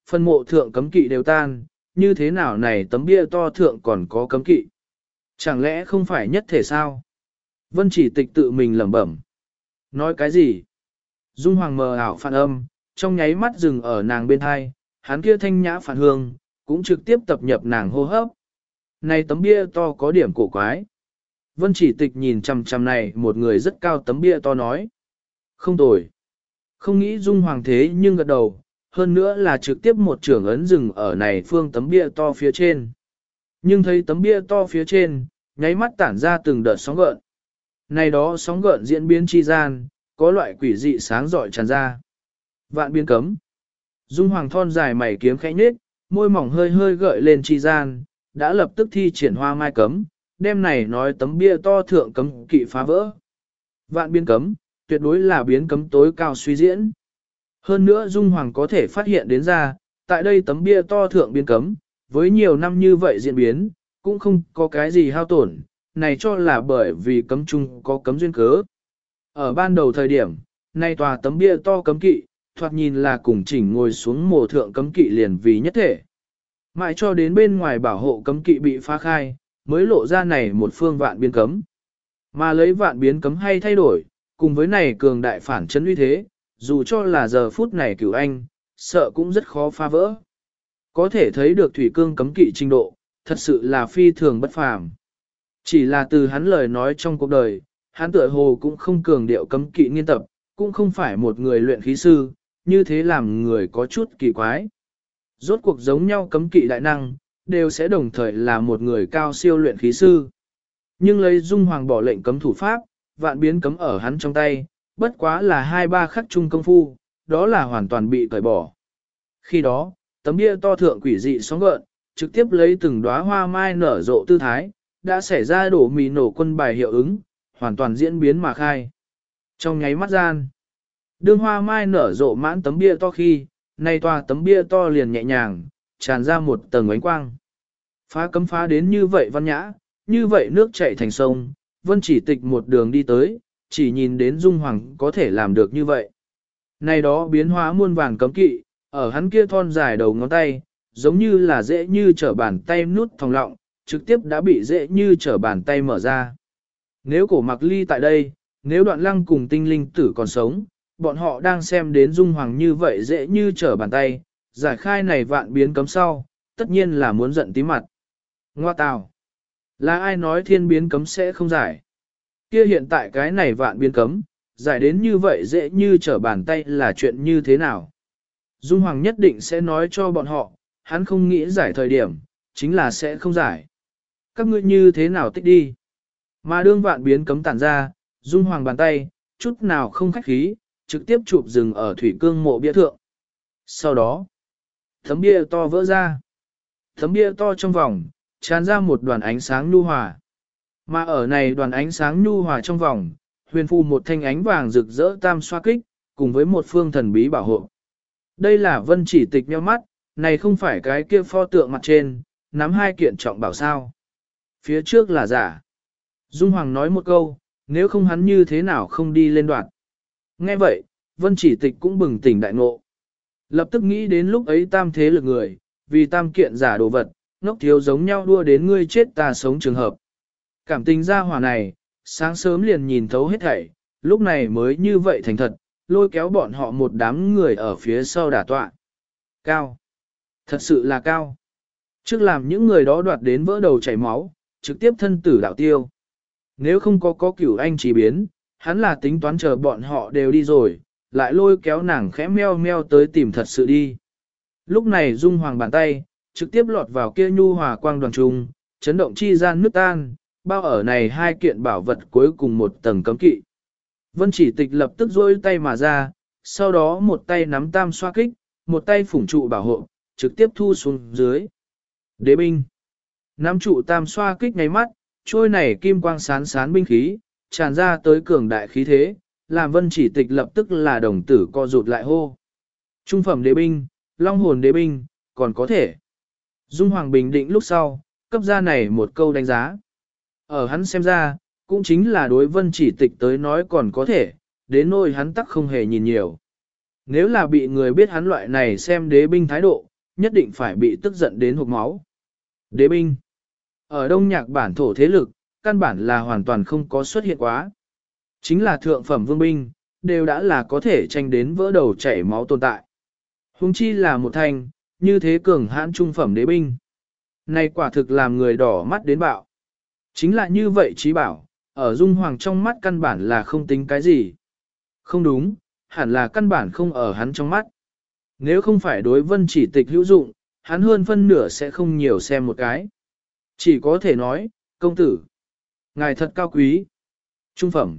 phân mộ thượng cấm kỵ đều tan, như thế nào này tấm bia to thượng còn có cấm kỵ? Chẳng lẽ không phải nhất thể sao? Vân Chỉ Tịch tự mình lẩm bẩm. Nói cái gì? Dung Hoàng mờ ảo phản âm, trong nháy mắt dừng ở nàng bên hai, hắn kia thanh nhã phản hương, cũng trực tiếp tập nhập nàng hô hấp. Này tấm bia to có điểm cổ quái. Vân Chỉ Tịch nhìn chằm chằm này một người rất cao tấm bia to nói. Không tồi. Không nghĩ Dung Hoàng thế nhưng gật đầu, hơn nữa là trực tiếp một trưởng ấn dừng ở này phương tấm bia to phía trên. Nhưng thấy tấm bia to phía trên, nháy mắt tản ra từng đợt sóng gợn. Này đó sóng gợn diễn biến chi gian, có loại quỷ dị sáng rọi tràn ra. Vạn biến cấm. Dung Hoàng thon dài mày kiếm khẽ nhếch, môi mỏng hơi hơi gợi lên chi gian, đã lập tức thi triển hoa mai cấm, đêm này nói tấm bia to thượng cấm kỵ phá vỡ. Vạn biến cấm, tuyệt đối là biến cấm tối cao suy diễn. Hơn nữa Dung Hoàng có thể phát hiện đến ra, tại đây tấm bia to thượng biến cấm, với nhiều năm như vậy diễn biến, cũng không có cái gì hao tổn, này cho là bởi vì cấm chung có cấm duyên cớ. Ở ban đầu thời điểm, nay tòa tấm bia to cấm kỵ, thoạt nhìn là cùng chỉnh ngồi xuống mồ thượng cấm kỵ liền vì nhất thể. Mãi cho đến bên ngoài bảo hộ cấm kỵ bị phá khai, mới lộ ra này một phương vạn biến cấm. Mà lấy vạn biến cấm hay thay đổi, cùng với này cường đại phản chấn uy thế, dù cho là giờ phút này cửu anh, sợ cũng rất khó phá vỡ. Có thể thấy được thủy cương cấm kỵ trình độ, thật sự là phi thường bất phàm. Chỉ là từ hắn lời nói trong cuộc đời, hắn tựa hồ cũng không cường điệu cấm kỵ nghiên tập, cũng không phải một người luyện khí sư, như thế làm người có chút kỳ quái. Rốt cuộc giống nhau cấm kỵ đại năng, đều sẽ đồng thời là một người cao siêu luyện khí sư. Nhưng lấy Dung Hoàng bỏ lệnh cấm thủ pháp, vạn biến cấm ở hắn trong tay, bất quá là 2-3 khắc chung công phu, đó là hoàn toàn bị cởi bỏ. Khi đó, tấm bia to thượng quỷ dị sóng gợn, trực tiếp lấy từng đóa hoa mai nở rộ tư thái, đã xảy ra đổ mì nổ quân bài hiệu ứng, hoàn toàn diễn biến mà khai. Trong nháy mắt gian, đương hoa mai nở rộ mãn tấm bia to khi, nay tòa tấm bia to liền nhẹ nhàng, tràn ra một tầng ánh quang. Phá cấm phá đến như vậy văn nhã, như vậy nước chảy thành sông, Vân Chỉ Tịch một đường đi tới, chỉ nhìn đến Dung Hoàng có thể làm được như vậy. Này đó biến hóa muôn vàng cấm kỵ, ở hắn kia thon dài đầu ngón tay, giống như là dễ như trở bàn tay nút thòng lọng, trực tiếp đã bị dễ như trở bàn tay mở ra. Nếu cổ mặc ly tại đây, nếu đoạn lăng cùng tinh linh tử còn sống, bọn họ đang xem đến Dung Hoàng như vậy dễ như trở bàn tay, giải khai này vạn biến cấm sau, tất nhiên là muốn giận tí mặt. Ngoa tào! Là ai nói thiên biến cấm sẽ không giải? Kia hiện tại cái này vạn biến cấm, giải đến như vậy dễ như trở bàn tay là chuyện như thế nào? Dung Hoàng nhất định sẽ nói cho bọn họ, hắn không nghĩ giải thời điểm, chính là sẽ không giải. Các ngươi như thế nào tích đi? Mà đương vạn biến cấm tản ra, Dung Hoàng bàn tay, chút nào không khách khí, trực tiếp chụp dừng ở thủy cương mộ bia thượng. Sau đó, tấm bia to vỡ ra. Tấm bia to trong vòng, tràn ra một đoàn ánh sáng nhu hòa. Mà ở này đoàn ánh sáng nhu hòa trong vòng, huyền phù một thanh ánh vàng rực rỡ tam xoa kích, cùng với một phương thần bí bảo hộ. Đây là Vân Chỉ Tịch nhíu mắt, này không phải cái kia pho tượng mặt trên, nắm hai kiện trọng bảo sao. Phía trước là giả. Dung Hoàng nói một câu, nếu không hắn như thế nào không đi lên đoạn. Nghe vậy, Vân Chỉ Tịch cũng bừng tỉnh đại ngộ. Lập tức nghĩ đến lúc ấy tam thế lực người, vì tam kiện giả đồ vật, ngốc thiếu giống nhau đua đến ngươi chết ta sống trường hợp. Cảm tình gia hỏa này, sáng sớm liền nhìn thấu hết thảy, lúc này mới như vậy thành thật, lôi kéo bọn họ một đám người ở phía sau đả tọa. Cao. Thật sự là cao. Trước làm những người đó đoạt đến vỡ đầu chảy máu, trực tiếp thân tử đạo tiêu. Nếu không có cửu anh chỉ biến, hắn là tính toán chờ bọn họ đều đi rồi, lại lôi kéo nàng khẽ meo meo tới tìm thật sự đi. Lúc này Dung Hoàng bàn tay, trực tiếp lọt vào kia nhu hòa quang đoàn trung, chấn động chi gian nước tan, bao ở này hai kiện bảo vật cuối cùng một tầng cấm kỵ. Vân Chỉ Tịch lập tức duỗi tay mà ra, sau đó một tay nắm tam xoa kích, một tay phủng trụ bảo hộ, trực tiếp thu xuống dưới. Đế binh. Nắm trụ tam xoa kích ngay mắt, trôi này kim quang sán sán binh khí, tràn ra tới cường đại khí thế, làm Vân Chỉ Tịch lập tức là đồng tử co rụt lại hô. Trung phẩm đế binh, long hồn đế binh, còn có thể. Dung Hoàng bình định lúc sau, cấp ra này một câu đánh giá. Ở hắn xem ra, cũng chính là đối Vân Chỉ Tịch tới nói còn có thể, đến nỗi hắn tắc không hề nhìn nhiều. Nếu là bị người biết hắn loại này xem đế binh thái độ, nhất định phải bị tức giận đến hộc máu. Đế binh. Ở Đông Nhạc bản thổ thế lực, căn bản là hoàn toàn không có xuất hiện quá. Chính là thượng phẩm vương binh, đều đã là có thể tranh đến vỡ đầu chảy máu tồn tại. Huống chi là một thành, như thế cường hãn trung phẩm đế binh. Này quả thực làm người đỏ mắt đến bạo. Chính là như vậy trí bảo, ở Dung Hoàng trong mắt căn bản là không tính cái gì. Không đúng, hẳn là căn bản không ở hắn trong mắt. Nếu không phải đối Vân Chỉ Tịch hữu dụng, hắn hơn phân nửa sẽ không nhiều xem một cái. Chỉ có thể nói, công tử, ngài thật cao quý. Trung phẩm.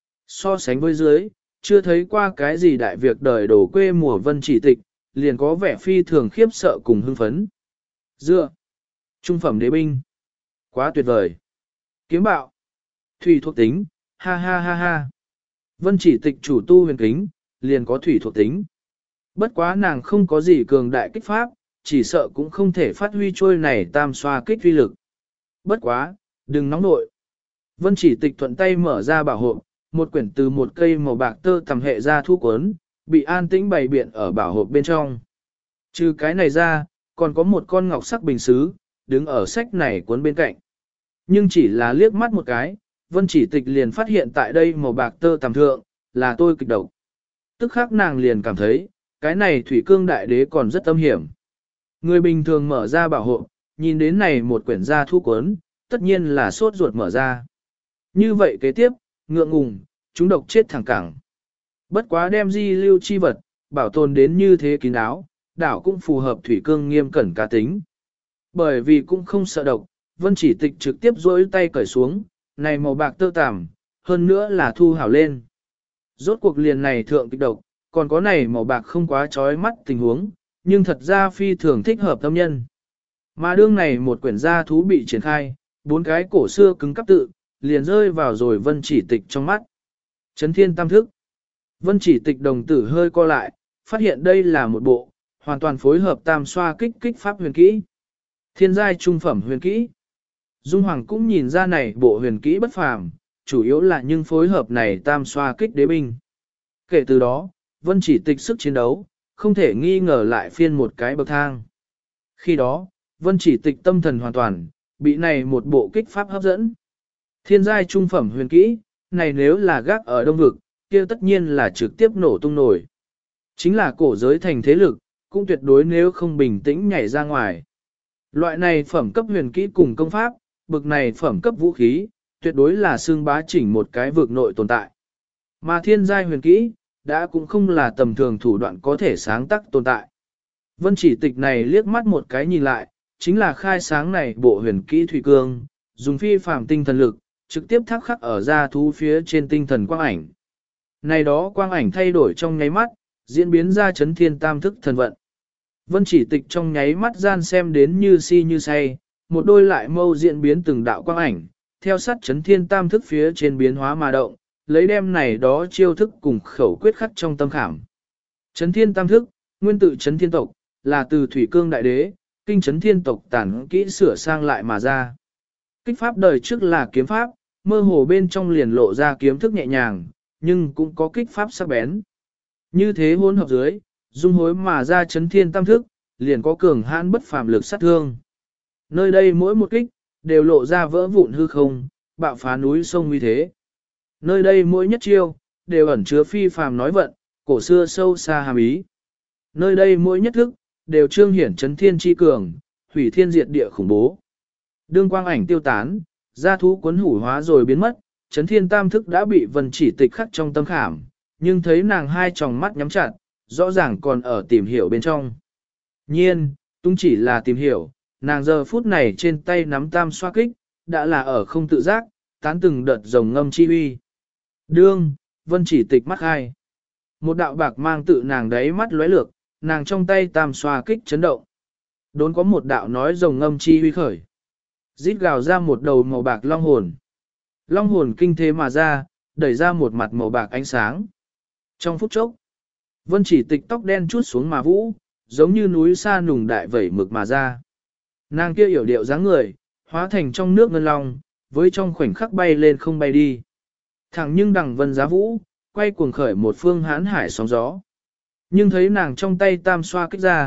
So sánh với dưới, chưa thấy qua cái gì đại việc đời đổ quê mùa Vân Chỉ Tịch, liền có vẻ phi thường khiếp sợ cùng hưng phấn. Dựa. Trung phẩm đế binh. Quá tuyệt vời. Kiếm bạo. Thủy thuộc tính. Ha ha ha ha. Vân Chỉ Tịch chủ tu huyền kính, liền có thủy thuộc tính. Bất quá nàng không có gì cường đại kích pháp, chỉ sợ cũng không thể phát huy trôi này tam xoa kích uy lực. Bất quá, đừng nóng nội. Vân Chỉ Tịch thuận tay mở ra bảo hộp, một quyển từ một cây màu bạc tơ tầm hệ ra thu cuốn, bị an tĩnh bày biện ở bảo hộp bên trong. Trừ cái này ra, còn có một con ngọc sắc bình sứ, đứng ở sách này cuốn bên cạnh. Nhưng chỉ là liếc mắt một cái, Vân Chỉ Tịch liền phát hiện tại đây màu bạc tơ tầm thượng, là tôi kịch độc. Tức khắc nàng liền cảm thấy, cái này thủy cương đại đế còn rất âm hiểm. Người bình thường mở ra bảo hộ, nhìn đến này một quyển gia thu cuốn, tất nhiên là sốt ruột mở ra. Như vậy kế tiếp, ngượng ngùng, chúng độc chết thẳng cẳng. Bất quá đem di lưu chi vật, bảo tồn đến như thế kín đáo, đảo cũng phù hợp thủy cương nghiêm cẩn cá tính. Bởi vì cũng không sợ độc, Vân Chỉ Tịch trực tiếp duỗi tay cởi xuống, này màu bạc tơ tằm, hơn nữa là thu hảo lên. Rốt cuộc liền này thượng kịch độc, còn có này màu bạc không quá chói mắt tình huống, nhưng thật ra phi thường thích hợp tâm nhân. Mà đương này một quyển gia thú bị triển khai, 4 cái cổ xưa cứng cắp tự, liền rơi vào rồi Vân Chỉ Tịch trong mắt. Chấn thiên tam thức. Vân Chỉ Tịch đồng tử hơi co lại, phát hiện đây là một bộ, hoàn toàn phối hợp tam xoa kích pháp huyền kỹ. Thiên giai trung phẩm huyền kỹ. Dung Hoàng cũng nhìn ra này bộ huyền kỹ bất phàm, chủ yếu là nhưng phối hợp này tam xoa kích đế binh. Kể từ đó, Vân Chỉ Tịch sức chiến đấu, không thể nghi ngờ lại phiên một cái bậc thang. Khi đó, Vân Chỉ Tịch tâm thần hoàn toàn, bị này một bộ kích pháp hấp dẫn. Thiên giai trung phẩm huyền kỹ, này nếu là gác ở đông vực, kia tất nhiên là trực tiếp nổ tung nổi. Chính là cổ giới thành thế lực, cũng tuyệt đối nếu không bình tĩnh nhảy ra ngoài. Loại này phẩm cấp huyền kỹ cùng công pháp, bực này phẩm cấp vũ khí, tuyệt đối là xương bá chỉnh một cái vực nội tồn tại. Mà thiên giai huyền kỹ, đã cũng không là tầm thường thủ đoạn có thể sáng tác tồn tại. Vân Chỉ Tịch này liếc mắt một cái nhìn lại, chính là khai sáng này bộ huyền kỹ thủy cương, dùng phi phàm tinh thần lực, trực tiếp thác khắc ở ra thú phía trên tinh thần quang ảnh. Này đó quang ảnh thay đổi trong nháy mắt, diễn biến ra chấn thiên tam thức thần vận. Vân Chỉ Tịch trong nháy mắt gian xem đến như si như say, một đôi lại mâu diễn biến từng đạo quang ảnh, theo sát chấn thiên tam thức phía trên biến hóa mà động, lấy đem này đó chiêu thức cùng khẩu quyết khắc trong tâm khảm. Chấn thiên tam thức, nguyên tự chấn thiên tộc, là từ thủy cương đại đế, kinh chấn thiên tộc tản kỹ sửa sang lại mà ra. Kích pháp đời trước là kiếm pháp, mơ hồ bên trong liền lộ ra kiếm thức nhẹ nhàng, nhưng cũng có kích pháp sắc bén. Như thế hỗn hợp dưới, dung hối mà ra chấn thiên tam thức, liền có cường hãn bất phàm lực sát thương. Nơi đây mỗi một kích, đều lộ ra vỡ vụn hư không, bạo phá núi sông uy thế. Nơi đây mỗi nhất chiêu, đều ẩn chứa phi phàm nói vận, cổ xưa sâu xa hàm ý. Nơi đây mỗi nhất thức, đều trương hiển chấn thiên chi cường, hủy thiên diệt địa khủng bố. Đương quang ảnh tiêu tán, gia thú cuốn hủ hóa rồi biến mất, chấn thiên tam thức đã bị Vân Chỉ Tịch khắc trong tâm khảm, nhưng thấy nàng hai tròng mắt nhắm chặt, rõ ràng còn ở tìm hiểu bên trong. Nhiên, tung chỉ là tìm hiểu, nàng giờ phút này trên tay nắm tam xoa kích, đã là ở không tự giác, tán từng đợt rồng ngâm chi uy. Đương, Vân Chỉ Tịch mắt hai. Một đạo bạc mang tự nàng đáy mắt lóe lược, nàng trong tay tam xoa kích chấn động. Đốn có một đạo nói rồng ngâm chi uy khởi. Rít gào ra một đầu màu bạc long hồn. Long hồn kinh thế mà ra, đẩy ra một mặt màu bạc ánh sáng. Trong phút chốc, Vân Chỉ Tịch tóc đen chút xuống mà vũ, giống như núi sa nùng đại vẩy mực mà ra. Nàng kia yểu điệu dáng người, hóa thành trong nước ngân long, với trong khoảnh khắc bay lên không bay đi. Thẳng nhưng đằng vân giá vũ, quay cuồng khởi một phương hán hải sóng gió. Nhưng thấy nàng trong tay tam xoa kích ra,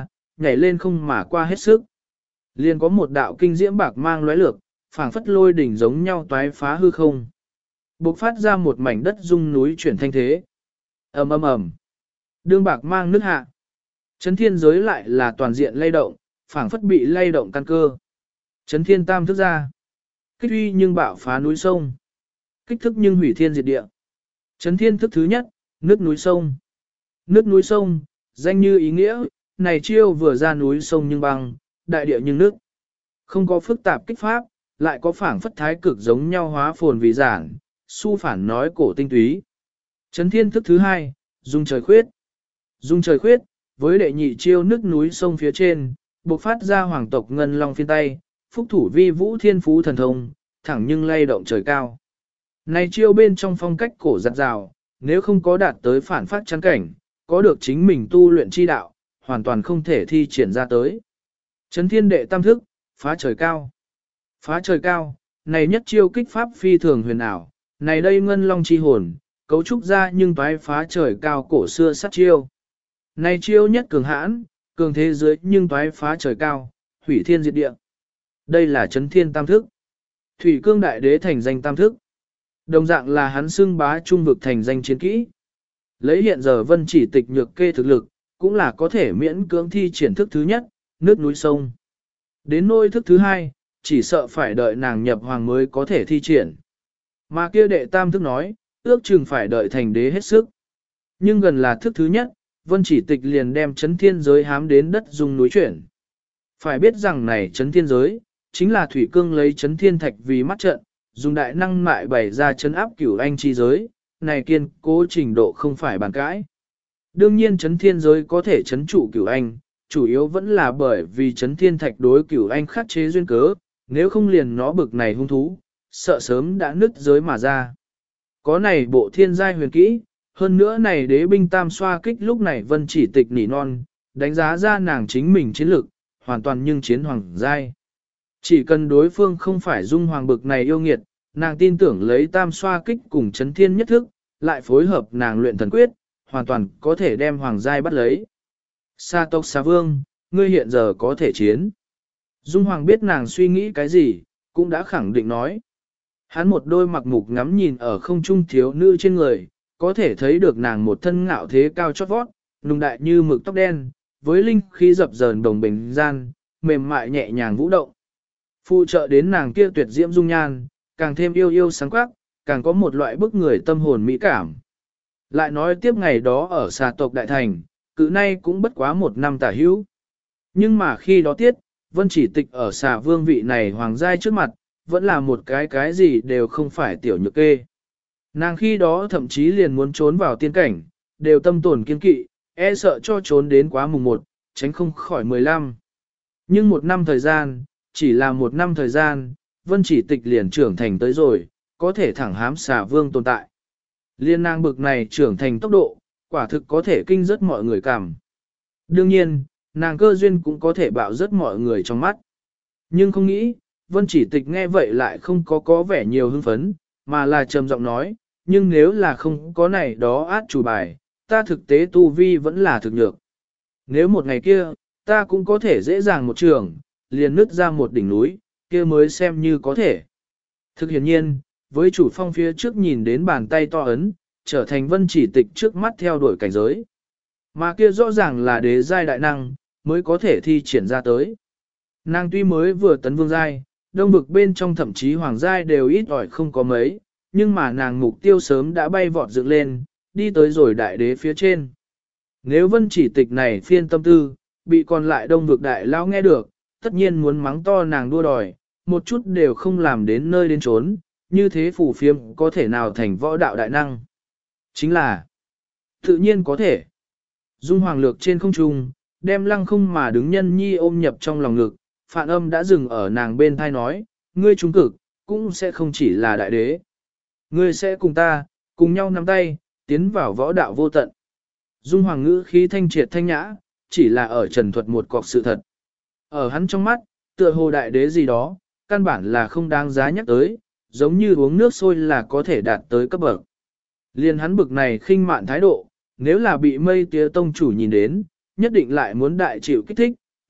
nhảy lên không mà qua hết sức. Liền có một đạo kinh diễm bạc mang lóe lược, phảng phất lôi đỉnh giống nhau toái phá hư không. Bộc phát ra một mảnh đất rung núi chuyển thanh thế. Ầm ầm ầm. Đương bạc mang nước hạ. Chấn thiên giới lại là toàn diện lay động, phảng phất bị lay động căn cơ. Chấn thiên tam thức ra. Kích uy nhưng bạo phá núi sông. Kích thức nhưng hủy thiên diệt địa. Chấn thiên thức thứ nhất, nước núi sông. Nước núi sông, danh như ý nghĩa, này chiêu vừa ra núi sông nhưng băng, đại địa nhưng nước. Không có phức tạp kích pháp, lại có phảng phất thái cực giống nhau hóa phồn vì giản, su phản nói cổ tinh túy. Chấn thiên thức thứ hai, dung trời khuyết. Dung trời khuyết, với đệ nhị chiêu nước núi sông phía trên, bộc phát ra hoàng tộc ngân long phiên tay, phúc thủ vi vũ thiên phú thần thông, thẳng nhưng lay động trời cao. Này chiêu bên trong phong cách cổ giặt rào, nếu không có đạt tới phản phát chắn cảnh, có được chính mình tu luyện chi đạo, hoàn toàn không thể thi triển ra tới. Chấn thiên đệ tam thức, phá trời cao. Phá trời cao, này nhất chiêu kích pháp phi thường huyền ảo, này đây ngân long chi hồn, cấu trúc ra nhưng toái phá trời cao cổ xưa sát chiêu. Này chiêu nhất cường hãn, cường thế giới nhưng toái phá trời cao, hủy thiên diệt địa. Đây là chấn thiên tam thức. Thủy cương đại đế thành danh tam thức. Đồng dạng là hắn xưng bá trung vực thành danh chiến kỹ. Lấy hiện giờ vân chỉ tịch nhược kê thực lực, cũng là có thể miễn cưỡng thi triển thức thứ nhất, nước núi sông. Đến nôi thức thứ hai, chỉ sợ phải đợi nàng nhập hoàng mới có thể thi triển. Mà kia đệ tam thức nói, ước chừng phải đợi thành đế hết sức. Nhưng gần là thức thứ nhất, vân chỉ tịch liền đem chấn thiên giới hám đến đất dung núi chuyển. Phải biết rằng này chấn thiên giới, chính là thủy cương lấy chấn thiên thạch vì mắt trận, dùng đại năng mại bày ra chấn áp cửu anh chi giới, này kiên cố trình độ không phải bàn cãi. Đương nhiên chấn thiên giới có thể chấn trụ cửu anh, chủ yếu vẫn là bởi vì chấn thiên thạch đối cửu anh khắc chế duyên cớ, nếu không liền nó bực này hung thú, sợ sớm đã nứt giới mà ra. Có này bộ thiên giai huyền kỹ, hơn nữa này đế binh tam xoa kích lúc này vân chỉ tịch nỉ non, đánh giá ra nàng chính mình chiến lực, hoàn toàn nhưng chiến hoàng giai. Chỉ cần đối phương không phải dung hoàng bực này yêu nghiệt, nàng tin tưởng lấy tam xoa kích cùng chấn thiên nhất thức, lại phối hợp nàng luyện thần quyết, hoàn toàn có thể đem hoàng giai bắt lấy. Sa tộc xà vương, ngươi hiện giờ có thể chiến. Dung hoàng biết nàng suy nghĩ cái gì, cũng đã khẳng định nói. Hắn một đôi mặc mục ngắm nhìn ở không trung thiếu nữ trên người, có thể thấy được nàng một thân ngạo thế cao chót vót, nùng đại như mực tóc đen, với linh khí dập dờn đồng bình gian, mềm mại nhẹ nhàng vũ động. Phụ trợ đến nàng kia tuyệt diễm dung nhan, càng thêm yêu yêu sáng quắc, càng có một loại bức người tâm hồn mỹ cảm. Lại nói tiếp ngày đó ở xà tộc Đại Thành, cự nay cũng bất quá một năm tả hữu. Nhưng mà khi đó tiết, vân chỉ tịch ở xà vương vị này hoàng giai trước mặt, vẫn là một cái gì đều không phải tiểu nhược kê. Nàng khi đó thậm chí liền muốn trốn vào tiên cảnh, đều tâm tổn kiên kỵ, e sợ cho trốn đến quá mùng 1, tránh không khỏi 15. Nhưng một năm thời gian, chỉ là một năm thời gian, vân chỉ tịch liền trưởng thành tới rồi, có thể thẳng hám xà vương tồn tại. Liên nàng bực này trưởng thành tốc độ, quả thực có thể kinh rất mọi người cảm. Đương nhiên, nàng cơ duyên cũng có thể bạo rất mọi người trong mắt. Nhưng không nghĩ, vân chỉ tịch nghe vậy lại không có vẻ nhiều hưng phấn, mà là trầm giọng nói, nhưng nếu là không có này đó át chủ bài, ta thực tế tu vi vẫn là thực nhược. Nếu một ngày kia, ta cũng có thể dễ dàng một trường, liền nứt ra một đỉnh núi, kia mới xem như có thể. Thực hiện nhiên, với chủ phong phía trước nhìn đến bàn tay to ấn, trở thành vân chỉ tịch trước mắt theo đuổi cảnh giới. Mà kia rõ ràng là đế giai đại năng, mới có thể thi triển ra tới. Nàng tuy mới vừa tấn vương giai, đông vực bên trong thậm chí hoàng giai đều ít ỏi không có mấy, nhưng mà nàng mục tiêu sớm đã bay vọt dựng lên, đi tới rồi đại đế phía trên. Nếu vân chỉ tịch này phiên tâm tư, bị còn lại đông vực đại lao nghe được, tất nhiên muốn mắng to nàng đua đòi, một chút đều không làm đến nơi đến trốn, như thế phù phiếm có thể nào thành võ đạo đại năng. Chính là, tự nhiên có thể. Dung hoàng lược trên không trung, đem lăng không mà đứng nhân nhi ôm nhập trong lòng ngực, phạn âm đã dừng ở nàng bên thai nói, ngươi trung cực, cũng sẽ không chỉ là đại đế. Ngươi sẽ cùng ta, cùng nhau nắm tay, tiến vào võ đạo vô tận. Dung hoàng ngữ khí thanh triệt thanh nhã, chỉ là ở trần thuật một cọc sự thật. Ở hắn trong mắt, tựa hồ đại đế gì đó, căn bản là không đáng giá nhắc tới, giống như uống nước sôi là có thể đạt tới cấp bậc. Liên hắn bực này khinh mạn thái độ, nếu là bị mây tía tông chủ nhìn đến, nhất định lại muốn đại chịu kích thích,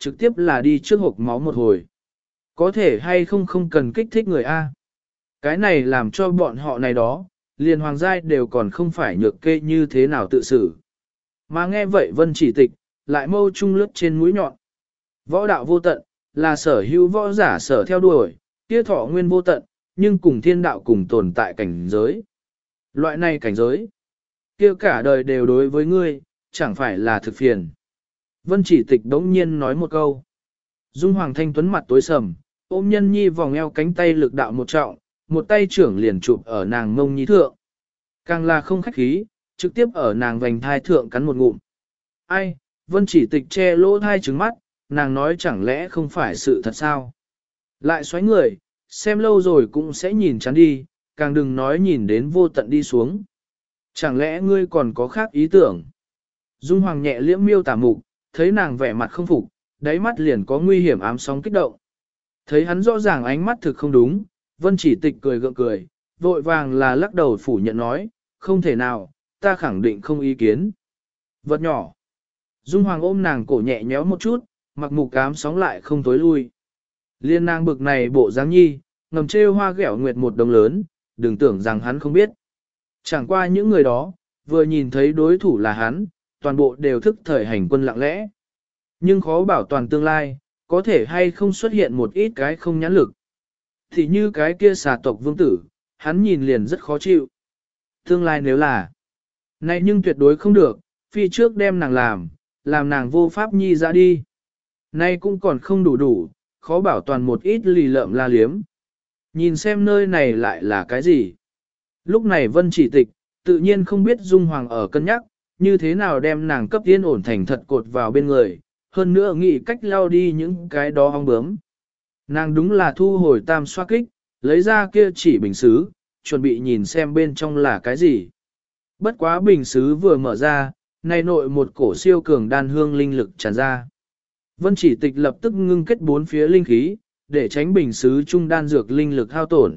trực tiếp là đi trước hộp máu một hồi. Có thể hay không không cần kích thích người A. Cái này làm cho bọn họ này đó, liền hoàng giai đều còn không phải nhược kê như thế nào tự xử. Mà nghe vậy Vân Chỉ Tịch, lại mâu trung lướt trên mũi nhọn. Võ đạo vô tận, là sở hữu võ giả sở theo đuổi, kia thọ nguyên vô tận, nhưng cùng thiên đạo cùng tồn tại cảnh giới. Loại này cảnh giới, kia cả đời đều đối với ngươi, chẳng phải là thực phiền. Vân Chỉ Tịch đống nhiên nói một câu. Dung Hoàng Thanh Tuấn mặt tối sầm, ôm Nhân Nhi vòng eo cánh tay lực đạo một trọng, một tay trưởng liền chụp ở nàng mông nhí thượng. Càng là không khách khí, trực tiếp ở nàng vành thai thượng cắn một ngụm. Ai, Vân Chỉ Tịch che lỗ thai trứng mắt, nàng nói chẳng lẽ không phải sự thật sao? Lại xoáy người, xem lâu rồi cũng sẽ nhìn chán đi, càng đừng nói nhìn đến vô tận đi xuống. Chẳng lẽ ngươi còn có khác ý tưởng? Dung Hoàng nhẹ liễm miêu tả mục, thấy nàng vẻ mặt không phục, đáy mắt liền có nguy hiểm ám sóng kích động. Thấy hắn rõ ràng ánh mắt thực không đúng, Vân Chỉ Tịch cười gượng cười, vội vàng là lắc đầu phủ nhận nói, không thể nào, ta khẳng định không ý kiến. Vật nhỏ. Dung Hoàng ôm nàng cổ nhẹ nhéo một chút, mặc mục ám sóng lại không tối lui. Liên nàng bực này bộ dáng nhi, ngầm trêu hoa ghẹo nguyệt một đồng lớn, đừng tưởng rằng hắn không biết. Chẳng qua những người đó, vừa nhìn thấy đối thủ là hắn, toàn bộ đều thức thời hành quân lặng lẽ. Nhưng khó bảo toàn tương lai, có thể hay không xuất hiện một ít cái không nhãn lực. Thì như cái kia xà tộc vương tử, hắn nhìn liền rất khó chịu. Tương lai nếu là, này nhưng tuyệt đối không được, phi trước đem nàng làm nàng vô pháp nhi ra đi. Nay cũng còn không đủ, khó bảo toàn một ít lì lợm la liếm. Nhìn xem nơi này lại là cái gì. Lúc này Vân Chỉ Tịch, tự nhiên không biết Dung Hoàng ở cân nhắc, như thế nào đem nàng cấp yên ổn thành thật cột vào bên người, hơn nữa nghĩ cách lao đi những cái đó ong bướm. Nàng đúng là thu hồi tam xoa kích, lấy ra kia chỉ bình xứ, chuẩn bị nhìn xem bên trong là cái gì. Bất quá bình xứ vừa mở ra, nay nội một cổ siêu cường đan hương linh lực tràn ra. Vân Chỉ Tịch lập tức ngưng kết bốn phía linh khí, để tránh bình xứ trung đan dược linh lực hao tổn.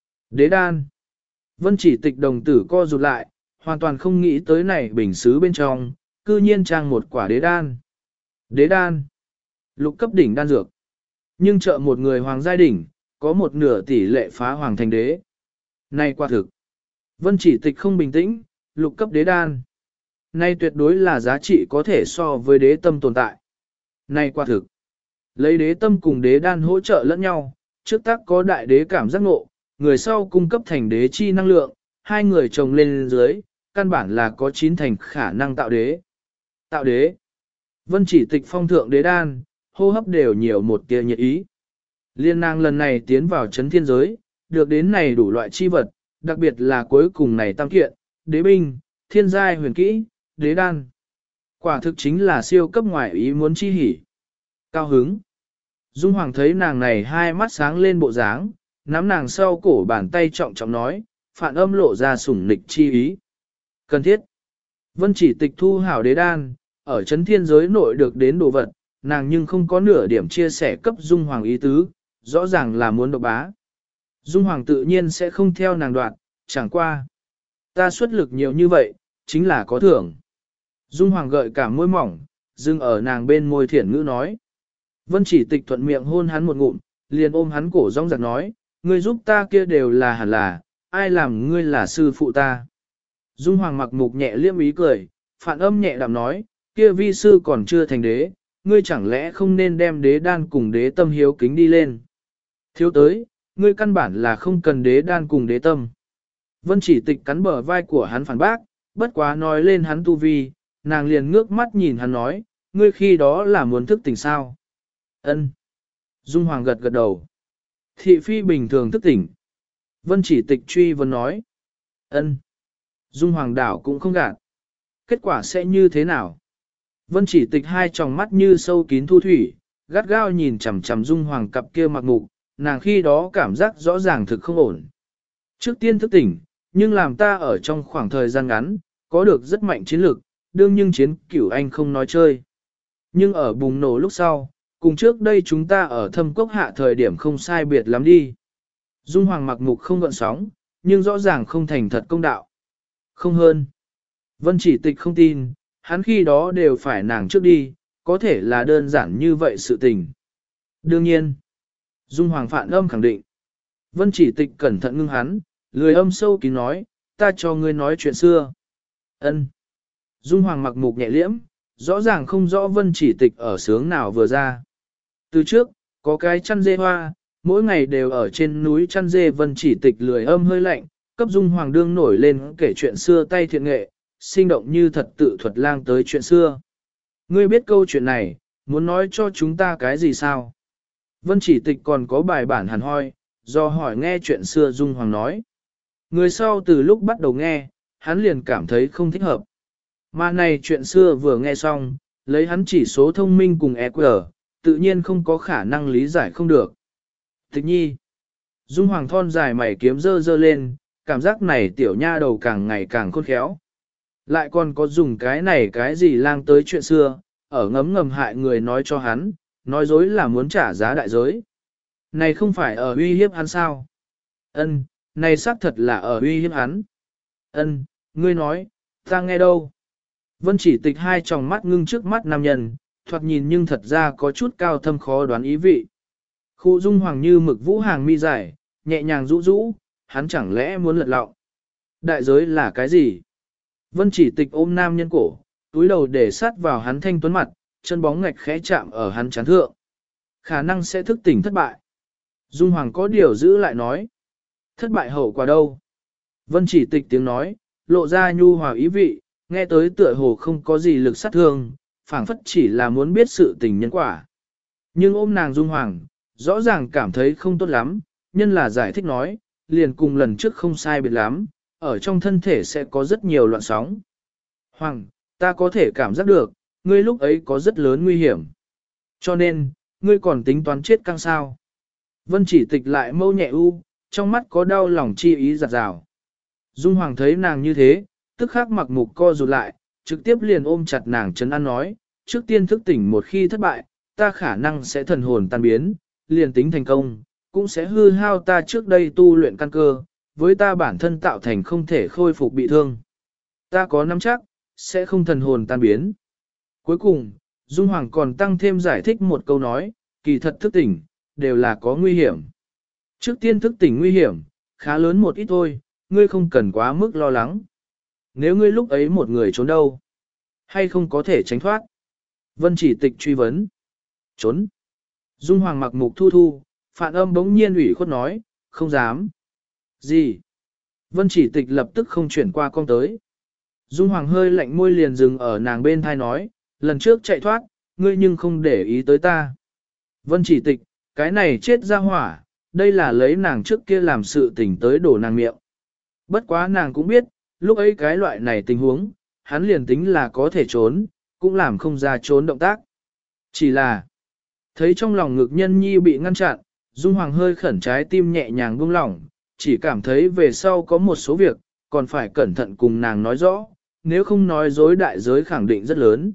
Đế đan. Vân Chỉ Tịch đồng tử co rụt lại, hoàn toàn không nghĩ tới này bình xứ bên trong, cư nhiên trang một quả đế đan. Đế đan. Lục cấp đỉnh đan dược. Nhưng trợ một người hoàng giai đỉnh, có một nửa tỷ lệ phá hoàng thành đế. Này quả thực. Vân Chỉ Tịch không bình tĩnh, lục cấp đế đan. Này tuyệt đối là giá trị có thể so với đế tâm tồn tại. Này quả thực. Lấy đế tâm cùng đế đan hỗ trợ lẫn nhau, trước tác có đại đế cảm giác ngộ, người sau cung cấp thành đế chi năng lượng, hai người chồng lên dưới, căn bản là có 9 thành khả năng tạo đế. Tạo đế. Vân Chỉ Tịch phong thượng đế đan, hô hấp đều nhiều một tia nhiệt ý. Liên nàng lần này tiến vào chấn thiên giới, được đến này đủ loại chi vật, đặc biệt là cuối cùng này tam kiện, đế binh, thiên giai huyền kỹ, đế đan. Quả thực chính là siêu cấp ngoại ý muốn chi hỉ. Cao hứng. Dung Hoàng thấy nàng này hai mắt sáng lên bộ dáng, nắm nàng sau cổ bàn tay trọng trọng nói, phản âm lộ ra sủng nịch chi ý. Cần thiết. Vân Chỉ Tịch thu hảo đế đan, ở chấn thiên giới nội được đến đồ vật, nàng nhưng không có nửa điểm chia sẻ cấp Dung Hoàng ý tứ, rõ ràng là muốn độc bá. Dung Hoàng tự nhiên sẽ không theo nàng đoạn, chẳng qua. Ta xuất lực nhiều như vậy, chính là có thưởng. Dung Hoàng gợi cả môi mỏng, dừng ở nàng bên môi thiển ngữ nói. Vân Chỉ Tịch thuận miệng hôn hắn một ngụm, liền ôm hắn cổ rong giặc nói, ngươi giúp ta kia đều là hẳn là, ai làm ngươi là sư phụ ta. Dung Hoàng mặc mục nhẹ liêm ý cười, phản âm nhẹ đạm nói, kia vi sư còn chưa thành đế, ngươi chẳng lẽ không nên đem đế đan cùng đế tâm hiếu kính đi lên. Thiếu tới, ngươi căn bản là không cần đế đan cùng đế tâm. Vân Chỉ Tịch cắn bờ vai của hắn phản bác, bất quá nói lên hắn tu vi, nàng liền ngước mắt nhìn hắn nói, ngươi khi đó là muốn thức tỉnh sao. Ân. Dung Hoàng gật gật đầu. Thị phi bình thường thức tỉnh. Vân Chỉ Tịch truy vấn nói. Ân. Dung Hoàng đảo cũng không gạt. Kết quả sẽ như thế nào? Vân Chỉ Tịch hai tròng mắt như sâu kín thu thủy, gắt gao nhìn chằm chằm Dung Hoàng cặp kia mặc mục, nàng khi đó cảm giác rõ ràng thực không ổn. Trước tiên thức tỉnh, nhưng làm ta ở trong khoảng thời gian ngắn, có được rất mạnh chiến lược, đương nhưng chiến cửu anh không nói chơi. Nhưng ở bùng nổ lúc sau, cùng trước đây chúng ta ở thâm cốc hạ thời điểm không sai biệt lắm đi. Dung Hoàng mặc mục không gợn sóng, nhưng rõ ràng không thành thật công đạo. Không hơn. Vân Chỉ Tịch không tin, hắn khi đó đều phải nàng trước đi, có thể là đơn giản như vậy sự tình. Đương nhiên, Dung Hoàng phản âm khẳng định. Vân Chỉ Tịch cẩn thận ngưng hắn, lười âm sâu kín nói, ta cho ngươi nói chuyện xưa. Ân. Dung Hoàng mặc mục nhẹ liễm, rõ ràng không rõ Vân Chỉ Tịch ở sướng nào vừa ra. Từ trước, có cái chăn dê hoa, mỗi ngày đều ở trên núi chăn dê. Vân Chỉ Tịch lười âm hơi lạnh, cấp Dung Hoàng đương nổi lên kể chuyện xưa tay thiện nghệ, sinh động như thật tự thuật lang tới chuyện xưa. Ngươi biết câu chuyện này, muốn nói cho chúng ta cái gì sao? Vân Chỉ Tịch còn có bài bản hẳn hoi, do hỏi nghe chuyện xưa Dung Hoàng nói. Người sau từ lúc bắt đầu nghe, hắn liền cảm thấy không thích hợp. Mà này chuyện xưa vừa nghe xong, lấy hắn chỉ số thông minh cùng EQ, tự nhiên không có khả năng lý giải không được. Tịch nhi. Dung Hoàng thon dài mày kiếm dơ dơ lên, cảm giác này tiểu nha đầu càng ngày càng khôn khéo. Lại còn có dùng cái này cái gì lang tới chuyện xưa, ở ngấm ngầm hại người nói cho hắn, nói dối là muốn trả giá đại giới. Này không phải ở uy hiếp hắn sao? Ân, này xác thật là ở uy hiếp hắn. Ân, ngươi nói, ta nghe đâu? Vân Chỉ Tịch hai tròng mắt ngưng trước mắt nam nhân, thoạt nhìn nhưng thật ra có chút cao thâm khó đoán ý vị. Khu Dung Hoàng như mực vũ hàng mi dài, nhẹ nhàng rũ rũ, hắn chẳng lẽ muốn lật lọng. Đại giới là cái gì? Vân Chỉ Tịch ôm nam nhân cổ, túi đầu để sát vào hắn thanh tuấn mặt, chân bóng ngạch khẽ chạm ở hắn chán thượng. Khả năng sẽ thức tỉnh thất bại. Dung Hoàng có điều giữ lại nói. Thất bại hậu quả đâu? Vân Chỉ Tịch tiếng nói, lộ ra nhu hòa ý vị, nghe tới tựa hồ không có gì lực sát thương, phảng phất chỉ là muốn biết sự tình nhân quả. Nhưng ôm nàng Dung Hoàng, rõ ràng cảm thấy không tốt lắm, nhân là giải thích nói, liền cùng lần trước không sai biệt lắm, ở trong thân thể sẽ có rất nhiều loạn sóng. Hoàng, ta có thể cảm giác được, ngươi lúc ấy có rất lớn nguy hiểm. Cho nên, ngươi còn tính toán chết căng sao. Vân Chỉ Tịch lại mâu nhẹ u, trong mắt có đau lòng chi ý giặt rào. Dung Hoàng thấy nàng như thế, tức khắc mặc mục co rụt lại, trực tiếp liền ôm chặt nàng trấn an nói, trước tiên thức tỉnh một khi thất bại, ta khả năng sẽ thần hồn tan biến, liền tính thành công, cũng sẽ hư hao ta trước đây tu luyện căn cơ, với ta bản thân tạo thành không thể khôi phục bị thương. Ta có nắm chắc, sẽ không thần hồn tan biến. Cuối cùng, Dung Hoàng còn tăng thêm giải thích một câu nói, kỳ thật thức tỉnh, đều là có nguy hiểm. Trước tiên thức tỉnh nguy hiểm, khá lớn một ít thôi, ngươi không cần quá mức lo lắng. Nếu ngươi lúc ấy một người trốn đâu, hay không có thể tránh thoát? Vân Chỉ Tịch truy vấn. Trốn. Dung Hoàng mặc mục thu thu, phản âm bỗng nhiên ủy khuất nói, không dám. Gì? Vân Chỉ Tịch lập tức không chuyển qua con tới. Dung Hoàng hơi lạnh môi liền dừng ở nàng bên thai nói, lần trước chạy thoát, ngươi nhưng không để ý tới ta. Vân Chỉ Tịch, cái này chết ra hỏa, đây là lấy nàng trước kia làm sự tình tới đổ nàng miệng. Bất quá nàng cũng biết, lúc ấy cái loại này tình huống, hắn liền tính là có thể trốn, cũng làm không ra trốn động tác. Chỉ là, thấy trong lòng ngực nhân nhi bị ngăn chặn, Dung Hoàng hơi khẩn trái tim nhẹ nhàng buông lỏng, chỉ cảm thấy về sau có một số việc, còn phải cẩn thận cùng nàng nói rõ, nếu không nói dối đại giới khẳng định rất lớn.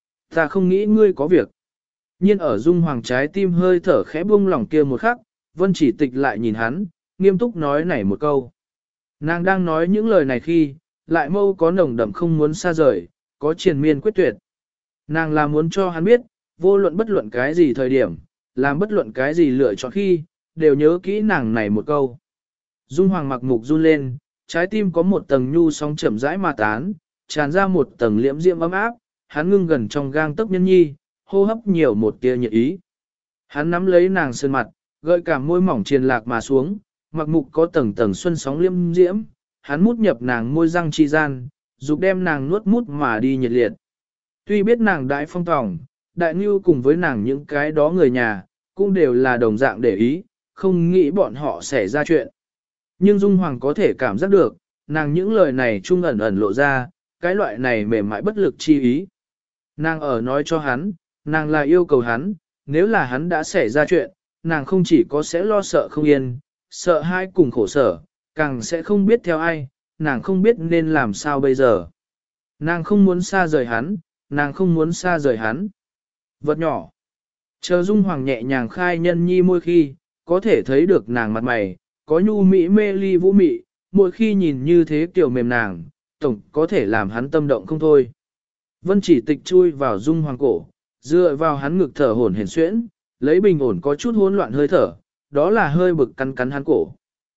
Ta không nghĩ ngươi có việc. Nhiên ở Dung Hoàng trái tim hơi thở khẽ buông lỏng kia một khắc, Vân Chỉ Tịch lại nhìn hắn, nghiêm túc nói nảy một câu. Nàng đang nói những lời này khi, lại mâu có nồng đậm không muốn xa rời, có triền miên quyết tuyệt. Nàng là muốn cho hắn biết, vô luận bất luận cái gì thời điểm, làm bất luận cái gì lựa chọn khi, đều nhớ kỹ nàng này một câu. Dung Hoàng mặc mục run lên, trái tim có một tầng nhu sóng chậm rãi mà tán, tràn ra một tầng liễm diễm ấm áp, hắn ngưng gần trong gang tấc nhân nhi, hô hấp nhiều một tia nhiệt ý. Hắn nắm lấy nàng sơn mặt, gợi cảm môi mỏng triền lạc mà xuống, mặc mục có tầng tầng xuân sóng liễm diễm, hắn mút nhập nàng môi răng chi gian, dục đem nàng nuốt mút mà đi nhiệt liệt. Tuy biết nàng đại phong tòng, đại ngưu cùng với nàng những cái đó người nhà, cũng đều là đồng dạng để ý, không nghĩ bọn họ sẽ ra chuyện. Nhưng Dung Hoàng có thể cảm giác được, nàng những lời này trung ẩn ẩn lộ ra, cái loại này mềm mại bất lực chi ý. Nàng ở nói cho hắn, nàng là yêu cầu hắn, nếu là hắn đã xảy ra chuyện, nàng không chỉ có sẽ lo sợ không yên, sợ hai cùng khổ sở, càng sẽ không biết theo ai, nàng không biết nên làm sao bây giờ. Nàng không muốn xa rời hắn, nàng không muốn xa rời hắn. Vật nhỏ. Chờ Dung Hoàng nhẹ nhàng khai nhân nhi môi khi, có thể thấy được nàng mặt mày, có nhu mỹ mê ly vũ mị, mỗi khi nhìn như thế kiểu mềm nàng, tổng có thể làm hắn tâm động không thôi. Vân Chỉ Tịch chui vào Dung Hoàng cổ, dựa vào hắn ngực thở hổn hển xuyễn, lấy bình ổn có chút hỗn loạn hơi thở, đó là hơi bực cắn cắn hắn cổ.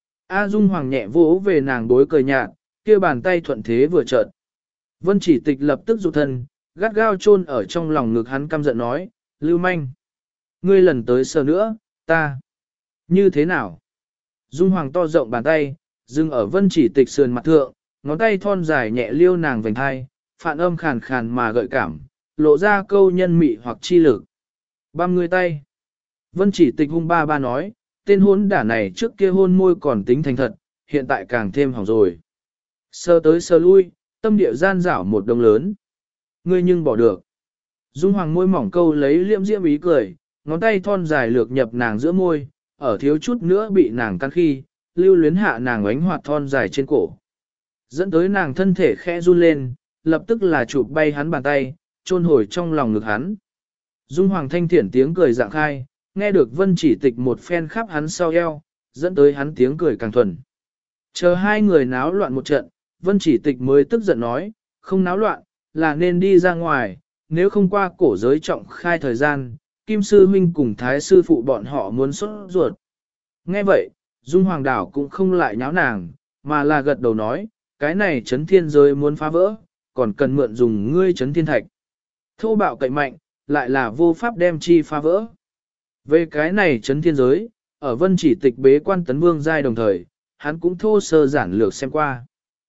A Dung Hoàng nhẹ vỗ về nàng bối cười nhạt, kia bàn tay thuận thế vừa chợt. Vân Chỉ Tịch lập tức rụt thân, gắt gao chôn ở trong lòng ngực hắn căm giận nói, lưu manh. Ngươi lần tới sờ nữa, ta. Như thế nào? Dung Hoàng to rộng bàn tay, dừng ở Vân Chỉ Tịch sườn mặt thượng, ngón tay thon dài nhẹ liêu nàng vành hai, phản âm khàn khàn mà gợi cảm, lộ ra câu nhân mị hoặc chi lực. Băm ngươi tay. Vân Chỉ Tịch hung ba ba nói, tên hôn đả này trước kia hôn môi còn tính thành thật, hiện tại càng thêm hỏng rồi. Sơ tới sơ lui, tâm địa gian rảo một đồng lớn. Ngươi nhưng bỏ được. Dung Hoàng môi mỏng câu lấy liễm diễm ý cười, ngón tay thon dài lược nhập nàng giữa môi, ở thiếu chút nữa bị nàng căn khi, lưu luyến hạ nàng ánh hoạt thon dài trên cổ. Dẫn tới nàng thân thể khẽ run lên, lập tức là chụp bay hắn bàn tay, chôn hồi trong lòng ngực hắn. Dung Hoàng thanh thiển tiếng cười dạng khai, nghe được Vân Chỉ Tịch một phen khắp hắn sau eo, dẫn tới hắn tiếng cười càng thuần. Chờ hai người náo loạn một trận, Vân Chỉ Tịch mới tức giận nói, không náo loạn, là nên đi ra ngoài, nếu không qua cổ giới trọng khai thời gian, Kim Sư Huynh cùng Thái Sư Phụ bọn họ muốn xuất ruột. Nghe vậy, Dung Hoàng đảo cũng không lại nháo nàng, mà là gật đầu nói, cái này chấn thiên giới muốn phá vỡ, còn cần mượn dùng ngươi chấn thiên thạch. Thô bạo cậy mạnh, lại là vô pháp đem chi phá vỡ. Về cái này chấn thiên giới, ở Vân Chỉ Tịch bế quan tấn vương giai đồng thời, hắn cũng thô sơ giản lược xem qua.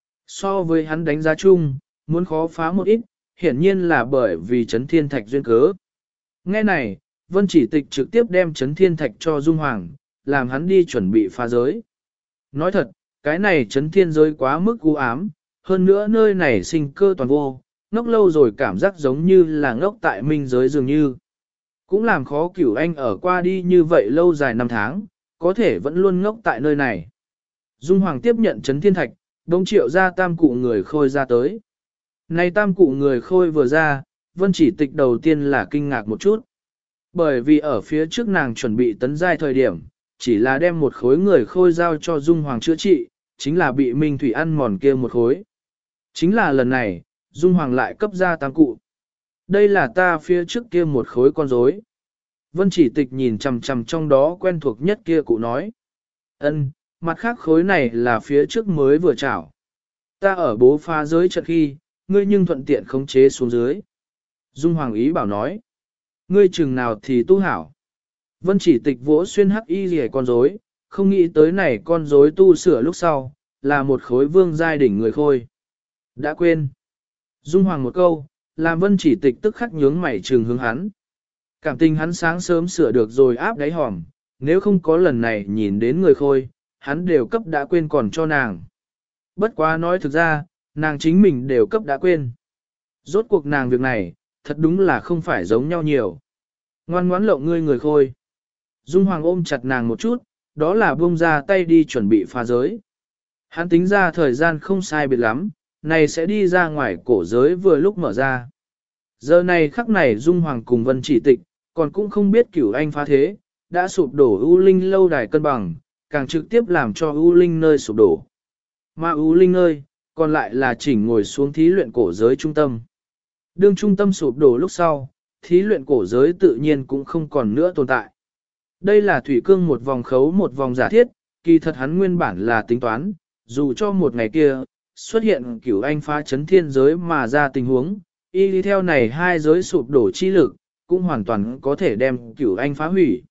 So với hắn đánh giá chung, muốn khó phá một ít, hiển nhiên là bởi vì chấn thiên thạch duyên cớ. Nghe này, Vân Chỉ Tịch trực tiếp đem chấn thiên thạch cho Dung Hoàng, làm hắn đi chuẩn bị phá giới. Nói thật, cái này chấn thiên giới quá mức u ám, hơn nữa nơi này sinh cơ toàn vô, ngốc lâu rồi cảm giác giống như là ngốc tại minh giới dường như. Cũng làm khó Cửu Anh ở qua đi như vậy lâu dài năm tháng, có thể vẫn luôn ngốc tại nơi này. Dung Hoàng tiếp nhận chấn thiên thạch, đông triệu ra tam cụ người khôi ra tới. Này tam cụ người khôi vừa ra, Vân Chỉ Tịch đầu tiên là kinh ngạc một chút. Bởi vì ở phía trước nàng chuẩn bị tấn giai thời điểm, chỉ là đem một khối người khôi giao cho Dung Hoàng chữa trị, chính là bị Minh Thủy ăn mòn kia một khối. Chính là lần này, Dung Hoàng lại cấp ra tam cụ. Đây là ta phía trước kia một khối con rối. Vân Chỉ Tịch nhìn chằm chằm trong đó quen thuộc nhất kia cụ nói. Ân, mặt khác khối này là phía trước mới vừa chảo. Ta ở bố phá giới trận khi, ngươi nhưng thuận tiện khống chế xuống dưới. Dung Hoàng ý bảo nói. Ngươi chừng nào thì tu hảo. Vân Chỉ Tịch vỗ xuyên hắc y rìa con rối, không nghĩ tới này con rối tu sửa lúc sau, là một khối vương giai đỉnh người khôi. Đã quên. Dung Hoàng một câu, làm Vân Chỉ Tịch tức khắc nhướng mày trừng hướng hắn. Cảm tình hắn sáng sớm sửa được rồi áp đáy hòm, nếu không có lần này nhìn đến người khôi, hắn đều cấp đã quên còn cho nàng. Bất quá nói thực ra, nàng chính mình đều cấp đã quên. Rốt cuộc nàng việc này, thật đúng là không phải giống nhau nhiều. Ngoan ngoãn lộng ngươi người khôi. Dung Hoàng ôm chặt nàng một chút, đó là buông ra tay đi chuẩn bị phá giới. Hắn tính ra thời gian không sai biệt lắm, này sẽ đi ra ngoài cổ giới vừa lúc mở ra. Giờ này khắc này Dung Hoàng cùng Vân Chỉ Tịch, còn cũng không biết Cửu Anh phá thế, đã sụp đổ U Linh lâu đài cân bằng, càng trực tiếp làm cho U Linh nơi sụp đổ. Mà U Linh nơi, còn lại là chỉnh ngồi xuống thí luyện cổ giới trung tâm. Đương trung tâm sụp đổ lúc sau, thí luyện cổ giới tự nhiên cũng không còn nữa tồn tại. Đây là thủy cương một vòng khấu một vòng giả thiết, kỳ thật hắn nguyên bản là tính toán, dù cho một ngày kia, xuất hiện Cửu Anh phá chấn thiên giới mà ra tình huống, y đi theo này hai giới sụp đổ chi lực, cũng hoàn toàn có thể đem Cửu Anh phá hủy.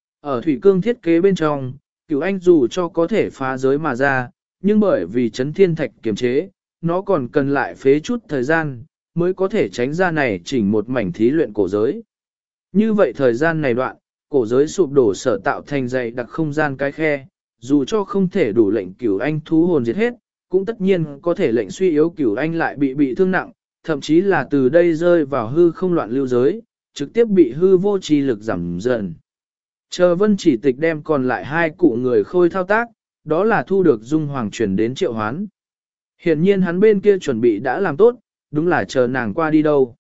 Ở thủy cương thiết kế bên trong, Cửu Anh dù cho có thể phá giới mà ra, nhưng bởi vì chấn thiên thạch kiềm chế, nó còn cần lại phế chút thời gian, mới có thể tránh ra này chỉnh một mảnh thí luyện cổ giới. Như vậy thời gian này đoạn, cổ giới sụp đổ sở tạo thành dày đặc không gian cái khe, dù cho không thể đủ lệnh Cửu Anh thú hồn diệt hết, cũng tất nhiên có thể lệnh suy yếu Cửu Anh lại bị thương nặng, thậm chí là từ đây rơi vào hư không loạn lưu giới, trực tiếp bị hư vô trì lực giảm dần. Chờ Vân Chỉ Tịch đem còn lại hai cụ người khôi thao tác, đó là thu được Dung Hoàng chuyển đến Triệu Hoán. Hiển nhiên hắn bên kia chuẩn bị đã làm tốt, đúng là chờ nàng qua đi đâu.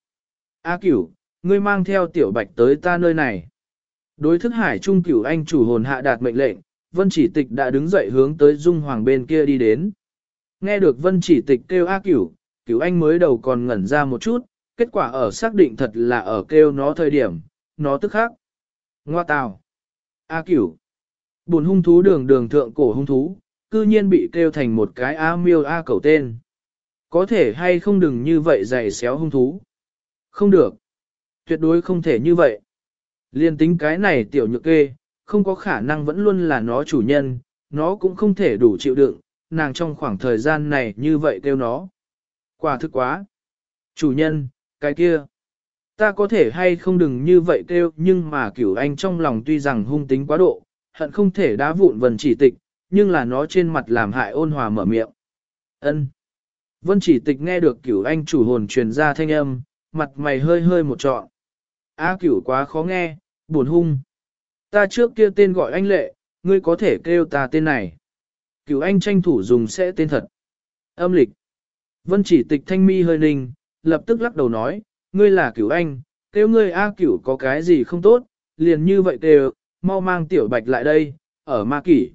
A Cửu, ngươi mang theo Tiểu Bạch tới ta nơi này. Đối thức hải trung Cửu Anh chủ hồn hạ đạt mệnh lệnh, Vân Chỉ Tịch đã đứng dậy hướng tới Dung Hoàng bên kia đi đến. Nghe được Vân Chỉ Tịch kêu A Cửu, Cửu Anh mới đầu còn ngẩn ra một chút, Kết quả ở xác định thật là ở kêu nó thời điểm, nó tức khắc. Ngoa tào. A cửu. Buồn hung thú đường đường thượng cổ hung thú, cư nhiên bị kêu thành một cái A miêu A cẩu tên. Có thể hay không đừng như vậy dày xéo hung thú. Không được. Tuyệt đối không thể như vậy. Liên tính cái này tiểu nhược kê, không có khả năng vẫn luôn là nó chủ nhân, nó cũng không thể đủ chịu đựng, nàng trong khoảng thời gian này như vậy kêu nó. Quả thực quá. Chủ nhân, cái kia. Ta có thể hay không đừng như vậy kêu, nhưng mà Cửu Anh trong lòng tuy rằng hung tính quá độ, hận không thể đá vụn Vân Chỉ Tịch, nhưng là nó trên mặt làm hại ôn hòa mở miệng. Ân. Vân Chỉ Tịch nghe được Cửu Anh chủ hồn truyền ra thanh âm, mặt mày hơi hơi một trọn. A Cửu quá khó nghe, buồn hung. Ta trước kia tên gọi anh Lệ, ngươi có thể kêu ta tên này. Cửu Anh tranh thủ dùng sẽ tên thật. Âm lịch. Vân Chỉ Tịch thanh mi hơi ninh, lập tức lắc đầu nói, ngươi là Cửu Anh, kêu ngươi A Cửu có cái gì không tốt, liền như vậy kêu, mau mang Tiểu Bạch lại đây, ở Ma Kỷ.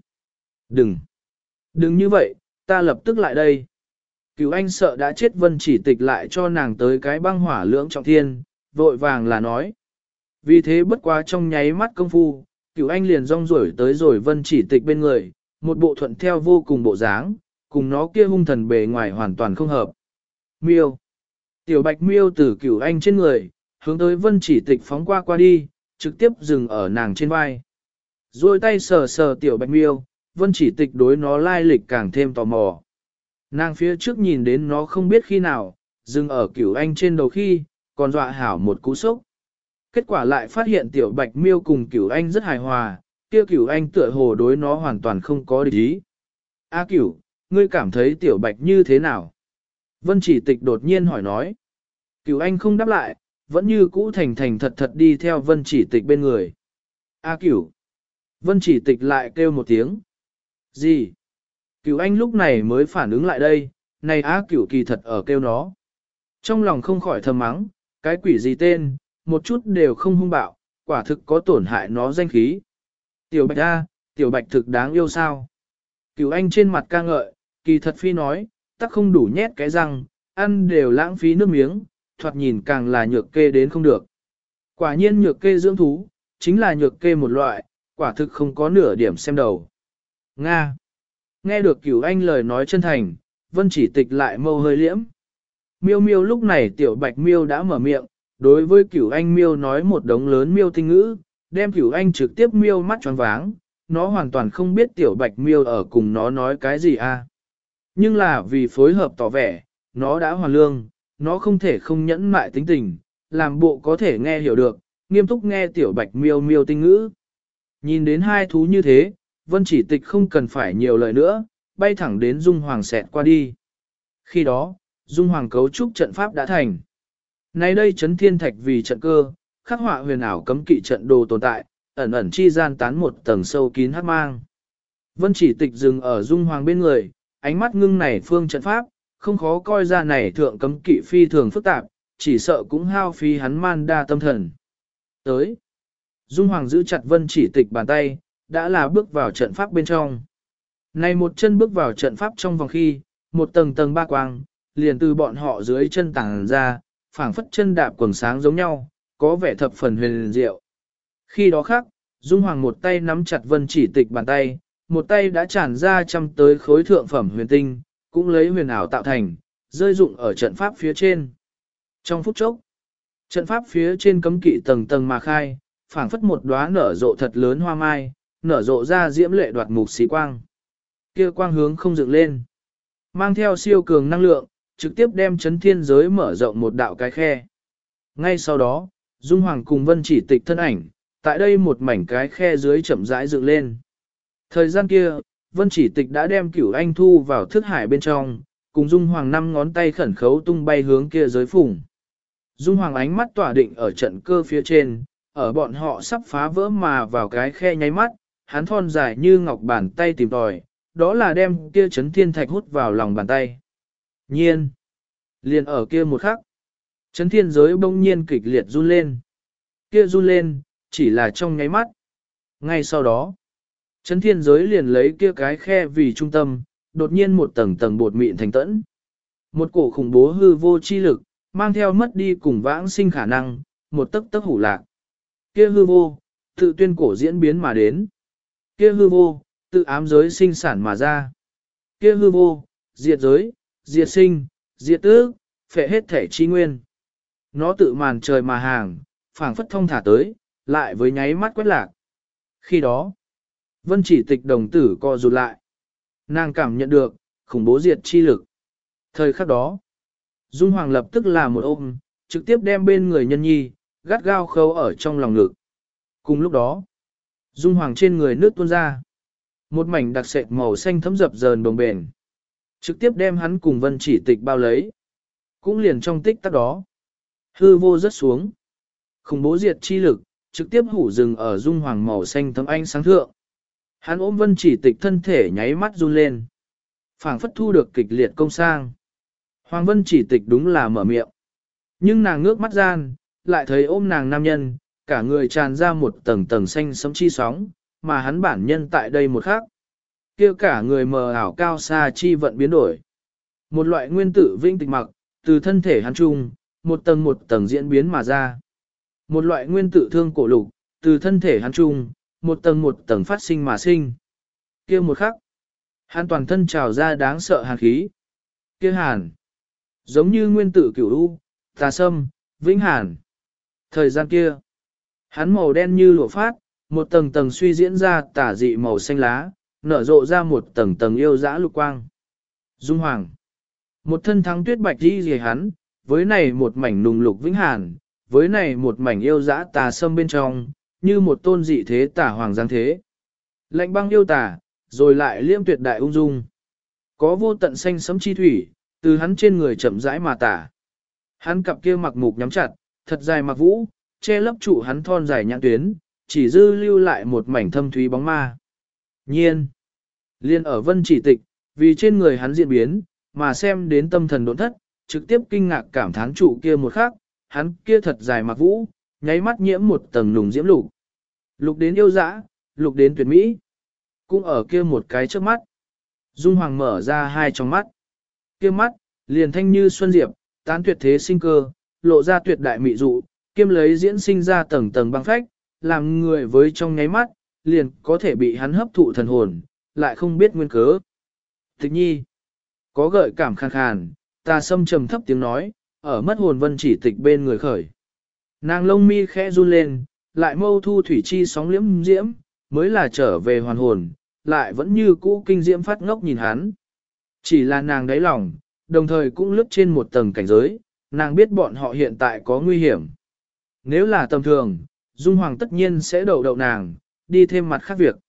Đừng như vậy, ta lập tức lại đây. Cửu Anh sợ đã chết Vân Chỉ Tịch lại cho nàng tới cái băng hỏa lưỡng trọng thiên, vội vàng là nói. Vì thế bất quá trong nháy mắt công phu, Cửu Anh liền rong ruổi tới rồi Vân Chỉ Tịch bên người, một bộ thuận theo vô cùng bộ dáng, cùng nó kia hung thần bề ngoài hoàn toàn không hợp. Miêu. Tiểu Bạch miêu từ Cửu Anh trên người, hướng tới Vân Chỉ Tịch phóng qua đi, trực tiếp dừng ở nàng trên vai. Rồi tay sờ sờ Tiểu Bạch miêu, Vân Chỉ Tịch đối nó lai lịch càng thêm tò mò. Nàng phía trước nhìn đến nó không biết khi nào, dừng ở Cửu Anh trên đầu khi, còn dọa hảo một cú sốc. Kết quả lại phát hiện Tiểu Bạch miêu cùng Cửu Anh rất hài hòa, kia Cửu Anh tựa hồ đối nó hoàn toàn không có địch ý. A Cửu, ngươi cảm thấy Tiểu Bạch như thế nào? Vân Chỉ Tịch đột nhiên hỏi nói. Cửu Anh không đáp lại, vẫn như cũ thành thành thật thật đi theo Vân Chỉ Tịch bên người. A Cửu. Vân Chỉ Tịch lại kêu một tiếng. Gì? Cửu Anh lúc này mới phản ứng lại đây, này A Cửu kỳ thật ở kêu nó. Trong lòng không khỏi thầm mắng, cái quỷ gì tên, một chút đều không hung bạo, quả thực có tổn hại nó danh khí. Tiểu Bạch A, Tiểu Bạch thực đáng yêu sao? Cửu Anh trên mặt ca ngợi, kỳ thật phi nói, tắc không đủ nhét cái răng, ăn đều lãng phí nước miếng, thoạt nhìn càng là nhược kê đến không được. Quả nhiên nhược kê dưỡng thú, chính là nhược kê một loại, quả thực không có nửa điểm xem đầu. Nga. Nghe được Cửu Anh lời nói chân thành, Vân Chỉ Tịch lại mâu hơi liễm. Miêu miêu lúc này Tiểu Bạch miêu đã mở miệng, đối với Cửu Anh miêu nói một đống lớn miêu tinh ngữ, đem Cửu Anh trực tiếp miêu mắt tròn váng, nó hoàn toàn không biết Tiểu Bạch miêu ở cùng nó nói cái gì a. Nhưng là vì phối hợp tỏ vẻ, nó đã hoàn lương, nó không thể không nhẫn mại tính tình, làm bộ có thể nghe hiểu được, nghiêm túc nghe Tiểu Bạch miêu miêu tinh ngữ. Nhìn đến hai thú như thế, Vân Chỉ Tịch không cần phải nhiều lời nữa, bay thẳng đến Dung Hoàng xẹt qua đi. Khi đó, Dung Hoàng cấu trúc trận pháp đã thành. Nay đây chấn thiên thạch vì trận cơ, khắc họa huyền ảo cấm kỵ trận đồ tồn tại, ẩn ẩn chi gian tán một tầng sâu kín hắc mang. Vân Chỉ Tịch dừng ở Dung Hoàng bên người, ánh mắt ngưng này phương trận pháp, không khó coi ra này thượng cấm kỵ phi thường phức tạp, chỉ sợ cũng hao phí hắn man đa tâm thần. Tới, Dung Hoàng giữ chặt Vân Chỉ Tịch bàn tay, đã là bước vào trận pháp bên trong. Này một chân bước vào trận pháp trong vòng khi, một tầng tầng ba quang, liền từ bọn họ dưới chân tàng ra, phảng phất chân đạp quần sáng giống nhau, có vẻ thập phần huyền diệu. Khi đó khác, Dung Hoàng một tay nắm chặt Vân Chỉ Tịch bàn tay, một tay đã tràn ra trăm tới khối thượng phẩm huyền tinh, cũng lấy huyền ảo tạo thành, rơi dụng ở trận pháp phía trên. Trong phút chốc, trận pháp phía trên cấm kỵ tầng tầng mà khai, phảng phất một đóa nở rộ thật lớn hoa mai, nở rộ ra diễm lệ đoạt mục xí quang. Kia quang hướng không dựng lên, mang theo siêu cường năng lượng, trực tiếp đem chấn thiên giới mở rộng một đạo cái khe. Ngay sau đó, Dung Hoàng cùng Vân Chỉ Tịch thân ảnh, tại đây một mảnh cái khe dưới chậm rãi dựng lên. Thời gian kia, Vân Chỉ Tịch đã đem Cửu Anh thu vào thức hải bên trong, cùng Dung Hoàng năm ngón tay khẩn khấu tung bay hướng kia giới phùng. Dung Hoàng ánh mắt tỏa định ở trận cơ phía trên, ở bọn họ sắp phá vỡ mà vào cái khe nháy mắt, hắn thon dài như ngọc bàn tay tìm tòi, đó là đem kia chấn thiên thạch hút vào lòng bàn tay. Nhiên! Liền ở kia một khắc, chấn thiên giới bỗng nhiên kịch liệt run lên. Kia run lên, chỉ là trong nháy mắt. Ngay sau đó, chấn thiên giới liền lấy kia cái khe vì trung tâm, đột nhiên một tầng tầng bột mịn thành tẫn. Một cổ khủng bố hư vô chi lực, mang theo mất đi cùng vãng sinh khả năng, một tấc tấc hủ lạc. Kia hư vô, tự tuyên cổ diễn biến mà đến. Kia hư vô, tự ám giới sinh sản mà ra. Kia hư vô, diệt giới, diệt sinh, diệt tước, phệ hết thể chi nguyên. Nó tự màn trời mà hàng, phảng phất thông thả tới, lại với nháy mắt quét lạc. Khi đó, Vân Chỉ Tịch đồng tử co rụt lại. Nàng cảm nhận được, khủng bố diệt chi lực. Thời khắc đó, Dung Hoàng lập tức là một ôm, trực tiếp đem bên người nhân nhi, gắt gao khâu ở trong lòng ngực. Cùng lúc đó, Dung Hoàng trên người nước tuôn ra. Một mảnh đặc sệt màu xanh thấm dập dờn đồng bền. Trực tiếp đem hắn cùng Vân Chỉ Tịch bao lấy. Cũng liền trong tích tắc đó. Hư vô rớt xuống. Khủng bố diệt chi lực, trực tiếp hủ rừng ở Dung Hoàng màu xanh thấm ánh sáng thượng. Hắn ôm Vân Chỉ Tịch thân thể nháy mắt run lên. Phảng phất thu được kịch liệt công sang. Hoàng Vân Chỉ Tịch đúng là mở miệng. Nhưng nàng ngước mắt gian, lại thấy ôm nàng nam nhân, cả người tràn ra một tầng tầng xanh sấm chi sóng, mà hắn bản nhân tại đây một khắc. Kia cả người mờ ảo cao xa chi vận biến đổi. Một loại nguyên tử vinh tịch mặc, từ thân thể hắn trung, một tầng diễn biến mà ra. Một loại nguyên tử thương cổ lục, từ thân thể hắn trung, một tầng phát sinh mà sinh. Kia một khắc, hắn toàn thân trào ra đáng sợ hàn khí. Kia hàn, giống như nguyên tử cửu u, tà sâm, vĩnh hàn. Thời gian kia, hắn màu đen như lụa phát, một tầng suy diễn ra tả dị màu xanh lá, nở rộ ra một tầng yêu dã lục quang. Dung Hoàng, một thân thắng tuyết bạch đi gì hắn, với này một mảnh nùng lục vĩnh hàn, với này một mảnh yêu dã tà sâm bên trong, như một tôn dị thế tả hoàng giáng thế. Lạnh băng yêu tả, rồi lại liêm tuyệt đại ung dung. Có vô tận xanh sấm chi thủy, từ hắn trên người chậm rãi mà tả. Hắn cặp kia mặc mục nhắm chặt, thật dài mặc vũ, che lấp trụ hắn thon dài nhãn tuyến, chỉ dư lưu lại một mảnh thâm thúy bóng ma. Nhiên, liên ở Vân Chỉ Tịch, vì trên người hắn diễn biến, mà xem đến tâm thần độn thất, trực tiếp kinh ngạc cảm thán trụ kia một khắc, hắn kia thật dài mặc vũ, nháy mắt nhiễm một tầng nùng diễm lục. Lục đến yêu dã, lục đến tuyệt mỹ. Cũng ở kia một cái trước mắt. Dung Hoàng mở ra hai tròng mắt. Kia mắt, liền thanh như xuân diệp, tán tuyệt thế sinh cơ, lộ ra tuyệt đại mị dụ, kiêm lấy diễn sinh ra tầng tầng băng phách, làm người với trong nháy mắt, liền có thể bị hắn hấp thụ thần hồn, lại không biết nguyên cớ. Tịch nhi, có gợi cảm khàn khàn, tà sâm trầm thấp tiếng nói, ở mất hồn Vân Chỉ Tịch bên người khởi. Nàng lông mi khẽ run lên, lại mâu thu thủy chi sóng liễm diễm, mới là trở về hoàn hồn, lại vẫn như cũ kinh diễm phát ngốc nhìn hắn. Chỉ là nàng đáy lòng, đồng thời cũng lướt trên một tầng cảnh giới, nàng biết bọn họ hiện tại có nguy hiểm. Nếu là tầm thường, Dung Hoàng tất nhiên sẽ đậu nàng, đi thêm mặt khác việc.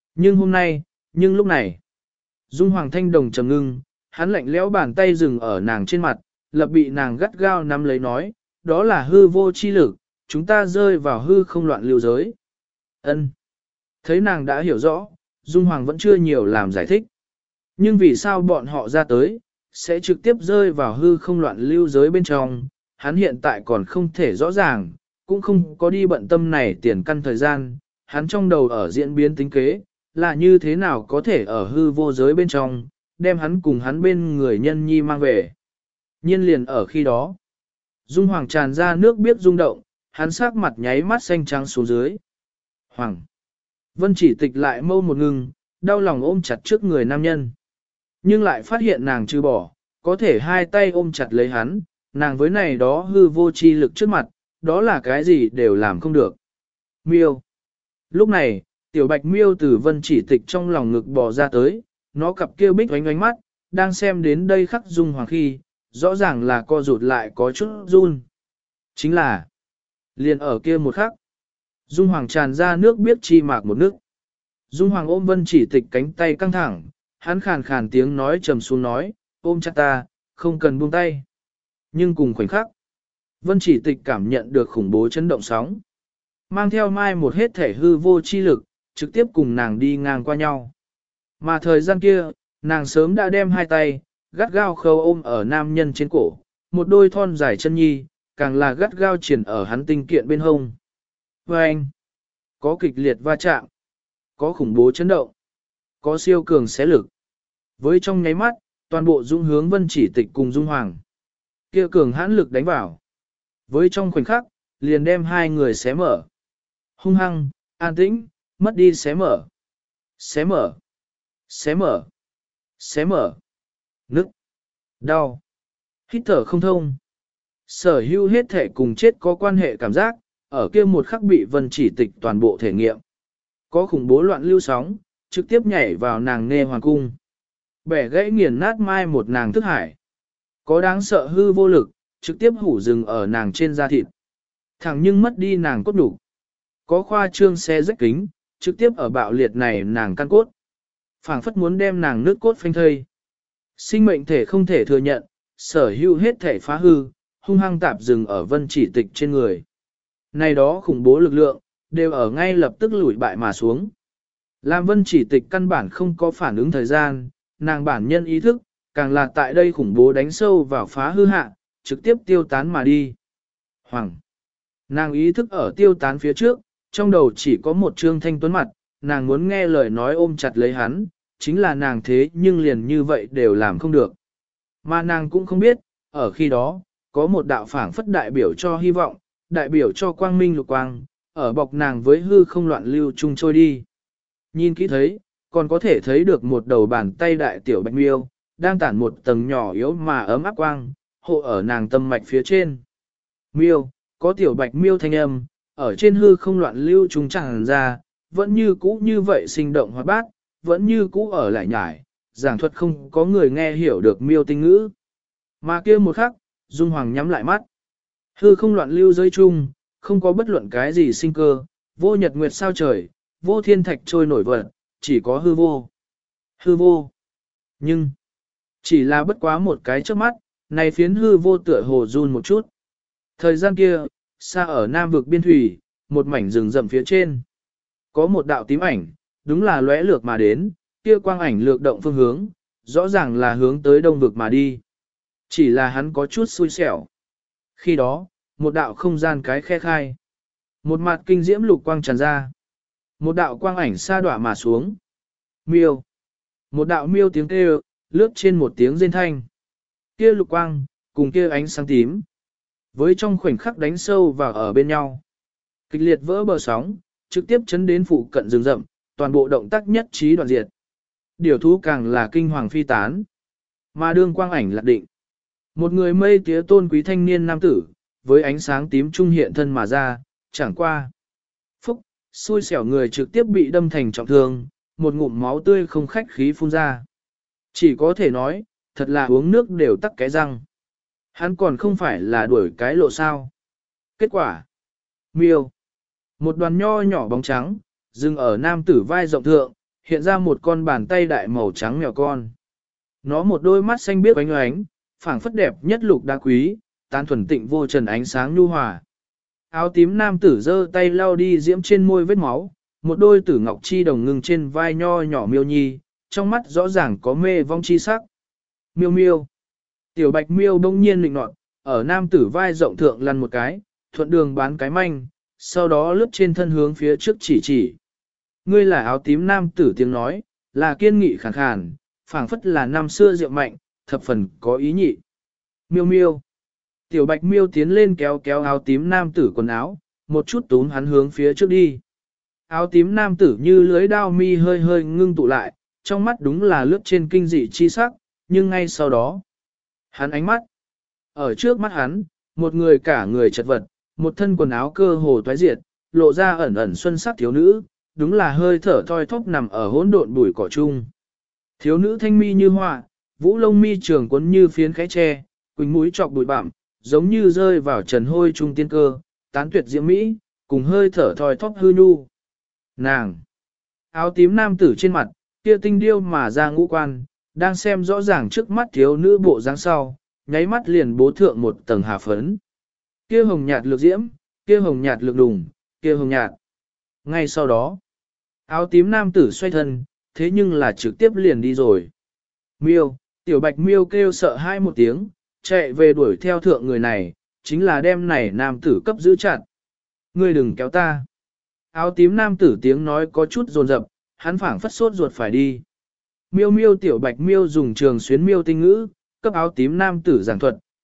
Nhưng lúc này, Dung Hoàng thanh đồng trầm ngưng, hắn lạnh lẽo bàn tay dừng ở nàng trên mặt, lập bị nàng gắt gao nắm lấy nói, đó là hư vô chi lực, chúng ta rơi vào hư không loạn lưu giới. Ân. Thấy nàng đã hiểu rõ, Dung Hoàng vẫn chưa nhiều làm giải thích. Nhưng vì sao bọn họ ra tới, sẽ trực tiếp rơi vào hư không loạn lưu giới bên trong, hắn hiện tại còn không thể rõ ràng, cũng không có đi bận tâm này tiền căn thời gian, hắn trong đầu ở diễn biến tính kế, là như thế nào có thể ở hư vô giới bên trong, đem hắn cùng hắn bên người nhân nhi mang về. Nhiên liền ở khi đó, Dung Hoàng tràn ra nước biết rung động, hắn sắc mặt nháy mắt xanh trắng xuống dưới. Hoàng! Vân Chỉ Tịch lại mâu một ngừng, đau lòng ôm chặt trước người nam nhân. Nhưng lại phát hiện nàng trừ bỏ, có thể hai tay ôm chặt lấy hắn, nàng với này đó hư vô chi lực trước mặt, đó là cái gì đều làm không được. Miêu. Lúc này, tiểu bạch miêu từ Vân Chỉ Tịch trong lòng ngực bò ra tới, nó cặp kia bích ánh mắt, đang xem đến đây khắc Dung Hoàng khi, rõ ràng là co rụt lại có chút run. Chính là, liền ở kia một khắc, Dung Hoàng tràn ra nước biết chi mạc một nước. Dung Hoàng ôm Vân Chỉ Tịch cánh tay căng thẳng, hắn khàn khàn tiếng nói trầm xuống nói, ôm chặt ta, không cần buông tay. Nhưng cùng khoảnh khắc, Vân Chỉ Tịch cảm nhận được khủng bố chấn động sóng. Mang theo mai một hết thể hư vô chi lực, trực tiếp cùng nàng đi ngang qua nhau. Mà thời gian kia, nàng sớm đã đem hai tay, gắt gao khâu ôm ở nam nhân trên cổ, một đôi thon dài chân nhi, càng là gắt gao triển ở hắn tinh kiện bên hông. Và anh, có kịch liệt va chạm, có khủng bố chấn động, có siêu cường xé lực. Với trong nháy mắt, toàn bộ dung hướng Vân Chỉ Tịch cùng Dung Hoàng. Kia cường hãn lực đánh vào. Với trong khoảnh khắc, liền đem hai người xé mở. Hung hăng, an tĩnh, mất đi xé mở. Xé mở. Xé mở. Xé mở. Nức. Đau. Hít thở không thông. Sở hữu hết thể cùng chết có quan hệ cảm giác, ở kia một khắc bị Vân Chỉ Tịch toàn bộ thể nghiệm. Có khủng bố loạn lưu sóng, trực tiếp nhảy vào nàng nê hoàng cung. Bẻ gãy nghiền nát mai một nàng thức hải. Có đáng sợ hư vô lực, trực tiếp hủ rừng ở nàng trên da thịt. Thẳng nhưng mất đi nàng cốt đủ. Có khoa trương xe rách kính, trực tiếp ở bạo liệt này nàng căn cốt. Phảng phất muốn đem nàng nước cốt phanh thây. Sinh mệnh thể không thể thừa nhận, sở hữu hết thể phá hư, hung hăng tạp dừng ở Vân Chỉ Tịch trên người. Này đó khủng bố lực lượng, đều ở ngay lập tức lùi bại mà xuống. Làm Vân Chỉ Tịch căn bản không có phản ứng thời gian, nàng bản nhân ý thức, càng là tại đây khủng bố đánh sâu vào phá hư hạ, trực tiếp tiêu tán mà đi. Hoàng! Nàng ý thức ở tiêu tán phía trước, trong đầu chỉ có một trương thanh tuấn mặt, nàng muốn nghe lời nói ôm chặt lấy hắn, chính là nàng thế nhưng liền như vậy đều làm không được. Mà nàng cũng không biết, ở khi đó, có một đạo phảng phất đại biểu cho hy vọng, đại biểu cho quang minh lục quang, ở bọc nàng với hư không loạn lưu chung trôi đi. Nhìn kỹ thấy, còn có thể thấy được một đầu bàn tay đại tiểu bạch miêu, đang tản một tầng nhỏ yếu mà ấm áp quang, hộ ở nàng tâm mạch phía trên. Miêu, có tiểu bạch miêu thanh âm, ở trên hư không loạn lưu trùng tràn ra, vẫn như cũ như vậy sinh động hoạt bát, vẫn như cũ ở lại nhải, giảng thuật không có người nghe hiểu được miêu tinh ngữ. Mà kia một khắc, Dung Hoàng nhắm lại mắt. Hư không loạn lưu giới chung, không có bất luận cái gì sinh cơ, vô nhật nguyệt sao trời, vô thiên thạch trôi nổi vật, chỉ có hư vô. Hư vô. Nhưng, chỉ là bất quá một cái trước mắt, này phiến hư vô tựa hồ run một chút. Thời gian kia, xa ở Nam vực biên thủy, một mảnh rừng rậm phía trên. Có một đạo tím ảnh, đúng là lóe lược mà đến, kia quang ảnh lược động phương hướng, rõ ràng là hướng tới đông vực mà đi. Chỉ là hắn có chút xui xẻo. Khi đó, một đạo không gian cái khe khai. Một mặt kinh diễm lục quang tràn ra. Một đạo quang ảnh sa đọa mà xuống. Miêu. Một đạo miêu tiếng kêu, lướt trên một tiếng rên thanh. Kia lục quang, cùng kia ánh sáng tím. Với trong khoảnh khắc đánh sâu vào ở bên nhau. Kịch liệt vỡ bờ sóng, trực tiếp chấn đến phụ cận rừng rậm, toàn bộ động tác nhất trí đoạn diệt. Điều thú càng là kinh hoàng phi tán. Mà đương quang ảnh lạc định. Một người mây tía tôn quý thanh niên nam tử, với ánh sáng tím trung hiện thân mà ra, chẳng qua. Phúc, xui xẻo người trực tiếp bị đâm thành trọng thương, một ngụm máu tươi không khách khí phun ra. Chỉ có thể nói, thật là uống nước đều tắc cái răng. Hắn còn không phải là đuổi cái lộ sao. Kết quả. Miêu. Một đoàn nho nhỏ bóng trắng, dừng ở nam tử vai rộng thượng, hiện ra một con bàn tay đại màu trắng mèo con. Nó một đôi mắt xanh biếc ánh oánh, phảng phất đẹp nhất lục đá quý, tán thuần tịnh vô trần ánh sáng nhu hòa. Áo tím nam tử giơ tay lau đi diễm trên môi vết máu, một đôi tử ngọc chi đồng ngưng trên vai nho nhỏ miêu nhi, trong mắt rõ ràng có mê vong chi sắc. Miêu miêu. Tiểu bạch miêu bỗng nhiên lịnh nọt, ở nam tử vai rộng thượng lăn một cái, thuận đường bán cái manh, sau đó lướt trên thân hướng phía trước chỉ. Ngươi là áo tím nam tử tiếng nói, là kiên nghị khàn khàn, phảng phất là năm xưa rượu mạnh, thập phần có ý nhị. Miêu miêu. Tiểu bạch miêu tiến lên kéo kéo áo tím nam tử quần áo, một chút túm hắn hướng phía trước đi. Áo tím nam tử như lưới đao mi hơi hơi ngưng tụ lại, trong mắt đúng là lướt trên kinh dị chi sắc, nhưng ngay sau đó, hắn ánh mắt. Ở trước mắt hắn, một người cả người chật vật, một thân quần áo cơ hồ toái diệt, lộ ra ẩn ẩn xuân sắc thiếu nữ, đúng là hơi thở thoi thóp nằm ở hỗn độn bụi cỏ chung. Thiếu nữ thanh mi như họa, vũ lông mi trường quấn như phiến khẽ tre, quỳnh mũi chọc bụi bặm, giống như rơi vào trần hôi trung tiên cơ, tán tuyệt diễm mỹ, cùng hơi thở thoi thóp hư nhu. Nàng! Áo tím nam tử trên mặt, kia tinh điêu mà ra ngũ quan, đang xem rõ ràng trước mắt thiếu nữ bộ dáng sau, nháy mắt liền bố thượng một tầng hà phấn. Kia hồng nhạt lược diễm, kia hồng nhạt lược đùng, kia hồng nhạt. Ngay sau đó, áo tím nam tử xoay thân, thế nhưng là trực tiếp liền đi rồi. Miêu, tiểu bạch miêu kêu sợ hai một tiếng, chạy về đuổi theo thượng người này, chính là đem này nam tử cấp giữ chặt. Ngươi đừng kéo ta. Áo tím nam tử tiếng nói có chút dồn dập, hắn phảng phất sốt ruột phải đi. Miêu miêu tiểu bạch miêu dùng trường xuyến miêu tinh ngữ, cấp áo tím nam tử giảng thuật,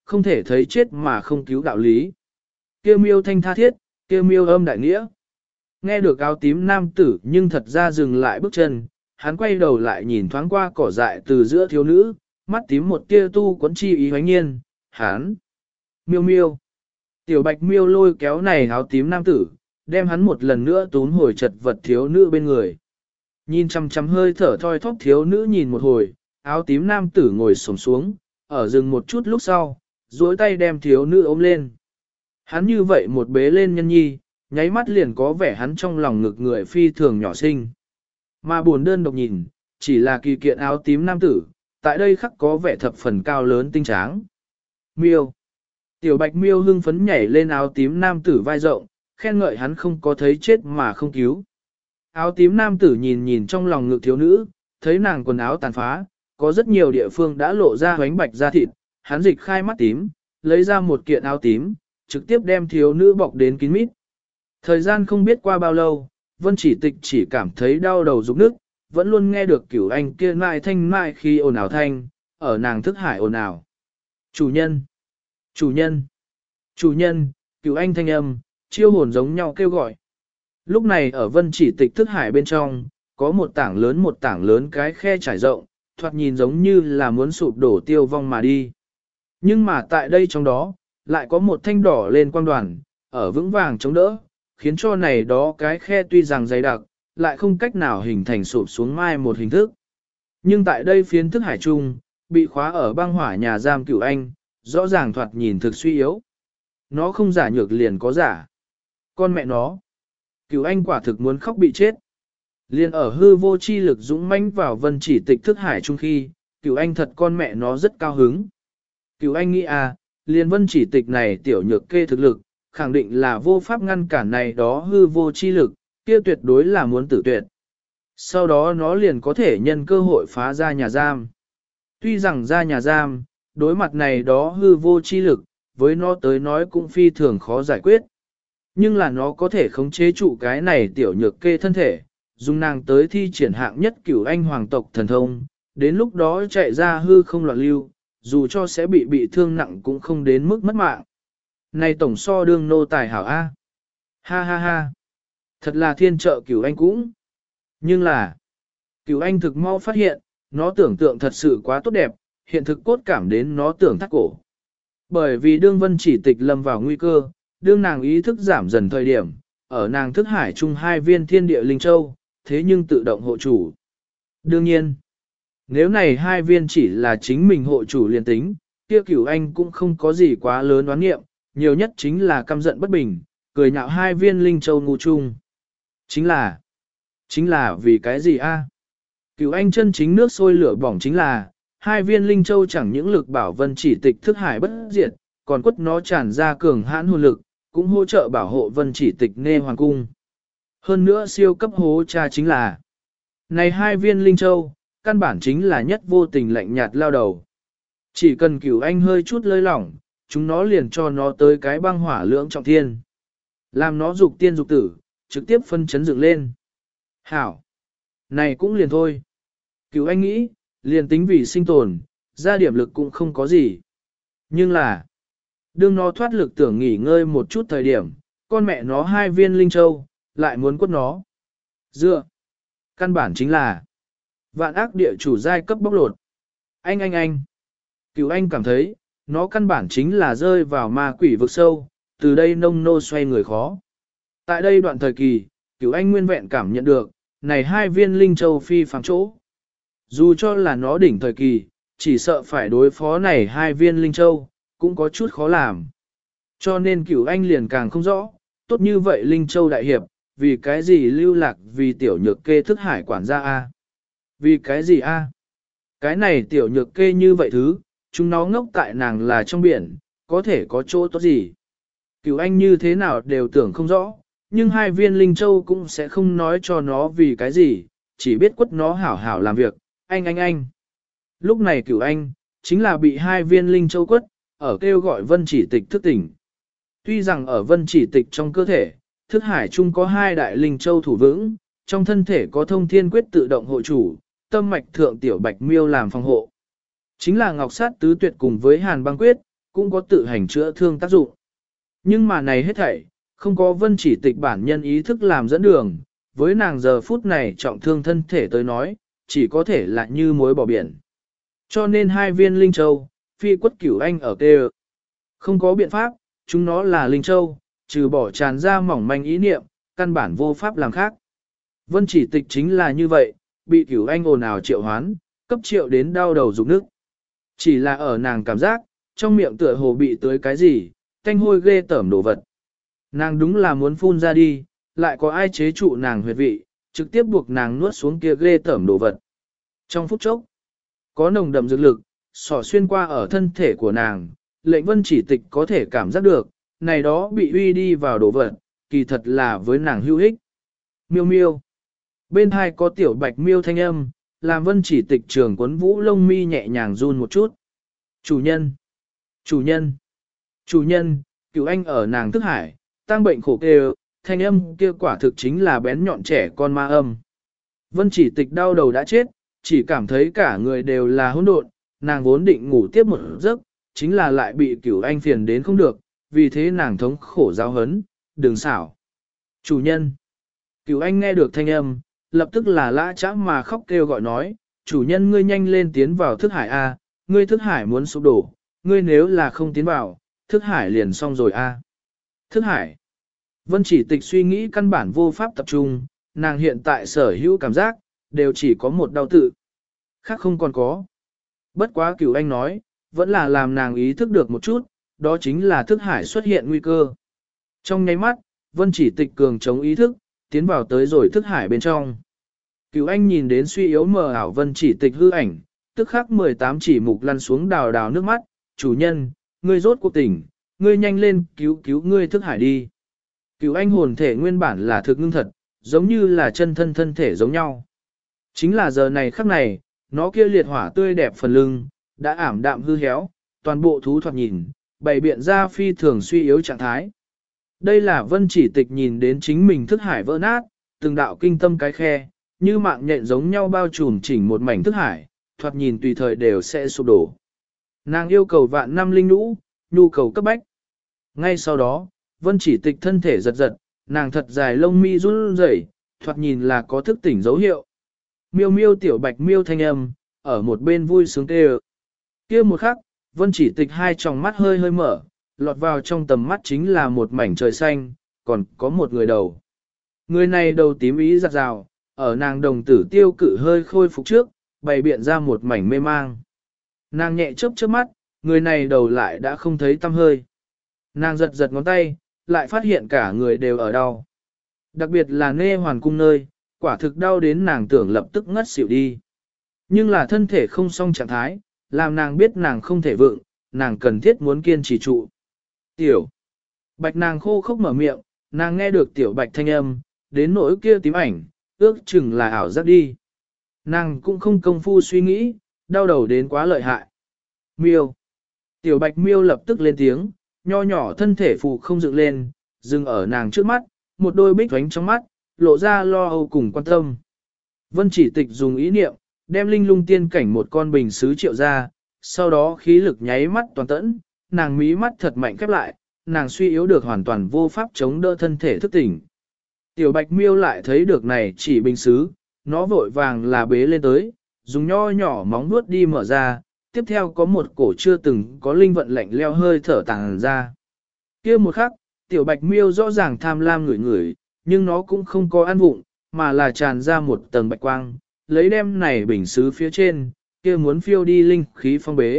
không thể thấy chết mà không cứu đạo lý. Kêu miêu thanh tha thiết, kêu miêu âm đại nghĩa. Nghe được áo tím nam tử nhưng thật ra dừng lại bước chân, hắn quay đầu lại nhìn thoáng qua cỏ dại từ giữa thiếu nữ, mắt tím một tia tu quấn chi ý hoánh nhiên, hắn. Miêu miêu. Tiểu bạch miêu lôi kéo này áo tím nam tử, đem hắn một lần nữa tún hồi chật vật thiếu nữ bên người. Nhìn chăm chăm hơi thở thoi thóp thiếu nữ nhìn một hồi, áo tím nam tử ngồi xổm xuống, ở rừng một chút lúc sau, duỗi tay đem thiếu nữ ôm lên. Hắn như vậy một bế lên nhân nhi, nháy mắt liền có vẻ hắn trong lòng ngực người phi thường nhỏ xinh. Mà buồn đơn độc nhìn, chỉ là kỳ kiện áo tím nam tử, tại đây khắc có vẻ thập phần cao lớn tinh tráng. Miêu. Tiểu bạch miêu hưng phấn nhảy lên áo tím nam tử vai rộng, khen ngợi hắn không có thấy chết mà không cứu. Áo tím nam tử nhìn nhìn trong lòng ngực thiếu nữ, thấy nàng quần áo tàn phá, có rất nhiều địa phương đã lộ ra hoánh bạch da thịt, hắn dịch khai mắt tím, lấy ra một kiện áo tím, trực tiếp đem thiếu nữ bọc đến kín mít. Thời gian không biết qua bao lâu, Vân Chỉ Tịch chỉ cảm thấy đau đầu rụng nức, vẫn luôn nghe được Cửu Anh kia mại thanh mại khi ồn ào thanh, ở nàng thức hải ồn ào. Chủ nhân! Chủ nhân! Chủ nhân! Cửu Anh thanh âm, chiêu hồn giống nhau kêu gọi. Lúc này ở Vân Chỉ Tịch thức hải bên trong, có một tảng lớn cái khe trải rộng, thoạt nhìn giống như là muốn sụp đổ tiêu vong mà đi. Nhưng mà tại đây trong đó, lại có một thanh đỏ lên quang đoàn, ở vững vàng chống đỡ, khiến cho này đó cái khe tuy rằng dày đặc, lại không cách nào hình thành sụp xuống mai một hình thức. Nhưng tại đây phiến thức hải trung, bị khóa ở băng hỏa nhà giam Cửu Anh, rõ ràng thoạt nhìn thực suy yếu. Nó không giả nhược liền có giả. Con mẹ nó. Cửu Anh quả thực muốn khóc bị chết. Liền ở hư vô chi lực dũng mãnh vào Vân Chỉ Tịch thức hải trung khi, Cửu Anh thật con mẹ nó rất cao hứng. Cửu Anh nghĩ liền Vân Chỉ Tịch này tiểu nhược kê thực lực, khẳng định là vô pháp ngăn cản này đó hư vô chi lực, kia tuyệt đối là muốn tử tuyệt. Sau đó nó liền có thể nhân cơ hội phá ra nhà giam. Tuy rằng ra nhà giam, đối mặt này đó hư vô chi lực, với nó tới nói cũng phi thường khó giải quyết. Nhưng là nó có thể khống chế trụ cái này tiểu nhược kê thân thể, dùng nàng tới thi triển hạng nhất Cửu Anh hoàng tộc thần thông, đến lúc đó chạy ra hư không loạn lưu, dù cho sẽ bị thương nặng cũng không đến mức mất mạng. Này tổng so đương nô tài hảo A. Ha ha ha. Thật là thiên trợ Cửu Anh cũng. Nhưng là, Cửu Anh thực mau phát hiện, nó tưởng tượng thật sự quá tốt đẹp, hiện thực cốt cảm đến nó tưởng thắt cổ. Bởi vì đương Vân Chỉ Tịch lâm vào nguy cơ, đương nàng ý thức giảm dần thời điểm, ở nàng thức hải chung 2 viên thiên địa linh châu, thế nhưng tự động hộ chủ. Đương nhiên, nếu này 2 viên chỉ là chính mình hộ chủ liền tính, kia Cửu Anh cũng không có gì quá lớn oán nghiệm, nhiều nhất chính là căm giận bất bình, cười nhạo 2 viên linh châu ngu chung. Chính là vì cái gì a? Cửu Anh chân chính nước sôi lửa bỏng chính là, 2 viên linh châu chẳng những lực bảo Vân Chỉ Tịch thức hải bất diệt, còn quất nó tràn ra cường hãn hồn lực, cũng hỗ trợ bảo hộ Vân Chỉ Tịch nê hoàng cung. Hơn nữa siêu cấp hố cha chính là, này 2 viên linh châu, căn bản chính là nhất vô tình lạnh nhạt lao đầu. Chỉ cần Cửu Anh hơi chút lơi lỏng, chúng nó liền cho nó tới cái băng hỏa lưỡng trọng thiên. Làm nó dục tiên dục tử, trực tiếp phân chấn dựng lên. Hảo! Này cũng liền thôi. Cửu Anh nghĩ, liền tính vì sinh tồn, ra điểm lực cũng không có gì. Nhưng là, đương nó thoát lực tưởng nghỉ ngơi một chút thời điểm, con mẹ nó 2 viên linh châu, lại muốn quất nó. Dựa! Căn bản chính là vạn ác địa chủ giai cấp bóc lột. Anh! Cửu Anh cảm thấy, nó căn bản chính là rơi vào ma quỷ vực sâu, từ đây nông nô xoay người khó. Tại đây đoạn thời kỳ, Cửu Anh nguyên vẹn cảm nhận được, này 2 viên linh châu phi phàm chỗ. Dù cho là nó đỉnh thời kỳ, chỉ sợ phải đối phó này 2 viên linh châu, cũng có chút khó làm. Cho nên Cửu Anh liền càng không rõ, tốt như vậy linh châu đại hiệp, vì cái gì lưu lạc vì tiểu nhược kê thức hải quản gia A. Vì cái gì A? Cái này tiểu nhược kê như vậy thứ, chúng nó ngốc tại nàng là trong biển, có thể có chỗ tốt gì. Cửu Anh như thế nào đều tưởng không rõ, nhưng 2 viên linh châu cũng sẽ không nói cho nó vì cái gì, chỉ biết quất nó hảo hảo làm việc, anh. Lúc này Cửu Anh, chính là bị 2 viên linh châu quất, ở kêu gọi Vân Chỉ Tịch thức tỉnh. Tuy rằng ở Vân Chỉ Tịch trong cơ thể, thức hải chung có 2 đại linh châu thủ vững, trong thân thể có thông thiên quyết tự động hộ chủ, tâm mạch thượng tiểu bạch miêu làm phòng hộ. Chính là Ngọc Sát Tứ Tuyệt cùng với Hàn Băng Quyết, cũng có tự hành chữa thương tác dụng. Nhưng mà này hết thảy, không có Vân Chỉ Tịch bản nhân ý thức làm dẫn đường, với nàng giờ phút này trọng thương thân thể tới nói, chỉ có thể là như muối bỏ biển. Cho nên hai viên linh châu, phi quất cửu anh ở kê. Không có biện pháp, chúng nó là linh châu, trừ bỏ tràn ra mỏng manh ý niệm, căn bản vô pháp làm khác. Vân Chỉ Tịch chính là như vậy, bị cửu anh ồn ào triệu hoán, cấp triệu đến đau đầu rụng nước. Chỉ là ở nàng cảm giác, trong miệng tựa hồ bị tưới cái gì, tanh hôi ghê tởm đồ vật. Nàng đúng là muốn phun ra đi, lại có ai chế trụ nàng huyệt vị, trực tiếp buộc nàng nuốt xuống kia ghê tởm đồ vật. Trong phút chốc, có nồng đậm dược lực, xỏ xuyên qua ở thân thể của nàng, lệnh Vân Chỉ Tịch có thể cảm giác được, này đó bị uy đi vào đồ vật, kỳ thật là với nàng hữu ích. Miêu miêu. Bên hai có tiểu bạch miêu thanh âm, làm Vân Chỉ Tịch trường quấn vũ lông mi nhẹ nhàng run một chút. Chủ nhân. Chủ nhân. Chủ nhân, cửu anh ở nàng thức hải, tăng bệnh khổ kêu, thanh âm kia quả thực chính là bén nhọn trẻ con ma âm. Vân Chỉ Tịch đau đầu đã chết, chỉ cảm thấy cả người đều là hỗn độn, nàng vốn định ngủ tiếp một giấc, chính là lại bị cửu anh phiền đến không được, vì thế nàng thống khổ giáo hấn, đừng xảo. Chủ nhân. Cửu anh nghe được thanh âm, lập tức là lã chã mà khóc kêu gọi nói, chủ nhân ngươi nhanh lên tiến vào thức hải A, ngươi thức hải muốn sụp đổ, ngươi nếu là không tiến vào, thức hải liền xong rồi A. Thức hải. Vân Chỉ Tịch suy nghĩ căn bản vô pháp tập trung, nàng hiện tại sở hữu cảm giác, đều chỉ có một đau tự. Khác không còn có. Bất quá cửu anh nói, vẫn là làm nàng ý thức được một chút, đó chính là thức hải xuất hiện nguy cơ. Trong nháy mắt, Vân Chỉ Tịch cường chống ý thức, tiến vào tới rồi thức hải bên trong. Cửu anh nhìn đến suy yếu mờ ảo Vân Chỉ Tịch hư ảnh, tức khắc 18 chỉ mục lăn xuống đào đào nước mắt, chủ nhân, ngươi rốt cuộc tỉnh, ngươi nhanh lên cứu cứu ngươi thức hải đi. Cửu anh hồn thể nguyên bản là thực ngưng thật, giống như là chân thân thân thể giống nhau. Chính là giờ này khắc này, nó kia liệt hỏa tươi đẹp phần lưng, đã ảm đạm hư héo, toàn bộ thú thoạt nhìn, bày biện ra phi thường suy yếu trạng thái. Đây là Vân Chỉ Tịch nhìn đến chính mình thức hải vỡ nát, từng đạo kinh tâm cái khe, như mạng nhện giống nhau bao trùm chỉnh một mảnh thức hải, thoạt nhìn tùy thời đều sẽ sụp đổ. Nàng yêu cầu vạn năm linh nũ, nhu cầu cấp bách. Ngay sau đó, Vân Chỉ Tịch thân thể giật giật, nàng thật dài lông mi run rẩy, thoạt nhìn là có thức tỉnh dấu hiệu. Miêu miêu tiểu bạch miêu thanh âm, ở một bên vui sướng kêu. Kia một khắc, Vân Chỉ Tịch hai tròng mắt hơi hơi mở, lọt vào trong tầm mắt chính là một mảnh trời xanh, còn có một người đầu. Người này đầu tím ý giặt rào, ở nàng đồng tử tiêu cự hơi khôi phục trước, bày biện ra một mảnh mê mang. Nàng nhẹ chớp chớp mắt, người này đầu lại đã không thấy tăm hơi. Nàng giật giật ngón tay, lại phát hiện cả người đều ở đau. Đặc biệt là nê hoàn cung nơi, quả thực đau đến nàng tưởng lập tức ngất xỉu đi. Nhưng là thân thể không xong trạng thái, làm nàng biết nàng không thể vượng, nàng cần thiết muốn kiên trì trụ. Tiểu bạch nàng khô khốc mở miệng, nàng nghe được tiểu bạch thanh âm, đến nỗi kia tím ảnh, ước chừng là ảo giác đi. Nàng cũng không công phu suy nghĩ, đau đầu đến quá lợi hại. Miêu. Tiểu bạch miêu lập tức lên tiếng, nho nhỏ thân thể phụ không dựng lên, dừng ở nàng trước mắt, một đôi bích thoánh trong mắt, lộ ra lo âu cùng quan tâm. Vân Chỉ Tịch dùng ý niệm, đem linh lung tiên cảnh một con bình sứ triệu ra, sau đó khí lực nháy mắt toàn tẫn, nàng mí mắt thật mạnh khép lại, nàng suy yếu được hoàn toàn vô pháp chống đỡ thân thể thức tỉnh. Tiểu bạch miêu lại thấy được này chỉ bình sứ, nó vội vàng là bế lên tới, dùng nho nhỏ móng vuốt đi mở ra, tiếp theo có một cổ chưa từng có linh vận lạnh leo hơi thở tàng ra. Kia một khắc, tiểu bạch miêu rõ ràng tham lam ngửi ngửi, nhưng nó cũng không có ăn vụng, mà là tràn ra một tầng bạch quang, lấy đem này bình sứ phía trên, kia muốn phiêu đi linh khí phong bế.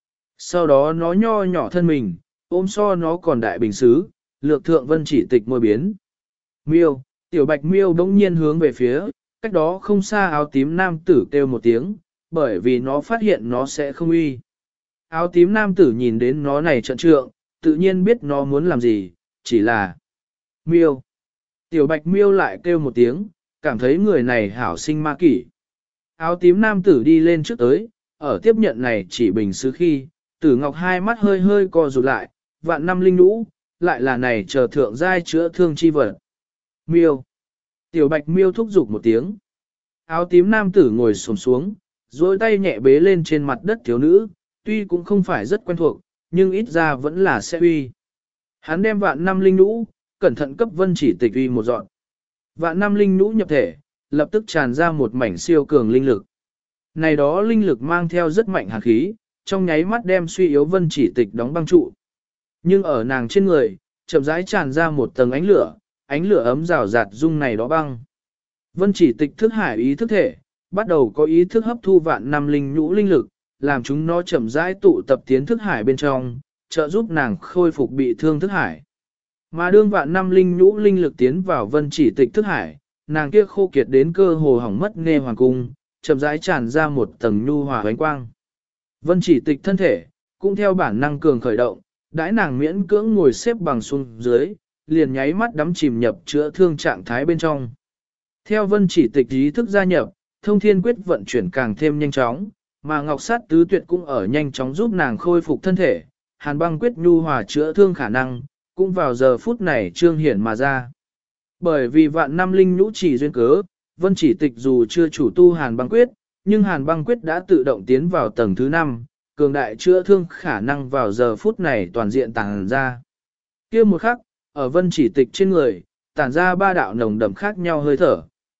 Sau đó nó nho nhỏ thân mình, ôm so nó còn đại bình sứ, lược thượng Vân Chỉ Tịch môi biến. Miêu, tiểu bạch miêu bỗng nhiên hướng về phía, cách đó không xa áo tím nam tử kêu một tiếng, bởi vì nó phát hiện nó sẽ không uy. Áo tím nam tử nhìn đến nó này trận trượng, tự nhiên biết nó muốn làm gì, chỉ là miêu. Tiểu bạch miêu lại kêu một tiếng, cảm thấy người này hảo sinh ma kỷ. Áo tím nam tử đi lên trước tới, ở tiếp nhận này chỉ bình sứ khi, tử ngọc hai mắt hơi hơi co rụt lại, vạn năm linh nũ, lại là này chờ thượng giai chữa thương chi vật. Miêu. Tiểu bạch miêu thúc giục một tiếng. Áo tím nam tử ngồi xổm xuống, duỗi tay nhẹ bế lên trên mặt đất thiếu nữ, tuy cũng không phải rất quen thuộc, nhưng ít ra vẫn là sẽ uy. Hắn đem vạn năm linh nhũ, cẩn thận cấp vân chỉ tịch uy một dọn. Vạn năm linh nhũ nhập thể, lập tức tràn ra một mảnh siêu cường linh lực. Này đó linh lực mang theo rất mạnh hàn khí, trong nháy mắt đem suy yếu vân chỉ tịch đóng băng trụ. Nhưng ở nàng trên người, chậm rãi tràn ra một tầng ánh lửa ấm rào rạt dung này đó băng. Vân chỉ tịch thức hải ý thức thể, bắt đầu có ý thức hấp thu vạn năm linh nhũ linh lực, làm chúng nó chậm rãi tụ tập tiến thức hải bên trong, trợ giúp nàng khôi phục bị thương thức hải. Mà đương vạn năm linh nhũ linh lực tiến vào vân chỉ tịch thức hải, nàng kia khô kiệt đến cơ hồ hỏng mất nghe hoàng cung, chậm rãi tràn ra một tầng nhu hòa ánh quang. Vân chỉ tịch thân thể, cũng theo bản năng cường khởi động, đãi nàng miễn cưỡng ngồi xếp bằng xuống dưới, liền nháy mắt đắm chìm nhập chữa thương trạng thái bên trong. Theo vân chỉ tịch ý thức gia nhập, thông thiên quyết vận chuyển càng thêm nhanh chóng, mà ngọc sát tứ tuyệt cũng ở nhanh chóng giúp nàng khôi phục thân thể, hàn băng quyết nhu hòa chữa thương khả năng, cũng vào giờ phút này trương hiển mà ra. Bởi vì vạn năm linh nhũ chỉ duyên cớ, vân chỉ tịch dù chưa chủ tu hàn băng quyết, nhưng hàn băng quyết đã tự động tiến vào tầng thứ 5, cường đại chữa thương khả năng vào giờ phút này toàn diện tàng ra. Kia một khắc, ở vân chỉ tịch trên người, tản ra 3 đạo nồng đậm khác nhau hơi thở.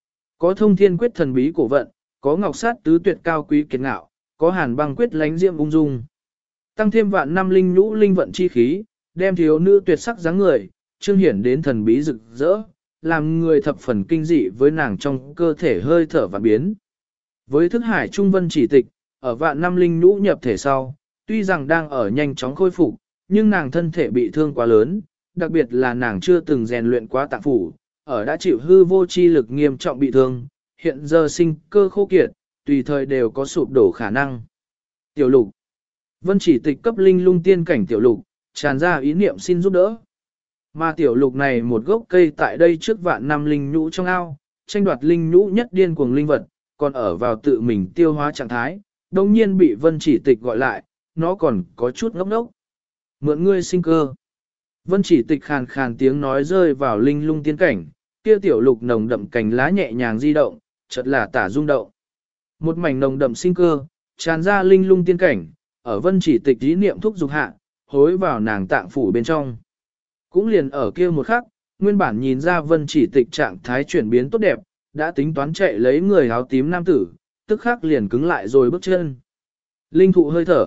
Có thông thiên quyết thần bí cổ vận, có ngọc sát tứ tuyệt cao quý kiệt ngạo, có hàn băng quyết lánh diệm ung dung. Tăng thêm vạn năm linh nhũ linh vận chi khí, đem thiếu nữ tuyệt sắc dáng người, trương hiển đến thần bí rực rỡ, làm người thập phần kinh dị với nàng trong cơ thể hơi thở và biến. Với thức hải trung vân chỉ tịch, ở vạn năm linh nhũ nhập thể sau, tuy rằng đang ở nhanh chóng khôi phục, nhưng nàng thân thể bị thương quá lớn, đặc biệt là nàng chưa từng rèn luyện quá tạng phủ, ở đã chịu hư vô chi lực nghiêm trọng bị thương, hiện giờ sinh cơ khô kiệt, tùy thời đều có sụp đổ khả năng. Tiểu lục, vân chỉ tịch cấp linh lung tiên cảnh tiểu lục, tràn ra ý niệm xin giúp đỡ. Mà tiểu lục này một gốc cây tại đây trước vạn năm linh nhũ trong ao, tranh đoạt linh nhũ nhất điên cuồng linh vật, còn ở vào tự mình tiêu hóa trạng thái, đồng nhiên bị vân chỉ tịch gọi lại, nó còn có chút ngốc ngốc. Mượn ngươi sinh cơ. Vân chỉ tịch khàn khàn tiếng nói rơi vào linh lung tiên cảnh, kia tiểu lục nồng đậm cành lá nhẹ nhàng di động, chợt là tả rung động. Một mảnh nồng đậm sinh cơ, tràn ra linh lung tiên cảnh, ở vân chỉ tịch ý niệm thúc dục hạ, hối vào nàng tạng phủ bên trong. Cũng liền ở kia một khắc, nguyên bản nhìn ra vân chỉ tịch trạng thái chuyển biến tốt đẹp, đã tính toán chạy lấy người áo tím nam tử, tức khắc liền cứng lại rồi bước chân. Linh thụ hơi thở.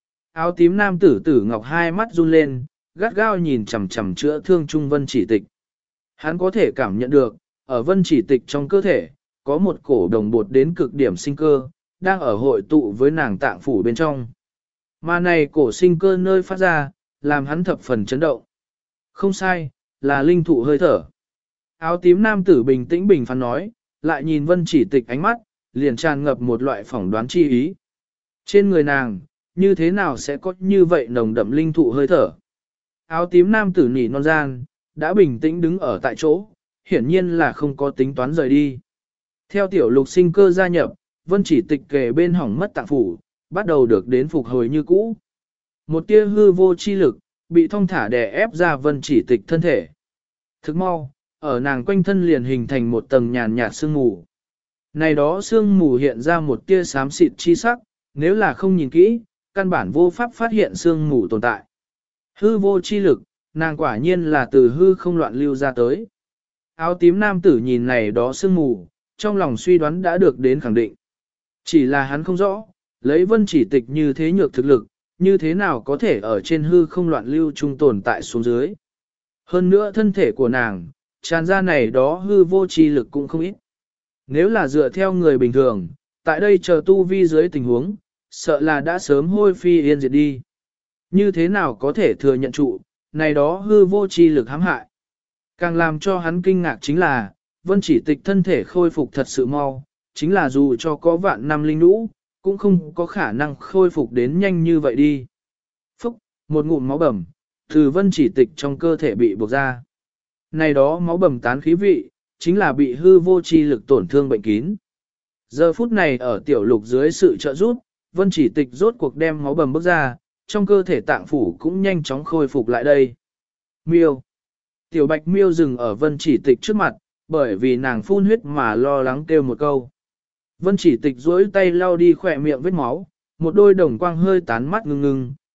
Áo tím nam tử tử ngọc hai mắt run lên, gắt gao nhìn chằm chằm chữa thương trung vân chỉ tịch. Hắn có thể cảm nhận được, ở vân chỉ tịch trong cơ thể, có một cổ đồng bột đến cực điểm sinh cơ, đang ở hội tụ với nàng tạng phủ bên trong. Mà này cổ sinh cơ nơi phát ra, làm hắn thập phần chấn động. Không sai, là linh thụ hơi thở. Áo tím nam tử bình tĩnh bình phán nói, lại nhìn vân chỉ tịch ánh mắt, liền tràn ngập một loại phỏng đoán chi ý. Trên người nàng, như thế nào sẽ có như vậy nồng đậm linh thụ hơi thở? Áo tím nam tử nỉ non gian, đã bình tĩnh đứng ở tại chỗ, hiển nhiên là không có tính toán rời đi. Theo tiểu lục sinh cơ gia nhập, vân chỉ tịch kề bên hỏng mất tạng phủ, bắt đầu được đến phục hồi như cũ. Một tia hư vô chi lực, bị thông thả đè ép ra vân chỉ tịch thân thể. Thức mau, ở nàng quanh thân liền hình thành một tầng nhàn nhạt sương mù. Này đó sương mù hiện ra một tia xám xịt chi sắc, nếu là không nhìn kỹ, căn bản vô pháp phát hiện sương mù tồn tại. Hư vô chi lực, nàng quả nhiên là từ hư không loạn lưu ra tới. Áo tím nam tử nhìn này đó sương mù, trong lòng suy đoán đã được đến khẳng định. Chỉ là hắn không rõ, lấy vân chỉ tịch như thế nhược thực lực, như thế nào có thể ở trên hư không loạn lưu trung tồn tại xuống dưới. Hơn nữa thân thể của nàng, tràn ra này đó hư vô chi lực cũng không ít. Nếu là dựa theo người bình thường, tại đây chờ tu vi dưới tình huống, sợ là đã sớm hôi phi yên diệt đi. Như thế nào có thể thừa nhận trụ, này đó hư vô chi lực hãm hại. Càng làm cho hắn kinh ngạc chính là, vân chỉ tịch thân thể khôi phục thật sự mau, chính là dù cho có vạn năm linh lũ, cũng không có khả năng khôi phục đến nhanh như vậy đi. Phúc, một ngụm máu bầm, từ vân chỉ tịch trong cơ thể bị buộc ra. Này đó máu bầm tán khí vị, chính là bị hư vô chi lực tổn thương bệnh kín. Giờ phút này ở tiểu lục dưới sự trợ giúp, vân chỉ tịch rốt cuộc đem máu bầm bước ra, trong cơ thể tạng phủ cũng nhanh chóng khôi phục lại đây. Miêu. Tiểu bạch miêu dừng ở vân chỉ tịch trước mặt, bởi vì nàng phun huyết mà lo lắng kêu một câu. Vân chỉ tịch duỗi tay lau đi khỏe miệng vết máu, một đôi đồng quang hơi tán mắt ngưng ngưng,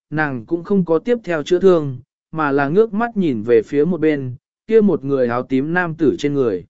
nàng cũng không có tiếp theo chữa thương, mà là ngước mắt nhìn về phía một bên, kia một người áo tím nam tử trên người.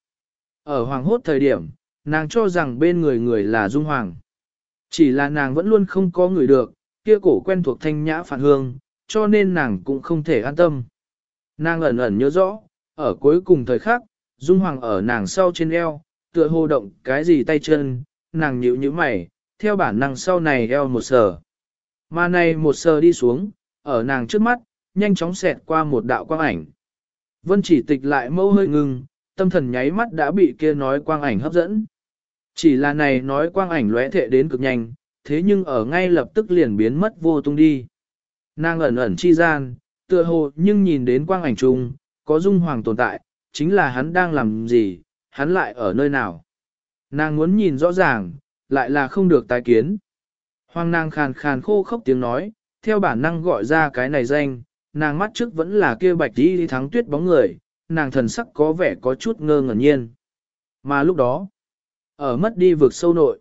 Ở hoàng hốt thời điểm, nàng cho rằng bên người người là Dung Hoàng. Chỉ là nàng vẫn luôn không có người được, kia cổ quen thuộc thanh nhã phản hương, cho nên nàng cũng không thể an tâm. Nàng ẩn ẩn nhớ rõ, ở cuối cùng thời khắc, Dung Hoàng ở nàng sau trên eo, tựa hồ động cái gì tay chân, nàng nhíu nhíu mày, theo bản năng sau này eo một sờ. Mà này một sờ đi xuống, ở nàng trước mắt, nhanh chóng xẹt qua một đạo quang ảnh. Vân Chỉ Tịch lại mâu hơi ngừng, tâm thần nháy mắt đã bị kia nói quang ảnh hấp dẫn. Chỉ là này nói quang ảnh lóe thệ đến cực nhanh, thế nhưng ở ngay lập tức liền biến mất vô tung đi. Nàng ẩn ẩn chi gian, tựa hồ nhưng nhìn đến quang ảnh chung, có Dung Hoàng tồn tại, chính là hắn đang làm gì, hắn lại ở nơi nào. Nàng muốn nhìn rõ ràng, lại là không được tái kiến. Hoàng nàng khàn khàn khô khốc tiếng nói, theo bản năng gọi ra cái này danh, nàng mắt trước vẫn là kia bạch đi thắng tuyết bóng người, nàng thần sắc có vẻ có chút ngơ ngẩn nhiên. Mà lúc đó, ở mất đi vực sâu nội,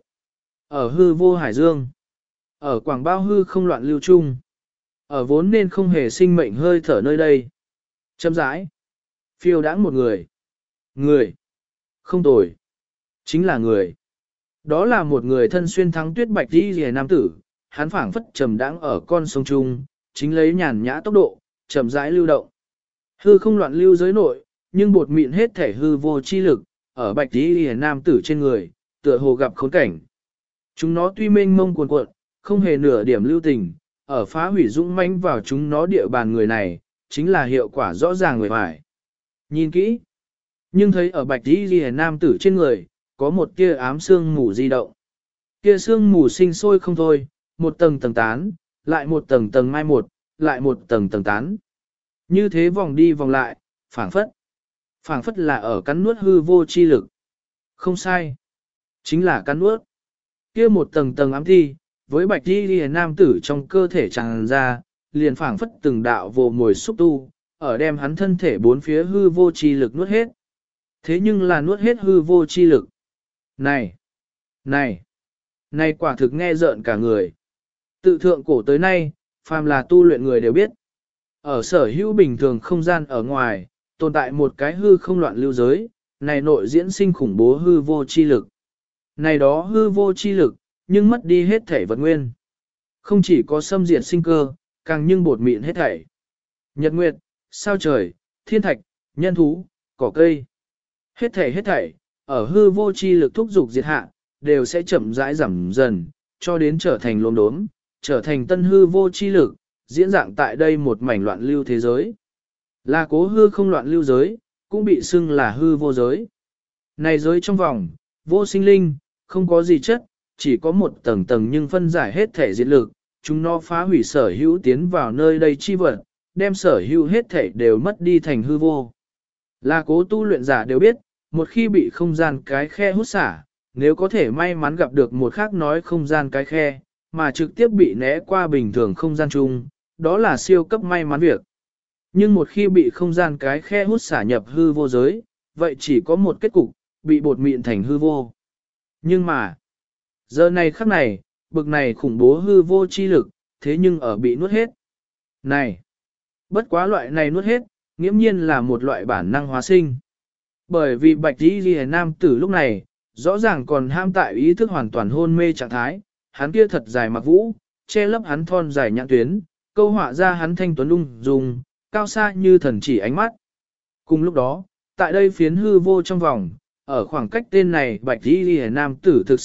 ở hư vô hải dương, ở quảng bao hư không loạn lưu trung, ở vốn nên không hề sinh mệnh hơi thở nơi đây. Châm rãi, phiêu đãng một người. Người, không tồi, chính là người. Đó là một người thân xuyên thắng tuyết bạch đi rìa nam tử, hắn phảng phất trầm đãng ở con sông trung, chính lấy nhàn nhã tốc độ, chậm rãi lưu động. Hư không loạn lưu giới nội, nhưng bột mịn hết thể hư vô chi lực, ở bạch đi rìa nam tử trên người, tựa hồ gặp khốn cảnh. Chúng nó tuy mênh mông cuồn cuộn, không hề nửa điểm lưu tình, ở phá hủy dũng mãnh vào chúng nó địa bàn người này, chính là hiệu quả rõ ràng người phải. Nhìn kỹ, nhưng thấy ở bạch đi rìa nam tử trên người, có một tia ám sương mù di động. Kia sương mù sinh sôi không thôi, một tầng tầng tán, lại một tầng tầng mai một, lại một tầng tầng tán. Như thế vòng đi vòng lại, phảng phất là ở cắn nuốt hư vô chi lực. Không sai, chính là cắn nuốt. Kia một tầng tầng ám thi, với bạch đi nam tử trong cơ thể tràn ra, liền phảng phất từng đạo vô mồi xúc tu, ở đem hắn thân thể bốn phía hư vô chi lực nuốt hết. Thế nhưng là nuốt hết hư vô chi lực. Này, này, này quả thực nghe rợn cả người. Tự thượng cổ tới nay, phàm là tu luyện người đều biết. Ở sở hữu bình thường không gian ở ngoài, tồn tại một cái hư không loạn lưu giới, này nội diễn sinh khủng bố hư vô chi lực. Này đó hư vô chi lực, nhưng mất đi hết thể vật nguyên. Không chỉ có xâm diệt sinh cơ, càng nhưng bột mịn hết thảy. Nhật nguyệt, sao trời, thiên thạch, nhân thú, cỏ cây. Hết thảy, ở hư vô chi lực thúc dục diệt hạ, đều sẽ chậm rãi giảm dần, cho đến trở thành lốm đốm, trở thành tân hư vô chi lực, diễn dạng tại đây một mảnh loạn lưu thế giới. Là cố hư không loạn lưu giới, cũng bị xưng là hư vô giới. Này giới trong vòng, vô sinh linh, không có gì chất, chỉ có một tầng tầng nhưng phân giải hết thể diệt lực, chúng nó phá hủy sở hữu tiến vào nơi đây chi vật, đem sở hữu hết thể đều mất đi thành hư vô. Là cố tu luyện giả đều biết, một khi bị không gian cái khe hút xả, nếu có thể may mắn gặp được một khác nói không gian cái khe, mà trực tiếp bị né qua bình thường không gian chung, đó là siêu cấp may mắn việc. Nhưng một khi bị không gian cái khe hút xả nhập hư vô giới, vậy chỉ có một kết cục, bị bột mịn thành hư vô. Nhưng mà, giờ này khắc này, bực này khủng bố hư vô chi lực, thế nhưng ở bị nuốt hết. Này, bất quá loại này nuốt hết, nghiễm nhiên là một loại bản năng hóa sinh. Bởi vì bạch đi ghi nam tử lúc này, rõ ràng còn ham tại ý thức hoàn toàn hôn mê trạng thái, hắn kia thật dài mặc vũ, che lấp hắn thon dài nhãn tuyến, câu họa ra hắn thanh tuấn ung dung, cao xa như thần chỉ ánh mắt. Cùng lúc đó, tại đây phiến hư vô trong vòng, ở khoảng cách tên này bạch đi ghi nam tử thực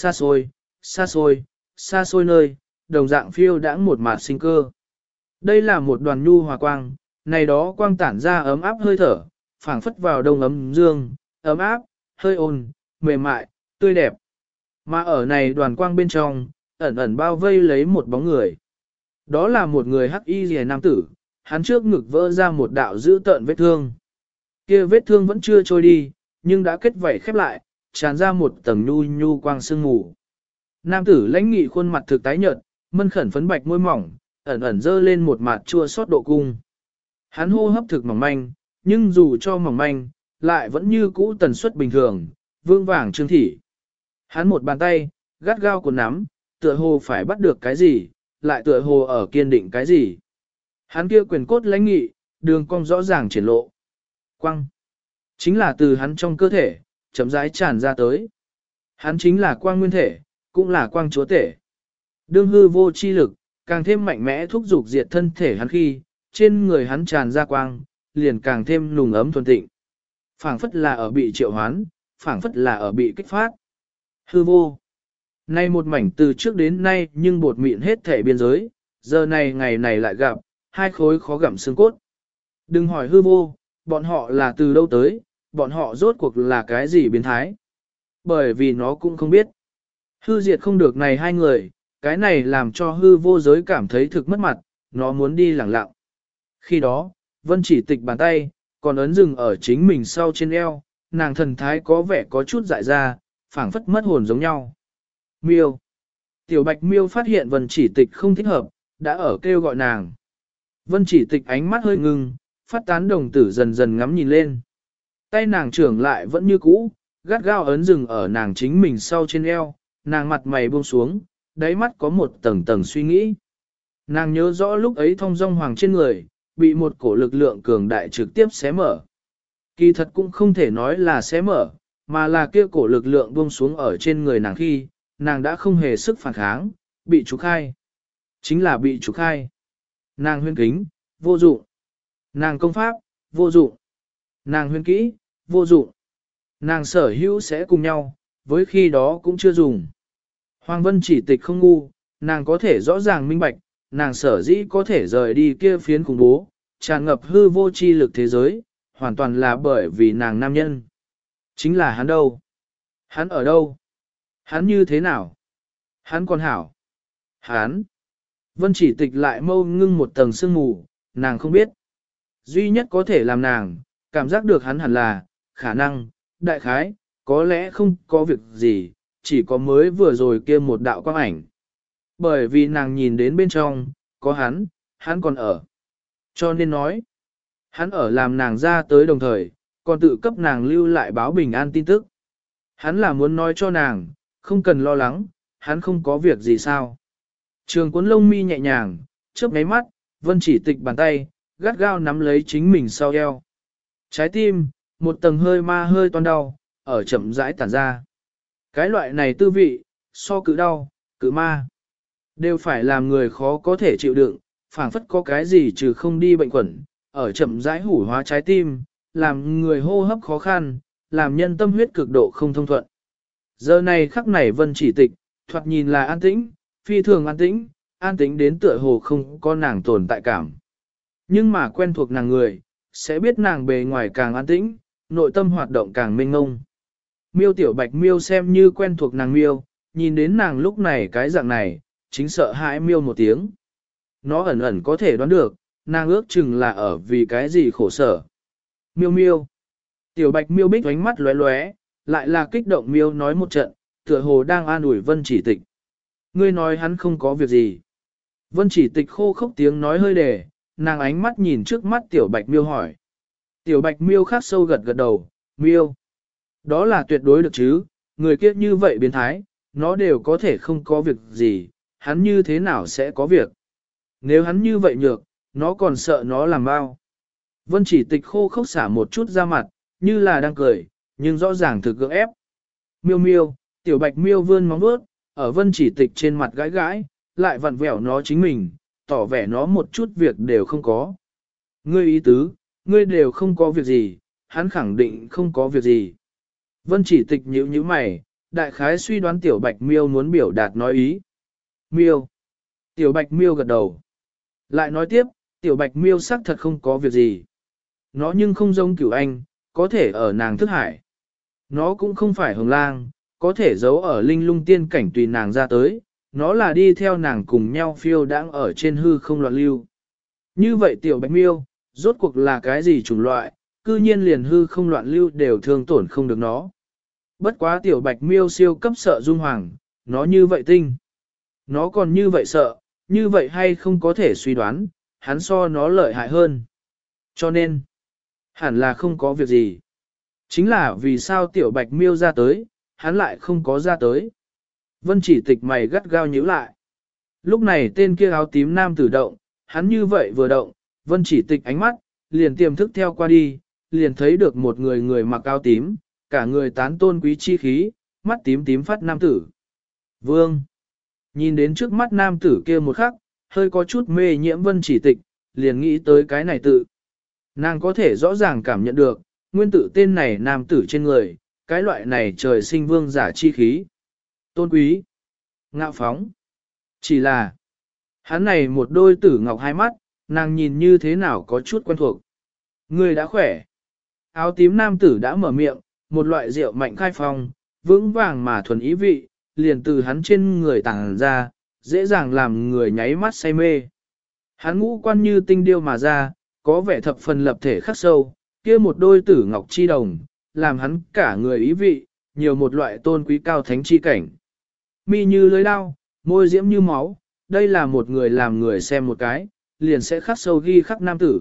xa xôi nơi, đồng dạng phiêu đãng một mạt sinh cơ. Đây là một đoàn nhu hòa quang, này đó quang tản ra ấm áp hơi thở, phảng phất vào đông ấm dương, ấm áp, hơi ôn, mềm mại, tươi đẹp. Mà ở này đoàn quang bên trong, ẩn ẩn bao vây lấy một bóng người. Đó là một người hắc y rìa nam tử, hắn trước ngực vỡ ra một đạo dữ tợn vết thương. Kia vết thương vẫn chưa trôi đi, nhưng đã kết vảy khép lại, tràn ra một tầng nhu quang sương mù. Nam tử lãnh nghị khuôn mặt thực tái nhợt, mân khẩn phấn bạch môi mỏng, ẩn ẩn dơ lên một mặt chua xót độ cung. Hắn hô hấp thực mỏng manh, nhưng dù cho mỏng manh, lại vẫn như cũ tần suất bình thường, vương vàng trương thị. Hắn một bàn tay, gắt gao cuốn nắm, tựa hồ phải bắt được cái gì, lại tựa hồ ở kiên định cái gì. Hắn kia quyền cốt lãnh nghị, đường cong rõ ràng triển lộ. Quang. Chính là từ hắn trong cơ thể, chậm rãi tràn ra tới. Hắn chính là quang nguyên thể, cũng là quang chúa thể. Đương hư vô chi lực, càng thêm mạnh mẽ thúc dục diệt thân thể hắn khi, trên người hắn tràn ra quang, liền càng thêm nùng ấm thuần tịnh. Phảng phất là ở bị triệu hoán, phảng phất là ở bị kích phát. Hư vô. Nay một mảnh từ trước đến nay nhưng bột mịn hết thể biên giới, giờ này ngày này lại gặp, hai khối khó gặm xương cốt. Đừng hỏi hư vô, bọn họ là từ đâu tới, bọn họ rốt cuộc là cái gì biến thái. Bởi vì nó cũng không biết. Hư diệt không được này hai người, cái này làm cho hư vô giới cảm thấy thực mất mặt, nó muốn đi lẳng lặng. Khi đó, Vân Chỉ Tịch bàn tay, còn ấn dừng ở chính mình sau trên eo, nàng thần thái có vẻ có chút dại ra, phảng phất mất hồn giống nhau. Miêu. Tiểu Bạch Miêu phát hiện Vân Chỉ Tịch không thích hợp, đã ở kêu gọi nàng. Vân Chỉ Tịch ánh mắt hơi ngưng, phát tán đồng tử dần dần ngắm nhìn lên. Tay nàng trưởng lại vẫn như cũ, gắt gao ấn dừng ở nàng chính mình sau trên eo, nàng mặt mày buông xuống, đáy mắt có một tầng tầng suy nghĩ. Nàng nhớ rõ lúc ấy thong dong hoàng trên người, bị một cổ lực lượng cường đại trực tiếp xé mở. Kỳ thật cũng không thể nói là xé mở, mà là kia cổ lực lượng buông xuống ở trên người nàng khi, nàng đã không hề sức phản kháng, bị trục khai. Chính là bị trục khai. Nàng huyên kính, vô dụng. Nàng công pháp, vô dụng. Nàng huyên kỹ, vô dụng. Nàng sở hữu sẽ cùng nhau, với khi đó cũng chưa dùng. Hoàng Vân Chỉ Tịch không ngu, nàng có thể rõ ràng minh bạch, nàng sở dĩ có thể rời đi kia phiến khủng bố, tràn ngập hư vô chi lực thế giới, hoàn toàn là bởi vì nàng nam nhân. Chính là hắn đâu? Hắn ở đâu? Hắn như thế nào? Hắn còn hảo? Hắn? Vân Chỉ Tịch lại mâu ngưng một tầng sương mù, nàng không biết. Duy nhất có thể làm nàng, cảm giác được hắn hẳn là, khả năng, đại khái, có lẽ không có việc gì, chỉ có mới vừa rồi kia một đạo quang ảnh. Bởi vì nàng nhìn đến bên trong, có hắn còn ở. Cho nên nói, hắn ở làm nàng ra tới đồng thời, còn tự cấp nàng lưu lại báo bình an tin tức. Hắn là muốn nói cho nàng, không cần lo lắng, hắn không có việc gì sao. Trường cuốn lông mi nhẹ nhàng, chớp ngáy mắt, Vân Chỉ Tịch bàn tay, gắt gao nắm lấy chính mình sau eo. Trái tim, một tầng hơi ma hơi toan đau, ở chậm rãi tản ra. Cái loại này tư vị, so cự đau, cự ma, đều phải làm người khó có thể chịu đựng, phảng phất có cái gì trừ không đi bệnh quẩn, ở chậm rãi hủ hóa trái tim, làm người hô hấp khó khăn, làm nhân tâm huyết cực độ không thông thuận. Giờ này khắc này Vân Chỉ Tịch, thoạt nhìn là an tĩnh, phi thường an tĩnh đến tựa hồ không có nàng tồn tại cảm. Nhưng mà quen thuộc nàng người, sẽ biết nàng bề ngoài càng an tĩnh, nội tâm hoạt động càng mênh ngông. Miêu Tiểu Bạch Miêu xem như quen thuộc nàng Miêu, nhìn đến nàng lúc này cái dạng này, chính sợ hãi Miêu một tiếng. Nó ẩn ẩn có thể đoán được, nàng ước chừng là ở vì cái gì khổ sở. Miêu Miêu. Tiểu Bạch Miêu bích ánh mắt lóe lóe, lại là kích động Miêu nói một trận, tựa hồ đang an ủi Vân Chỉ Tịch. Ngươi nói hắn không có việc gì. Vân Chỉ Tịch khô khốc tiếng nói hơi đề, nàng ánh mắt nhìn trước mắt Tiểu Bạch Miêu hỏi. Tiểu Bạch Miêu khắc sâu gật gật đầu, Miêu. Đó là tuyệt đối được chứ, người kia như vậy biến thái, nó đều có thể không có việc gì, hắn như thế nào sẽ có việc. Nếu hắn như vậy nhược, nó còn sợ nó làm bao. Vân Chỉ Tịch khô khốc xả một chút ra mặt, như là đang cười, nhưng rõ ràng thực gượng ép. Miêu Miêu, Tiểu Bạch Miêu vươn móng vuốt, ở Vân Chỉ Tịch trên mặt gãi gãi, lại vặn vẹo nó chính mình, tỏ vẻ nó một chút việc đều không có. Ngươi ý tứ, ngươi đều không có việc gì, hắn khẳng định không có việc gì. Vân Chỉ Tịch nhíu nhíu mày, đại khái suy đoán Tiểu Bạch Miêu muốn biểu đạt nói ý. Miêu. Tiểu Bạch Miêu gật đầu. Lại nói tiếp, Tiểu Bạch Miêu xác thật không có việc gì. Nó nhưng không giống Cửu Anh, có thể ở nàng thức hải. Nó cũng không phải hồng lang, có thể giấu ở linh lung tiên cảnh tùy nàng ra tới. Nó là đi theo nàng cùng nhau phiêu đãng ở trên hư không loạn lưu. Như vậy Tiểu Bạch Miêu, rốt cuộc là cái gì chủng loại, cư nhiên liền hư không loạn lưu đều thương tổn không được nó. Bất quá Tiểu Bạch Miêu siêu cấp sợ Dung Hoàng, nó như vậy tinh. Nó còn như vậy sợ, như vậy hay không có thể suy đoán, hắn so nó lợi hại hơn. Cho nên, hẳn là không có việc gì. Chính là vì sao Tiểu Bạch Miêu ra tới, hắn lại không có ra tới. Vân Chỉ Tịch mày gắt gao nhíu lại. Lúc này tên kia áo tím nam tử động, hắn như vậy vừa động, Vân Chỉ Tịch ánh mắt, liền tiềm thức theo qua đi, liền thấy được một người người mặc áo tím, cả người tán tôn quý chi khí, mắt tím tím phát nam tử. Vương! Nhìn đến trước mắt nam tử kia một khắc, hơi có chút mê nhiễm Vân Chỉ Tịch, liền nghĩ tới cái này tự. Nàng có thể rõ ràng cảm nhận được, nguyên tử tên này nam tử trên người, cái loại này trời sinh vương giả chi khí. Tôn quý, ngạo phóng. Chỉ là, hắn này một đôi tử ngọc hai mắt, nàng nhìn như thế nào có chút quen thuộc. Người đã khỏe. Áo tím nam tử đã mở miệng, một loại rượu mạnh khai phong, vững vàng mà thuần ý vị, liền từ hắn trên người tàng ra, dễ dàng làm người nháy mắt say mê. Hắn ngũ quan như tinh điêu mà ra, có vẻ thập phần lập thể khắc sâu, kia một đôi tử ngọc chi đồng, làm hắn cả người ý vị, nhiều một loại tôn quý cao thánh chi cảnh. Mi như lưới đao, môi diễm như máu, đây là một người làm người xem một cái, liền sẽ khắc sâu ghi khắc nam tử.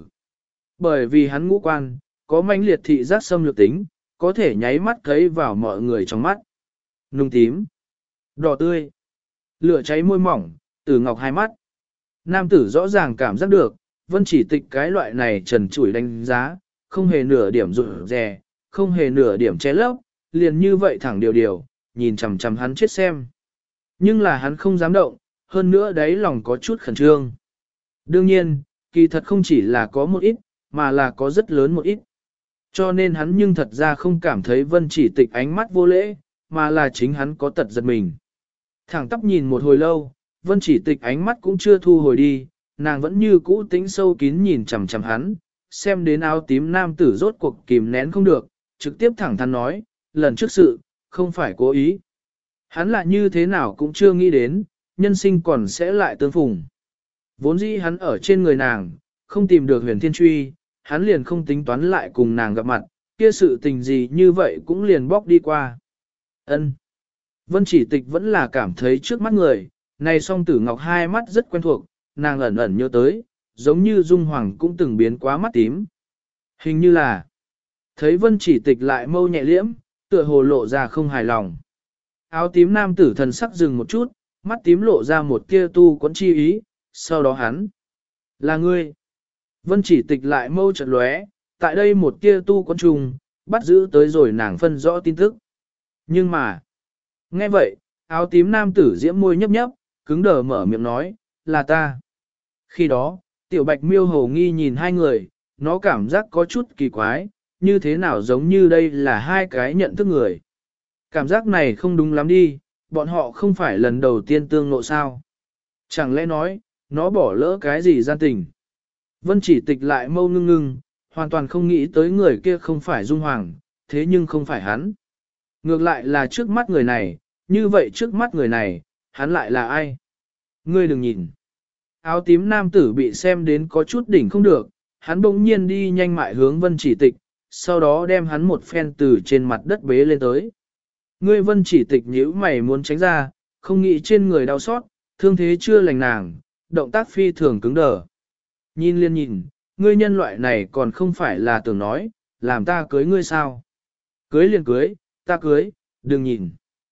Bởi vì hắn ngũ quan, có mãnh liệt thị giác xâm lược tính, có thể nháy mắt thấy vào mọi người trong mắt. Nung tím, đỏ tươi, lửa cháy môi mỏng, tử ngọc hai mắt. Nam tử rõ ràng cảm giác được, Vân Chỉ Tịch cái loại này trần trụi đánh giá, không hề nửa điểm rụt rè, không hề nửa điểm che lấp, liền như vậy thẳng điều, nhìn chằm chằm hắn chết xem. Nhưng là hắn không dám động, hơn nữa đấy lòng có chút khẩn trương. Đương nhiên, kỳ thật không chỉ là có một ít, mà là có rất lớn một ít. Cho nên hắn nhưng thật ra không cảm thấy Vân Chỉ Tịch ánh mắt vô lễ, mà là chính hắn có tật giật mình. Thẳng tắp nhìn một hồi lâu, Vân Chỉ Tịch ánh mắt cũng chưa thu hồi đi, nàng vẫn như cũ tĩnh sâu kín nhìn chằm chằm hắn, xem đến áo tím nam tử rốt cuộc kìm nén không được, trực tiếp thẳng thắn nói, lần trước sự, không phải cố ý. Hắn lại như thế nào cũng chưa nghĩ đến, nhân sinh còn sẽ lại tương phùng. Vốn dĩ hắn ở trên người nàng, không tìm được huyền thiên truy, hắn liền không tính toán lại cùng nàng gặp mặt, kia sự tình gì như vậy cũng liền bóc đi qua. Ân. Vân Chỉ Tịch vẫn là cảm thấy trước mắt người, này song tử ngọc hai mắt rất quen thuộc, nàng ẩn ẩn nhớ tới, giống như Dung Hoàng cũng từng biến quá mắt tím. Hình như là, thấy Vân Chỉ Tịch lại mâu nhẹ liễm, tựa hồ lộ ra không hài lòng. Áo tím nam tử thần sắc dừng một chút, mắt tím lộ ra một tia tu quẫn chi ý, sau đó hắn. Là ngươi. Vân Chỉ Tịch lại mâu chợt lóe, tại đây một tia tu quẫn trùng, bắt giữ tới rồi nàng phân rõ tin tức. Nhưng mà, nghe vậy, áo tím nam tử diễm môi nhấp nhấp, cứng đờ mở miệng nói, là ta. Khi đó, tiểu bạch miêu hầu nghi nhìn hai người, nó cảm giác có chút kỳ quái, như thế nào giống như đây là hai cái nhận thức người. Cảm giác này không đúng lắm đi, bọn họ không phải lần đầu tiên tương ngộ sao. Chẳng lẽ nói, nó bỏ lỡ cái gì gian tình. Vân Chỉ Tịch lại mâu ngưng ngưng, hoàn toàn không nghĩ tới người kia không phải Dung Hoàng, thế nhưng không phải hắn. Ngược lại là trước mắt người này, như vậy trước mắt người này, hắn lại là ai? Ngươi đừng nhìn. Áo tím nam tử bị xem đến có chút đỉnh không được, hắn bỗng nhiên đi nhanh mại hướng Vân Chỉ Tịch, sau đó đem hắn một phen từ trên mặt đất bế lên tới. Ngươi Vân Chỉ Tịch nhíu mày muốn tránh ra, không nghĩ trên người đau xót, thương thế chưa lành nàng, động tác phi thường cứng đờ. Nhìn liên nhìn, ngươi nhân loại này còn không phải là tưởng nói, làm ta cưới ngươi sao? Cưới liền cưới, ta cưới, đừng nhìn.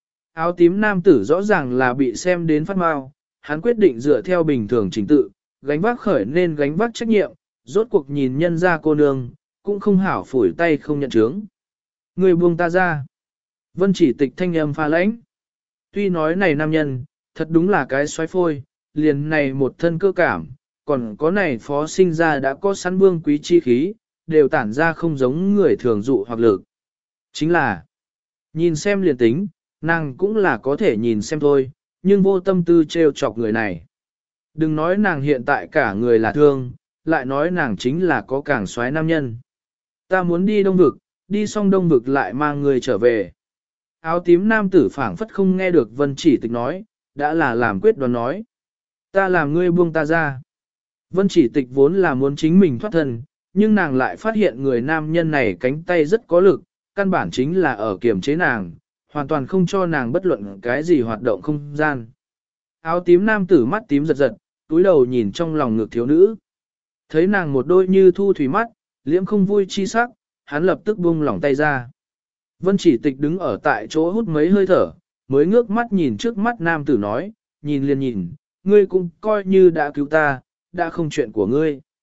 Áo tím nam tử rõ ràng là bị xem đến phát mau, hắn quyết định dựa theo bình thường trình tự, gánh vác khởi nên gánh vác trách nhiệm, rốt cuộc nhìn nhân ra cô nương, cũng không hảo phủi tay không nhận chướng. Người buông ta ra. Vân Chỉ Tịch thanh âm pha lãnh. Tuy nói này nam nhân, thật đúng là cái xoáy phôi, liền này một thân cơ cảm, còn có này phó sinh ra đã có sẵn vương quý chi khí, đều tản ra không giống người thường dụ hoặc lực. Chính là, nhìn xem liền tính, nàng cũng là có thể nhìn xem thôi, nhưng vô tâm tư trêu chọc người này. Đừng nói nàng hiện tại cả người là thương, lại nói nàng chính là có càng xoáy nam nhân. Ta muốn đi đông vực, đi xong đông vực lại mang người trở về. Áo tím nam tử phảng phất không nghe được Vân Chỉ Tịch nói, đã là làm quyết đoán nói. Ta làm ngươi buông ta ra. Vân Chỉ Tịch vốn là muốn chính mình thoát thân, nhưng nàng lại phát hiện người nam nhân này cánh tay rất có lực, căn bản chính là ở kiềm chế nàng, hoàn toàn không cho nàng bất luận cái gì hoạt động không gian. Áo tím nam tử mắt tím giật giật, túi đầu nhìn trong lòng ngực thiếu nữ. Thấy nàng một đôi như thu thủy mắt, liễm không vui chi sắc, hắn lập tức buông lỏng tay ra. Vân Chỉ Tịch đứng ở tại chỗ hút mấy hơi thở, mới ngước mắt nhìn trước mắt nam tử nói, nhìn liền nhìn, ngươi cũng coi như đã cứu ta, đã không chuyện của ngươi.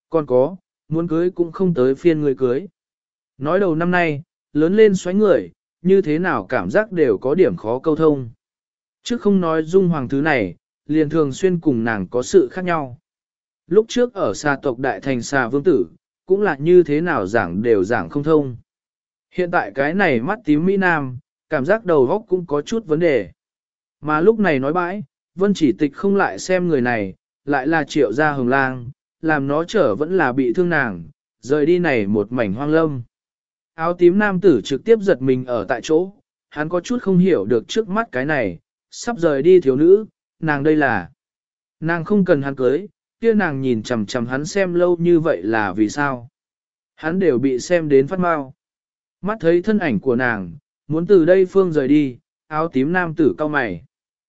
Còn có, muốn cưới cũng không tới phiên người cưới. Nói đầu năm nay, lớn lên xoáy người, như thế nào cảm giác đều có điểm khó câu thông. Chứ không nói dung hoàng thứ này, liền thường xuyên cùng nàng có sự khác nhau. Lúc trước ở xa tộc đại thành xà vương tử, cũng là như thế nào giảng đều giảng không thông. Hiện tại cái này mắt tím Mỹ Nam, cảm giác đầu góc cũng có chút vấn đề. Mà lúc này nói bãi, Vân Chỉ Tịch không lại xem người này, lại là Triệu Gia Hồng Lang, làm nó trở vẫn là bị thương nàng, rời đi này một mảnh hoang lâm. Áo tím nam tử trực tiếp giật mình ở tại chỗ, hắn có chút không hiểu được trước mắt cái này, sắp rời đi thiếu nữ, nàng đây là. Nàng không cần hắn cưới, kia nàng nhìn chằm chằm hắn xem lâu như vậy là vì sao. Hắn đều bị xem đến phát mau. Mắt thấy thân ảnh của nàng, muốn từ đây phương rời đi, áo tím nam tử cao mày.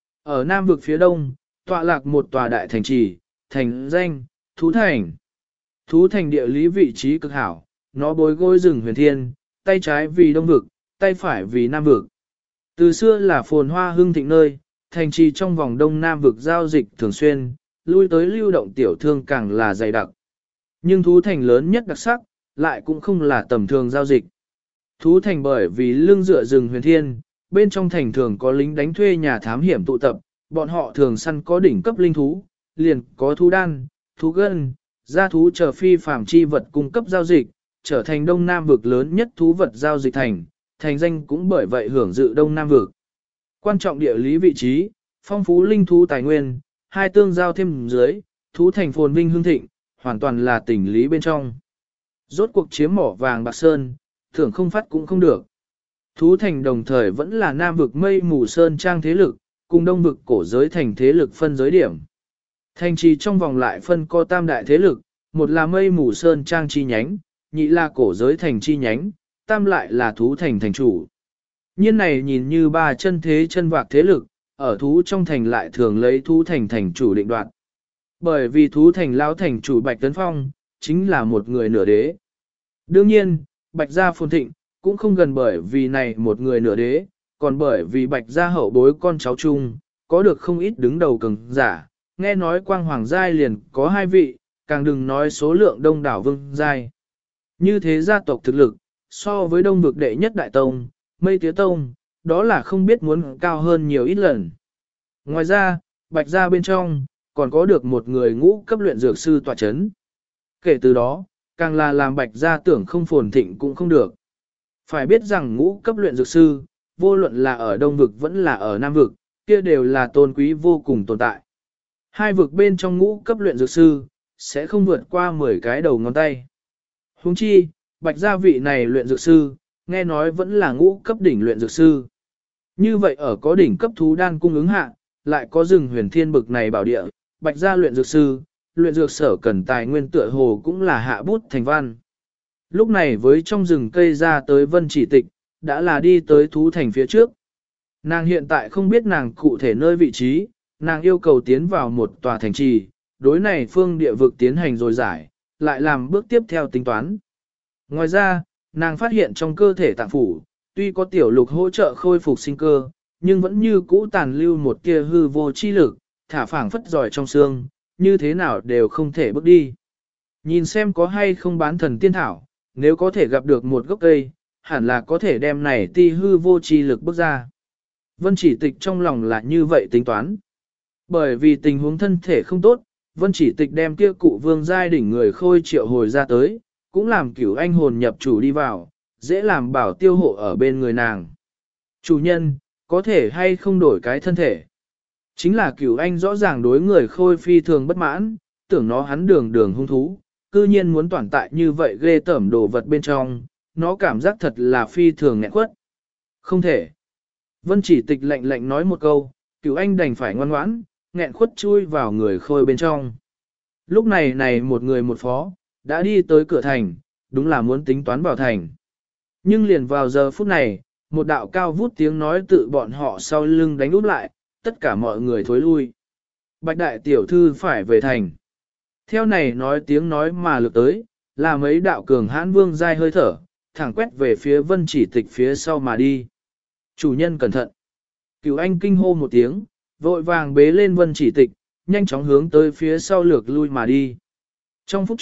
Ở nam vực phía đông, tọa lạc một tòa đại thành trì, thành danh, Thú Thành. Thú Thành địa lý vị trí cực hảo, nó bối gối rừng huyền thiên, tay trái vì đông vực, tay phải vì nam vực. Từ xưa là phồn hoa hưng thịnh nơi, thành trì trong vòng đông nam vực giao dịch thường xuyên, lui tới lưu động tiểu thương càng là dày đặc. Nhưng Thú Thành lớn nhất đặc sắc, lại cũng không là tầm thường giao dịch. Thú Thành bởi vì lưng dựa rừng huyền thiên, bên trong thành thường có lính đánh thuê nhà thám hiểm tụ tập, bọn họ thường săn có đỉnh cấp linh thú, liền có thú đan, thú gân, gia thú chờ phi phàm chi vật cung cấp giao dịch, trở thành đông nam vực lớn nhất thú vật giao dịch thành danh cũng bởi vậy hưởng dự đông nam vực. Quan trọng địa lý vị trí, phong phú linh thú tài nguyên, hai tương giao thêm dưới, thú thành phồn vinh hương thịnh, hoàn toàn là tình lý bên trong. Rốt cuộc chiếm mỏ vàng bạc sơn, thưởng không phát cũng không được. Thú thành đồng thời vẫn là nam vực mây mù sơn trang thế lực, cùng đông vực cổ giới thành thế lực phân giới điểm. Thành trì trong vòng lại phân co tam đại thế lực, một là mây mù sơn trang chi nhánh, nhị là cổ giới thành chi nhánh, tam lại là thú thành thành chủ. Nhiên này nhìn như ba chân thế chân vạc thế lực, ở thú trong thành lại thường lấy thú thành thành chủ định đoạt. Bởi vì thú thành lão thành chủ Bạch Tấn Phong, chính là một người nửa đế. Đương nhiên, Bạch gia phồn thịnh, cũng không gần bởi vì này một người nửa đế, còn bởi vì Bạch gia hậu bối con cháu chung, có được không ít đứng đầu cường giả, nghe nói quang hoàng giai liền có hai vị, càng đừng nói số lượng đông đảo vương giai. Như thế gia tộc thực lực, so với đông vực đệ nhất đại tông, mây tía tông, đó là không biết muốn cao hơn nhiều ít lần. Ngoài ra, Bạch gia bên trong, còn có được một người ngũ cấp luyện dược sư tọa chấn. Kể từ đó, càng là làm Bạch gia tưởng không phồn thịnh cũng không được. Phải biết rằng ngũ cấp luyện dược sư, vô luận là ở đông vực vẫn là ở nam vực, kia đều là tôn quý vô cùng tồn tại. Hai vực bên trong ngũ cấp luyện dược sư, sẽ không vượt qua 10 cái đầu ngón tay. Huống chi, Bạch gia vị này luyện dược sư, nghe nói vẫn là ngũ cấp đỉnh luyện dược sư. Như vậy ở có đỉnh cấp thú đan cung ứng hạ, lại có rừng huyền thiên bực này bảo địa, Bạch gia luyện dược sư, luyện dược sở cần tài nguyên tựa hồ cũng là hạ bút thành văn. Lúc này với trong rừng cây ra tới Vân Chỉ Tịch, đã là đi tới thú thành phía trước. Nàng hiện tại không biết nàng cụ thể nơi vị trí, nàng yêu cầu tiến vào một tòa thành trì, đối này phương địa vực tiến hành rồi giải, lại làm bước tiếp theo tính toán. Ngoài ra, nàng phát hiện trong cơ thể tạng phủ, tuy có tiểu lục hỗ trợ khôi phục sinh cơ, nhưng vẫn như cũ tàn lưu một tia hư vô chi lực, thả phảng phất giỏi trong xương, như thế nào đều không thể bước đi. Nhìn xem có hay không bán thần tiên thảo, nếu có thể gặp được một gốc cây, hẳn là có thể đem này ti hư vô chi lực bước ra. Vân Chỉ Tịch trong lòng là như vậy tính toán. Bởi vì tình huống thân thể không tốt, Vân Chỉ Tịch đem kia cụ vương giai đỉnh người khôi triệu hồi ra tới, cũng làm cửu anh hồn nhập chủ đi vào, dễ làm bảo tiêu hộ ở bên người nàng. Chủ nhân, có thể hay không đổi cái thân thể? Chính là cửu anh rõ ràng đối người khôi phi thường bất mãn, tưởng nó hắn đường đường hung thú, cư nhiên muốn toàn tại như vậy ghê tởm đồ vật bên trong, nó cảm giác thật là phi thường nghẹn quất. Không thể. Vân Chỉ Tịch lạnh lạnh nói một câu, cửu anh đành phải ngoan ngoãn, nghẹn khuất chui vào người khôi bên trong. Lúc này một người một phó, đã đi tới cửa thành, đúng là muốn tính toán vào thành. Nhưng liền vào giờ phút này, một đạo cao vút tiếng nói tự bọn họ sau lưng đánh úp lại, tất cả mọi người thối lui. Bạch đại tiểu thư phải về thành. Theo này nói tiếng nói mà lược tới, là mấy đạo cường hãn vương dai hơi thở, thẳng quét về phía Vân Chỉ Tịch phía sau mà đi. Chủ nhân cẩn thận. Cửu anh kinh hô một tiếng, vội vàng bế lên Vân Chỉ Tịch, nhanh chóng hướng tới phía sau lược lui mà đi. Trong phút chốc,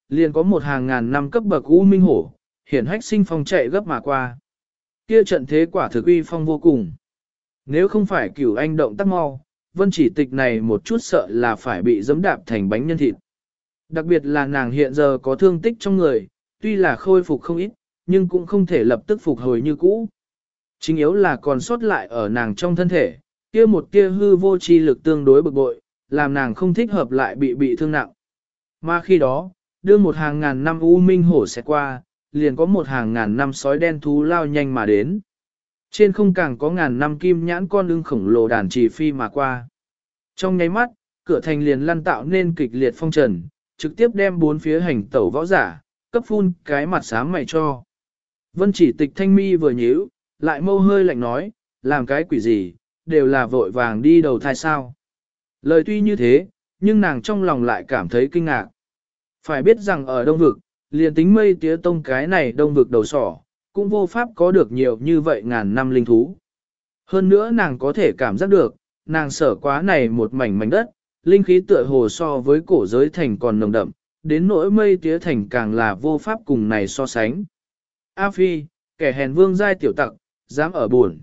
liền có một hàng ngàn năm cấp bậc U Minh Hổ, hiển hách sinh phong chạy gấp mà qua. Kia trận thế quả thực uy phong vô cùng. Nếu không phải Cửu Anh động tác mau, Vân Chỉ Tịch này một chút sợ là phải bị giẫm đạp thành bánh nhân thịt. Đặc biệt là nàng hiện giờ có thương tích trong người, tuy là khôi phục không ít, nhưng cũng không thể lập tức phục hồi như cũ. Chính yếu là còn sót lại ở nàng trong thân thể, kia một tia hư vô chi lực tương đối bực bội, làm nàng không thích hợp lại bị thương nặng. Mà khi đó, đưa một hàng ngàn năm U Minh Hổ sẽ qua, liền có một hàng ngàn năm sói đen thú lao nhanh mà đến. Trên không càng có ngàn năm kim nhãn con ưng khổng lồ đàn trì phi mà qua. Trong nháy mắt, cửa thành liền lăn tạo nên kịch liệt phong trần, trực tiếp đem bốn phía hành tẩu võ giả, cấp phun cái mặt xám mày cho. Vân Chỉ Tịch thanh mi vừa nhíu, lại mâu hơi lạnh nói, làm cái quỷ gì, đều là vội vàng đi đầu thai sao. Lời tuy như thế, nhưng nàng trong lòng lại cảm thấy kinh ngạc. Phải biết rằng ở Đông Vực, liền tính Mây Tía Tông cái này Đông Vực đầu sỏ, cũng vô pháp có được nhiều như vậy ngàn năm linh thú. Hơn nữa nàng có thể cảm giác được, nàng sở quá này một mảnh đất, linh khí tựa hồ so với cổ giới thành còn nồng đậm, đến nỗi Mây Tía Thành càng là vô pháp cùng này so sánh. A Phi, kẻ hèn vương giai tiểu tặc, dám ở buồn.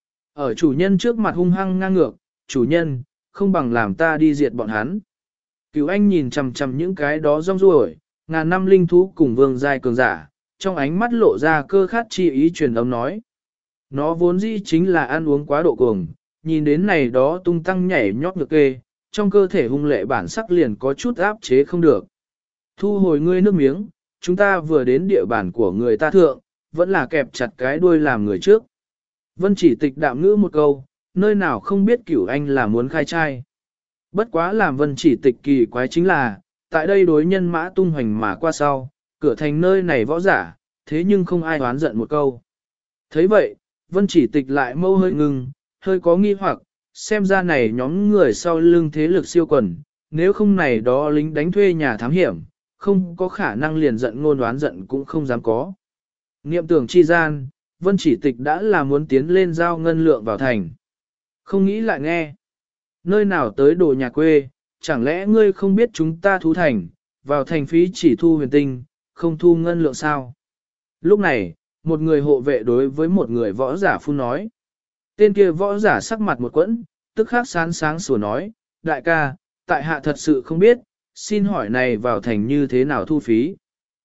Ở chủ nhân trước mặt hung hăng ngang ngược, chủ nhân, không bằng làm ta đi diệt bọn hắn. Cửu Anh nhìn chằm chằm những cái đó rong ruổi, ngàn năm linh thú cùng vương giai cường giả, trong ánh mắt lộ ra cơ khát chi ý truyền âm nói. Nó vốn dĩ chính là ăn uống quá độ cuồng, nhìn đến này đó tung tăng nhảy nhót ngược kê, trong cơ thể hung lệ bản sắc liền có chút áp chế không được. Thu hồi ngươi nước miếng, chúng ta vừa đến địa bàn của người ta thượng, vẫn là kẹp chặt cái đuôi làm người trước. Vân Chỉ Tịch đạm ngữ một câu, nơi nào không biết Cửu Anh là muốn khai trai. Bất quá làm Vân Chỉ Tịch kỳ quái chính là, tại đây đối nhân mã tung hoành mà qua sau, cửa thành nơi này võ giả, thế nhưng không ai oán giận một câu. Thấy vậy, Vân Chỉ Tịch lại mâu hơi ngừng, hơi có nghi hoặc, xem ra này nhóm người sau lưng thế lực siêu quần, nếu không này đó lính đánh thuê nhà thám hiểm, không có khả năng liền giận ngôn đoán giận cũng không dám có. Niệm tưởng chi gian, Vân Chỉ Tịch đã là muốn tiến lên giao ngân lượng vào thành. Không nghĩ lại nghe. Nơi nào tới đồ nhà quê, chẳng lẽ ngươi không biết chúng ta thú thành, vào thành phí chỉ thu huyền tinh, không thu ngân lượng sao? Lúc này, một người hộ vệ đối với một người võ giả phun nói. Tên kia võ giả sắc mặt một quẫn, tức khắc sáng sủa nói, đại ca, tại hạ thật sự không biết, xin hỏi này vào thành như thế nào thu phí.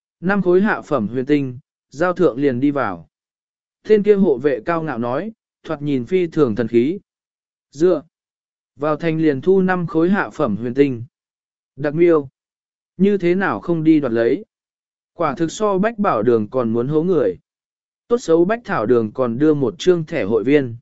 5 khối hạ phẩm huyền tinh, giao thượng liền đi vào. Tên kia hộ vệ cao ngạo nói, thoạt nhìn phi thường thần khí. Dựa, vào thành liền thu 5 khối hạ phẩm huyền tinh. Đặc miêu, như thế nào không đi đoạt lấy. Quả thực so bách bảo đường còn muốn hố người. Tốt xấu bách thảo đường còn đưa một trương thẻ hội viên.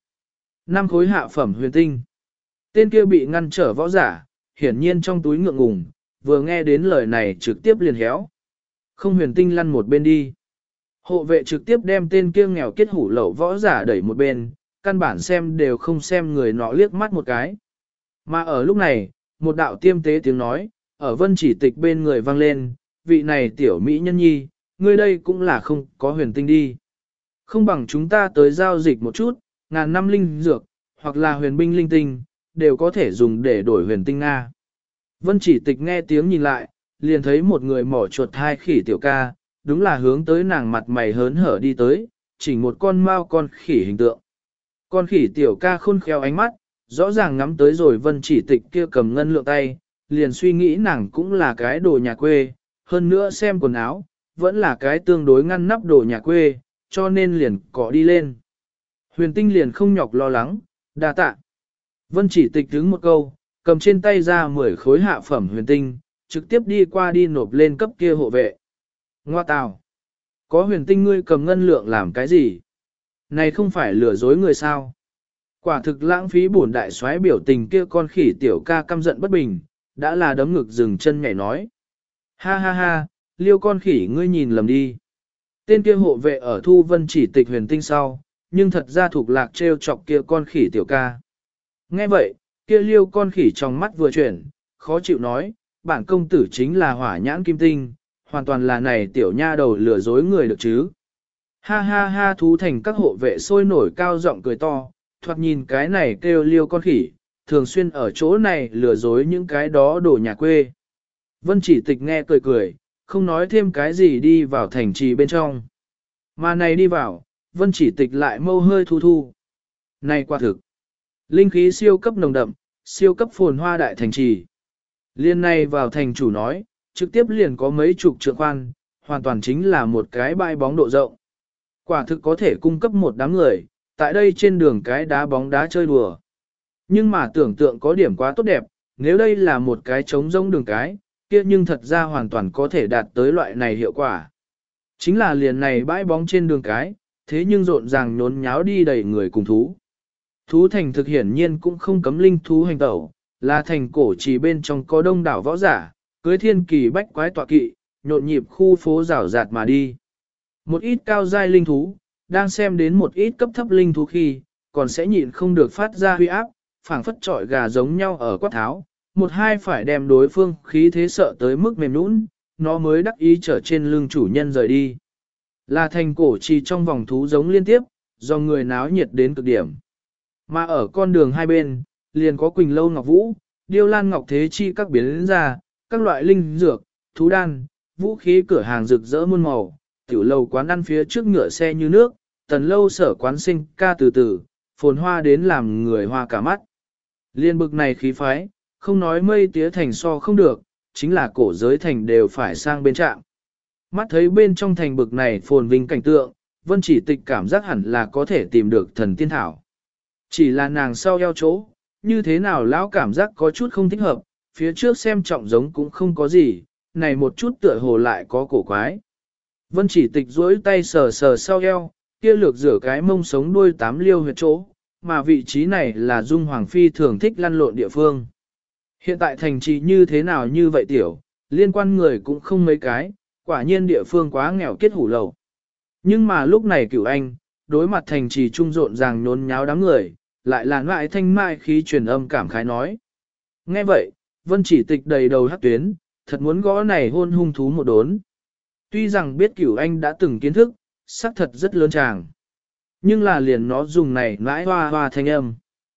5 khối hạ phẩm huyền tinh. Tên kia bị ngăn trở võ giả, hiển nhiên trong túi ngượng ngùng, vừa nghe đến lời này trực tiếp liền héo. Không huyền tinh lăn một bên đi. Hộ vệ trực tiếp đem tên kia nghèo kết hủ lậu võ giả đẩy một bên, căn bản xem đều không xem người nọ liếc mắt một cái. Mà ở lúc này, một đạo tiêm tế tiếng nói, ở Vân Chỉ Tịch bên người vang lên, vị này tiểu mỹ nhân nhi, ngươi đây cũng là không có huyền tinh đi. Không bằng chúng ta tới giao dịch một chút, ngàn năm linh dược, hoặc là huyền binh linh tinh, đều có thể dùng để đổi huyền tinh Nga. Vân Chỉ Tịch nghe tiếng nhìn lại, liền thấy một người mỏ chuột hai khỉ tiểu ca, đúng là hướng tới nàng mặt mày hớn hở đi tới, chỉnh một con mao con khỉ hình tượng. Con khỉ tiểu ca khôn khéo ánh mắt, rõ ràng ngắm tới rồi Vân Chỉ Tịch kia cầm ngân lượng tay, liền suy nghĩ nàng cũng là cái đồ nhà quê, hơn nữa xem quần áo, vẫn là cái tương đối ngăn nắp đồ nhà quê, cho nên liền cọ đi lên. Huyền tinh liền không nhọc lo lắng, đa tạ. Vân Chỉ Tịch đứng một câu, cầm trên tay ra 10 khối hạ phẩm huyền tinh, trực tiếp đi qua đi nộp lên cấp kia hộ vệ. Ngoa tào, có huyền tinh ngươi cầm ngân lượng làm cái gì? Này không phải lừa dối người sao? Quả thực lãng phí bổn đại soái biểu tình kia con khỉ tiểu ca căm giận bất bình, đã là đấm ngực dừng chân nhảy nói. Ha ha ha, liêu con khỉ ngươi nhìn lầm đi. Tên kia hộ vệ ở thu Vân Chỉ Tịch huyền tinh sau, nhưng thật ra thuộc lạc trêu chọc kia con khỉ tiểu ca. Nghe vậy, kia liêu con khỉ trong mắt vừa chuyển, khó chịu nói, bản công tử chính là hỏa nhãn kim tinh, hoàn toàn là này tiểu nha đầu lừa dối người được chứ. Ha ha ha, thú thành các hộ vệ sôi nổi cao giọng cười to, thoạt nhìn cái này kêu liêu con khỉ, thường xuyên ở chỗ này lừa dối những cái đó đồ nhà quê. Vân Chỉ Tịch nghe cười cười, không nói thêm cái gì đi vào thành trì bên trong. Mà này đi vào, Vân Chỉ Tịch lại mâu hơi thu thu. Này quả thực, linh khí siêu cấp nồng đậm, siêu cấp phồn hoa đại thành trì. Liên này vào thành chủ nói, trực tiếp liền có mấy chục trượng khoan, hoàn toàn chính là một cái bãi bóng độ rộng. Quả thực có thể cung cấp một đám người, tại đây trên đường cái đá bóng đá chơi đùa. Nhưng mà tưởng tượng có điểm quá tốt đẹp, nếu đây là một cái trống rỗng đường cái, kia nhưng thật ra hoàn toàn có thể đạt tới loại này hiệu quả. Chính là liền này bãi bóng trên đường cái, thế nhưng rộn ràng nhốn nháo đi đầy người cùng thú. Thú thành thực hiển nhiên cũng không cấm linh thú hành tẩu, là thành cổ chỉ bên trong có đông đảo võ giả, cưới thiên kỳ bách quái tọa kỵ, nhộn nhịp khu phố rào rạt mà đi. Một ít cao giai linh thú, đang xem đến một ít cấp thấp linh thú khi, còn sẽ nhịn không được phát ra huy áp, phảng phất trọi gà giống nhau ở quát tháo, một hai phải đem đối phương khí thế sợ tới mức mềm nũng, nó mới đắc ý trở trên lưng chủ nhân rời đi. Là thành cổ trì trong vòng thú giống liên tiếp, do người náo nhiệt đến cực điểm. Mà ở con đường hai bên, liền có Quỳnh Lâu Ngọc Vũ, Điêu Lan Ngọc Thế Chi các biến ra, các loại linh dược, thú đan, vũ khí cửa hàng rực rỡ muôn màu, tiểu lầu quán ăn phía trước ngựa xe như nước, tần lâu sở quán sinh ca từ từ, phồn hoa đến làm người hoa cả mắt. Liên bực này khí phái, không nói mây tía thành so không được, chính là cổ giới thành đều phải sang bên trạm. Mắt thấy bên trong thành bực này phồn vinh cảnh tượng, Vân Chỉ Tịch cảm giác hẳn là có thể tìm được thần tiên thảo. Chỉ là nàng sau eo chỗ, như thế nào lão cảm giác có chút không thích hợp, phía trước xem trọng giống cũng không có gì, này một chút tựa hồ lại có cổ quái. Vân Chỉ Tịch duỗi tay sờ sờ sau eo, kia lược rửa cái mông sống đuôi tám liêu huyệt chỗ, mà vị trí này là Dung Hoàng Phi thường thích lăn lộn địa phương. Hiện tại thành trì như thế nào như vậy tiểu, liên quan người cũng không mấy cái, quả nhiên địa phương quá nghèo kết hủ lầu. Nhưng mà lúc này Cửu Anh, đối mặt thành trì trung rộn ràng nhốn nháo đám người, lại là ngoại thanh mai khí truyền âm cảm khái nói. Nghe vậy, Vân Chỉ Tịch đầy đầu hắc tuyến, thật muốn gõ này hôn hung thú một đốn. Tuy rằng biết Cửu Anh đã từng kiến thức, xác thật rất lớn tràng. Nhưng là liền nó dùng này nãi hoa hoa thanh âm.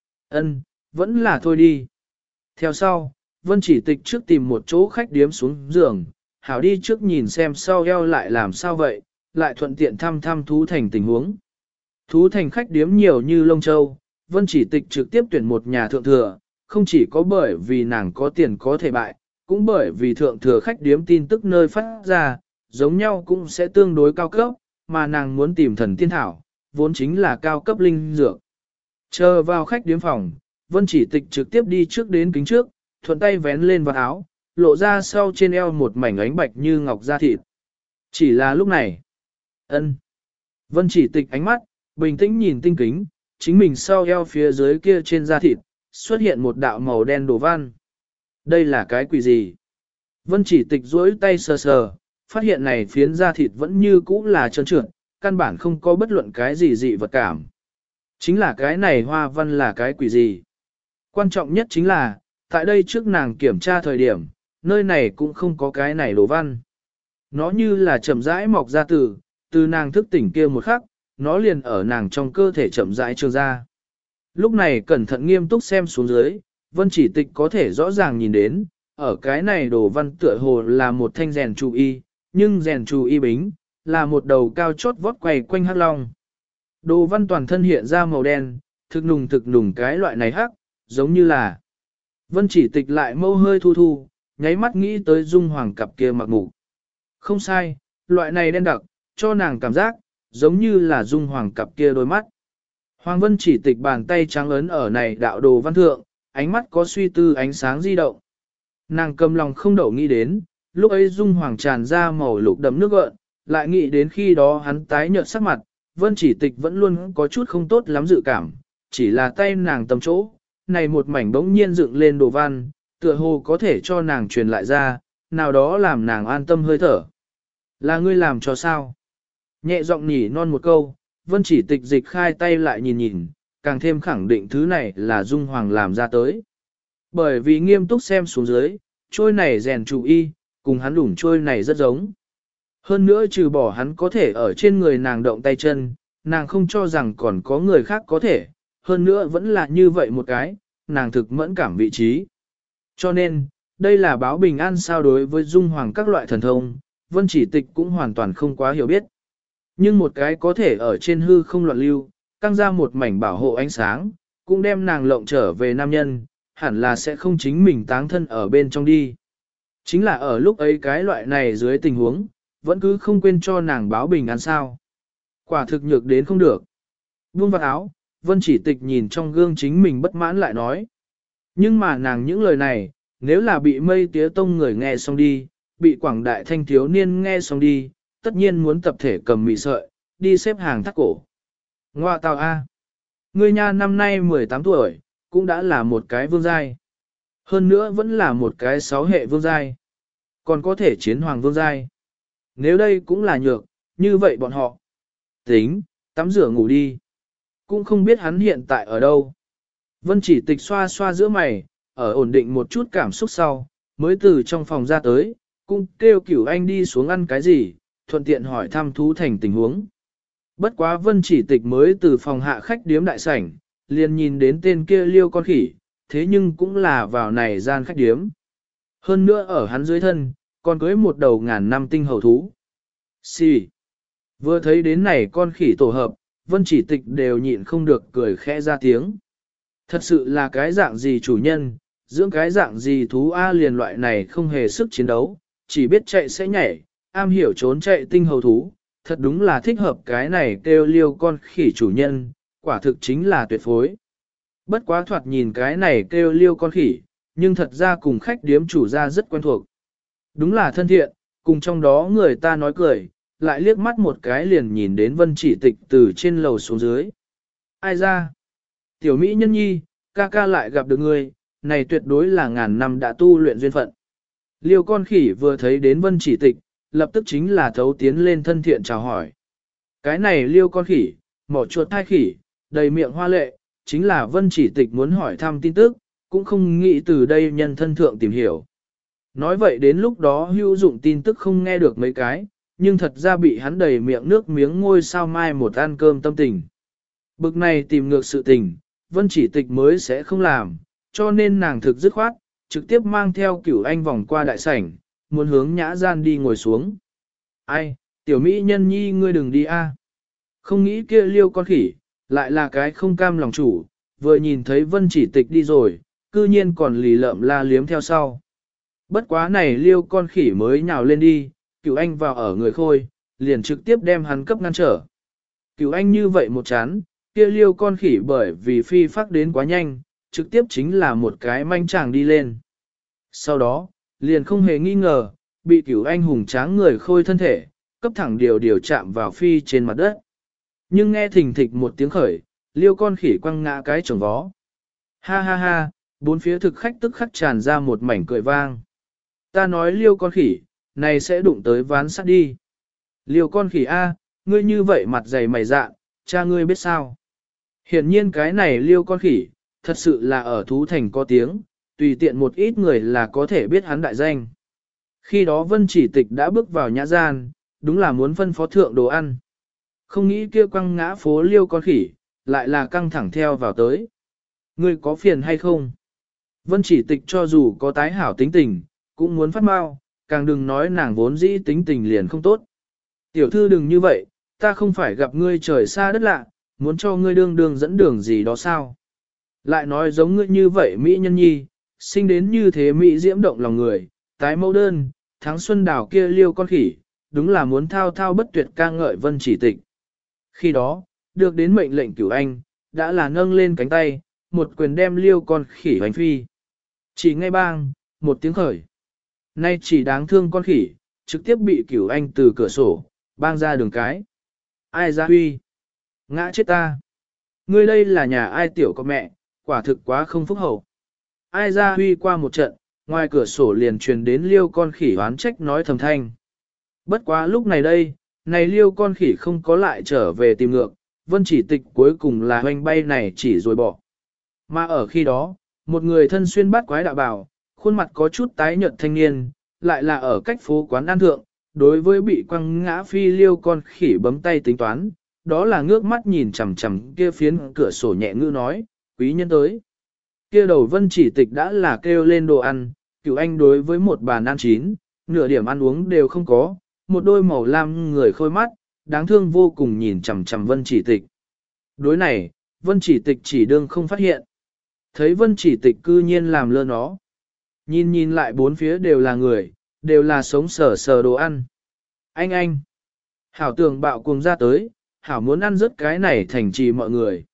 Vẫn là thôi đi. Theo sau, Vân Chỉ Tịch trước tìm một chỗ khách điếm xuống giường, hảo đi trước nhìn xem sau eo lại làm sao vậy, lại thuận tiện thăm thăm thú thành tình huống. Thú thành khách điếm nhiều như lông châu, Vân Chỉ Tịch trực tiếp tuyển một nhà thượng thừa, không chỉ có bởi vì nàng có tiền có thể bại, cũng bởi vì thượng thừa khách điếm tin tức nơi phát ra, giống nhau cũng sẽ tương đối cao cấp, mà nàng muốn tìm thần tiên thảo, vốn chính là cao cấp linh dược. Chờ vào khách điếm phòng, Vân Chỉ Tịch trực tiếp đi trước đến kính trước, thuận tay vén lên vào áo, lộ ra sau trên eo một mảnh ánh bạch như ngọc da thịt. Chỉ là lúc này, Vân Chỉ Tịch ánh mắt, bình tĩnh nhìn tinh kính, chính mình sau eo phía dưới kia trên da thịt, xuất hiện một đạo màu đen đồ văn. Đây là cái quỷ gì? Vân Chỉ Tịch duỗi tay sờ sờ, phát hiện này phiến da thịt vẫn như cũ là trơn trượt, căn bản không có bất luận cái gì dị vật cảm. Chính là cái này hoa văn là cái quỷ gì? Quan trọng nhất chính là, tại đây trước nàng kiểm tra thời điểm, nơi này cũng không có cái này đồ văn. Nó như là chậm rãi mọc ra từ nàng thức tỉnh kia một khắc, nó liền ở nàng trong cơ thể chậm rãi trương ra. Lúc này cẩn thận nghiêm túc xem xuống dưới, Vân Chỉ Tịch có thể rõ ràng nhìn đến, ở cái này đồ văn tựa hồ là một thanh rèn chủ y, nhưng rèn chủ y bính, là một đầu cao chót vót quay quanh hắc long. Đồ văn toàn thân hiện ra màu đen, thực nùng cái loại này hắc, giống như là. Vân Chỉ Tịch lại mâu hơi thu thu, nháy mắt nghĩ tới Dung Hoàng cặp kia mặc mục. Không sai, loại này đen đặc, cho nàng cảm giác, giống như là Dung Hoàng cặp kia đôi mắt. Hoàng Vân Chỉ Tịch bàn tay trắng ấn ở này đạo đồ văn thượng, ánh mắt có suy tư ánh sáng di động. Nàng cầm lòng không đậu nghĩ đến, lúc ấy Dung Hoàng tràn ra màu lục đậm nước gợn, lại nghĩ đến khi đó hắn tái nhợt sắc mặt, Vân Chỉ Tịch vẫn luôn có chút không tốt lắm dự cảm, chỉ là tay nàng tầm chỗ, này một mảnh bỗng nhiên dựng lên đồ văn, tựa hồ có thể cho nàng truyền lại ra, nào đó làm nàng an tâm hơi thở. Là ngươi làm cho sao? Nhẹ giọng nhỉ non một câu, Vân Chỉ Tịch dịch khai tay lại nhìn nhìn, càng thêm khẳng định thứ này là Dung Hoàng làm ra tới. Bởi vì nghiêm túc xem xuống dưới, trôi này rèn chủ y, cùng hắn đủng trôi này rất giống. Hơn nữa trừ bỏ hắn có thể ở trên người nàng động tay chân, nàng không cho rằng còn có người khác có thể, hơn nữa vẫn là như vậy một cái, nàng thực mẫn cảm vị trí. Cho nên, đây là báo bình an sao đối với Dung Hoàng các loại thần thông, Vân Chỉ Tịch cũng hoàn toàn không quá hiểu biết. Nhưng một cái có thể ở trên hư không loạn lưu, căng ra một mảnh bảo hộ ánh sáng, cũng đem nàng lộng trở về nam nhân, hẳn là sẽ không chính mình táng thân ở bên trong đi. Chính là ở lúc ấy cái loại này dưới tình huống, vẫn cứ không quên cho nàng báo bình an sao. Quả thực nhược đến không được. Buông vào áo, Vân Chỉ Tịch nhìn trong gương chính mình bất mãn lại nói. Nhưng mà nàng những lời này, nếu là bị Mây Tía Tông người nghe xong đi, bị quảng đại thanh thiếu niên nghe xong đi, tất nhiên muốn tập thể cầm mị sợi, đi xếp hàng thắt cổ. Ngoa tào A. Ngươi nha năm nay 18 tuổi, cũng đã là một cái vương giai. Hơn nữa vẫn là một cái 6 hệ vương giai. Còn có thể chiến hoàng vương giai. Nếu đây cũng là nhược, như vậy bọn họ. Tính, tắm rửa ngủ đi. Cũng không biết hắn hiện tại ở đâu. Vân Chỉ Tịch xoa xoa giữa mày, ở ổn định một chút cảm xúc sau, mới từ trong phòng ra tới, cũng kêu Cửu Anh đi xuống ăn cái gì, thuận tiện hỏi thăm Thú Thành tình huống. Bất quá Vân Chỉ Tịch mới từ phòng hạ khách điếm đại sảnh, liền nhìn đến tên kia liêu con khỉ, thế nhưng cũng là vào này gian khách điếm. Hơn nữa ở hắn dưới thân, còn cưới một đầu ngàn năm tinh hầu thú. Xì. Vừa thấy đến này con khỉ tổ hợp, Vân Chỉ Tịch đều nhịn không được cười khẽ ra tiếng. Thật sự là cái dạng gì chủ nhân, dưỡng cái dạng gì thú A liền loại này không hề sức chiến đấu, chỉ biết chạy sẽ nhảy, am hiểu trốn chạy tinh hầu thú, thật đúng là thích hợp cái này kêu liêu con khỉ chủ nhân, quả thực chính là tuyệt phối. Bất quá thoạt nhìn cái này kêu liêu con khỉ, nhưng thật ra cùng khách điếm chủ gia rất quen thuộc. Đúng là thân thiện, cùng trong đó người ta nói cười, lại liếc mắt một cái liền nhìn đến Vân Chỉ Tịch từ trên lầu xuống dưới. Ai ra? Tiểu Mỹ nhân nhi, ca ca lại gặp được ngươi, này tuyệt đối là ngàn năm đã tu luyện duyên phận. Liêu con khỉ vừa thấy đến Vân Chỉ Tịch, lập tức chính là thấu tiến lên thân thiện chào hỏi. Cái này liêu con khỉ, mỏ chuột thai khỉ, đầy miệng hoa lệ, chính là Vân Chỉ Tịch muốn hỏi thăm tin tức, cũng không nghĩ từ đây nhân thân thượng tìm hiểu. Nói vậy đến lúc đó hữu dụng tin tức không nghe được mấy cái, nhưng thật ra bị hắn đầy miệng nước miếng ngôi sao mai một ăn cơm tâm tình. Bực này tìm ngược sự tình, Vân Chỉ Tịch mới sẽ không làm, cho nên nàng thực dứt khoát, trực tiếp mang theo Cửu Anh vòng qua đại sảnh, muốn hướng nhã gian đi ngồi xuống. Ai, tiểu Mỹ nhân nhi ngươi đừng đi a. Không nghĩ kia liêu con khỉ, lại là cái không cam lòng chủ, vừa nhìn thấy Vân Chỉ Tịch đi rồi, cư nhiên còn lì lợm la liếm theo sau. Bất quá này liêu con khỉ mới nhào lên đi, Cửu Anh vào ở người khôi, liền trực tiếp đem hắn cấp ngăn trở. Cửu Anh như vậy một chán, kia liêu con khỉ bởi vì phi phát đến quá nhanh, trực tiếp chính là một cái manh chàng đi lên. Sau đó, liền không hề nghi ngờ, bị Cửu Anh hùng tráng người khôi thân thể, cấp thẳng điều chạm vào phi trên mặt đất. Nhưng nghe thình thịch một tiếng khởi, liêu con khỉ quăng ngã cái chồng vó. Ha ha ha, bốn phía thực khách tức khắc tràn ra một mảnh cười vang. Ta nói liêu con khỉ, này sẽ đụng tới ván sắt đi. Liêu con khỉ A, ngươi như vậy mặt dày mày dạ, cha ngươi biết sao. Hiển nhiên cái này liêu con khỉ, thật sự là ở thú thành có tiếng, tùy tiện một ít người là có thể biết hắn đại danh. Khi đó Vân Chỉ Tịch đã bước vào nhã gian, đúng là muốn phân phó thượng đồ ăn. Không nghĩ kia quăng ngã phố liêu con khỉ, lại là căng thẳng theo vào tới. Ngươi có phiền hay không? Vân Chỉ Tịch cho dù có tái hảo tính tình, cũng muốn phát mau, càng đừng nói nàng vốn dĩ tính tình liền không tốt. Tiểu thư đừng như vậy, ta không phải gặp ngươi trời xa đất lạ, muốn cho ngươi đương đường dẫn đường gì đó sao? Lại nói giống ngươi như vậy Mỹ nhân nhi, sinh đến như thế Mỹ diễm động lòng người, tái mẫu đơn, tháng xuân đảo kia liêu con khỉ, đúng là muốn thao thao bất tuyệt ca ngợi Vân Chỉ Tịch. Khi đó, được đến mệnh lệnh Cửu Anh, đã là nâng lên cánh tay, một quyền đem liêu con khỉ hoành phi. Chỉ ngay bang, một tiếng khởi. Nay chỉ đáng thương con khỉ, trực tiếp bị Cửu Anh từ cửa sổ, bang ra đường cái. Ai ra huy? Ngã chết ta. Ngươi đây là nhà ai tiểu con mẹ, quả thực quá không phúc hậu. Ai ra huy qua một trận, ngoài cửa sổ liền truyền đến liêu con khỉ oán trách nói thầm thanh. Bất quá lúc này đây, này liêu con khỉ không có lại trở về tìm ngược, Vân Chỉ Tịch cuối cùng là hoành bay này chỉ rồi bỏ. Mà ở khi đó, một người thân xuyên bát quái đạo bào, khuôn mặt có chút tái nhợt thanh niên, lại là ở cách phố quán ăn thượng, đối với bị quăng ngã phi liêu con khỉ bấm tay tính toán, đó là ngước mắt nhìn chằm chằm kia phiến cửa sổ nhẹ ngữ nói, quý nhân tới. Kia đầu Vân Chỉ Tịch đã là kêu lên đồ ăn, Cửu Anh đối với một bàn ăn chín, nửa điểm ăn uống đều không có, một đôi màu lam người khôi mắt, đáng thương vô cùng nhìn chằm chằm Vân Chỉ Tịch. Đối này, Vân Chỉ Tịch chỉ đương không phát hiện. Thấy Vân Chỉ Tịch cư nhiên làm lơ nó. Nhìn nhìn lại bốn phía đều là người, đều là sống sờ sờ đồ ăn. Anh! Hảo tưởng bạo cuồng ra tới, Hảo muốn ăn rớt cái này thành trì mọi người.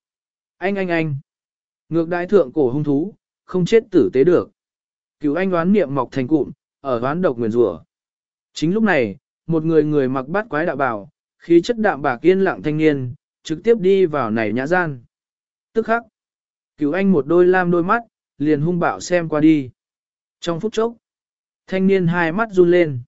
Anh! Ngược đại thượng cổ hung thú, không chết tử tế được. Cứu anh đoán niệm mọc thành cụm, ở đoán độc nguyền rủa. Chính lúc này, một người mặc bát quái đạo bào, khí chất đạm bạc yên lặng thanh niên, trực tiếp đi vào này nhã gian. Tức khắc, cứu anh một đôi lam đôi mắt, liền hung bạo xem qua đi. Trong phút chốc, thanh niên hai mắt run lên.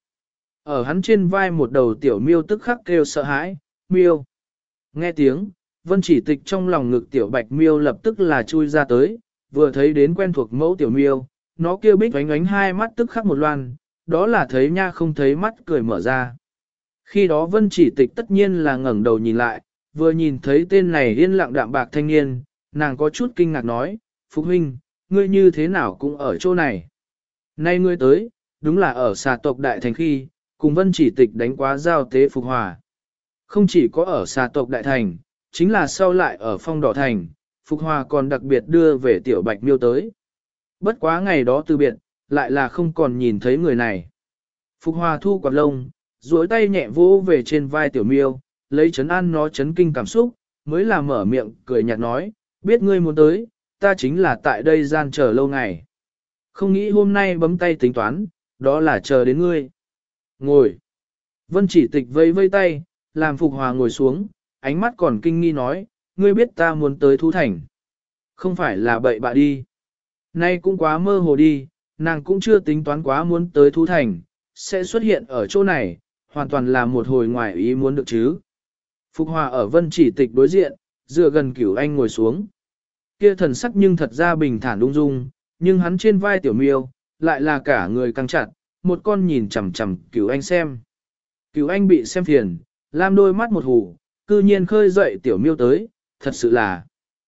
Ở hắn trên vai một đầu tiểu miêu tức khắc kêu sợ hãi, miêu. Nghe tiếng, Vân Chỉ Tịch trong lòng ngực tiểu bạch miêu lập tức là chui ra tới, vừa thấy đến quen thuộc mẫu tiểu miêu, nó kêu bích oánh oánh hai mắt tức khắc một loan, đó là thấy nha không thấy mắt cười mở ra. Khi đó Vân Chỉ Tịch tất nhiên là ngẩng đầu nhìn lại, vừa nhìn thấy tên này yên lặng đạm bạc thanh niên, nàng có chút kinh ngạc nói, Phục huynh, ngươi như thế nào cũng ở chỗ này. Nay ngươi tới, đúng là ở xà tộc đại thành khi, cùng Vân Chỉ Tịch đánh quá giao tế Phục Hòa. Không chỉ có ở xà tộc đại thành, chính là sau lại ở phong đỏ thành, Phục Hòa còn đặc biệt đưa về tiểu bạch miêu tới. Bất quá ngày đó từ biệt, lại là không còn nhìn thấy người này. Phục Hòa thu quạt lông, duỗi tay nhẹ vỗ về trên vai tiểu miêu, lấy chấn an nó chấn kinh cảm xúc, mới là mở miệng cười nhạt nói, biết ngươi muốn tới, ta chính là tại đây gian chờ lâu ngày. Không nghĩ hôm nay bấm tay tính toán, đó là chờ đến ngươi. Ngồi. Vân Chỉ Tịch vây vây tay, làm Phục Hòa ngồi xuống, ánh mắt còn kinh nghi nói, ngươi biết ta muốn tới Thú Thành. Không phải là bậy bạ đi. Nay cũng quá mơ hồ đi, nàng cũng chưa tính toán quá muốn tới Thú Thành, sẽ xuất hiện ở chỗ này, hoàn toàn là một hồi ngoài ý muốn được chứ. Phục Hòa ở Vân Chỉ Tịch đối diện, dựa gần Cửu Anh ngồi xuống. Kia thần sắc nhưng thật ra bình thản ung dung, nhưng hắn trên vai tiểu miêu, lại là cả người căng chặt, một con nhìn chằm chằm Cửu Anh xem. Cửu Anh bị xem phiền, lam đôi mắt một hù, cư nhiên khơi dậy tiểu miêu tới, thật sự là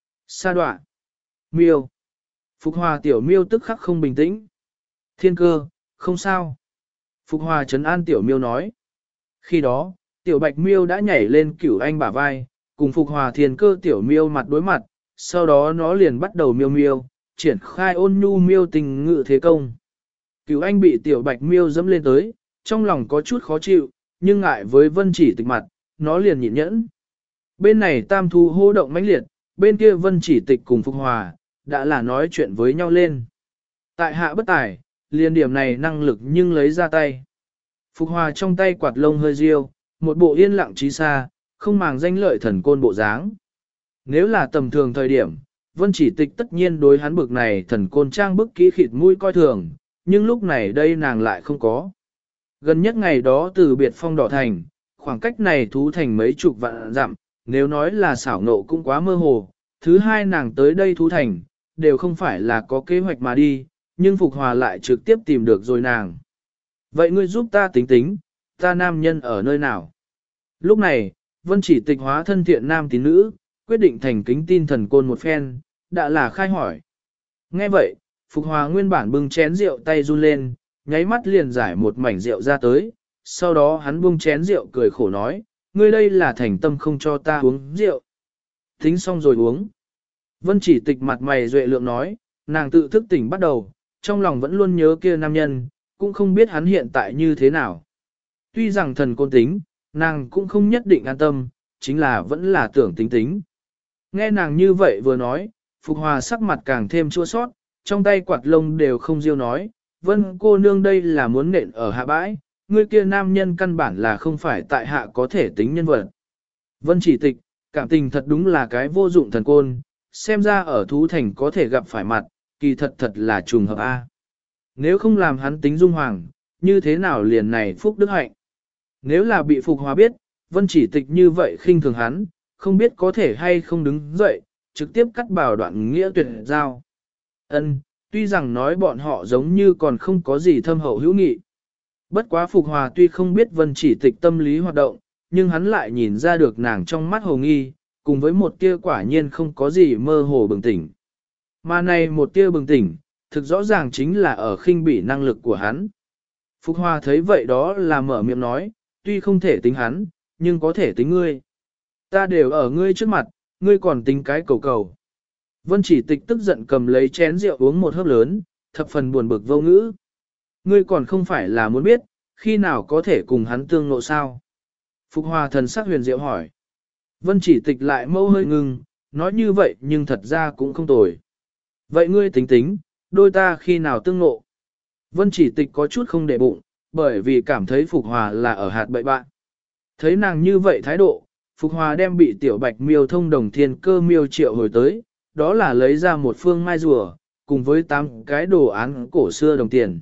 sa đoạ. Miêu. Phục Hòa tiểu miêu tức khắc không bình tĩnh. Thiên Cơ, không sao. Phục Hòa trấn an tiểu miêu nói. Khi đó, tiểu bạch miêu đã nhảy lên Cửu Anh bả vai, cùng Phục Hòa Thiên Cơ tiểu miêu mặt đối mặt, sau đó nó liền bắt đầu miêu miêu, triển khai ôn nhu miêu tình ngự thế công. Cửu Anh bị tiểu bạch miêu dẫm lên tới, trong lòng có chút khó chịu, nhưng ngại với Vân Chỉ Tịch mặt, nó liền nhịn nhẫn. Bên này tam thu hô động mãnh liệt, bên kia Vân Chỉ Tịch cùng Phục Hòa, đã là nói chuyện với nhau lên. Tại hạ bất tài, liền điểm này năng lực nhưng lấy ra tay. Phục Hòa trong tay quạt lông hơi riêu, một bộ yên lặng trí xa, không màng danh lợi thần côn bộ dáng. Nếu là tầm thường thời điểm, Vân Chỉ Tịch tất nhiên đối hắn bực này thần côn trang bức kỹ khịt mũi coi thường, nhưng lúc này đây nàng lại không có. Gần nhất ngày đó từ biệt phong đỏ thành, khoảng cách này Thú Thành mấy chục vạn dặm, nếu nói là xảo nộ cũng quá mơ hồ. Thứ hai nàng tới đây Thú Thành, đều không phải là có kế hoạch mà đi, nhưng Phục Hòa lại trực tiếp tìm được rồi nàng. Vậy ngươi giúp ta tính tính, ta nam nhân ở nơi nào? Lúc này, Vân Chỉ Tịch hóa thân thiện nam tín nữ, quyết định thành kính tin thần côn một phen, đã là khai hỏi. Nghe vậy, Phục Hòa nguyên bản bưng chén rượu tay run lên, nháy mắt liền giải một mảnh rượu ra tới, sau đó hắn buông chén rượu cười khổ nói, ngươi đây là thành tâm không cho ta uống rượu. Tính xong rồi uống. Vân Chỉ Tịch mặt mày duệ lượng nói, nàng tự thức tỉnh bắt đầu, trong lòng vẫn luôn nhớ kia nam nhân, cũng không biết hắn hiện tại như thế nào. Tuy rằng thần côn tính, nàng cũng không nhất định an tâm, chính là vẫn là tưởng tính tính. Nghe nàng như vậy vừa nói, Phục Hòa sắc mặt càng thêm chua sót, trong tay quạt lông đều không riêu nói, Vân cô nương đây là muốn nện ở hạ bãi, người kia nam nhân căn bản là không phải tại hạ có thể tính nhân vật. Vân Chỉ Tịch, cảm tình thật đúng là cái vô dụng thần côn, xem ra ở Thú Thành có thể gặp phải mặt, kỳ thật thật là trùng hợp A. Nếu không làm hắn tính dung hoàng, như thế nào liền này phúc đức hạnh. Nếu là bị Phục Hòa biết, Vân Chỉ Tịch như vậy khinh thường hắn, không biết có thể hay không đứng dậy, trực tiếp cắt bảo đoạn nghĩa tuyệt giao. Ân, tuy rằng nói bọn họ giống như còn không có gì thâm hậu hữu nghị. Bất quá Phục Hòa tuy không biết Vân Chỉ Tịch tâm lý hoạt động, nhưng hắn lại nhìn ra được nàng trong mắt hồ nghi, cùng với một tia quả nhiên không có gì mơ hồ bừng tỉnh. Mà này một tia bừng tỉnh, thực rõ ràng chính là ở khinh bỉ năng lực của hắn. Phục Hòa thấy vậy đó là mở miệng nói, tuy không thể tính hắn, nhưng có thể tính ngươi. Ta đều ở ngươi trước mặt, ngươi còn tính cái cầu cầu. Vân Chỉ Tịch tức giận cầm lấy chén rượu uống một hớp lớn, thập phần buồn bực vô ngữ. Ngươi còn không phải là muốn biết, khi nào có thể cùng hắn tương ngộ sao? Phục Hòa thần sắc huyền diệu hỏi. Vân Chỉ Tịch lại mâu hơi ngưng, nói như vậy nhưng thật ra cũng không tồi. Vậy ngươi tính tính, đôi ta khi nào tương ngộ? Vân Chỉ Tịch có chút không để bụng, bởi vì cảm thấy Phục Hòa là ở hạt bậy bạn. Thấy nàng như vậy thái độ, Phục Hòa đem bị tiểu bạch miêu thông đồng thiên cơ miêu triệu hồi tới, đó là lấy ra một phương mai rùa, cùng với 8 cái đồ án cổ xưa đồng tiền.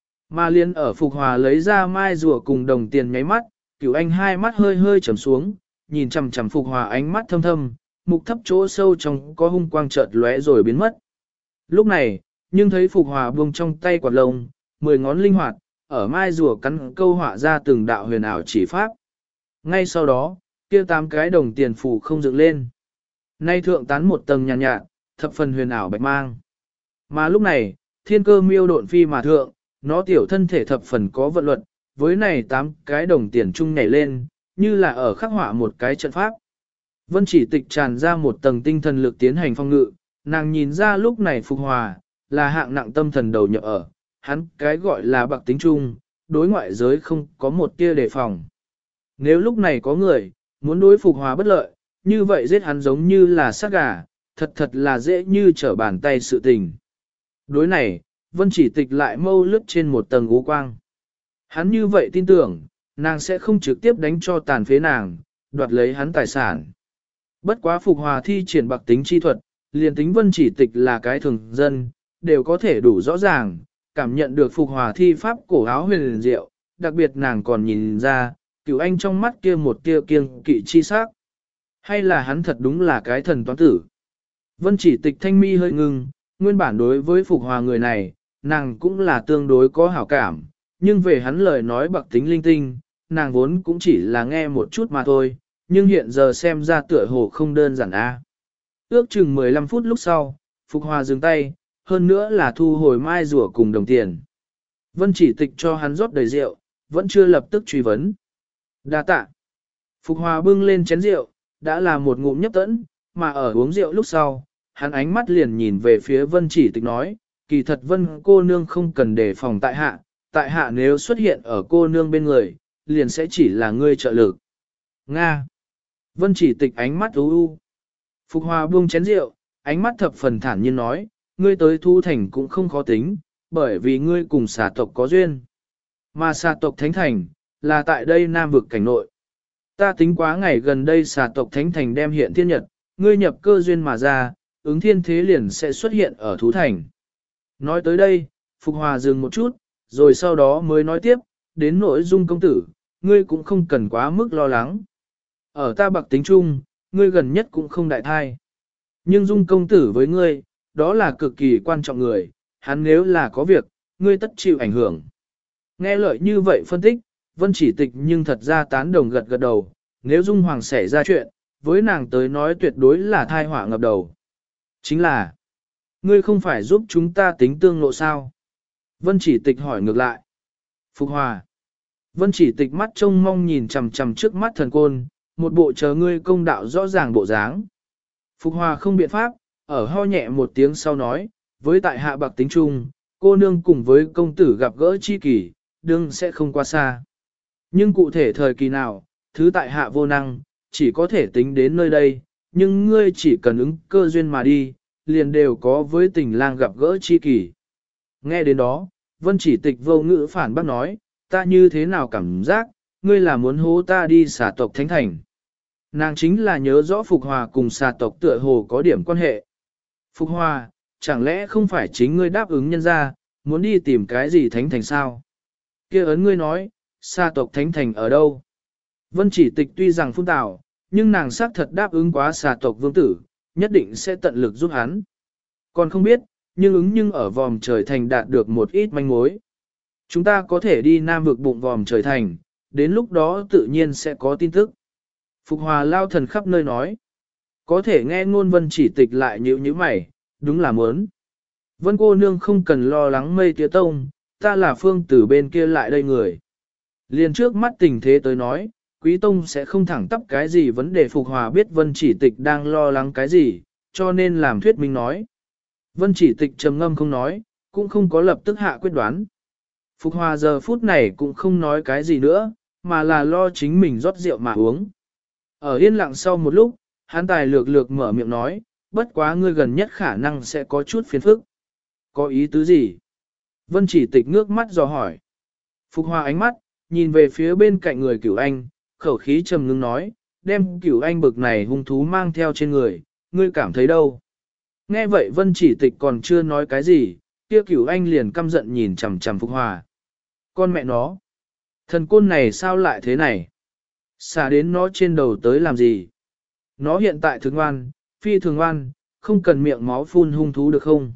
Mà liên ở Phục Hòa lấy ra mai rùa cùng đồng tiền nháy mắt, Cửu Anh hai mắt hơi hơi trầm xuống, nhìn chằm chằm Phục Hòa ánh mắt thâm thâm, mục thấp chỗ sâu trong có hung quang chợt lóe rồi biến mất. Lúc này, nhưng thấy Phục Hòa buông trong tay quạt lông, 10 ngón linh hoạt, ở mai rùa cắn câu họa ra từng đạo huyền ảo chỉ pháp. Ngay sau đó, kia 8 cái đồng tiền phủ không dựng lên. Nay thượng tán một tầng nhàn nhạt, thập phần huyền ảo bạch mang. Mà lúc này, thiên cơ miêu độn phi mà thượng, nó tiểu thân thể thập phần có vận luật, với này 8 cái đồng tiền chung nhảy lên, như là ở khắc họa một cái trận pháp. Vân Chỉ Tịch tràn ra một tầng tinh thần lực tiến hành phong ngự, nàng nhìn ra lúc này Phục Hòa, là hạng nặng tâm thần đầu nhập ở, hắn cái gọi là bạc tính chung, đối ngoại giới không có một tia đề phòng. Nếu lúc này có người, muốn đối Phục Hòa bất lợi, như vậy giết hắn giống như là sát gà, thật là dễ như trở bàn tay sự tình. Đối này, Vân Chỉ Tịch lại mâu lướt trên một tầng u quang. Hắn như vậy tin tưởng, nàng sẽ không trực tiếp đánh cho tàn phế nàng, đoạt lấy hắn tài sản. Bất quá Phục Hòa thi triển bạc tính chi thuật, liền tính Vân Chỉ Tịch là cái thường dân, đều có thể đủ rõ ràng, cảm nhận được Phục Hòa thi pháp cổ áo huyền liền diệu, đặc biệt nàng còn nhìn ra, Cửu Anh trong mắt kia một tia kiêng kỵ chi sắc. Hay là hắn thật đúng là cái thần toán tử. Vân Chỉ Tịch thanh mi hơi ngưng, nguyên bản đối với Phục Hòa người này, nàng cũng là tương đối có hảo cảm, nhưng về hắn lời nói bạc tính linh tinh, nàng vốn cũng chỉ là nghe một chút mà thôi, nhưng hiện giờ xem ra tựa hồ không đơn giản a. Ước chừng 15 phút lúc sau, Phục Hòa dừng tay, hơn nữa là thu hồi mai rùa cùng đồng tiền. Vân Chỉ Tịch cho hắn rót đầy rượu, vẫn chưa lập tức truy vấn. Đa tạ. Phục Hòa bưng lên chén rượu, đã là một ngụm nhấp tẫn, mà ở uống rượu lúc sau, hắn ánh mắt liền nhìn về phía Vân Chỉ Tịch nói, kỳ thật Vân cô nương không cần đề phòng tại hạ nếu xuất hiện ở cô nương bên người, liền sẽ chỉ là ngươi trợ lực. Nga. Vân Chỉ Tịch ánh mắt u u. Phục Hòa buông chén rượu, ánh mắt thập phần thản nhiên nói, ngươi tới Thu Thành cũng không khó tính, bởi vì ngươi cùng xà tộc có duyên. Mà xà tộc Thánh Thành, là tại đây Nam vực cảnh nội. Ta tính quá ngày gần đây xà tộc Thánh Thành đem hiện thiên nhật, ngươi nhập cơ duyên mà ra, ứng thiên thế liền sẽ xuất hiện ở Thú Thành. Nói tới đây, Phục Hòa dừng một chút, rồi sau đó mới nói tiếp, đến nội dung công tử, ngươi cũng không cần quá mức lo lắng. Ở ta bạc tính chung, ngươi gần nhất cũng không đại thai. Nhưng dung công tử với ngươi, đó là cực kỳ quan trọng người, hắn nếu là có việc, ngươi tất chịu ảnh hưởng. Nghe lợi như vậy phân tích, Vân Chỉ Tịch nhưng thật ra tán đồng gật gật đầu, nếu Dung Hoàng xảy ra chuyện, với nàng tới nói tuyệt đối là thai họa ngập đầu. Chính là, ngươi không phải giúp chúng ta tính tương lộ sao? Vân Chỉ Tịch hỏi ngược lại. Phục Hòa. Vân Chỉ Tịch mắt trông mong nhìn chằm chằm trước mắt thần côn, một bộ chờ ngươi công đạo rõ ràng bộ dáng. Phục Hòa không biện pháp, ở ho nhẹ một tiếng sau nói, với tại hạ bạc tính chung, cô nương cùng với công tử gặp gỡ chi kỷ, đương sẽ không qua xa. Nhưng cụ thể thời kỳ nào, thứ tại hạ vô năng, chỉ có thể tính đến nơi đây, nhưng ngươi chỉ cần ứng cơ duyên mà đi, liền đều có với tình lang gặp gỡ chi kỷ. Nghe đến đó, Vân Chỉ Tịch vô ngữ phản bác nói, ta như thế nào cảm giác, ngươi là muốn hố ta đi xả tộc Thánh Thành. Nàng chính là nhớ rõ Phục Hòa cùng xà tộc tựa hồ có điểm quan hệ. Phục Hòa, chẳng lẽ không phải chính ngươi đáp ứng nhân ra, muốn đi tìm cái gì Thánh Thành sao? Kia ấn ngươi nói, xà tộc Thánh Thành ở đâu? Vân Chỉ Tịch tuy rằng phun tào, nhưng nàng xác thật đáp ứng quá xà tộc vương tử, nhất định sẽ tận lực giúp hắn. Còn không biết, nhưng ở vòm trời thành đạt được một ít manh mối. Chúng ta có thể đi Nam vực bụng vòm trời thành, đến lúc đó tự nhiên sẽ có tin tức. Phục Hòa lao thần khắp nơi nói. Có thể nghe ngôn Vân Chỉ Tịch lại nhíu mày, đúng là muốn. Vân cô nương không cần lo lắng mây tía tông, ta là phương tử bên kia lại đây người. Liền trước mắt tình thế tới nói, Quý Tông sẽ không thẳng tắp cái gì vấn đề. Phục Hòa biết Vân Chỉ Tịch đang lo lắng cái gì, cho nên làm thuyết minh nói. Vân Chỉ Tịch trầm ngâm không nói, cũng không có lập tức hạ quyết đoán. Phục Hòa giờ phút này cũng không nói cái gì nữa, mà là lo chính mình rót rượu mà uống. Ở yên lặng sau một lúc, hắn tài lược lược mở miệng nói, bất quá ngươi gần nhất khả năng sẽ có chút phiền phức. Có ý tứ gì? Vân Chỉ Tịch ngước mắt dò hỏi. Phục Hòa ánh mắt, nhìn về phía bên cạnh người Cửu Anh, khẩu khí trầm ngưng nói, đem Cửu Anh bực này hung thú mang theo trên người, ngươi cảm thấy đâu? Nghe vậy Vân Chỉ Tịch còn chưa nói cái gì, kia Cửu Anh liền căm giận nhìn chằm chằm Phục Hòa. Con mẹ nó! Thần côn này sao lại thế này? Xả đến nó trên đầu tới làm gì? Nó hiện tại thường ngoan, phi thường ngoan, không cần miệng máu phun hung thú được không?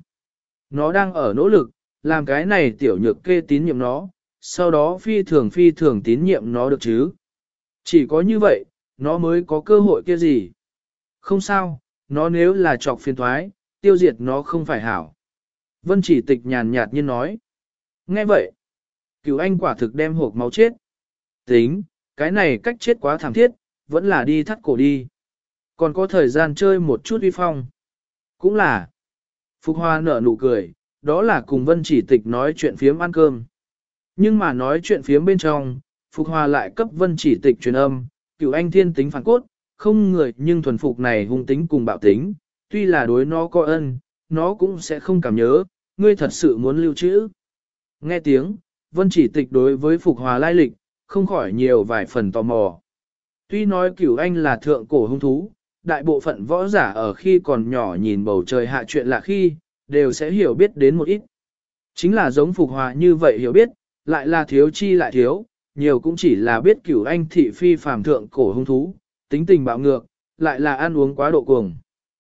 Nó đang ở nỗ lực, làm cái này tiểu nhược kê tín nhiệm nó, sau đó phi thường tín nhiệm nó được chứ. Chỉ có như vậy, nó mới có cơ hội kia gì. Không sao, nó nếu là trọc phiền thoái, tiêu diệt nó không phải hảo. Vân Chỉ Tịch nhàn nhạt nhiên nói. Nghe vậy, Cửu Anh quả thực đem hộp máu chết. Tính, cái này cách chết quá thảm thiết, vẫn là đi thắt cổ đi. Còn có thời gian chơi một chút uy phong. Cũng là. Phục Hoa nở nụ cười, đó là cùng Vân Chỉ Tịch nói chuyện phiếm ăn cơm. Nhưng mà nói chuyện phiếm bên trong, Phục Hoa lại cấp Vân Chỉ Tịch truyền âm, Cửu Anh thiên tính phản cốt, không người nhưng thuần phục này hung tính cùng bạo tính, tuy là đối nó có ân, nó cũng sẽ không cảm nhớ, ngươi thật sự muốn lưu trữ. Nghe tiếng, Vân Chỉ Tịch đối với Phục Hòa lai lịch, không khỏi nhiều vài phần tò mò. Tuy nói Cửu Anh là thượng cổ hung thú, đại bộ phận võ giả ở khi còn nhỏ nhìn bầu trời hạ chuyện lạ khi, đều sẽ hiểu biết đến một ít. Chính là giống Phục Hòa như vậy hiểu biết, lại là thiếu chi lại thiếu, nhiều cũng chỉ là biết Cửu Anh thị phi phàm thượng cổ hung thú, tính tình bạo ngược, lại là ăn uống quá độ cuồng.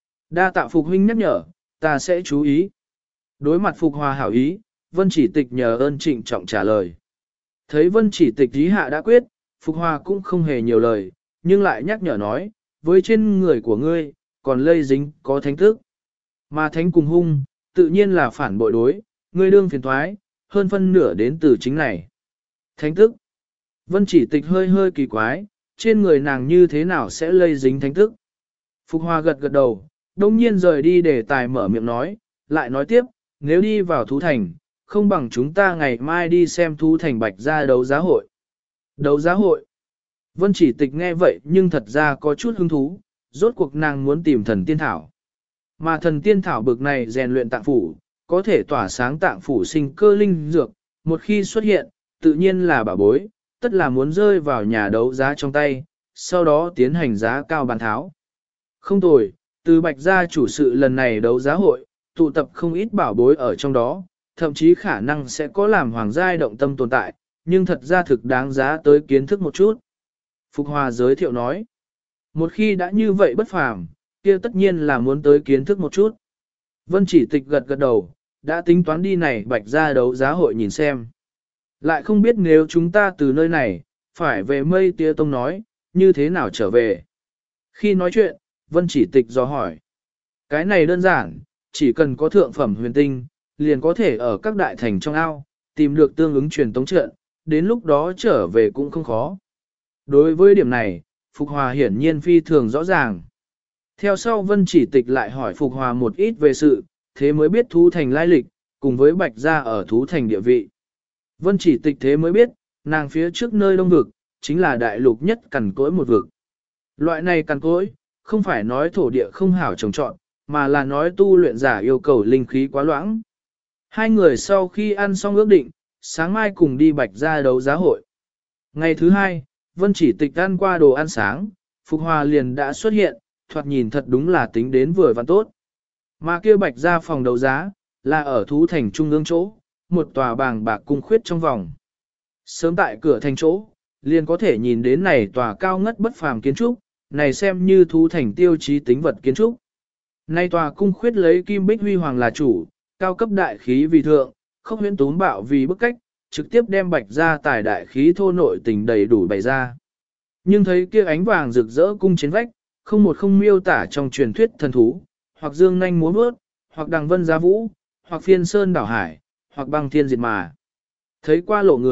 Đa tạ Phục huynh nhắc nhở, ta sẽ chú ý. Đối mặt Phục Hòa hảo ý, Vân Chỉ Tịch nhờ ơn trịnh trọng trả lời. Thấy Vân Chỉ Tịch ý hạ đã quyết, Phục Hòa cũng không hề nhiều lời, nhưng lại nhắc nhở nói, với trên người của ngươi, còn lây dính có thánh tức. Mà thánh cùng hung, tự nhiên là phản bội đối, ngươi đương phiền thoái, hơn phân nửa đến từ chính này. Thánh tức. Vân Chỉ Tịch hơi hơi kỳ quái, trên người nàng như thế nào sẽ lây dính thánh tức. Phục Hòa gật gật đầu, đông nhiên rời đi để tài mở miệng nói, lại nói tiếp, nếu đi vào thú thành, không bằng chúng ta ngày mai đi xem thú thành Bạch Gia đấu giá hội. Đấu giá hội. Vân Chỉ Tịch nghe vậy nhưng thật ra có chút hứng thú, rốt cuộc nàng muốn tìm thần tiên thảo. Mà thần tiên thảo bực này rèn luyện tạng phủ, có thể tỏa sáng tạng phủ sinh cơ linh dược, một khi xuất hiện, tự nhiên là bảo bối, tất là muốn rơi vào nhà đấu giá trong tay, sau đó tiến hành giá cao bán tháo. Không tồi, từ Bạch Gia chủ sự lần này đấu giá hội, tụ tập không ít bảo bối ở trong đó, thậm chí khả năng sẽ có làm hoàng giai động tâm tồn tại, nhưng thật ra thực đáng giá tới kiến thức một chút. Phục Hòa giới thiệu nói, một khi đã như vậy bất phàm, kia tất nhiên là muốn tới kiến thức một chút. Vân Chỉ Tịch gật gật đầu, đã tính toán đi này Bạch Gia đấu giá hội nhìn xem. Lại không biết nếu chúng ta từ nơi này, phải về Mây Tía Tông nói, như thế nào trở về. Khi nói chuyện, Vân Chỉ Tịch dò hỏi. Cái này đơn giản, chỉ cần có thượng phẩm huyền tinh, liền có thể ở các đại thành trong ao, tìm được tương ứng truyền tống trận, đến lúc đó trở về cũng không khó. Đối với điểm này, Phục Hòa hiển nhiên phi thường rõ ràng. Theo sau Vân Chỉ Tịch lại hỏi Phục Hòa một ít về sự, thế mới biết thú thành lai lịch, cùng với Bạch Gia ở thú thành địa vị. Vân Chỉ Tịch thế mới biết, nàng phía trước nơi đông vực, chính là đại lục nhất cằn cỗi một vực. Loại này cằn cỗi, không phải nói thổ địa không hảo trồng trọn, mà là nói tu luyện giả yêu cầu linh khí quá loãng. Hai người sau khi ăn xong ước định, sáng mai cùng đi Bạch Gia đấu giá hội. Ngày thứ hai, Vân Chỉ Tịch ăn qua đồ ăn sáng, Phục Hòa liền đã xuất hiện, thoạt nhìn thật đúng là tính đến vừa và tốt. Mà kia Bạch Gia phòng đấu giá, là ở thú thành trung ương chỗ, một tòa bàng bạc cung khuyết trong vòng. Sớm tại cửa thành chỗ, liền có thể nhìn đến này tòa cao ngất bất phàm kiến trúc, này xem như thú thành tiêu chí tính vật kiến trúc. Nay tòa cung khuyết lấy kim bích huy hoàng là chủ, cao cấp đại khí vì thượng, không huyễn tốn bạo vì bức cách, trực tiếp đem Bạch Gia tài đại khí thô nội tình đầy đủ bày ra. Nhưng thấy kia ánh vàng rực rỡ cung trên vách, không một không miêu tả trong truyền thuyết thần thú, hoặc dương nhanh múa vớt, hoặc đằng vân giá vũ, hoặc phiên sơn đảo hải, hoặc băng thiên diệt mà. Thấy qua lộ người,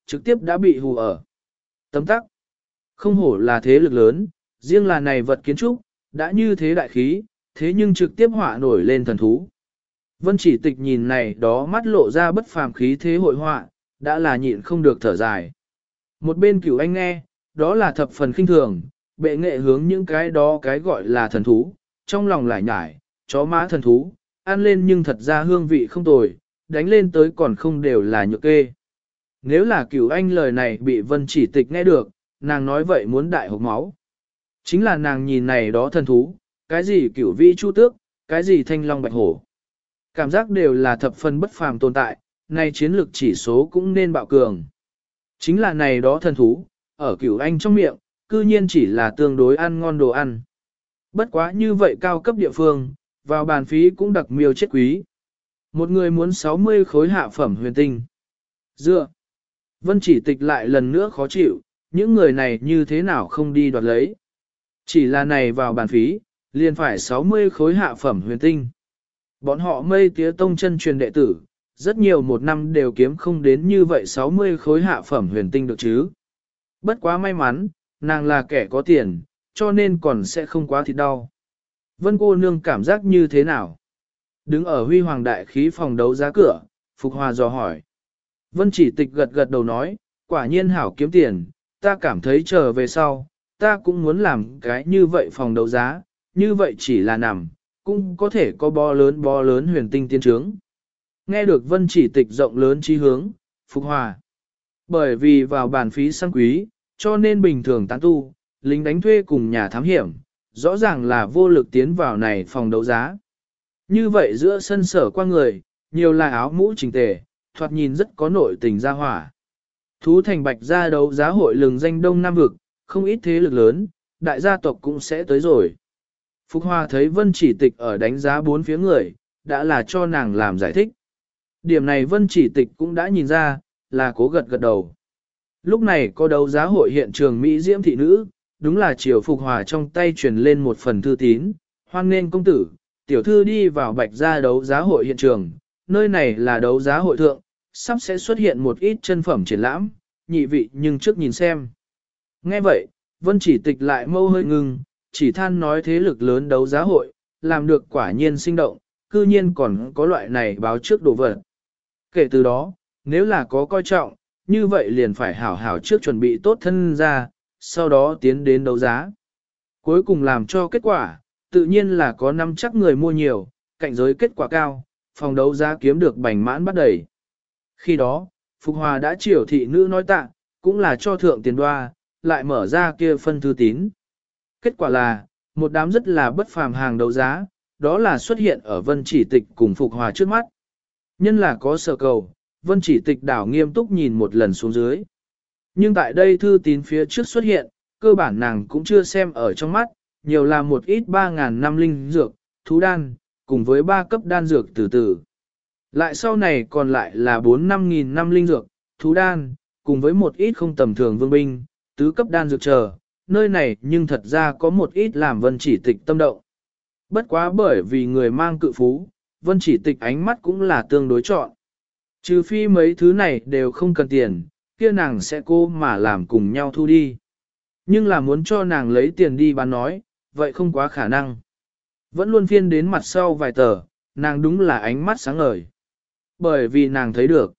trực tiếp đã bị hù ở. Tấm tắc. Không hổ là thế lực lớn, riêng là này vật kiến trúc, đã như thế đại khí, thế nhưng trực tiếp họa nổi lên thần thú. Vân Chỉ Tịch nhìn này đó mắt lộ ra bất phàm khí thế hội họa, đã là nhịn không được thở dài. Một bên Cửu Anh nghe, đó là thập phần khinh thường, bệ nghệ hướng những cái đó cái gọi là thần thú, trong lòng lại nhải, chó má thần thú, ăn lên nhưng thật ra hương vị không tồi, đánh lên tới còn không đều là nhược kê. Nếu là Cửu Anh lời này bị Vân Chỉ Tịch nghe được, nàng nói vậy muốn đại hộc máu. Chính là nàng nhìn này đó thần thú, cái gì Cửu Vĩ Chu Tước, cái gì Thanh Long Bạch Hổ. Cảm giác đều là thập phần bất phàm tồn tại, này chiến lược chỉ số cũng nên bạo cường. Chính là này đó thần thú, ở Cửu Anh trong miệng, cư nhiên chỉ là tương đối ăn ngon đồ ăn. Bất quá như vậy cao cấp địa phương, vào bàn phí cũng đặc miêu chết quý. Một người muốn 60 khối hạ phẩm huyền tinh. Dựa. Vân Chỉ Tịch lại lần nữa khó chịu, những người này như thế nào không đi đoạt lấy. Chỉ là này vào bàn phí, liền phải 60 khối hạ phẩm huyền tinh. Bọn họ Mây Tía Tông chân truyền đệ tử, rất nhiều một năm đều kiếm không đến như vậy 60 khối hạ phẩm huyền tinh được chứ. Bất quá may mắn, nàng là kẻ có tiền, cho nên còn sẽ không quá thịt đau. Vân cô nương cảm giác như thế nào? Đứng ở huy hoàng đại khí phòng đấu giá cửa, Phục Hòa dò hỏi. Vân Chỉ Tịch gật gật đầu nói, quả nhiên hảo kiếm tiền, ta cảm thấy trở về sau, ta cũng muốn làm cái như vậy phòng đấu giá, như vậy chỉ là nằm, cũng có thể có bó lớn huyền tinh tiên trướng. Nghe được Vân Chỉ Tịch rộng lớn chí hướng, Phục Hòa. Bởi vì vào bản phí sang quý, cho nên bình thường tán tu, lính đánh thuê cùng nhà thám hiểm, rõ ràng là vô lực tiến vào này phòng đấu giá. Như vậy giữa sân sở qua người, nhiều là áo mũ chỉnh tề, thoạt nhìn rất có nội tình gia hỏa. Thú thành Bạch gia đấu giá hội lừng danh Đông Nam Vực, không ít thế lực lớn, đại gia tộc cũng sẽ tới rồi. Phục Hòa thấy Vân Chỉ Tịch ở đánh giá bốn phía người, đã là cho nàng làm giải thích. Điểm này Vân Chỉ Tịch cũng đã nhìn ra, là cố gật gật đầu. Lúc này có đấu giá hội hiện trường Mỹ Diễm thị nữ, đúng là chiều Phục Hòa trong tay truyền lên một phần thư tín, hoan nên công tử, tiểu thư đi vào Bạch gia đấu giá hội hiện trường, nơi này là đấu giá hội thượng, sắp sẽ xuất hiện một ít chân phẩm triển lãm, nhị vị nhưng trước nhìn xem. Nghe vậy, Vân Chỉ Tịch lại mâu hơi ngưng, chỉ than nói thế lực lớn đấu giá hội, làm được quả nhiên sinh động, cư nhiên còn có loại này báo trước đồ vật. Kể từ đó, nếu là có coi trọng, như vậy liền phải hảo hảo trước chuẩn bị tốt thân ra, sau đó tiến đến đấu giá. Cuối cùng làm cho kết quả, tự nhiên là có năm chắc người mua nhiều, cạnh giới kết quả cao, phòng đấu giá kiếm được bành mãn bắt đầy. Khi đó, Phục Hòa đã chiều thị nữ nói tạ, cũng là cho thượng tiền đoa, lại mở ra kia phân thư tín. Kết quả là, một đám rất là bất phàm hàng đấu giá, đó là xuất hiện ở Vân Chỉ Tịch cùng Phục Hòa trước mắt. Nhân là có sở cầu, Vân Chỉ Tịch đảo nghiêm túc nhìn một lần xuống dưới. Nhưng tại đây thư tín phía trước xuất hiện, cơ bản nàng cũng chưa xem ở trong mắt, nhiều là một ít 3.000 năm linh dược, thú đan, cùng với 3 cấp đan dược từ từ. Lại sau này còn lại là 4-5.000 năm linh dược, thú đan, cùng với một ít không tầm thường vương binh, tứ cấp đan dược chờ, nơi này nhưng thật ra có một ít làm Vân Chỉ Tịch tâm động. Bất quá bởi vì người mang cự phú, Vân Chỉ Tịch ánh mắt cũng là tương đối chọn. Trừ phi mấy thứ này đều không cần tiền, kia nàng sẽ cô mà làm cùng nhau thu đi. Nhưng là muốn cho nàng lấy tiền đi bán nói, vậy không quá khả năng. Vẫn luôn phiên đến mặt sau vài tờ, nàng đúng là ánh mắt sáng ngời. Bởi vì nàng thấy được.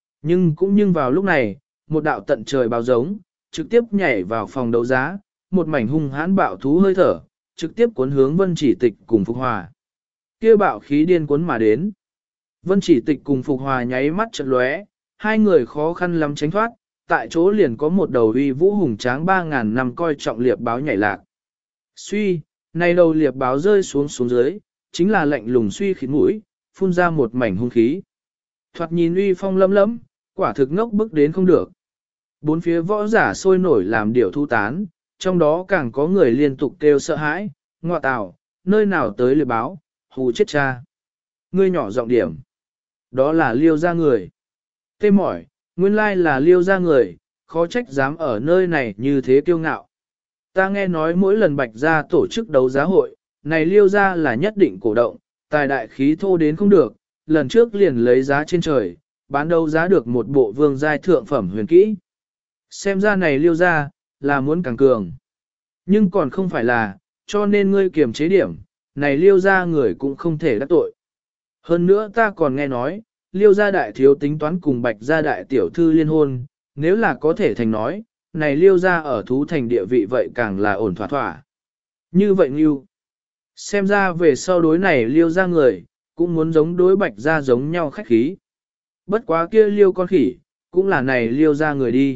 Nhưng vào lúc này, một đạo tận trời báo giống, trực tiếp nhảy vào phòng đấu giá, một mảnh hung hãn bạo thú hơi thở, trực tiếp cuốn hướng Vân Chỉ Tịch cùng Phục Hòa. Kia bạo khí điên cuốn mà đến. Vân Chỉ Tịch cùng Phục Hòa nháy mắt chợt lóe, hai người khó khăn lắm tránh thoát, tại chỗ liền có một đầu uy vũ hùng tráng 3.000 năm coi trọng liệp báo nhảy lạc. Suy, này đầu liệp báo rơi xuống dưới, chính là lạnh lùng suy khít mũi, phun ra một mảnh hung khí. Thoạt nhìn uy phong lấm lấm, quả thực ngốc bức đến không được. Bốn phía võ giả sôi nổi làm điệu thu tán, trong đó càng có người liên tục kêu sợ hãi, ngọa tào, nơi nào tới liệp báo, hù chết cha. Ngươi nhỏ giọng điểm. Đó là Liêu gia người. Tê mỏi, nguyên lai là Liêu gia người, khó trách dám ở nơi này như thế kiêu ngạo. Ta nghe nói mỗi lần Bạch gia tổ chức đấu giá hội, này Liêu gia là nhất định cổ động, tài đại khí thô đến không được, lần trước liền lấy giá trên trời, bán đấu giá được một bộ vương giai thượng phẩm huyền kỹ. Xem ra này liêu ra, là muốn càng cường. Nhưng còn không phải là, cho nên ngươi kiềm chế điểm, này liêu ra người cũng không thể đắc tội. Hơn nữa ta còn nghe nói, liêu gia đại thiếu tính toán cùng bạch gia đại tiểu thư liên hôn, nếu là có thể thành nói, này liêu gia ở thú thành địa vị vậy càng là ổn thỏa thỏa. Như vậy Ngưu, xem ra về sau đối này liêu gia người, cũng muốn giống đối bạch gia giống nhau khách khí. Bất quá kia liêu con khỉ, cũng là này liêu gia người đi.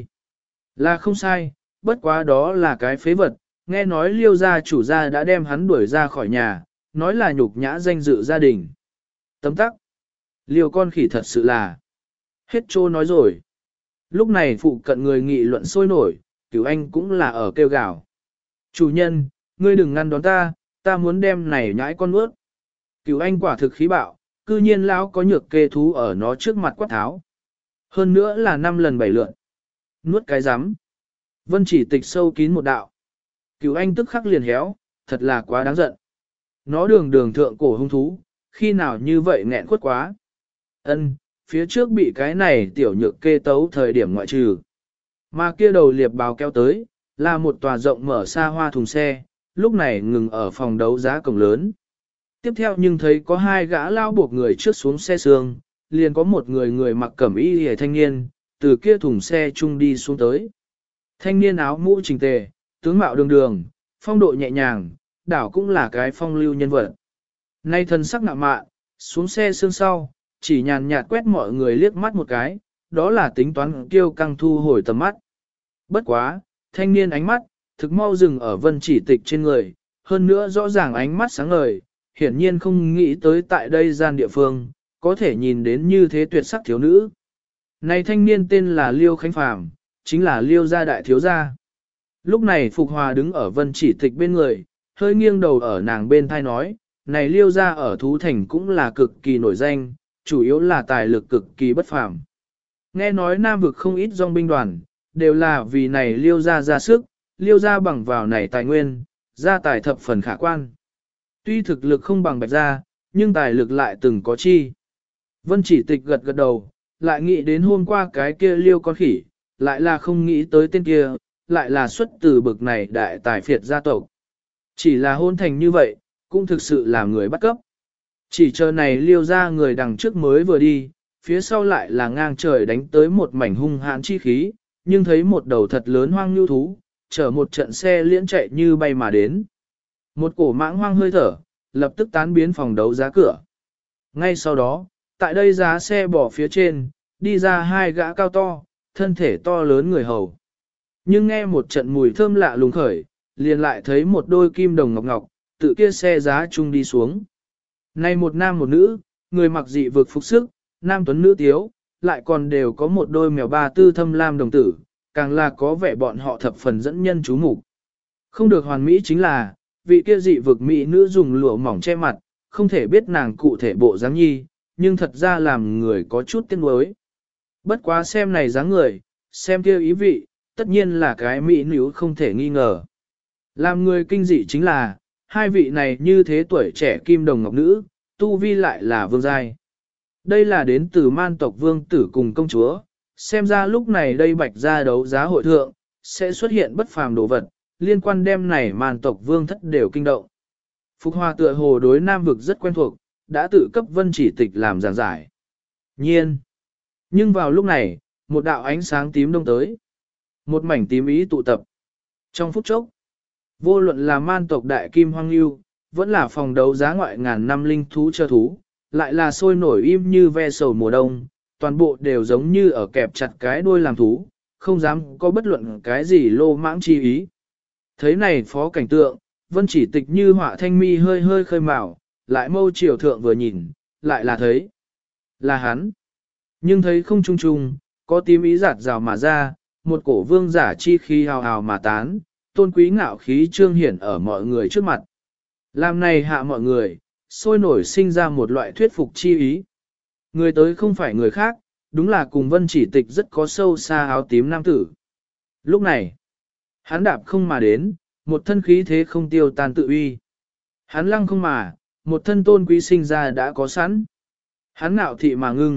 Là không sai, bất quá đó là cái phế vật, nghe nói liêu gia chủ gia đã đem hắn đuổi ra khỏi nhà, nói là nhục nhã danh dự gia đình. Tấm tắc, liêu con khỉ thật sự là hết trô nói rồi. Lúc này phụ cận người nghị luận sôi nổi, Cửu Anh cũng là ở kêu gào. Chủ nhân, ngươi đừng ngăn đón ta, ta muốn đem này nhãi con nuốt. Cửu Anh quả thực khí bạo, cư nhiên lão có nhược kê thú ở nó trước mặt quát tháo. Hơn nữa là 5 lần 7 lượn. Nuốt cái rắm. Vân Chỉ Tịch sâu kín một đạo. Cửu Anh tức khắc liền héo, thật là quá đáng giận. Nó đường đường thượng cổ hung thú, khi nào như vậy nghẹn khuất quá. Ân, phía trước bị cái này tiểu nhược kê tấu thời điểm ngoại trừ. Mà kia đầu liệp bào kéo tới, là một tòa rộng mở xa hoa thùng xe, lúc này ngừng ở phòng đấu giá cổng lớn. Tiếp theo nhưng thấy có 2 gã lao buộc người trước xuống xe sương, liền có một người mặc cẩm y hề thanh niên, từ kia thùng xe chung đi xuống tới. Thanh niên áo mũ chỉnh tề, tướng mạo đường đường, phong độ nhẹ nhàng, đảo cũng là cái phong lưu nhân vật. Nay thân sắc ngạo mạn, xuống xe sương sau, chỉ nhàn nhạt quét mọi người liếc mắt một cái, đó là tính toán kiêu căng thu hồi tầm mắt. Bất quá, thanh niên ánh mắt, thực mau dừng ở Vân Chỉ Tịch trên người, hơn nữa rõ ràng ánh mắt sáng ngời, hiển nhiên không nghĩ tới tại đây gian địa phương, có thể nhìn đến như thế tuyệt sắc thiếu nữ. Này thanh niên tên là Liêu Khánh Phàm, chính là Liêu gia đại thiếu gia. Lúc này Phục Hòa đứng ở Vân Chỉ Tịch bên người, hơi nghiêng đầu ở nàng bên thai nói, này Liêu gia ở Thú Thành cũng là cực kỳ nổi danh, chủ yếu là tài lực cực kỳ bất phàm. Nghe nói Nam vực không ít dòng binh đoàn, đều là vì này Liêu gia ra sức, Liêu gia bằng vào này tài nguyên, gia tài thập phần khả quan. Tuy thực lực không bằng Bạch gia, nhưng tài lực lại từng có chi. Vân Chỉ Tịch gật gật đầu, lại nghĩ đến hôm qua cái kia Liêu con khỉ, lại là không nghĩ tới tên kia, lại là xuất từ bực này đại tài phiệt gia tộc. Chỉ là hôn thành như vậy, cũng thực sự làm người bắt cấp. Chỉ chờ này Liêu ra người đằng trước mới vừa đi, phía sau lại là ngang trời đánh tới một mảnh hung hãn chi khí, nhưng thấy một đầu thật lớn hoang nhu thú, chở một trận xe liễn chạy như bay mà đến. Một cổ mãng hoang hơi thở, lập tức tán biến phòng đấu giá cửa. Ngay sau đó, tại đây giá xe bỏ phía trên, đi ra 2 gã cao to, thân thể to lớn người hầu. Nhưng nghe một trận mùi thơm lạ lùng khởi, liền lại thấy một đôi kim đồng ngọc ngọc, tự kia xe giá chung đi xuống. Này một nam một nữ, người mặc dị vực phục sức, nam tuấn nữ tiếu, lại còn đều có một đôi mèo ba tư thâm lam đồng tử, càng là có vẻ bọn họ thập phần dẫn nhân chú mục. Không được hoàn mỹ chính là, vị kia dị vực mỹ nữ dùng lụa mỏng che mặt, không thể biết nàng cụ thể bộ dáng nhi, nhưng thật ra làm người có chút tiếc nuối. Bất quá xem này dáng người, xem kia ý vị, tất nhiên là cái mỹ nữ không thể nghi ngờ. Làm người kinh dị chính là, 2 vị này như thế tuổi trẻ kim đồng ngọc nữ, tu vi lại là vương giai. Đây là đến từ man tộc vương tử cùng công chúa, xem ra lúc này đây bạch gia đấu giá hội thượng, sẽ xuất hiện bất phàm đồ vật, liên quan đem này man tộc vương thất đều kinh động. Phục Hòa tựa hồ đối Nam vực rất quen thuộc, đã tự cấp Vân Chỉ Tịch làm giảng giải. Nhiên. Nhưng vào lúc này, một đạo ánh sáng tím đông tới. Một mảnh tím ý tụ tập. Trong phút chốc, vô luận là man tộc đại kim hoang lưu, vẫn là phòng đấu giá ngoại ngàn năm linh thú chờ thú, lại là sôi nổi im như ve sầu mùa đông, toàn bộ đều giống như ở kẹp chặt cái đuôi làm thú, không dám có bất luận cái gì lô mãng chi ý. Thấy này phó cảnh tượng, Vân Chỉ Tịch như họa thanh mi hơi hơi khơi mào, lại mâu chiều thượng vừa nhìn, lại là thấy. Là hắn. Nhưng thấy không trung trung, có tím ý giạt rào mà ra, một cổ vương giả chi khí hào hào mà tán, tôn quý ngạo khí trương hiển ở mọi người trước mặt. Làm này hạ mọi người, sôi nổi sinh ra một loại thuyết phục chi ý. Người tới không phải người khác, đúng là cùng Vân Chỉ Tịch rất có sâu xa áo tím nam tử. Lúc này, hắn đạp không mà đến, một thân khí thế không tiêu tan tự uy. Hắn lăng không mà, một thân tôn quý sinh ra đã có sẵn. Hắn ngạo thị mà ngưng,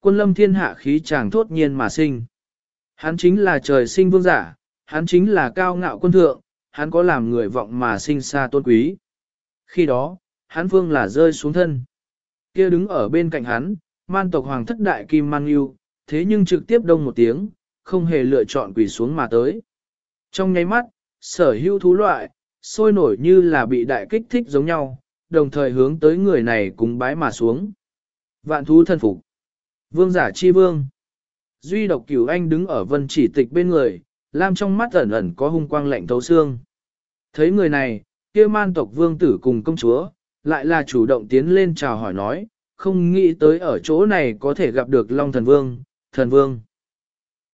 quân lâm thiên hạ khí chàng thốt nhiên mà sinh. Hắn chính là trời sinh vương giả, hắn chính là cao ngạo quân thượng, hắn có làm người vọng mà sinh xa tôn quý. Khi đó, hắn vương là rơi xuống thân. Kia đứng ở bên cạnh hắn, man tộc hoàng thất đại kim man yêu, thế nhưng trực tiếp đông một tiếng, không hề lựa chọn quỳ xuống mà tới. Trong nháy mắt, sở hữu thú loại, sôi nổi như là bị đại kích thích giống nhau, đồng thời hướng tới người này cùng bái mà xuống. Vạn thú thân phục. Vương giả chi vương. Duy độc Cửu Anh đứng ở Vân Chỉ Tịch bên người, lam trong mắt ẩn ẩn có hung quang lạnh thấu xương. Thấy người này, kia man tộc vương tử cùng công chúa, lại là chủ động tiến lên chào hỏi nói, không nghĩ tới ở chỗ này có thể gặp được Long Thần Vương, Thần Vương.